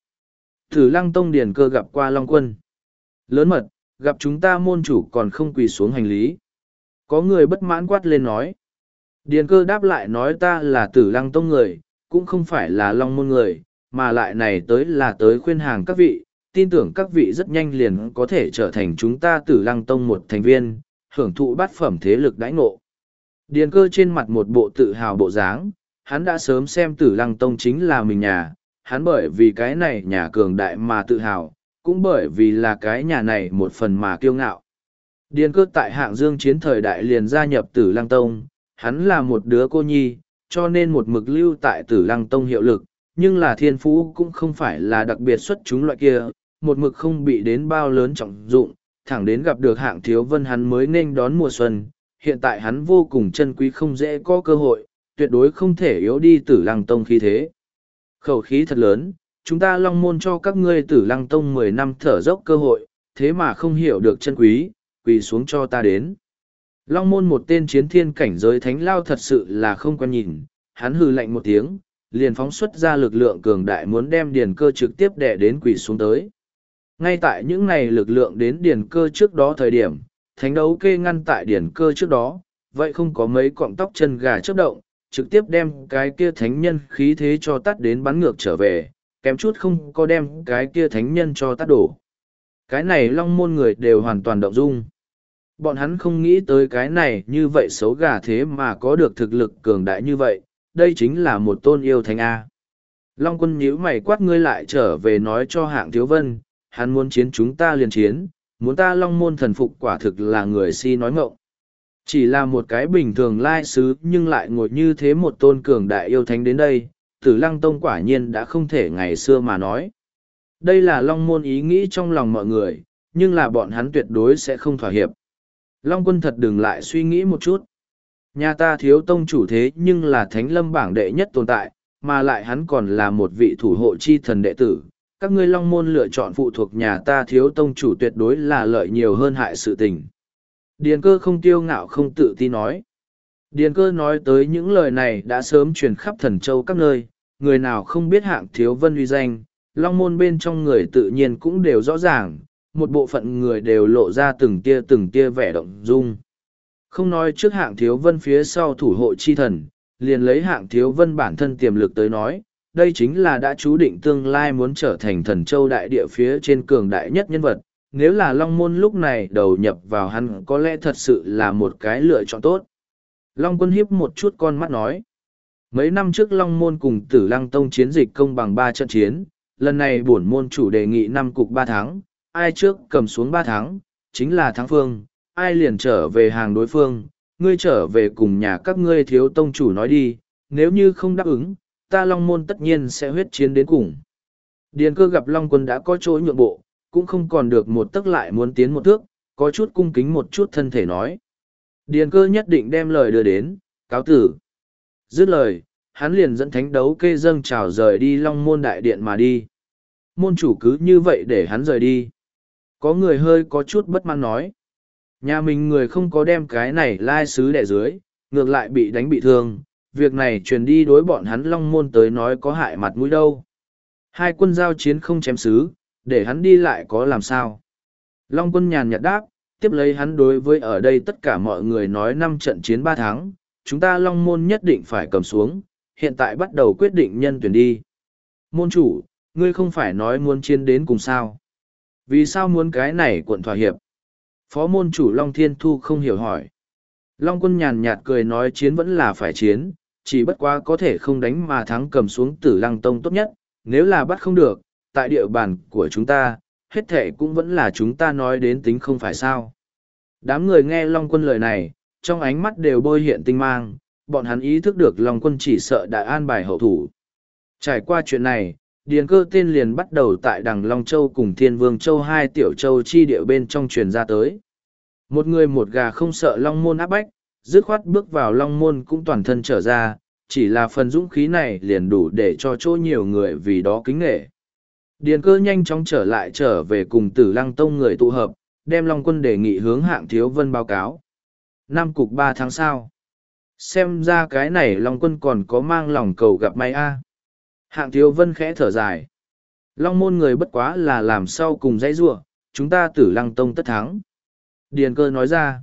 Tử Lăng Tông Điền Cơ gặp qua Long Quân. Lớn mật, gặp chúng ta môn chủ còn không quỳ xuống hành lý. Có người bất mãn quát lên nói. Điền Cơ đáp lại nói ta là Tử Lăng Tông người, cũng không phải là Long Môn người, mà lại này tới là tới khuyên hàng các vị, tin tưởng các vị rất nhanh liền có thể trở thành chúng ta Tử Lăng Tông một thành viên, hưởng thụ bát phẩm thế lực đãi ngộ. Điền Cơ trên mặt một bộ tự hào bộ dáng, hắn đã sớm xem Tử Lăng Tông chính là mình nhà, hắn bởi vì cái này nhà cường đại mà tự hào, cũng bởi vì là cái nhà này một phần mà kiêu ngạo. Điền Cơ tại Hạng Dương chiến thời đại liền gia nhập Tử Lăng Tông, hắn là một đứa cô nhi, cho nên một mực lưu tại Tử Lăng Tông hiệu lực, nhưng là thiên phú cũng không phải là đặc biệt xuất chúng loại kia, một mực không bị đến bao lớn trọng dụng, thẳng đến gặp được Hạng Thiếu Vân hắn mới nên đón mùa xuân, hiện tại hắn vô cùng chân quý không dễ có cơ hội, tuyệt đối không thể yếu đi Tử Lăng Tông khí thế. Khẩu khí thật lớn, chúng ta Long Môn cho các ngươi Tử Lăng Tông 10 năm thở dốc cơ hội, thế mà không hiểu được chân quý, quỳ xuống cho ta đến. Long Môn một tên chiến thiên cảnh giới thánh lao thật sự là không quen nhìn, hắn hừ lạnh một tiếng, liền phóng xuất ra lực lượng cường đại muốn đem Điền Cơ trực tiếp đè đến quỳ xuống tới. Ngay tại những này lực lượng đến điền cơ trước đó thời điểm, thánh đấu kê ngăn tại điền cơ trước đó, vậy không có mấy cọng tóc chân gà chớp động, trực tiếp đem cái kia thánh nhân khí thế cho tắt đến bắn ngược trở về, kém chút không có đem cái kia thánh nhân cho tắt đổ. Cái này long môn người đều hoàn toàn động dung. Bọn hắn không nghĩ tới cái này như vậy xấu gà thế mà có được thực lực cường đại như vậy, đây chính là một tôn yêu thánh A. Long quân nhíu mày quát ngươi lại trở về nói cho Hạng Thiếu Vân, hắn muốn chiến chúng ta liền chiến, muốn ta long môn thần phục quả thực là người si nói ngọng. Chỉ là một cái bình thường lai sứ nhưng lại ngồi như thế một tôn cường đại yêu thánh đến đây, Tử Lăng Tông quả nhiên đã không thể ngày xưa mà nói. Đây là long môn ý nghĩ trong lòng mọi người, nhưng là bọn hắn tuyệt đối sẽ không thỏa hiệp. Long quân thật đừng lại suy nghĩ một chút. Nhà ta thiếu tông chủ thế nhưng là thánh lâm bảng đệ nhất tồn tại, mà lại hắn còn là một vị thủ hộ chi thần đệ tử. Các ngươi long môn lựa chọn phụ thuộc nhà ta thiếu tông chủ tuyệt đối là lợi nhiều hơn hại sự tình. Điền cơ không tiêu ngạo không tự tin nói. Điền cơ nói tới những lời này đã sớm truyền khắp thần châu các nơi, người nào không biết Hạng Thiếu Vân uy danh, long môn bên trong người tự nhiên cũng đều rõ ràng, một bộ phận người đều lộ ra từng tia vẻ động dung. Không nói trước Hạng Thiếu Vân phía sau thủ hộ chi thần, liền lấy Hạng Thiếu Vân bản thân tiềm lực tới nói, đây chính là đã chú định tương lai muốn trở thành thần châu đại địa phía trên cường đại nhất nhân vật. Nếu là Long Môn lúc này đầu nhập vào hắn có lẽ thật sự là một cái lựa chọn tốt. Long Quân hiếp một chút con mắt nói. Mấy năm trước Long Môn cùng Tử Lăng Tông chiến dịch công bằng 3 trận chiến, lần này bổn môn chủ đề nghị 5 cục 3 thắng, ai trước cầm xuống 3 thắng, chính là thắng phương, ai liền trở về hàng đối phương, ngươi trở về cùng nhà các ngươi thiếu tông chủ nói đi, nếu như không đáp ứng, ta Long Môn tất nhiên sẽ huyết chiến đến cùng. Điền cơ gặp Long Quân đã có chỗ nhượng bộ, cũng không còn được một tấc lại muốn tiến một thước, có chút cung kính một chút thân thể nói. Điền cơ nhất định đem lời đưa đến, cáo tử. Dứt lời, hắn liền dẫn thánh đấu kê dâng chào rời đi Long Môn đại điện mà đi. Môn chủ cứ như vậy để hắn rời đi. Có người hơi có chút bất mãn nói. Nhà mình người không có đem cái này lai sứ đẻ dưới, ngược lại bị đánh bị thương. Việc này truyền đi đối bọn hắn Long Môn tới nói có hại mặt mũi đâu. Hai quân giao chiến không chém sứ, để hắn đi lại có làm sao. Long quân nhàn nhạt đáp, tiếp lấy hắn đối với ở đây tất cả mọi người nói 5 trận chiến 3 tháng, chúng ta Long Môn nhất định phải cầm xuống, hiện tại bắt đầu quyết định nhân tuyển đi. Môn chủ, ngươi không phải nói muốn chiến đến cùng sao? Vì sao muốn cái này quận thỏa hiệp? Phó môn chủ Long Thiên Thu không hiểu hỏi. Long quân nhàn nhạt cười nói chiến vẫn là phải chiến, chỉ bất quá có thể không đánh mà thắng cầm xuống Tử Lăng Tông tốt nhất, nếu là bắt không được, tại địa bàn của chúng ta, hết thể cũng vẫn là chúng ta nói đến tính không phải sao. Đám người nghe Long Quân lời này, trong ánh mắt đều bôi hiện tinh mang, bọn hắn ý thức được Long Quân chỉ sợ đã an bài hậu thủ. Trải qua chuyện này, Điền Cơ tên liền bắt đầu tại Đằng Long Châu cùng Thiên Vương Châu 2 tiểu châu chi địa bên trong truyền ra tới. Một người một gà không sợ Long Môn áp bách, dứt khoát bước vào Long Môn cũng toàn thân trở ra, chỉ là phần dũng khí này liền đủ để cho chỗ nhiều người vì đó kính nghệ. Điền Cơ nhanh chóng trở về cùng Tử Lăng Tông người tụ hợp, đem Long Quân đề nghị hướng Hạng Thiếu Vân báo cáo. 5 cục 3 tháng sau. Xem ra cái này Long Quân còn có mang lòng cầu gặp may a. Hạng Thiếu Vân khẽ thở dài. Long Môn người bất quá là làm sau cùng dãy rua, chúng ta Tử Lăng Tông tất thắng. Điền Cơ nói ra.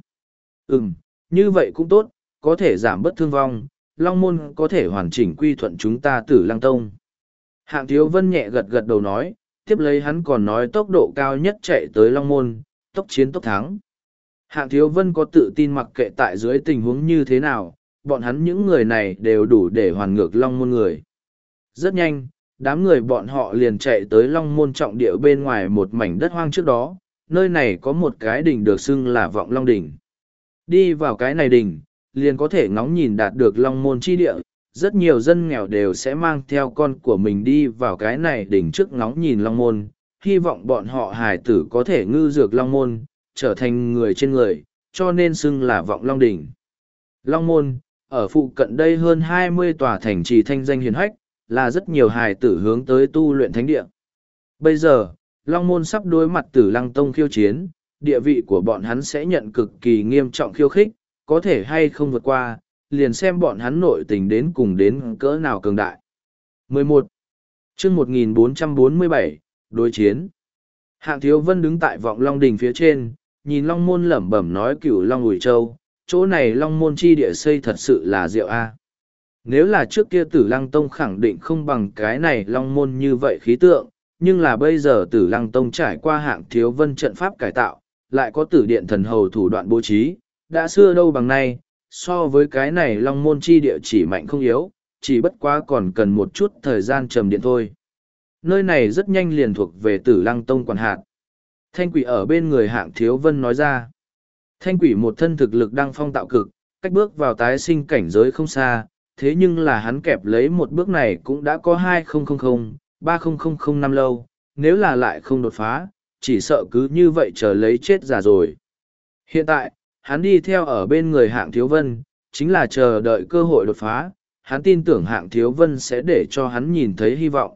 Như vậy cũng tốt, có thể giảm bớt thương vong, Long Môn có thể hoàn chỉnh quy thuận chúng ta Tử Lăng Tông. Hạng Thiếu Vân nhẹ gật gật đầu nói, tiếp lấy hắn còn nói tốc độ cao nhất chạy tới Long Môn, tốc chiến tốc thắng. Hạng Thiếu Vân có tự tin mặc kệ tại dưới tình huống như thế nào, bọn hắn những người này đều đủ để hoàn ngược Long Môn người. Rất nhanh, đám người bọn họ liền chạy tới Long Môn trọng địa bên ngoài một mảnh đất hoang trước đó, nơi này có một cái đỉnh được xưng là Vọng Long Đỉnh. Đi vào cái này đỉnh, liền có thể ngóng nhìn đạt được Long Môn chi địa, rất nhiều dân nghèo đều sẽ mang theo con của mình đi vào cái này đỉnh trước ngóng nhìn Long Môn, hy vọng bọn họ hài tử có thể ngư dược Long Môn, trở thành người trên người, cho nên xưng là Vọng Long Đỉnh. Long Môn, ở phụ cận đây hơn 20 tòa thành trì thanh danh hiển hách, là rất nhiều hài tử hướng tới tu luyện thánh địa. Bây giờ, Long Môn sắp đối mặt Tử Lăng Tông khiêu chiến, địa vị của bọn hắn sẽ nhận cực kỳ nghiêm trọng khiêu khích, có thể hay không vượt qua, liền xem bọn hắn nội tình đến cùng đến cỡ nào cường đại. 11. Chương 1447, đối chiến. Hạng Thiếu Vân đứng tại vọng Long Đình phía trên, nhìn Long Môn lẩm bẩm nói Cửu Long Ủi Châu, chỗ này Long Môn chi địa xây thật sự là diệu a. Nếu là trước kia Tử Lăng Tông khẳng định không bằng cái này Long Môn như vậy khí tượng, nhưng là bây giờ Tử Lăng Tông trải qua Hạng Thiếu Vân trận pháp cải tạo, lại có Tử Điện Thần Hầu thủ đoạn bố trí, đã xưa đâu bằng nay, so với cái này Long Môn chi địa chỉ mạnh không yếu, chỉ bất quá còn cần một chút thời gian trầm điện thôi. Nơi này rất nhanh liền thuộc về Tử Lăng Tông quản hạt. Thanh Quỷ ở bên người Hạng Thiếu Vân nói ra. Thanh Quỷ một thân thực lực đăng phong tạo cực, cách bước vào tái sinh cảnh giới không xa, thế nhưng là hắn kẹp lấy một bước này cũng đã có 2000-3000 năm lâu, nếu là lại không đột phá, chỉ sợ cứ như vậy chờ lấy chết già rồi. Hiện tại, hắn đi theo ở bên người Hạng Thiếu Vân, chính là chờ đợi cơ hội đột phá, hắn tin tưởng Hạng Thiếu Vân sẽ để cho hắn nhìn thấy hy vọng.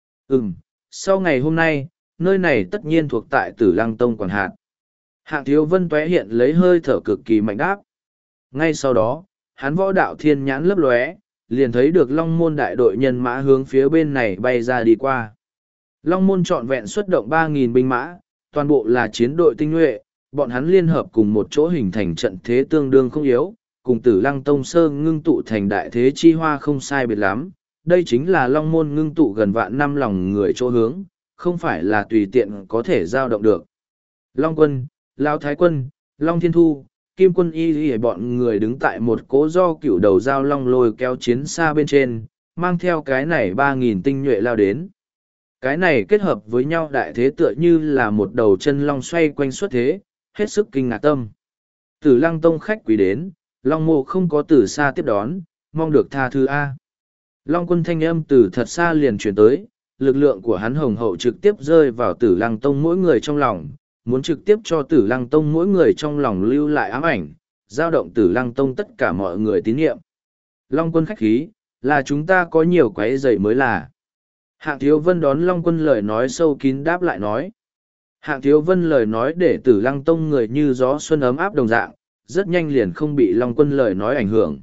Sau ngày hôm nay, nơi này tất nhiên thuộc tại Tử Lăng Tông quản hạt. Hạng Thiếu Vân tóe hiện lấy hơi thở cực kỳ mạnh đáp. Ngay sau đó, hắn võ đạo thiên nhãn lấp lóe, liền thấy được Long Môn đại đội nhân mã hướng phía bên này bay ra đi qua. Long Môn trọn vẹn xuất động 3.000 binh mã, toàn bộ là chiến đội tinh nhuệ, bọn hắn liên hợp cùng một chỗ hình thành trận thế tương đương không yếu, cùng Tử Lăng Tông sơ ngưng tụ thành đại thế chi hoa không sai biệt lắm. Đây chính là Long Môn ngưng tụ gần vạn năm lòng người chỗ hướng, không phải là tùy tiện có thể giao động được. Long Quân, Lão Thái Quân, Long Thiên Thu, Kim Quân Y bọn người đứng tại một cỗ do cựu đầu giao long lôi kéo chiến xa bên trên, mang theo cái này 3.000 tinh nhuệ lao đến. Cái này kết hợp với nhau đại thế tựa như là một đầu chân long xoay quanh xuất thế, hết sức kinh ngạc tâm. Tử Lăng Tông khách quý đến, Long Mộ không có từ xa tiếp đón, mong được tha thứ A. Long Quân thanh âm từ thật xa liền chuyển tới, lực lượng của hắn hồng hậu trực tiếp rơi vào Tử Lăng Tông mỗi người trong lòng, muốn trực tiếp cho Tử Lăng Tông mỗi người trong lòng lưu lại ám ảnh, giao động Tử Lăng Tông tất cả mọi người tín nhiệm. Long Quân khách khí, là chúng ta có nhiều quấy rầy mới là. Hạng Thiếu Vân đón Long Quân lời nói sâu kín đáp lại nói. Hạng Thiếu Vân lời nói để Tử Lăng Tông người như gió xuân ấm áp đồng dạng, rất nhanh liền không bị Long Quân lời nói ảnh hưởng.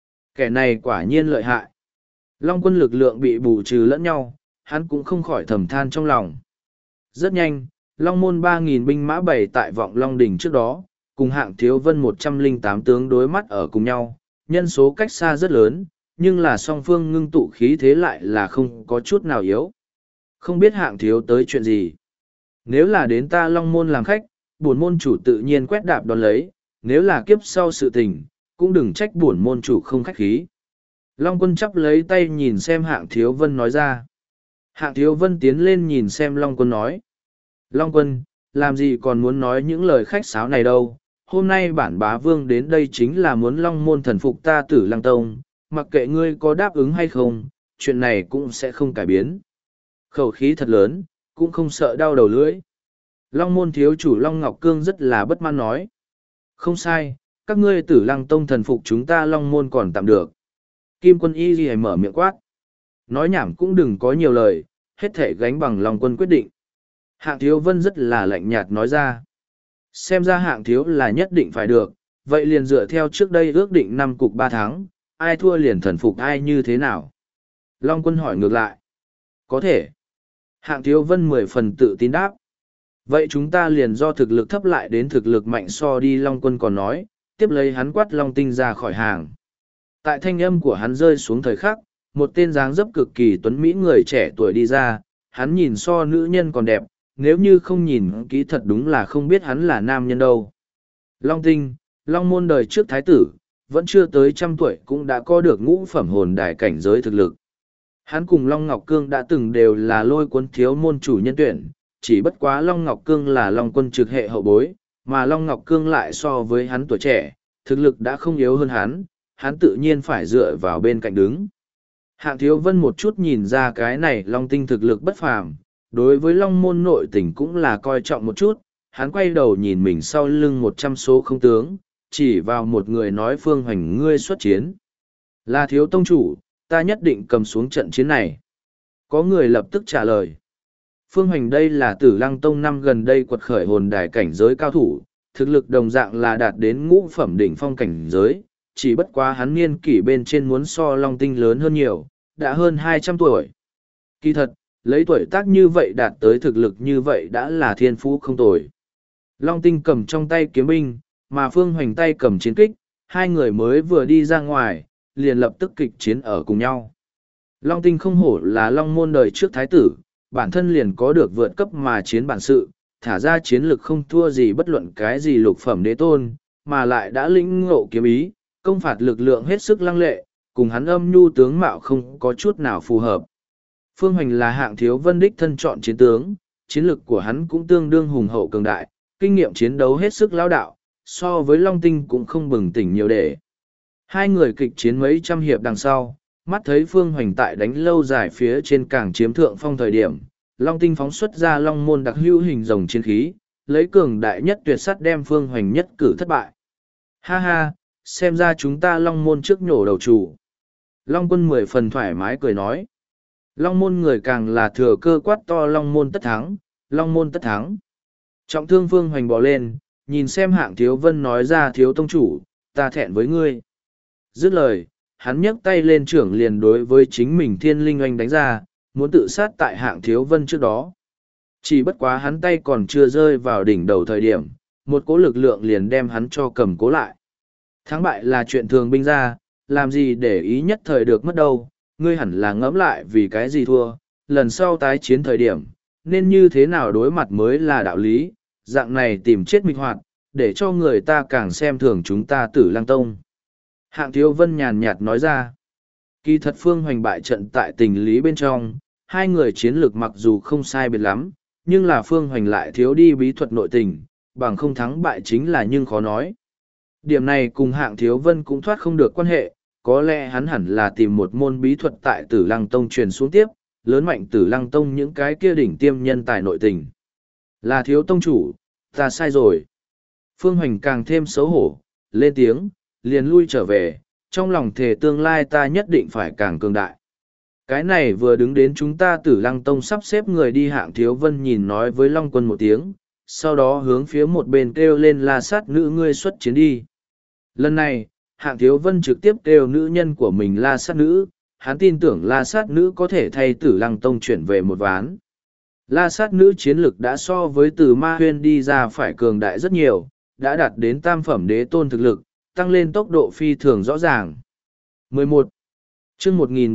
Kẻ này quả nhiên lợi hại. Long Quân lực lượng bị bù trừ lẫn nhau, hắn cũng không khỏi thầm than trong lòng. Rất nhanh, Long Môn 3.000 binh mã bày tại vọng Long Đỉnh trước đó, cùng Hạng Thiếu Vân 108 tướng đối mắt ở cùng nhau, nhân số cách xa rất lớn, nhưng là song phương ngưng tụ khí thế lại là không có chút nào yếu. Không biết Hạng Thiếu tới chuyện gì. Nếu là đến ta Long Môn làm khách, bổn môn chủ tự nhiên quét đạp đón lấy, nếu là kiếp sau sự tình, cũng đừng trách bổn môn chủ không khách khí. Long Quân chắp lấy tay nhìn xem Hạng Thiếu Vân nói ra. Hạng Thiếu Vân tiến lên nhìn xem Long Quân nói. Long Quân, làm gì còn muốn nói những lời khách sáo này đâu, hôm nay bản bá vương đến đây chính là muốn Long Môn thần phục ta Tử Lăng Tông, mặc kệ ngươi có đáp ứng hay không, chuyện này cũng sẽ không cải biến. Khẩu khí thật lớn, cũng không sợ đau đầu lưỡi. Long Môn thiếu chủ Long Ngọc Cương rất là bất mãn nói. Không sai, các ngươi Tử Lăng Tông thần phục chúng ta Long Môn còn tạm được. Kim Quân Y Ghi mở miệng quát. Nói nhảm cũng đừng có nhiều lời, hết thể gánh bằng Long Quân quyết định. Hạng Thiếu Vân rất là lạnh nhạt nói ra. Xem ra Hạng Thiếu là nhất định phải được, vậy liền dựa theo trước đây ước định 5 cục 3 tháng, ai thua liền thần phục ai như thế nào? Long Quân hỏi ngược lại. Có thể. Hạng Thiếu Vân 10 phần tự tin đáp. Vậy chúng ta liền do thực lực thấp lại đến thực lực mạnh so đi. Long Quân còn nói, tiếp lấy hắn quát Long Tinh ra khỏi hàng. Tại thanh âm của hắn rơi xuống thời khắc, một tên dáng dấp cực kỳ tuấn mỹ người trẻ tuổi đi ra, hắn nhìn so nữ nhân còn đẹp, nếu như không nhìn kỹ thật đúng là không biết hắn là nam nhân đâu. Long Tinh, Long Môn đời trước thái tử, vẫn chưa tới 100 tuổi cũng đã có được ngũ phẩm hồn đài cảnh giới thực lực. Hắn cùng Long Ngọc Cương đã từng đều là Lôi Quân thiếu môn chủ nhân tuyển, chỉ bất quá Long Ngọc Cương là Long Quân trực hệ hậu bối, mà Long Ngọc Cương lại so với hắn tuổi trẻ, thực lực đã không yếu hơn hắn tự nhiên phải dựa vào bên cạnh đứng. Hạng Thiếu Vân một chút nhìn ra cái này Long Tinh thực lực bất phàm, đối với Long Môn nội tình cũng là coi trọng một chút, hắn quay đầu nhìn mình sau lưng 100 số không tướng, chỉ vào một người nói Phương Hoành ngươi xuất chiến. Là Thiếu Tông chủ, ta nhất định cầm xuống trận chiến này. Có người lập tức trả lời. Phương Hoành đây là Tử Lăng Tông năm gần đây quật khởi hồn đài cảnh giới cao thủ, thực lực đồng dạng là đạt đến ngũ phẩm đỉnh phong cảnh giới, chỉ bất quá hắn niên kỷ bên trên muốn so Long Tinh lớn hơn nhiều, đã hơn 200 tuổi. Kỳ thật, lấy tuổi tác như vậy đạt tới thực lực như vậy đã là thiên phú không tồi. Long Tinh cầm trong tay kiếm binh, mà Phương Hoành tay cầm chiến kích, hai người mới vừa đi ra ngoài, liền lập tức kịch chiến ở cùng nhau. Long Tinh không hổ là Long môn đời trước thái tử, bản thân liền có được vượt cấp mà chiến bản sự, thả ra chiến lực không thua gì bất luận cái gì lục phẩm đế tôn, mà lại đã lĩnh ngộ kiếm ý, công phạt lực lượng hết sức lăng lệ, cùng hắn âm nhu tướng mạo không có chút nào phù hợp. Phương Hoành là Hạng Thiếu Vân đích thân chọn chiến tướng, chiến lực của hắn cũng tương đương hùng hậu cường đại, kinh nghiệm chiến đấu hết sức lão đạo, so với Long Tinh cũng không bừng tỉnh nhiều để. Hai người kịch chiến mấy trăm hiệp đằng sau, mắt thấy Phương Hoành tại đánh lâu dài phía trên càng chiếm thượng phong thời điểm, Long Tinh phóng xuất ra Long môn đặc hữu hình rồng chiến khí, lấy cường đại nhất tuyệt sắt đem Phương Hoành nhất cử thất bại. Ha ha, xem ra chúng ta Long môn trước nhổ đầu chủ. Long Quân 10 phần thoải mái cười nói. Long môn người càng là thừa cơ quát to Long môn tất thắng, Long môn tất thắng. Trọng thương Phương Hoành bỏ lên, nhìn xem Hạng Thiếu Vân nói ra Thiếu tông chủ, ta thẹn với ngươi. Dứt lời, hắn nhấc tay lên trưởng liền đối với chính mình thiên linh oanh đánh ra, muốn tự sát tại Hạng Thiếu Vân trước đó. Chỉ bất quá hắn tay còn chưa rơi vào đỉnh đầu thời điểm, một cỗ lực lượng liền đem hắn cho cầm cố lại. Thắng bại là chuyện thường binh ra, làm gì để ý nhất thời được mất đâu, ngươi hẳn là ngẫm lại vì cái gì thua, lần sau tái chiến thời điểm, nên như thế nào đối mặt mới là đạo lý, dạng này tìm chết mịch hoạt, để cho người ta càng xem thường chúng ta Tử Lăng Tông. Hạng Thiếu Vân nhàn nhạt nói ra, kỳ thật Phương Hoành bại trận tại tình lý bên trong, hai người chiến lược mặc dù không sai biệt lắm, nhưng là Phương Hoành lại thiếu đi bí thuật nội tình, bằng không thắng bại chính là nhưng khó nói. Điểm này cùng Hạng Thiếu Vân cũng thoát không được quan hệ, có lẽ hắn hẳn là tìm một môn bí thuật tại Tử Lăng Tông truyền xuống tiếp, lớn mạnh Tử Lăng Tông những cái kia đỉnh tiêm nhân tài nội tình. Là Thiếu tông chủ, ta sai rồi. Phương Hoành càng thêm xấu hổ, lên tiếng, liền lui trở về, trong lòng thề tương lai ta nhất định phải càng cường đại. Cái này vừa đứng đến chúng ta Tử Lăng Tông sắp xếp người đi. Hạng Thiếu Vân nhìn nói với Long Quân một tiếng, sau đó hướng phía một bên kêu lên La Sát nữ ngươi xuất chiến đi. Lần này, Hạng Thiếu Vân trực tiếp kêu nữ nhân của mình La Sát nữ, hắn tin tưởng La Sát nữ có thể thay Tử Lăng Tông chuyển về một ván. La Sát nữ chiến lực đã so với từ Ma Huyên đi ra phải cường đại rất nhiều, đã đạt đến tam phẩm đế tôn thực lực, tăng lên tốc độ phi thường rõ ràng. 11. Chương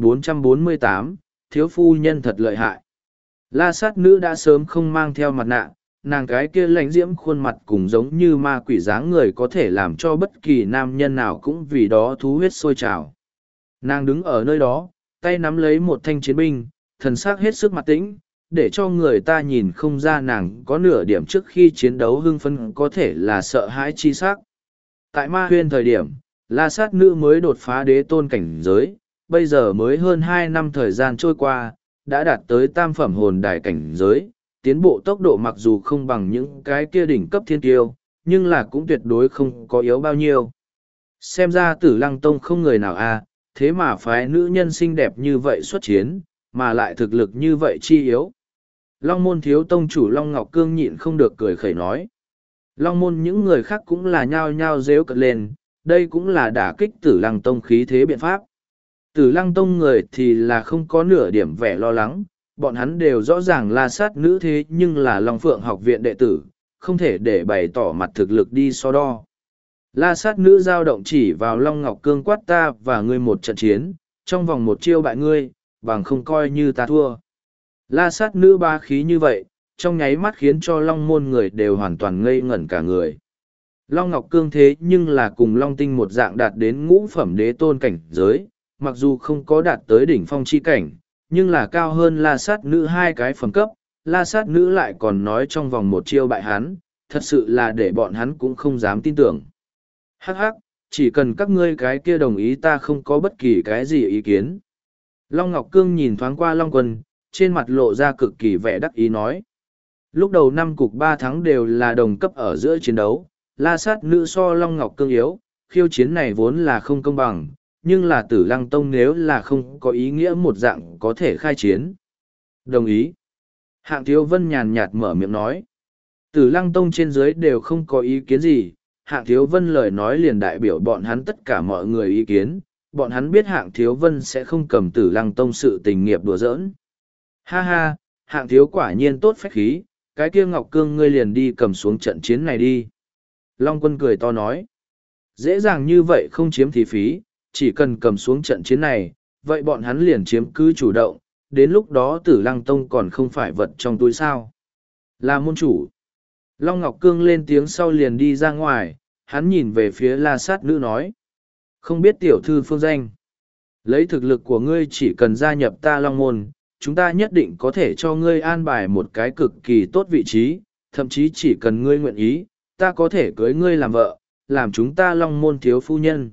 1448, Thiếu phu nhân thật lợi hại. La Sát nữ đã sớm không mang theo mặt nạ, nàng cái kia lãnh diễm khuôn mặt cùng giống như ma quỷ dáng người có thể làm cho bất kỳ nam nhân nào cũng vì đó thú huyết sôi trào. Nàng đứng ở nơi đó, tay nắm lấy một thanh chiến binh, thần sắc hết sức mặt tĩnh, để cho người ta nhìn không ra nàng có nửa điểm trước khi chiến đấu hưng phấn có thể là sợ hãi chi sắc. Tại Ma Huyên thời điểm, La Sát nữ mới đột phá đế tôn cảnh giới, bây giờ mới hơn 2 năm thời gian trôi qua, đã đạt tới tam phẩm hồn đài cảnh giới, tiến bộ tốc độ mặc dù không bằng những cái kia đỉnh cấp thiên tiêu, nhưng là cũng tuyệt đối không có yếu bao nhiêu. Xem ra Tử Lăng Tông không người nào thế mà phái nữ nhân xinh đẹp như vậy xuất chiến, mà lại thực lực như vậy chi yếu. Long môn thiếu tông chủ Long Ngọc Cương nhịn không được cười khẩy nói. Long môn những người khác cũng là nhao nhao rêu cợt lên, đây cũng là đả kích Tử Lăng Tông khí thế biện pháp. Tử Lăng Tông người thì là không có nửa điểm vẻ lo lắng, bọn hắn đều rõ ràng La Sát nữ thế nhưng là Long Phượng học viện đệ tử, không thể để bày tỏ mặt thực lực đi so đo. La Sát nữ dao động chỉ vào Long Ngọc Cương quát ta và ngươi một trận chiến, trong vòng một chiêu bại ngươi, bằng không coi như ta thua. La Sát nữ ba khí như vậy, trong nháy mắt khiến cho Long môn người đều hoàn toàn ngây ngẩn cả người. Long Ngọc Cương thế nhưng là cùng Long Tinh một dạng đạt đến ngũ phẩm đế tôn cảnh giới, mặc dù không có đạt tới đỉnh phong chi cảnh, nhưng là cao hơn La Sát nữ 2 cái phẩm cấp, La Sát nữ lại còn nói trong vòng một chiêu bại hắn, thật sự là để bọn hắn cũng không dám tin tưởng. Hắc hắc, chỉ cần các ngươi cái kia đồng ý ta không có bất kỳ cái gì ý kiến. Long Ngọc Cương nhìn thoáng qua Long Quân, trên mặt lộ ra cực kỳ vẻ đắc ý nói. Lúc đầu 5 cục 3 thắng đều là đồng cấp ở giữa chiến đấu, La Sát nữ so Long Ngọc Cương yếu, khiêu chiến này vốn là không công bằng, nhưng là Tử Lăng Tông nếu là không có ý nghĩa một dạng có thể khai chiến. Đồng ý. Hạng Thiếu Vân nhàn nhạt mở miệng nói. Tử Lăng Tông trên dưới đều không có ý kiến gì, Hạng Thiếu Vân lời nói liền đại biểu bọn hắn tất cả mọi người ý kiến, bọn hắn biết Hạng Thiếu Vân sẽ không cầm Tử Lăng Tông sự tình nghiệp đùa giỡn. Ha ha, hạng thiếu quả nhiên tốt phách khí, cái kia Ngọc Cương ngươi liền đi cầm xuống trận chiến này đi. Long Quân cười to nói, dễ dàng như vậy không chiếm thì phí, chỉ cần cầm xuống trận chiến này, vậy bọn hắn liền chiếm cứ chủ động, đến lúc đó Tử Lăng Tông còn không phải vật trong túi sao. Là môn chủ. Long Ngọc Cương lên tiếng sau liền đi ra ngoài, hắn nhìn về phía La Sát Nữ nói, không biết tiểu thư phương danh. Lấy thực lực của ngươi chỉ cần gia nhập ta Long Môn, chúng ta nhất định có thể cho ngươi an bài một cái cực kỳ tốt vị trí, thậm chí chỉ cần ngươi nguyện ý, ta có thể cưới ngươi làm vợ, làm chúng ta Long Môn thiếu phu nhân.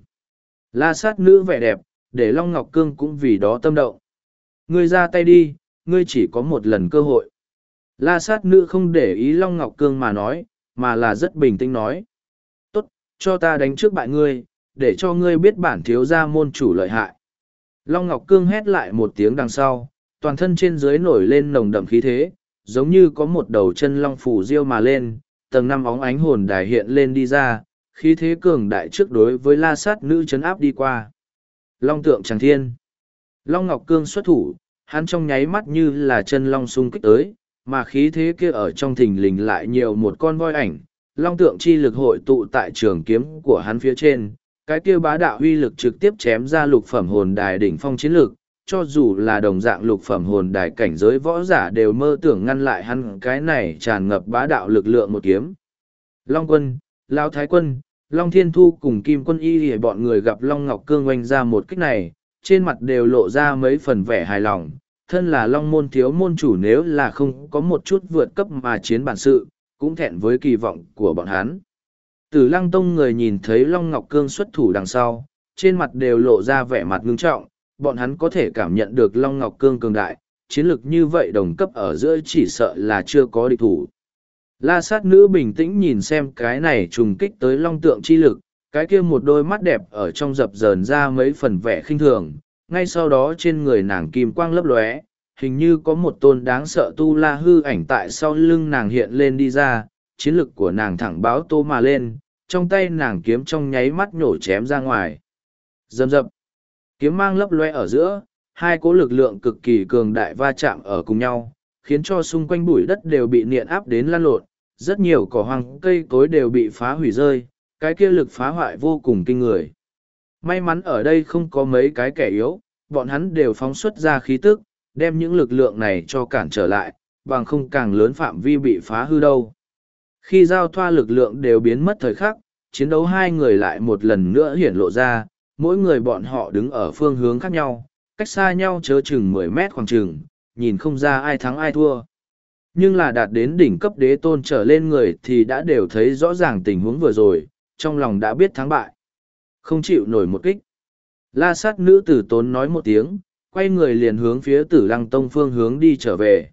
La Sát Nữ vẻ đẹp, để Long Ngọc Cương cũng vì đó tâm động. Ngươi ra tay đi, ngươi chỉ có một lần cơ hội. La Sát Nữ không để ý Long Ngọc Cương mà nói, mà là rất bình tĩnh nói. Tốt, cho ta đánh trước bại ngươi, để cho ngươi biết bản thiếu gia môn chủ lợi hại. Long Ngọc Cương hét lại một tiếng đằng sau, toàn thân trên dưới nổi lên nồng đậm khí thế, giống như có một đầu chân long phủ diêu mà lên, tầng năm óng ánh hồn đài hiện lên đi ra, khí thế cường đại trước đối với La Sát Nữ chấn áp đi qua. Long tượng tràng thiên. Long Ngọc Cương xuất thủ, hắn trong nháy mắt như là chân long xung kích tới, mà khí thế kia ở trong thình lình lại nhiều một con voi ảnh. Long tượng chi lực hội tụ tại trường kiếm của hắn phía trên, cái kia bá đạo uy lực trực tiếp chém ra lục phẩm hồn đài đỉnh phong chiến lực, cho dù là đồng dạng lục phẩm hồn đài cảnh giới võ giả đều mơ tưởng ngăn lại hắn cái này tràn ngập bá đạo lực lượng một kiếm. Long Quân, Lão Thái Quân, Long Thiên Thu cùng Kim Quân Y thì bọn người gặp Long Ngọc Cương oanh ra một kích này, trên mặt đều lộ ra mấy phần vẻ hài lòng. Thân là Long Môn thiếu môn chủ nếu là không có một chút vượt cấp mà chiến bản sự, cũng thẹn với kỳ vọng của bọn hắn. Tử Lăng Tông người nhìn thấy Long Ngọc Cương xuất thủ đằng sau, trên mặt đều lộ ra vẻ mặt ngưng trọng, bọn hắn có thể cảm nhận được Long Ngọc Cương cường đại, chiến lực như vậy đồng cấp ở giữa chỉ sợ là chưa có địch thủ. La Sát Nữ bình tĩnh nhìn xem cái này trùng kích tới Long tượng chi lực, cái kia một đôi mắt đẹp ở trong dập dờn ra mấy phần vẻ khinh thường, ngay sau đó trên người nàng kim quang lấp lóe, hình như có một tôn đáng sợ tu la hư ảnh tại sau lưng nàng hiện lên đi ra, chiến lực của nàng thẳng báo tô mà lên, trong tay nàng kiếm trong nháy mắt nhổ chém ra ngoài. Dầm dập, kiếm mang lấp lóe ở giữa, hai cỗ lực lượng cực kỳ cường đại va chạm ở cùng nhau, khiến cho xung quanh bụi đất đều bị niện áp đến lan lộn, rất nhiều cỏ hoang cây cối đều bị phá hủy rơi, cái kia lực phá hoại vô cùng kinh người. May mắn ở đây không có mấy cái kẻ yếu, bọn hắn đều phóng xuất ra khí tức, đem những lực lượng này cho cản trở lại, bằng không càng lớn phạm vi bị phá hư đâu. Khi giao thoa lực lượng đều biến mất thời khắc, chiến đấu hai người lại một lần nữa hiển lộ ra, mỗi người bọn họ đứng ở phương hướng khác nhau, cách xa nhau chớ chừng 10 mét khoảng chừng, nhìn không ra ai thắng ai thua. Nhưng là đạt đến đỉnh cấp đế tôn trở lên người thì đã đều thấy rõ ràng tình huống vừa rồi, trong lòng đã biết thắng bại. Không chịu nổi một kích. La Sát Nữ tử tốn nói một tiếng, quay người liền hướng phía Tử Lăng Tông phương hướng đi trở về.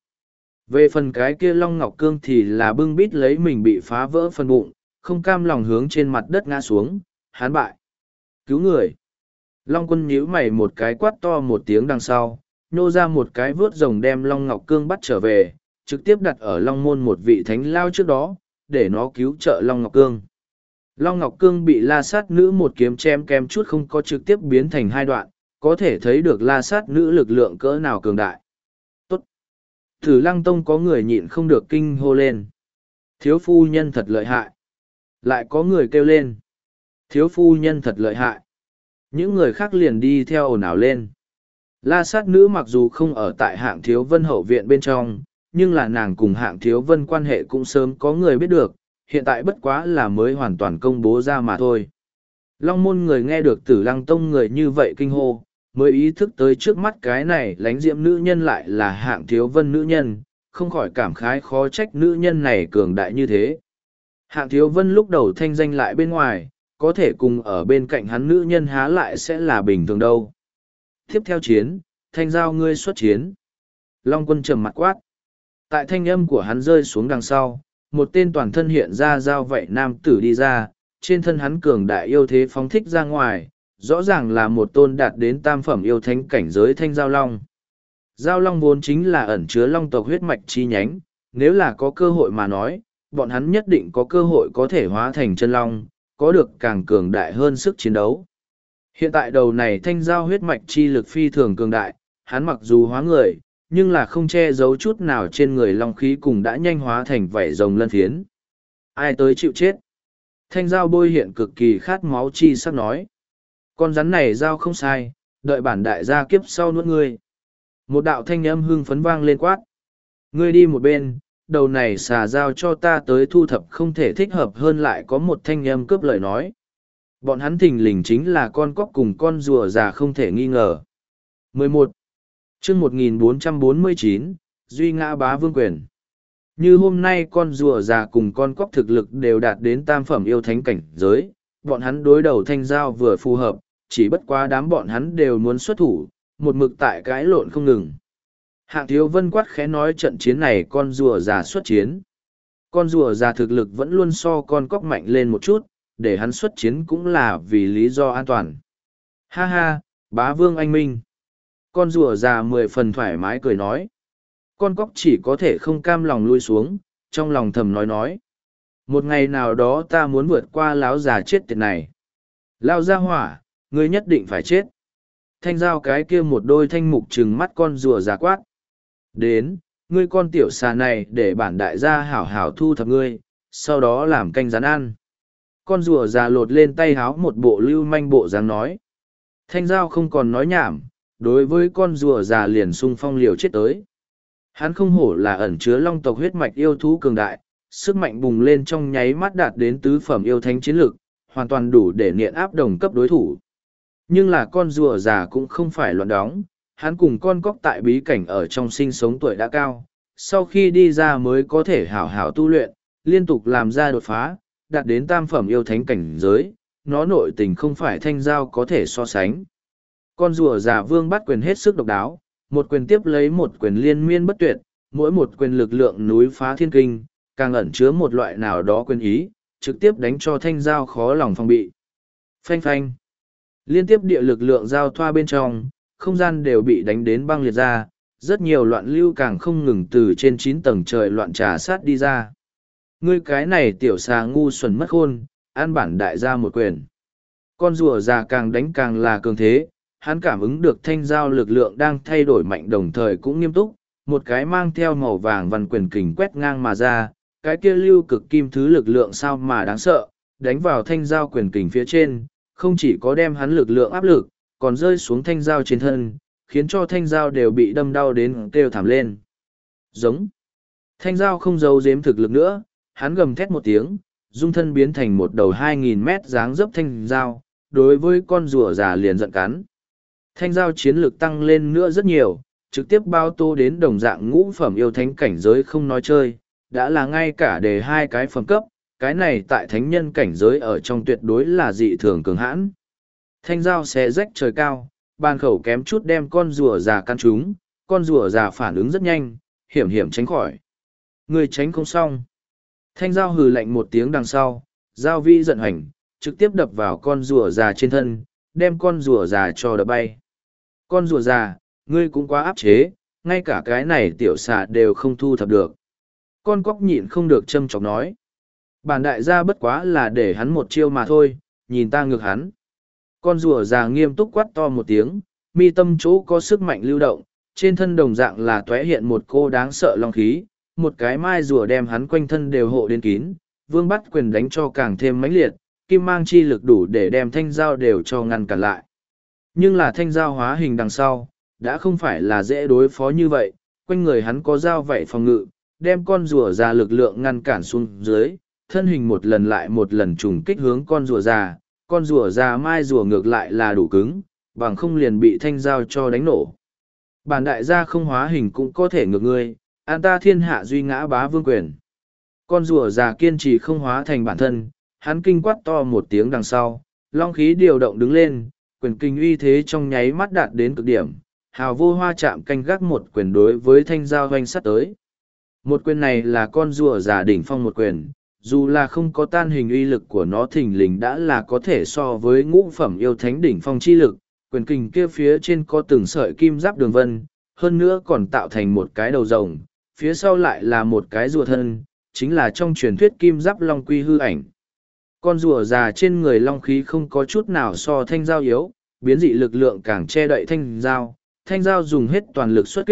Về phần cái kia Long Ngọc Cương thì là bưng bít lấy mình bị phá vỡ phần bụng, không cam lòng hướng trên mặt đất ngã xuống, hán bại. Cứu người. Long Quân nhíu mày một cái quát to một tiếng đằng sau, nhô ra một cái vướt rồng đem Long Ngọc Cương bắt trở về, trực tiếp đặt ở Long Môn một vị thánh lao trước đó, để nó cứu trợ Long Ngọc Cương. Long Ngọc Cương bị La Sát Nữ một kiếm chém kém chút không có trực tiếp biến thành hai đoạn, có thể thấy được La Sát Nữ lực lượng cỡ nào cường đại. Tốt! Tử Lăng Tông có người nhịn không được kinh hô lên. Thiếu phu nhân thật lợi hại. Lại có người kêu lên. Thiếu phu nhân thật lợi hại. Những người khác liền đi theo ồn ào lên. La Sát Nữ mặc dù không ở tại Hạng Thiếu Vân hậu viện bên trong, nhưng là nàng cùng Hạng Thiếu Vân quan hệ cũng sớm có người biết được, hiện tại bất quá là mới hoàn toàn công bố ra mà thôi. Long Môn người nghe được Tử Lăng Tông người như vậy kinh hô, mới ý thức tới trước mắt cái này lánh diễm nữ nhân lại là Hạng Thiếu Vân nữ nhân, không khỏi cảm khái khó trách nữ nhân này cường đại như thế. Hạng Thiếu Vân lúc đầu thanh danh lại bên ngoài, có thể cùng ở bên cạnh hắn nữ nhân há lại sẽ là bình thường đâu. Tiếp theo chiến, thanh giao ngươi xuất chiến. Long Quân trầm mặt quát. Tại thanh âm của hắn rơi xuống đằng sau, một tên toàn thân hiện ra dao vậy nam tử đi ra, trên thân hắn cường đại yêu thế phóng thích ra ngoài, rõ ràng là một tôn đạt đến tam phẩm yêu thánh cảnh giới thanh giao long. Giao long vốn chính là ẩn chứa long tộc huyết mạch chi nhánh, nếu là có cơ hội mà nói, bọn hắn nhất định có cơ hội có thể hóa thành chân long, có được càng cường đại hơn sức chiến đấu. Hiện tại đầu này thanh giao huyết mạch chi lực phi thường cường đại, hắn mặc dù hóa người, nhưng là không che giấu chút nào trên người long khí cùng đã nhanh hóa thành vảy rồng lân phiến. Ai tới chịu chết? Thanh dao bôi hiện cực kỳ khát máu chi sắc nói. Con rắn này dao không sai, đợi bản đại gia kiếp sau nuốt ngươi. Một đạo thanh âm hưng phấn vang lên quát. Ngươi đi một bên, đầu này xà dao cho ta tới thu thập không thể thích hợp hơn lại có một thanh âm cướp lời nói. Bọn hắn thình lình chính là con cóc cùng con rùa già không thể nghi ngờ. 11. chương 1449, Duy ngã bá vương quyền. Như hôm nay con rùa già cùng con cóc thực lực đều đạt đến tam phẩm yêu thánh cảnh giới, bọn hắn đối đầu thanh giao vừa phù hợp, chỉ bất quá đám bọn hắn đều muốn xuất thủ, một mực tại cãi lộn không ngừng. Hạng Thiếu Vân quát khẽ nói trận chiến này con rùa già xuất chiến. Con rùa già thực lực vẫn luôn so con cóc mạnh lên một chút, để hắn xuất chiến cũng là vì lý do an toàn. Ha ha, bá vương anh minh. Con rùa già 10 phần thoải mái cười nói. Con cóc chỉ có thể không cam lòng lui xuống, trong lòng thầm nói. Một ngày nào đó ta muốn vượt qua láo già chết tiệt này. Lao ra hỏa, ngươi nhất định phải chết. Thanh giao cái kia một đôi thanh mục trừng mắt con rùa già quát. Đến, ngươi con tiểu xà này để bản đại gia hảo hảo thu thập ngươi, sau đó làm canh rán ăn. Con rùa già lột lên tay háo một bộ lưu manh bộ dáng nói. Thanh giao không còn nói nhảm, đối với con rùa già liền xung phong liều chết tới. Hắn không hổ là ẩn chứa long tộc huyết mạch yêu thú cường đại, sức mạnh bùng lên trong nháy mắt đạt đến tứ phẩm yêu thánh chiến lực, hoàn toàn đủ để niện áp đồng cấp đối thủ. Nhưng là con rùa già cũng không phải loạn đóng, hắn cùng con cóc tại bí cảnh ở trong sinh sống tuổi đã cao, sau khi đi ra mới có thể hảo hảo tu luyện, liên tục làm ra đột phá, đạt đến tam phẩm yêu thánh cảnh giới, nó nội tình không phải thanh giao có thể so sánh. Con rùa già vương bắt quyền hết sức độc đáo, một quyền tiếp lấy một quyền liên miên bất tuyệt, mỗi một quyền lực lượng núi phá thiên kinh, càng ẩn chứa một loại nào đó quyền ý, trực tiếp đánh cho thanh giao khó lòng phòng bị. Phanh phanh. Liên tiếp địa lực lượng giao thoa bên trong, không gian đều bị đánh đến băng liệt ra, rất nhiều loạn lưu càng không ngừng từ trên 9 tầng trời loạn trà sát đi ra. Ngươi cái này tiểu xà ngu xuẩn mất khôn, an bản đại gia một quyền. Con rùa già càng đánh càng là cường thế, hắn cảm ứng được thanh giao lực lượng đang thay đổi mạnh đồng thời cũng nghiêm túc, một cái mang theo màu vàng văn quyền kình quét ngang mà ra, cái kia lưu cực kim thứ lực lượng sao mà đáng sợ, đánh vào thanh giao quyền kình phía trên, không chỉ có đem hắn lực lượng áp lực, còn rơi xuống thanh giao trên thân, khiến cho thanh giao đều bị đâm đau đến kêu thảm lên. Giống. Thanh giao không giấu giếm thực lực nữa, hắn gầm thét một tiếng, dung thân biến thành một đầu 2.000 mét dáng dấp thanh giao, đối với con rùa già liền giận cắn. Thanh giao chiến lực tăng lên nữa rất nhiều, trực tiếp bao tô đến đồng dạng ngũ phẩm yêu thánh cảnh giới không nói chơi, đã là ngay cả đề 2 cái phẩm cấp, cái này tại thánh nhân cảnh giới ở trong tuyệt đối là dị thường cường hãn. Thanh giao xé rách trời cao, bàn khẩu kém chút đem con rùa già căn trúng, con rùa già phản ứng rất nhanh, hiểm hiểm tránh khỏi. Người tránh không xong. Thanh giao hừ lạnh một tiếng đằng sau, giao vi giận hành, trực tiếp đập vào con rùa già trên thân, đem con rùa già cho đập bay. Con rùa già, ngươi cũng quá áp chế, ngay cả cái này tiểu xà đều không thu thập được. Con cóc nhịn không được châm chọc nói. Bản đại gia bất quá là để hắn một chiêu mà thôi, nhìn ta ngược hắn. Con rùa già nghiêm túc quát to một tiếng, mi tâm chỗ có sức mạnh lưu động, trên thân đồng dạng là tóe hiện một cô đáng sợ long khí, một cái mai rùa đem hắn quanh thân đều hộ đến kín, vương bắt quyền đánh cho càng thêm mãnh liệt, kim mang chi lực đủ để đem thanh dao đều cho ngăn cản lại. Nhưng là thanh dao hóa hình đằng sau, đã không phải là dễ đối phó như vậy, quanh người hắn có dao vảy phòng ngự, đem con rùa già lực lượng ngăn cản xuống dưới, thân hình một lần lại một lần trùng kích hướng con rùa già, con rùa già mai rùa ngược lại là đủ cứng, bằng không liền bị thanh dao cho đánh nổ. Bản đại gia không hóa hình cũng có thể ngược ngươi, an ta thiên hạ duy ngã bá vương quyền. Con rùa già kiên trì không hóa thành bản thân, hắn kinh quát to một tiếng đằng sau, long khí điều động đứng lên, quyền kinh uy thế trong nháy mắt đạt đến cực điểm, hào vô hoa chạm canh gác một quyền đối với thanh giao hoanh sắt tới. Một quyền này là con rùa già đỉnh phong một quyền, dù là không có tan hình uy lực của nó thình lình đã là có thể so với ngũ phẩm yêu thánh đỉnh phong chi lực, quyền kình kia phía trên có từng sợi kim giáp đường vân, hơn nữa còn tạo thành một cái đầu rồng, phía sau lại là một cái rùa thân, chính là trong truyền thuyết kim giáp long quy hư ảnh. Con rùa già trên người long khí không có chút nào so thanh giao yếu, biến dị lực lượng càng che đậy thanh giao dùng hết toàn lực xuất kích,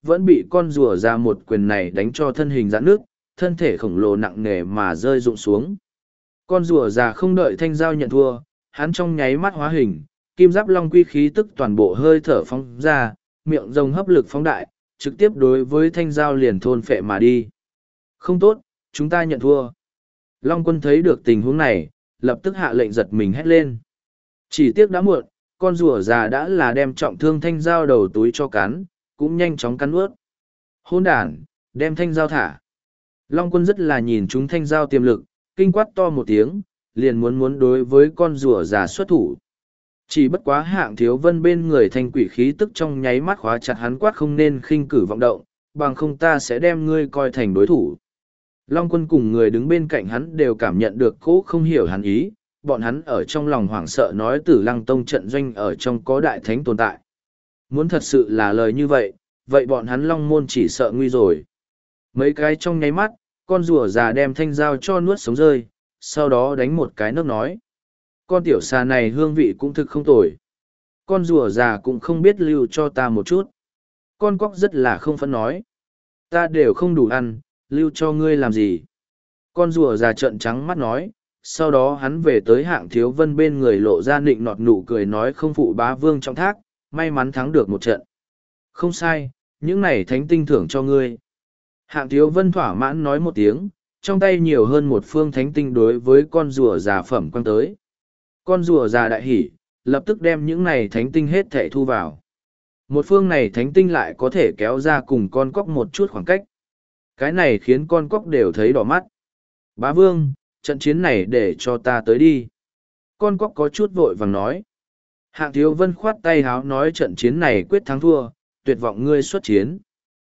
vẫn bị con rùa già một quyền này đánh cho thân hình giãn nước, thân thể khổng lồ nặng nề mà rơi rụng xuống. Con rùa già không đợi thanh giao nhận thua, hắn trong nháy mắt hóa hình, kim giáp long quy khí tức toàn bộ hơi thở phóng ra, miệng rồng hấp lực phóng đại, trực tiếp đối với thanh giao liền thôn phệ mà đi. Không tốt, chúng ta nhận thua. Long quân thấy được tình huống này, lập tức hạ lệnh giật mình hét lên. Chỉ tiếc đã muộn, con rùa già đã là đem trọng thương thanh giao đầu túi cho cắn, cũng nhanh chóng cắn ướt. Hôn đản, đem thanh giao thả. Long quân rất là nhìn chúng thanh giao tiềm lực, kinh quát to một tiếng, liền muốn đối với con rùa già xuất thủ. Chỉ bất quá Hạng Thiếu Vân bên người thanh quỷ khí tức trong nháy mắt khóa chặt hắn, quát không nên khinh cử vọng động, bằng không ta sẽ đem ngươi coi thành đối thủ. Long quân cùng người đứng bên cạnh hắn đều cảm nhận được cố không hiểu hắn ý, bọn hắn ở trong lòng hoảng sợ nói Tử Lăng Tông trận doanh ở trong có đại thánh tồn tại. Muốn thật sự là lời như vậy, vậy bọn hắn Long môn chỉ sợ nguy rồi. Mấy cái trong nháy mắt, con rùa già đem thanh dao cho nuốt sống rơi, sau đó đánh một cái nước nói. Con tiểu xà này hương vị cũng thực không tồi. Con rùa già cũng không biết lưu cho ta một chút. Con cóc rất là không phẫn nói. Ta đều không đủ ăn, lưu cho ngươi làm gì. Con rùa già trợn trắng mắt nói, sau đó hắn về tới Hạng Thiếu Vân bên người lộ ra nịnh nọt nụ cười nói không phụ bá vương trong thác, may mắn thắng được một trận. Không sai, những này thánh tinh thưởng cho ngươi. Hạng Thiếu Vân thỏa mãn nói một tiếng, trong tay nhiều hơn một phương thánh tinh đối với con rùa già phẩm quăng tới. Con rùa già đại hỉ, lập tức đem những này thánh tinh hết thảy thu vào. Một phương này thánh tinh lại có thể kéo ra cùng con cóc một chút khoảng cách. Cái này khiến con cóc đều thấy đỏ mắt. Bá vương, trận chiến này để cho ta tới đi. Con cóc có chút vội vàng nói. Hạng Thiếu Vân khoát tay háo nói trận chiến này quyết thắng thua, tuyệt vọng ngươi xuất chiến.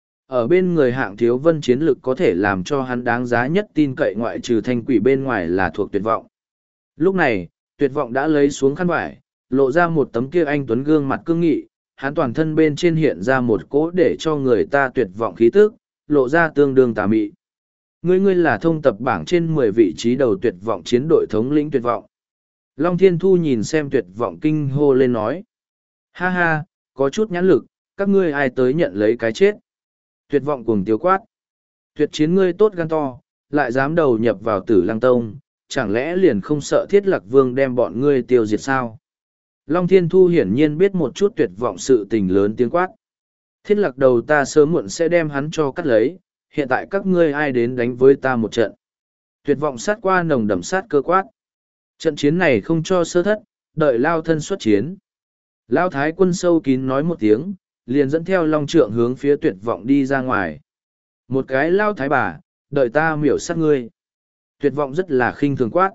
Ở bên người Hạng Thiếu Vân chiến lực có thể làm cho hắn đáng giá nhất tin cậy ngoại trừ thanh quỷ bên ngoài là thuộc tuyệt vọng. Lúc này, tuyệt vọng đã lấy xuống khăn vải, lộ ra một tấm kia anh tuấn gương mặt cương nghị, hắn toàn thân bên trên hiện ra một cỗ để cho người ta tuyệt vọng khí tức, lộ ra tương đương tà mị. Ngươi là thông tập bảng trên 10 vị trí đầu tuyệt vọng chiến đội thống lĩnh tuyệt vọng. Long Thiên Thu nhìn xem tuyệt vọng kinh hô lên nói. Ha ha, có chút nhãn lực, các ngươi ai tới nhận lấy cái chết. Tuyệt vọng cuồng tiêu quát. Tuyệt chiến ngươi tốt gan to, lại dám đầu nhập vào Tử Lăng Tông, chẳng lẽ liền không sợ Thiết Lạc Vương đem bọn ngươi tiêu diệt sao? Long Thiên Thu hiển nhiên biết một chút tuyệt vọng sự tình lớn tiếng quát. Thiết Lạc đầu ta sớm muộn sẽ đem hắn cho cắt lấy, hiện tại các ngươi ai đến đánh với ta một trận. Tuyệt vọng sát qua nồng đậm sát cơ quát. Trận chiến này không cho sơ thất, đợi Lao thân xuất chiến. Lao Thái Quân sâu kín nói một tiếng, liền dẫn theo Long Trượng hướng phía tuyệt vọng đi ra ngoài. Một cái Lao Thái bà, đợi ta miểu sát ngươi. Tuyệt vọng rất là khinh thường quát.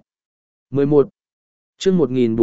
11. chương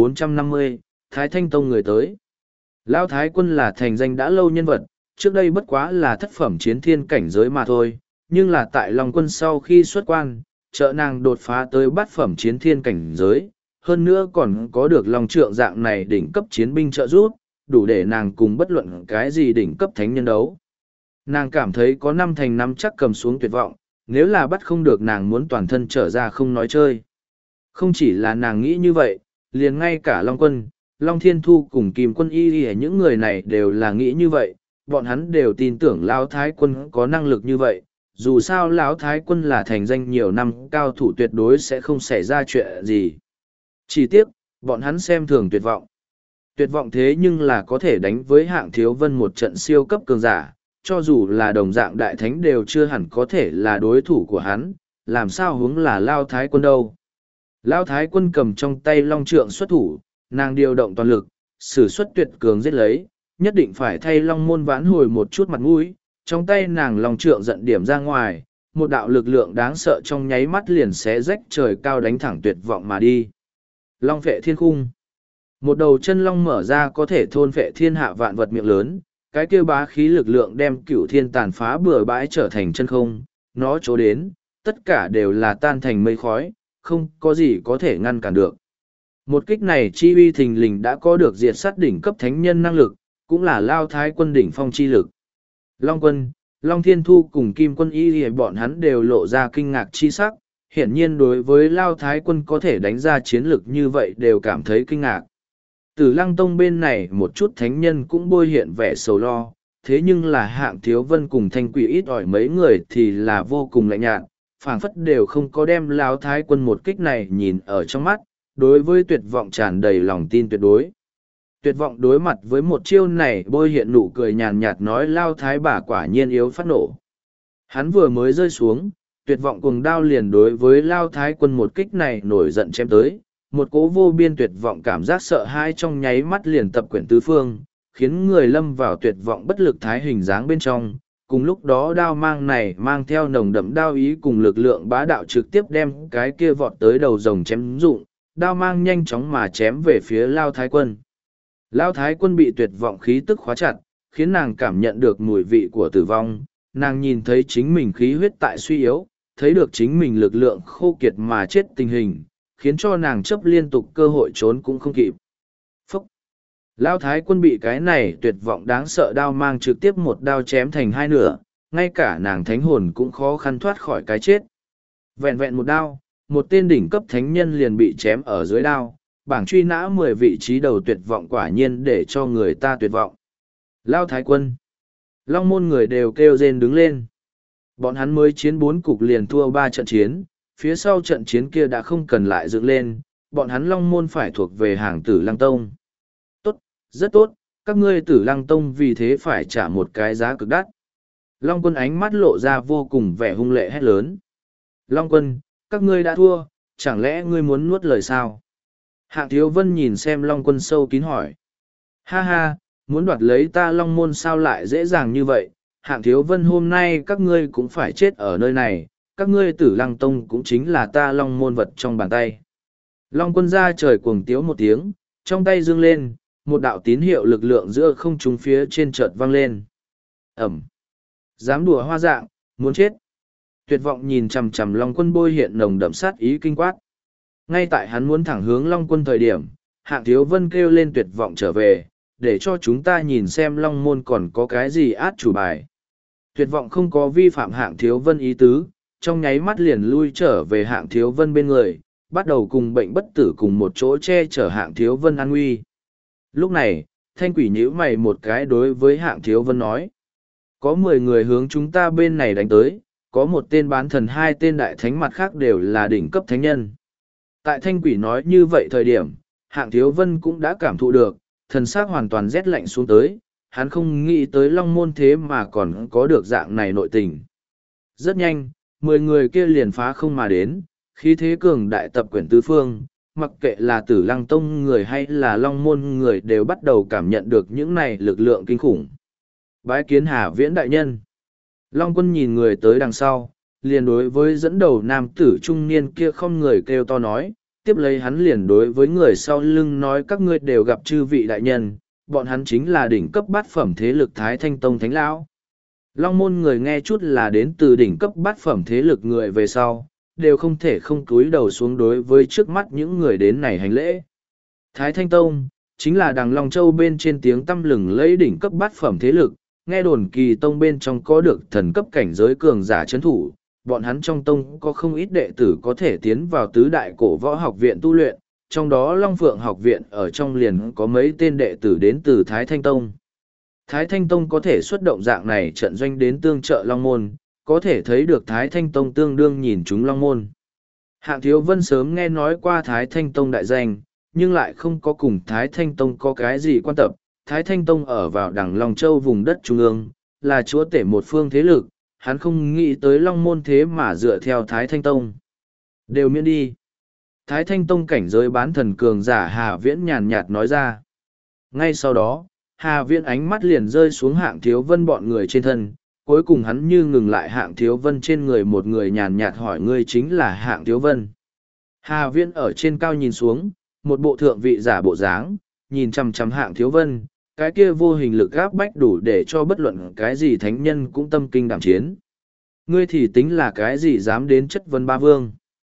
1450, Thái Thanh Tông người tới. Lao Thái Quân là thành danh đã lâu nhân vật, trước đây bất quá là thất phẩm chiến thiên cảnh giới mà thôi, nhưng là tại Long Quân sau khi xuất quan, trợ nàng đột phá tới bát phẩm chiến thiên cảnh giới, hơn nữa còn có được Long Trượng dạng này đỉnh cấp chiến binh trợ giúp, đủ để nàng cùng bất luận cái gì đỉnh cấp thánh nhân đấu. Nàng cảm thấy có 5 thành 5 chắc cầm xuống tuyệt vọng, nếu là bắt không được nàng muốn toàn thân trở ra không nói chơi. Không chỉ là nàng nghĩ như vậy, liền ngay cả Long Quân, Long Thiên Thu cùng Kim Quân Y những người này đều là nghĩ như vậy, bọn hắn đều tin tưởng Lão Thái Quân có năng lực như vậy, dù sao Lão Thái Quân là thành danh nhiều năm cao thủ tuyệt đối sẽ không xảy ra chuyện gì. Chỉ tiếc, bọn hắn xem thường tuyệt vọng. Tuyệt vọng thế nhưng là có thể đánh với Hạng Thiếu Vân một trận siêu cấp cường giả, cho dù là đồng dạng đại thánh đều chưa hẳn có thể là đối thủ của hắn, làm sao hướng là Lao Thái Quân đâu. Lao Thái Quân cầm trong tay Long Trượng xuất thủ, nàng điều động toàn lực, sử xuất tuyệt cường giết lấy, nhất định phải thay Long Môn vãn hồi một chút mặt mũi. Trong tay nàng Long Trượng giận điểm ra ngoài, một đạo lực lượng đáng sợ trong nháy mắt liền xé rách trời cao đánh thẳng tuyệt vọng mà đi. Long phệ thiên khung. Một đầu chân long mở ra có thể thôn phệ thiên hạ vạn vật miệng lớn, cái kêu bá khí lực lượng đem cửu thiên tàn phá bừa bãi trở thành chân không, nó chỗ đến, tất cả đều là tan thành mây khói, không có gì có thể ngăn cản được. Một kích này chi uy thình lình đã có được diệt sát đỉnh cấp thánh nhân năng lực, cũng là Lao Thái Quân đỉnh phong chi lực. Long Quân, Long Thiên Thu cùng Kim Quân Y bọn hắn đều lộ ra kinh ngạc chi sắc, hiển nhiên đối với Lao Thái Quân có thể đánh ra chiến lực như vậy đều cảm thấy kinh ngạc. Từ Lăng Tông bên này một chút thánh nhân cũng bôi hiện vẻ sầu lo, thế nhưng là Hạng Thiếu Vân cùng Thanh Quỷ ít ỏi mấy người thì là vô cùng lạnh nhạt, phảng phất đều không có đem Lão Thái Quân một kích này nhìn ở trong mắt, đối với tuyệt vọng tràn đầy lòng tin tuyệt đối. Tuyệt vọng đối mặt với một chiêu này bôi hiện nụ cười nhàn nhạt nói Lao Thái bà quả nhiên yếu phát nổ. Hắn vừa mới rơi xuống, tuyệt vọng cuồng đao liền đối với Lao Thái Quân một kích này nổi giận chém tới, một cỗ vô biên tuyệt vọng cảm giác sợ hãi trong nháy mắt liền tập quyển tứ phương, khiến người lâm vào tuyệt vọng bất lực thái hình dáng bên trong. Cùng lúc đó đao mang này mang theo nồng đậm đao ý cùng lực lượng bá đạo trực tiếp đem cái kia vọt tới đầu rồng chém rụng, đao mang nhanh chóng mà chém về phía Lao Thái Quân. Lao Thái Quân bị tuyệt vọng khí tức khóa chặt, khiến nàng cảm nhận được mùi vị của tử vong, nàng nhìn thấy chính mình khí huyết tại suy yếu, thấy được chính mình lực lượng khô kiệt mà chết tình hình, khiến cho nàng chấp liên tục cơ hội trốn cũng không kịp. Phúc! Lao Thái Quân bị cái này tuyệt vọng đáng sợ đao mang trực tiếp một đao chém thành hai nửa, ngay cả nàng thánh hồn cũng khó khăn thoát khỏi cái chết. Vẹn vẹn một đao, một tên đỉnh cấp thánh nhân liền bị chém ở dưới đao, bảng truy nã 10 vị trí đầu tuyệt vọng quả nhiên để cho người ta tuyệt vọng. Lao Thái Quân! Long môn người đều kêu rên đứng lên. Bọn hắn mới chiến 4 cục liền thua 3 trận chiến, phía sau trận chiến kia đã không cần lại dựng lên, bọn hắn Long môn phải thuộc về hàng Tử Lăng Tông. Tốt, rất tốt, các ngươi Tử Lăng Tông vì thế phải trả một cái giá cực đắt. Long Quân ánh mắt lộ ra vô cùng vẻ hung lệ hét lớn. Long Quân, các ngươi đã thua, chẳng lẽ ngươi muốn nuốt lời sao? Hạng Thiếu Vân nhìn xem Long Quân sâu kín hỏi. Ha ha, muốn đoạt lấy ta Long môn sao lại dễ dàng như vậy? Hạng Thiếu Vân hôm nay các ngươi cũng phải chết ở nơi này, các ngươi Tử Lăng Tông cũng chính là ta Long môn vật trong bàn tay. Long Quân ra trời cuồng tiếu một tiếng, trong tay dương lên, một đạo tín hiệu lực lượng giữa không trung phía trên chợt vang lên. Ẩm! Dám đùa hoa dạng, muốn chết! Tuyệt vọng nhìn chằm chằm Long Quân bôi hiện nồng đậm sát ý kinh quát. Ngay tại hắn muốn thẳng hướng Long Quân thời điểm, Hạng Thiếu Vân kêu lên tuyệt vọng trở về, để cho chúng ta nhìn xem Long môn còn có cái gì át chủ bài. Tuyệt vọng không có vi phạm Hạng Thiếu Vân ý tứ, trong nháy mắt liền lui trở về Hạng Thiếu Vân bên người, bắt đầu cùng bệnh bất tử cùng một chỗ che chở Hạng Thiếu Vân an nguy. Lúc này, Thanh Quỷ nhíu mày một cái đối với Hạng Thiếu Vân nói. Có 10 người hướng chúng ta bên này đánh tới, có một tên bán thần, 2 tên đại thánh, mặt khác đều là đỉnh cấp thánh nhân. Tại Thanh Quỷ nói như vậy thời điểm, Hạng Thiếu Vân cũng đã cảm thụ được, thần xác hoàn toàn rét lạnh xuống tới, hắn không nghĩ tới Long môn thế mà còn có được dạng này nội tình. Rất nhanh, 10 người kia liền phá không mà đến, khí thế cường đại tập quyển tứ phương, mặc kệ là Tử Lăng Tông người hay là Long môn người đều bắt đầu cảm nhận được những này lực lượng kinh khủng. Bái kiến Hà Viễn đại nhân. Long Quân nhìn người tới đằng sau, liền đối với dẫn đầu nam tử trung niên kia không người kêu to nói, tiếp lấy hắn liền đối với người sau lưng nói các ngươi đều gặp chư vị đại nhân, bọn hắn chính là đỉnh cấp bát phẩm thế lực Thái Thanh Tông Thánh Lão. Long môn người nghe chút là đến từ đỉnh cấp bát phẩm thế lực người về sau, đều không thể không cúi đầu xuống đối với trước mắt những người đến này hành lễ. Thái Thanh Tông, chính là đằng Long Châu bên trên tiếng tăm lừng lấy đỉnh cấp bát phẩm thế lực, nghe đồn Kỳ Tông bên trong có được thần cấp cảnh giới cường giả chấn thủ, bọn hắn trong tông có không ít đệ tử có thể tiến vào tứ đại cổ võ học viện tu luyện, trong đó Long Phượng học viện ở trong liền có mấy tên đệ tử đến từ Thái Thanh Tông. Thái Thanh Tông có thể xuất động dạng này trận doanh đến tương trợ Long Môn, có thể thấy được Thái Thanh Tông tương đương nhìn chúng Long Môn. Hạng Thiếu Vân sớm nghe nói qua Thái Thanh Tông đại danh, nhưng lại không có cùng Thái Thanh Tông có cái gì quan tập. Thái Thanh Tông ở vào đằng Long Châu vùng đất trung ương, là chúa tể một phương thế lực, hắn không nghĩ tới Long Môn thế mà dựa theo Thái Thanh Tông. Đều miễn đi. Thái Thanh Tông cảnh giới bán thần cường giả Hà Viễn nhàn nhạt nói ra. Ngay sau đó, Hà Viễn ánh mắt liền rơi xuống Hạng Thiếu Vân bọn người trên thân, cuối cùng hắn như ngừng lại Hạng Thiếu Vân trên người một người nhàn nhạt hỏi ngươi chính là Hạng Thiếu Vân. Hà Viễn ở trên cao nhìn xuống, một bộ thượng vị giả bộ dáng, nhìn chằm chằm Hạng Thiếu Vân, cái kia vô hình lực gáp bách đủ để cho bất luận cái gì thánh nhân cũng tâm kinh đảm chiến. Ngươi thì tính là cái gì dám đến chất vấn ba vương.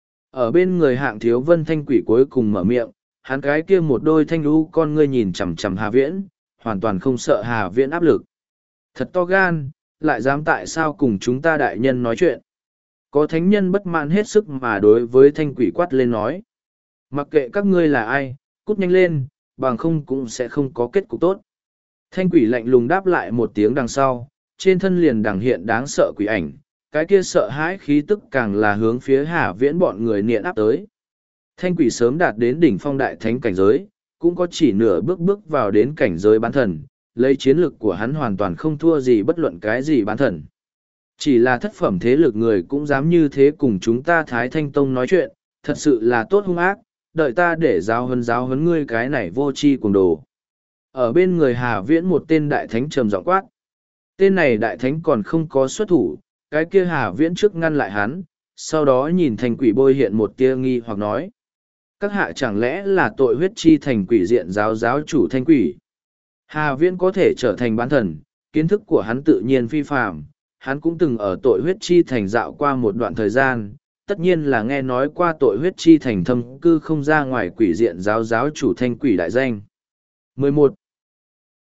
Ở bên người Hạng Thiếu Vân Thanh Quỷ cuối cùng mở miệng, hắn cái kia một đôi thanh lũ con ngươi nhìn chằm chằm Hà Viễn, hoàn toàn không sợ Hà Viễn áp lực. Thật to gan, lại dám tại sao cùng chúng ta đại nhân nói chuyện. Có thánh nhân bất mãn hết sức mà đối với Thanh Quỷ quát lên nói. Mặc kệ các ngươi là ai, cút nhanh lên, bằng không cũng sẽ không có kết cục tốt. Thanh quỷ lạnh lùng đáp lại một tiếng đằng sau, trên thân liền đằng hiện đáng sợ quỷ ảnh, cái kia sợ hãi khí tức càng là hướng phía Hà Viễn bọn người niệm áp tới. Thanh quỷ sớm đạt đến đỉnh phong đại thánh cảnh giới, cũng có chỉ nửa bước bước vào đến cảnh giới bán thần, lấy chiến lực của hắn hoàn toàn không thua gì bất luận cái gì bán thần. Chỉ là thất phẩm thế lực người cũng dám như thế cùng chúng ta Thái Thanh Tông nói chuyện, thật sự là tốt hung ác, đợi ta để giáo huấn ngươi cái này vô tri cuồng đồ. Ở bên người Hà Viễn một tên đại thánh trầm giọng quát. Tên này đại thánh còn không có xuất thủ, cái kia Hà Viễn trước ngăn lại hắn, sau đó nhìn thành quỷ bôi hiện một tia nghi hoặc nói. Các hạ chẳng lẽ là tội huyết chi thành quỷ diện giáo chủ thanh quỷ. Hà Viễn có thể trở thành bán thần, kiến thức của hắn tự nhiên phi phàm, hắn cũng từng ở tội huyết chi thành dạo qua một đoạn thời gian, tất nhiên là nghe nói qua tội huyết chi thành thâm cư không ra ngoài quỷ diện giáo chủ thanh quỷ đại danh. 11.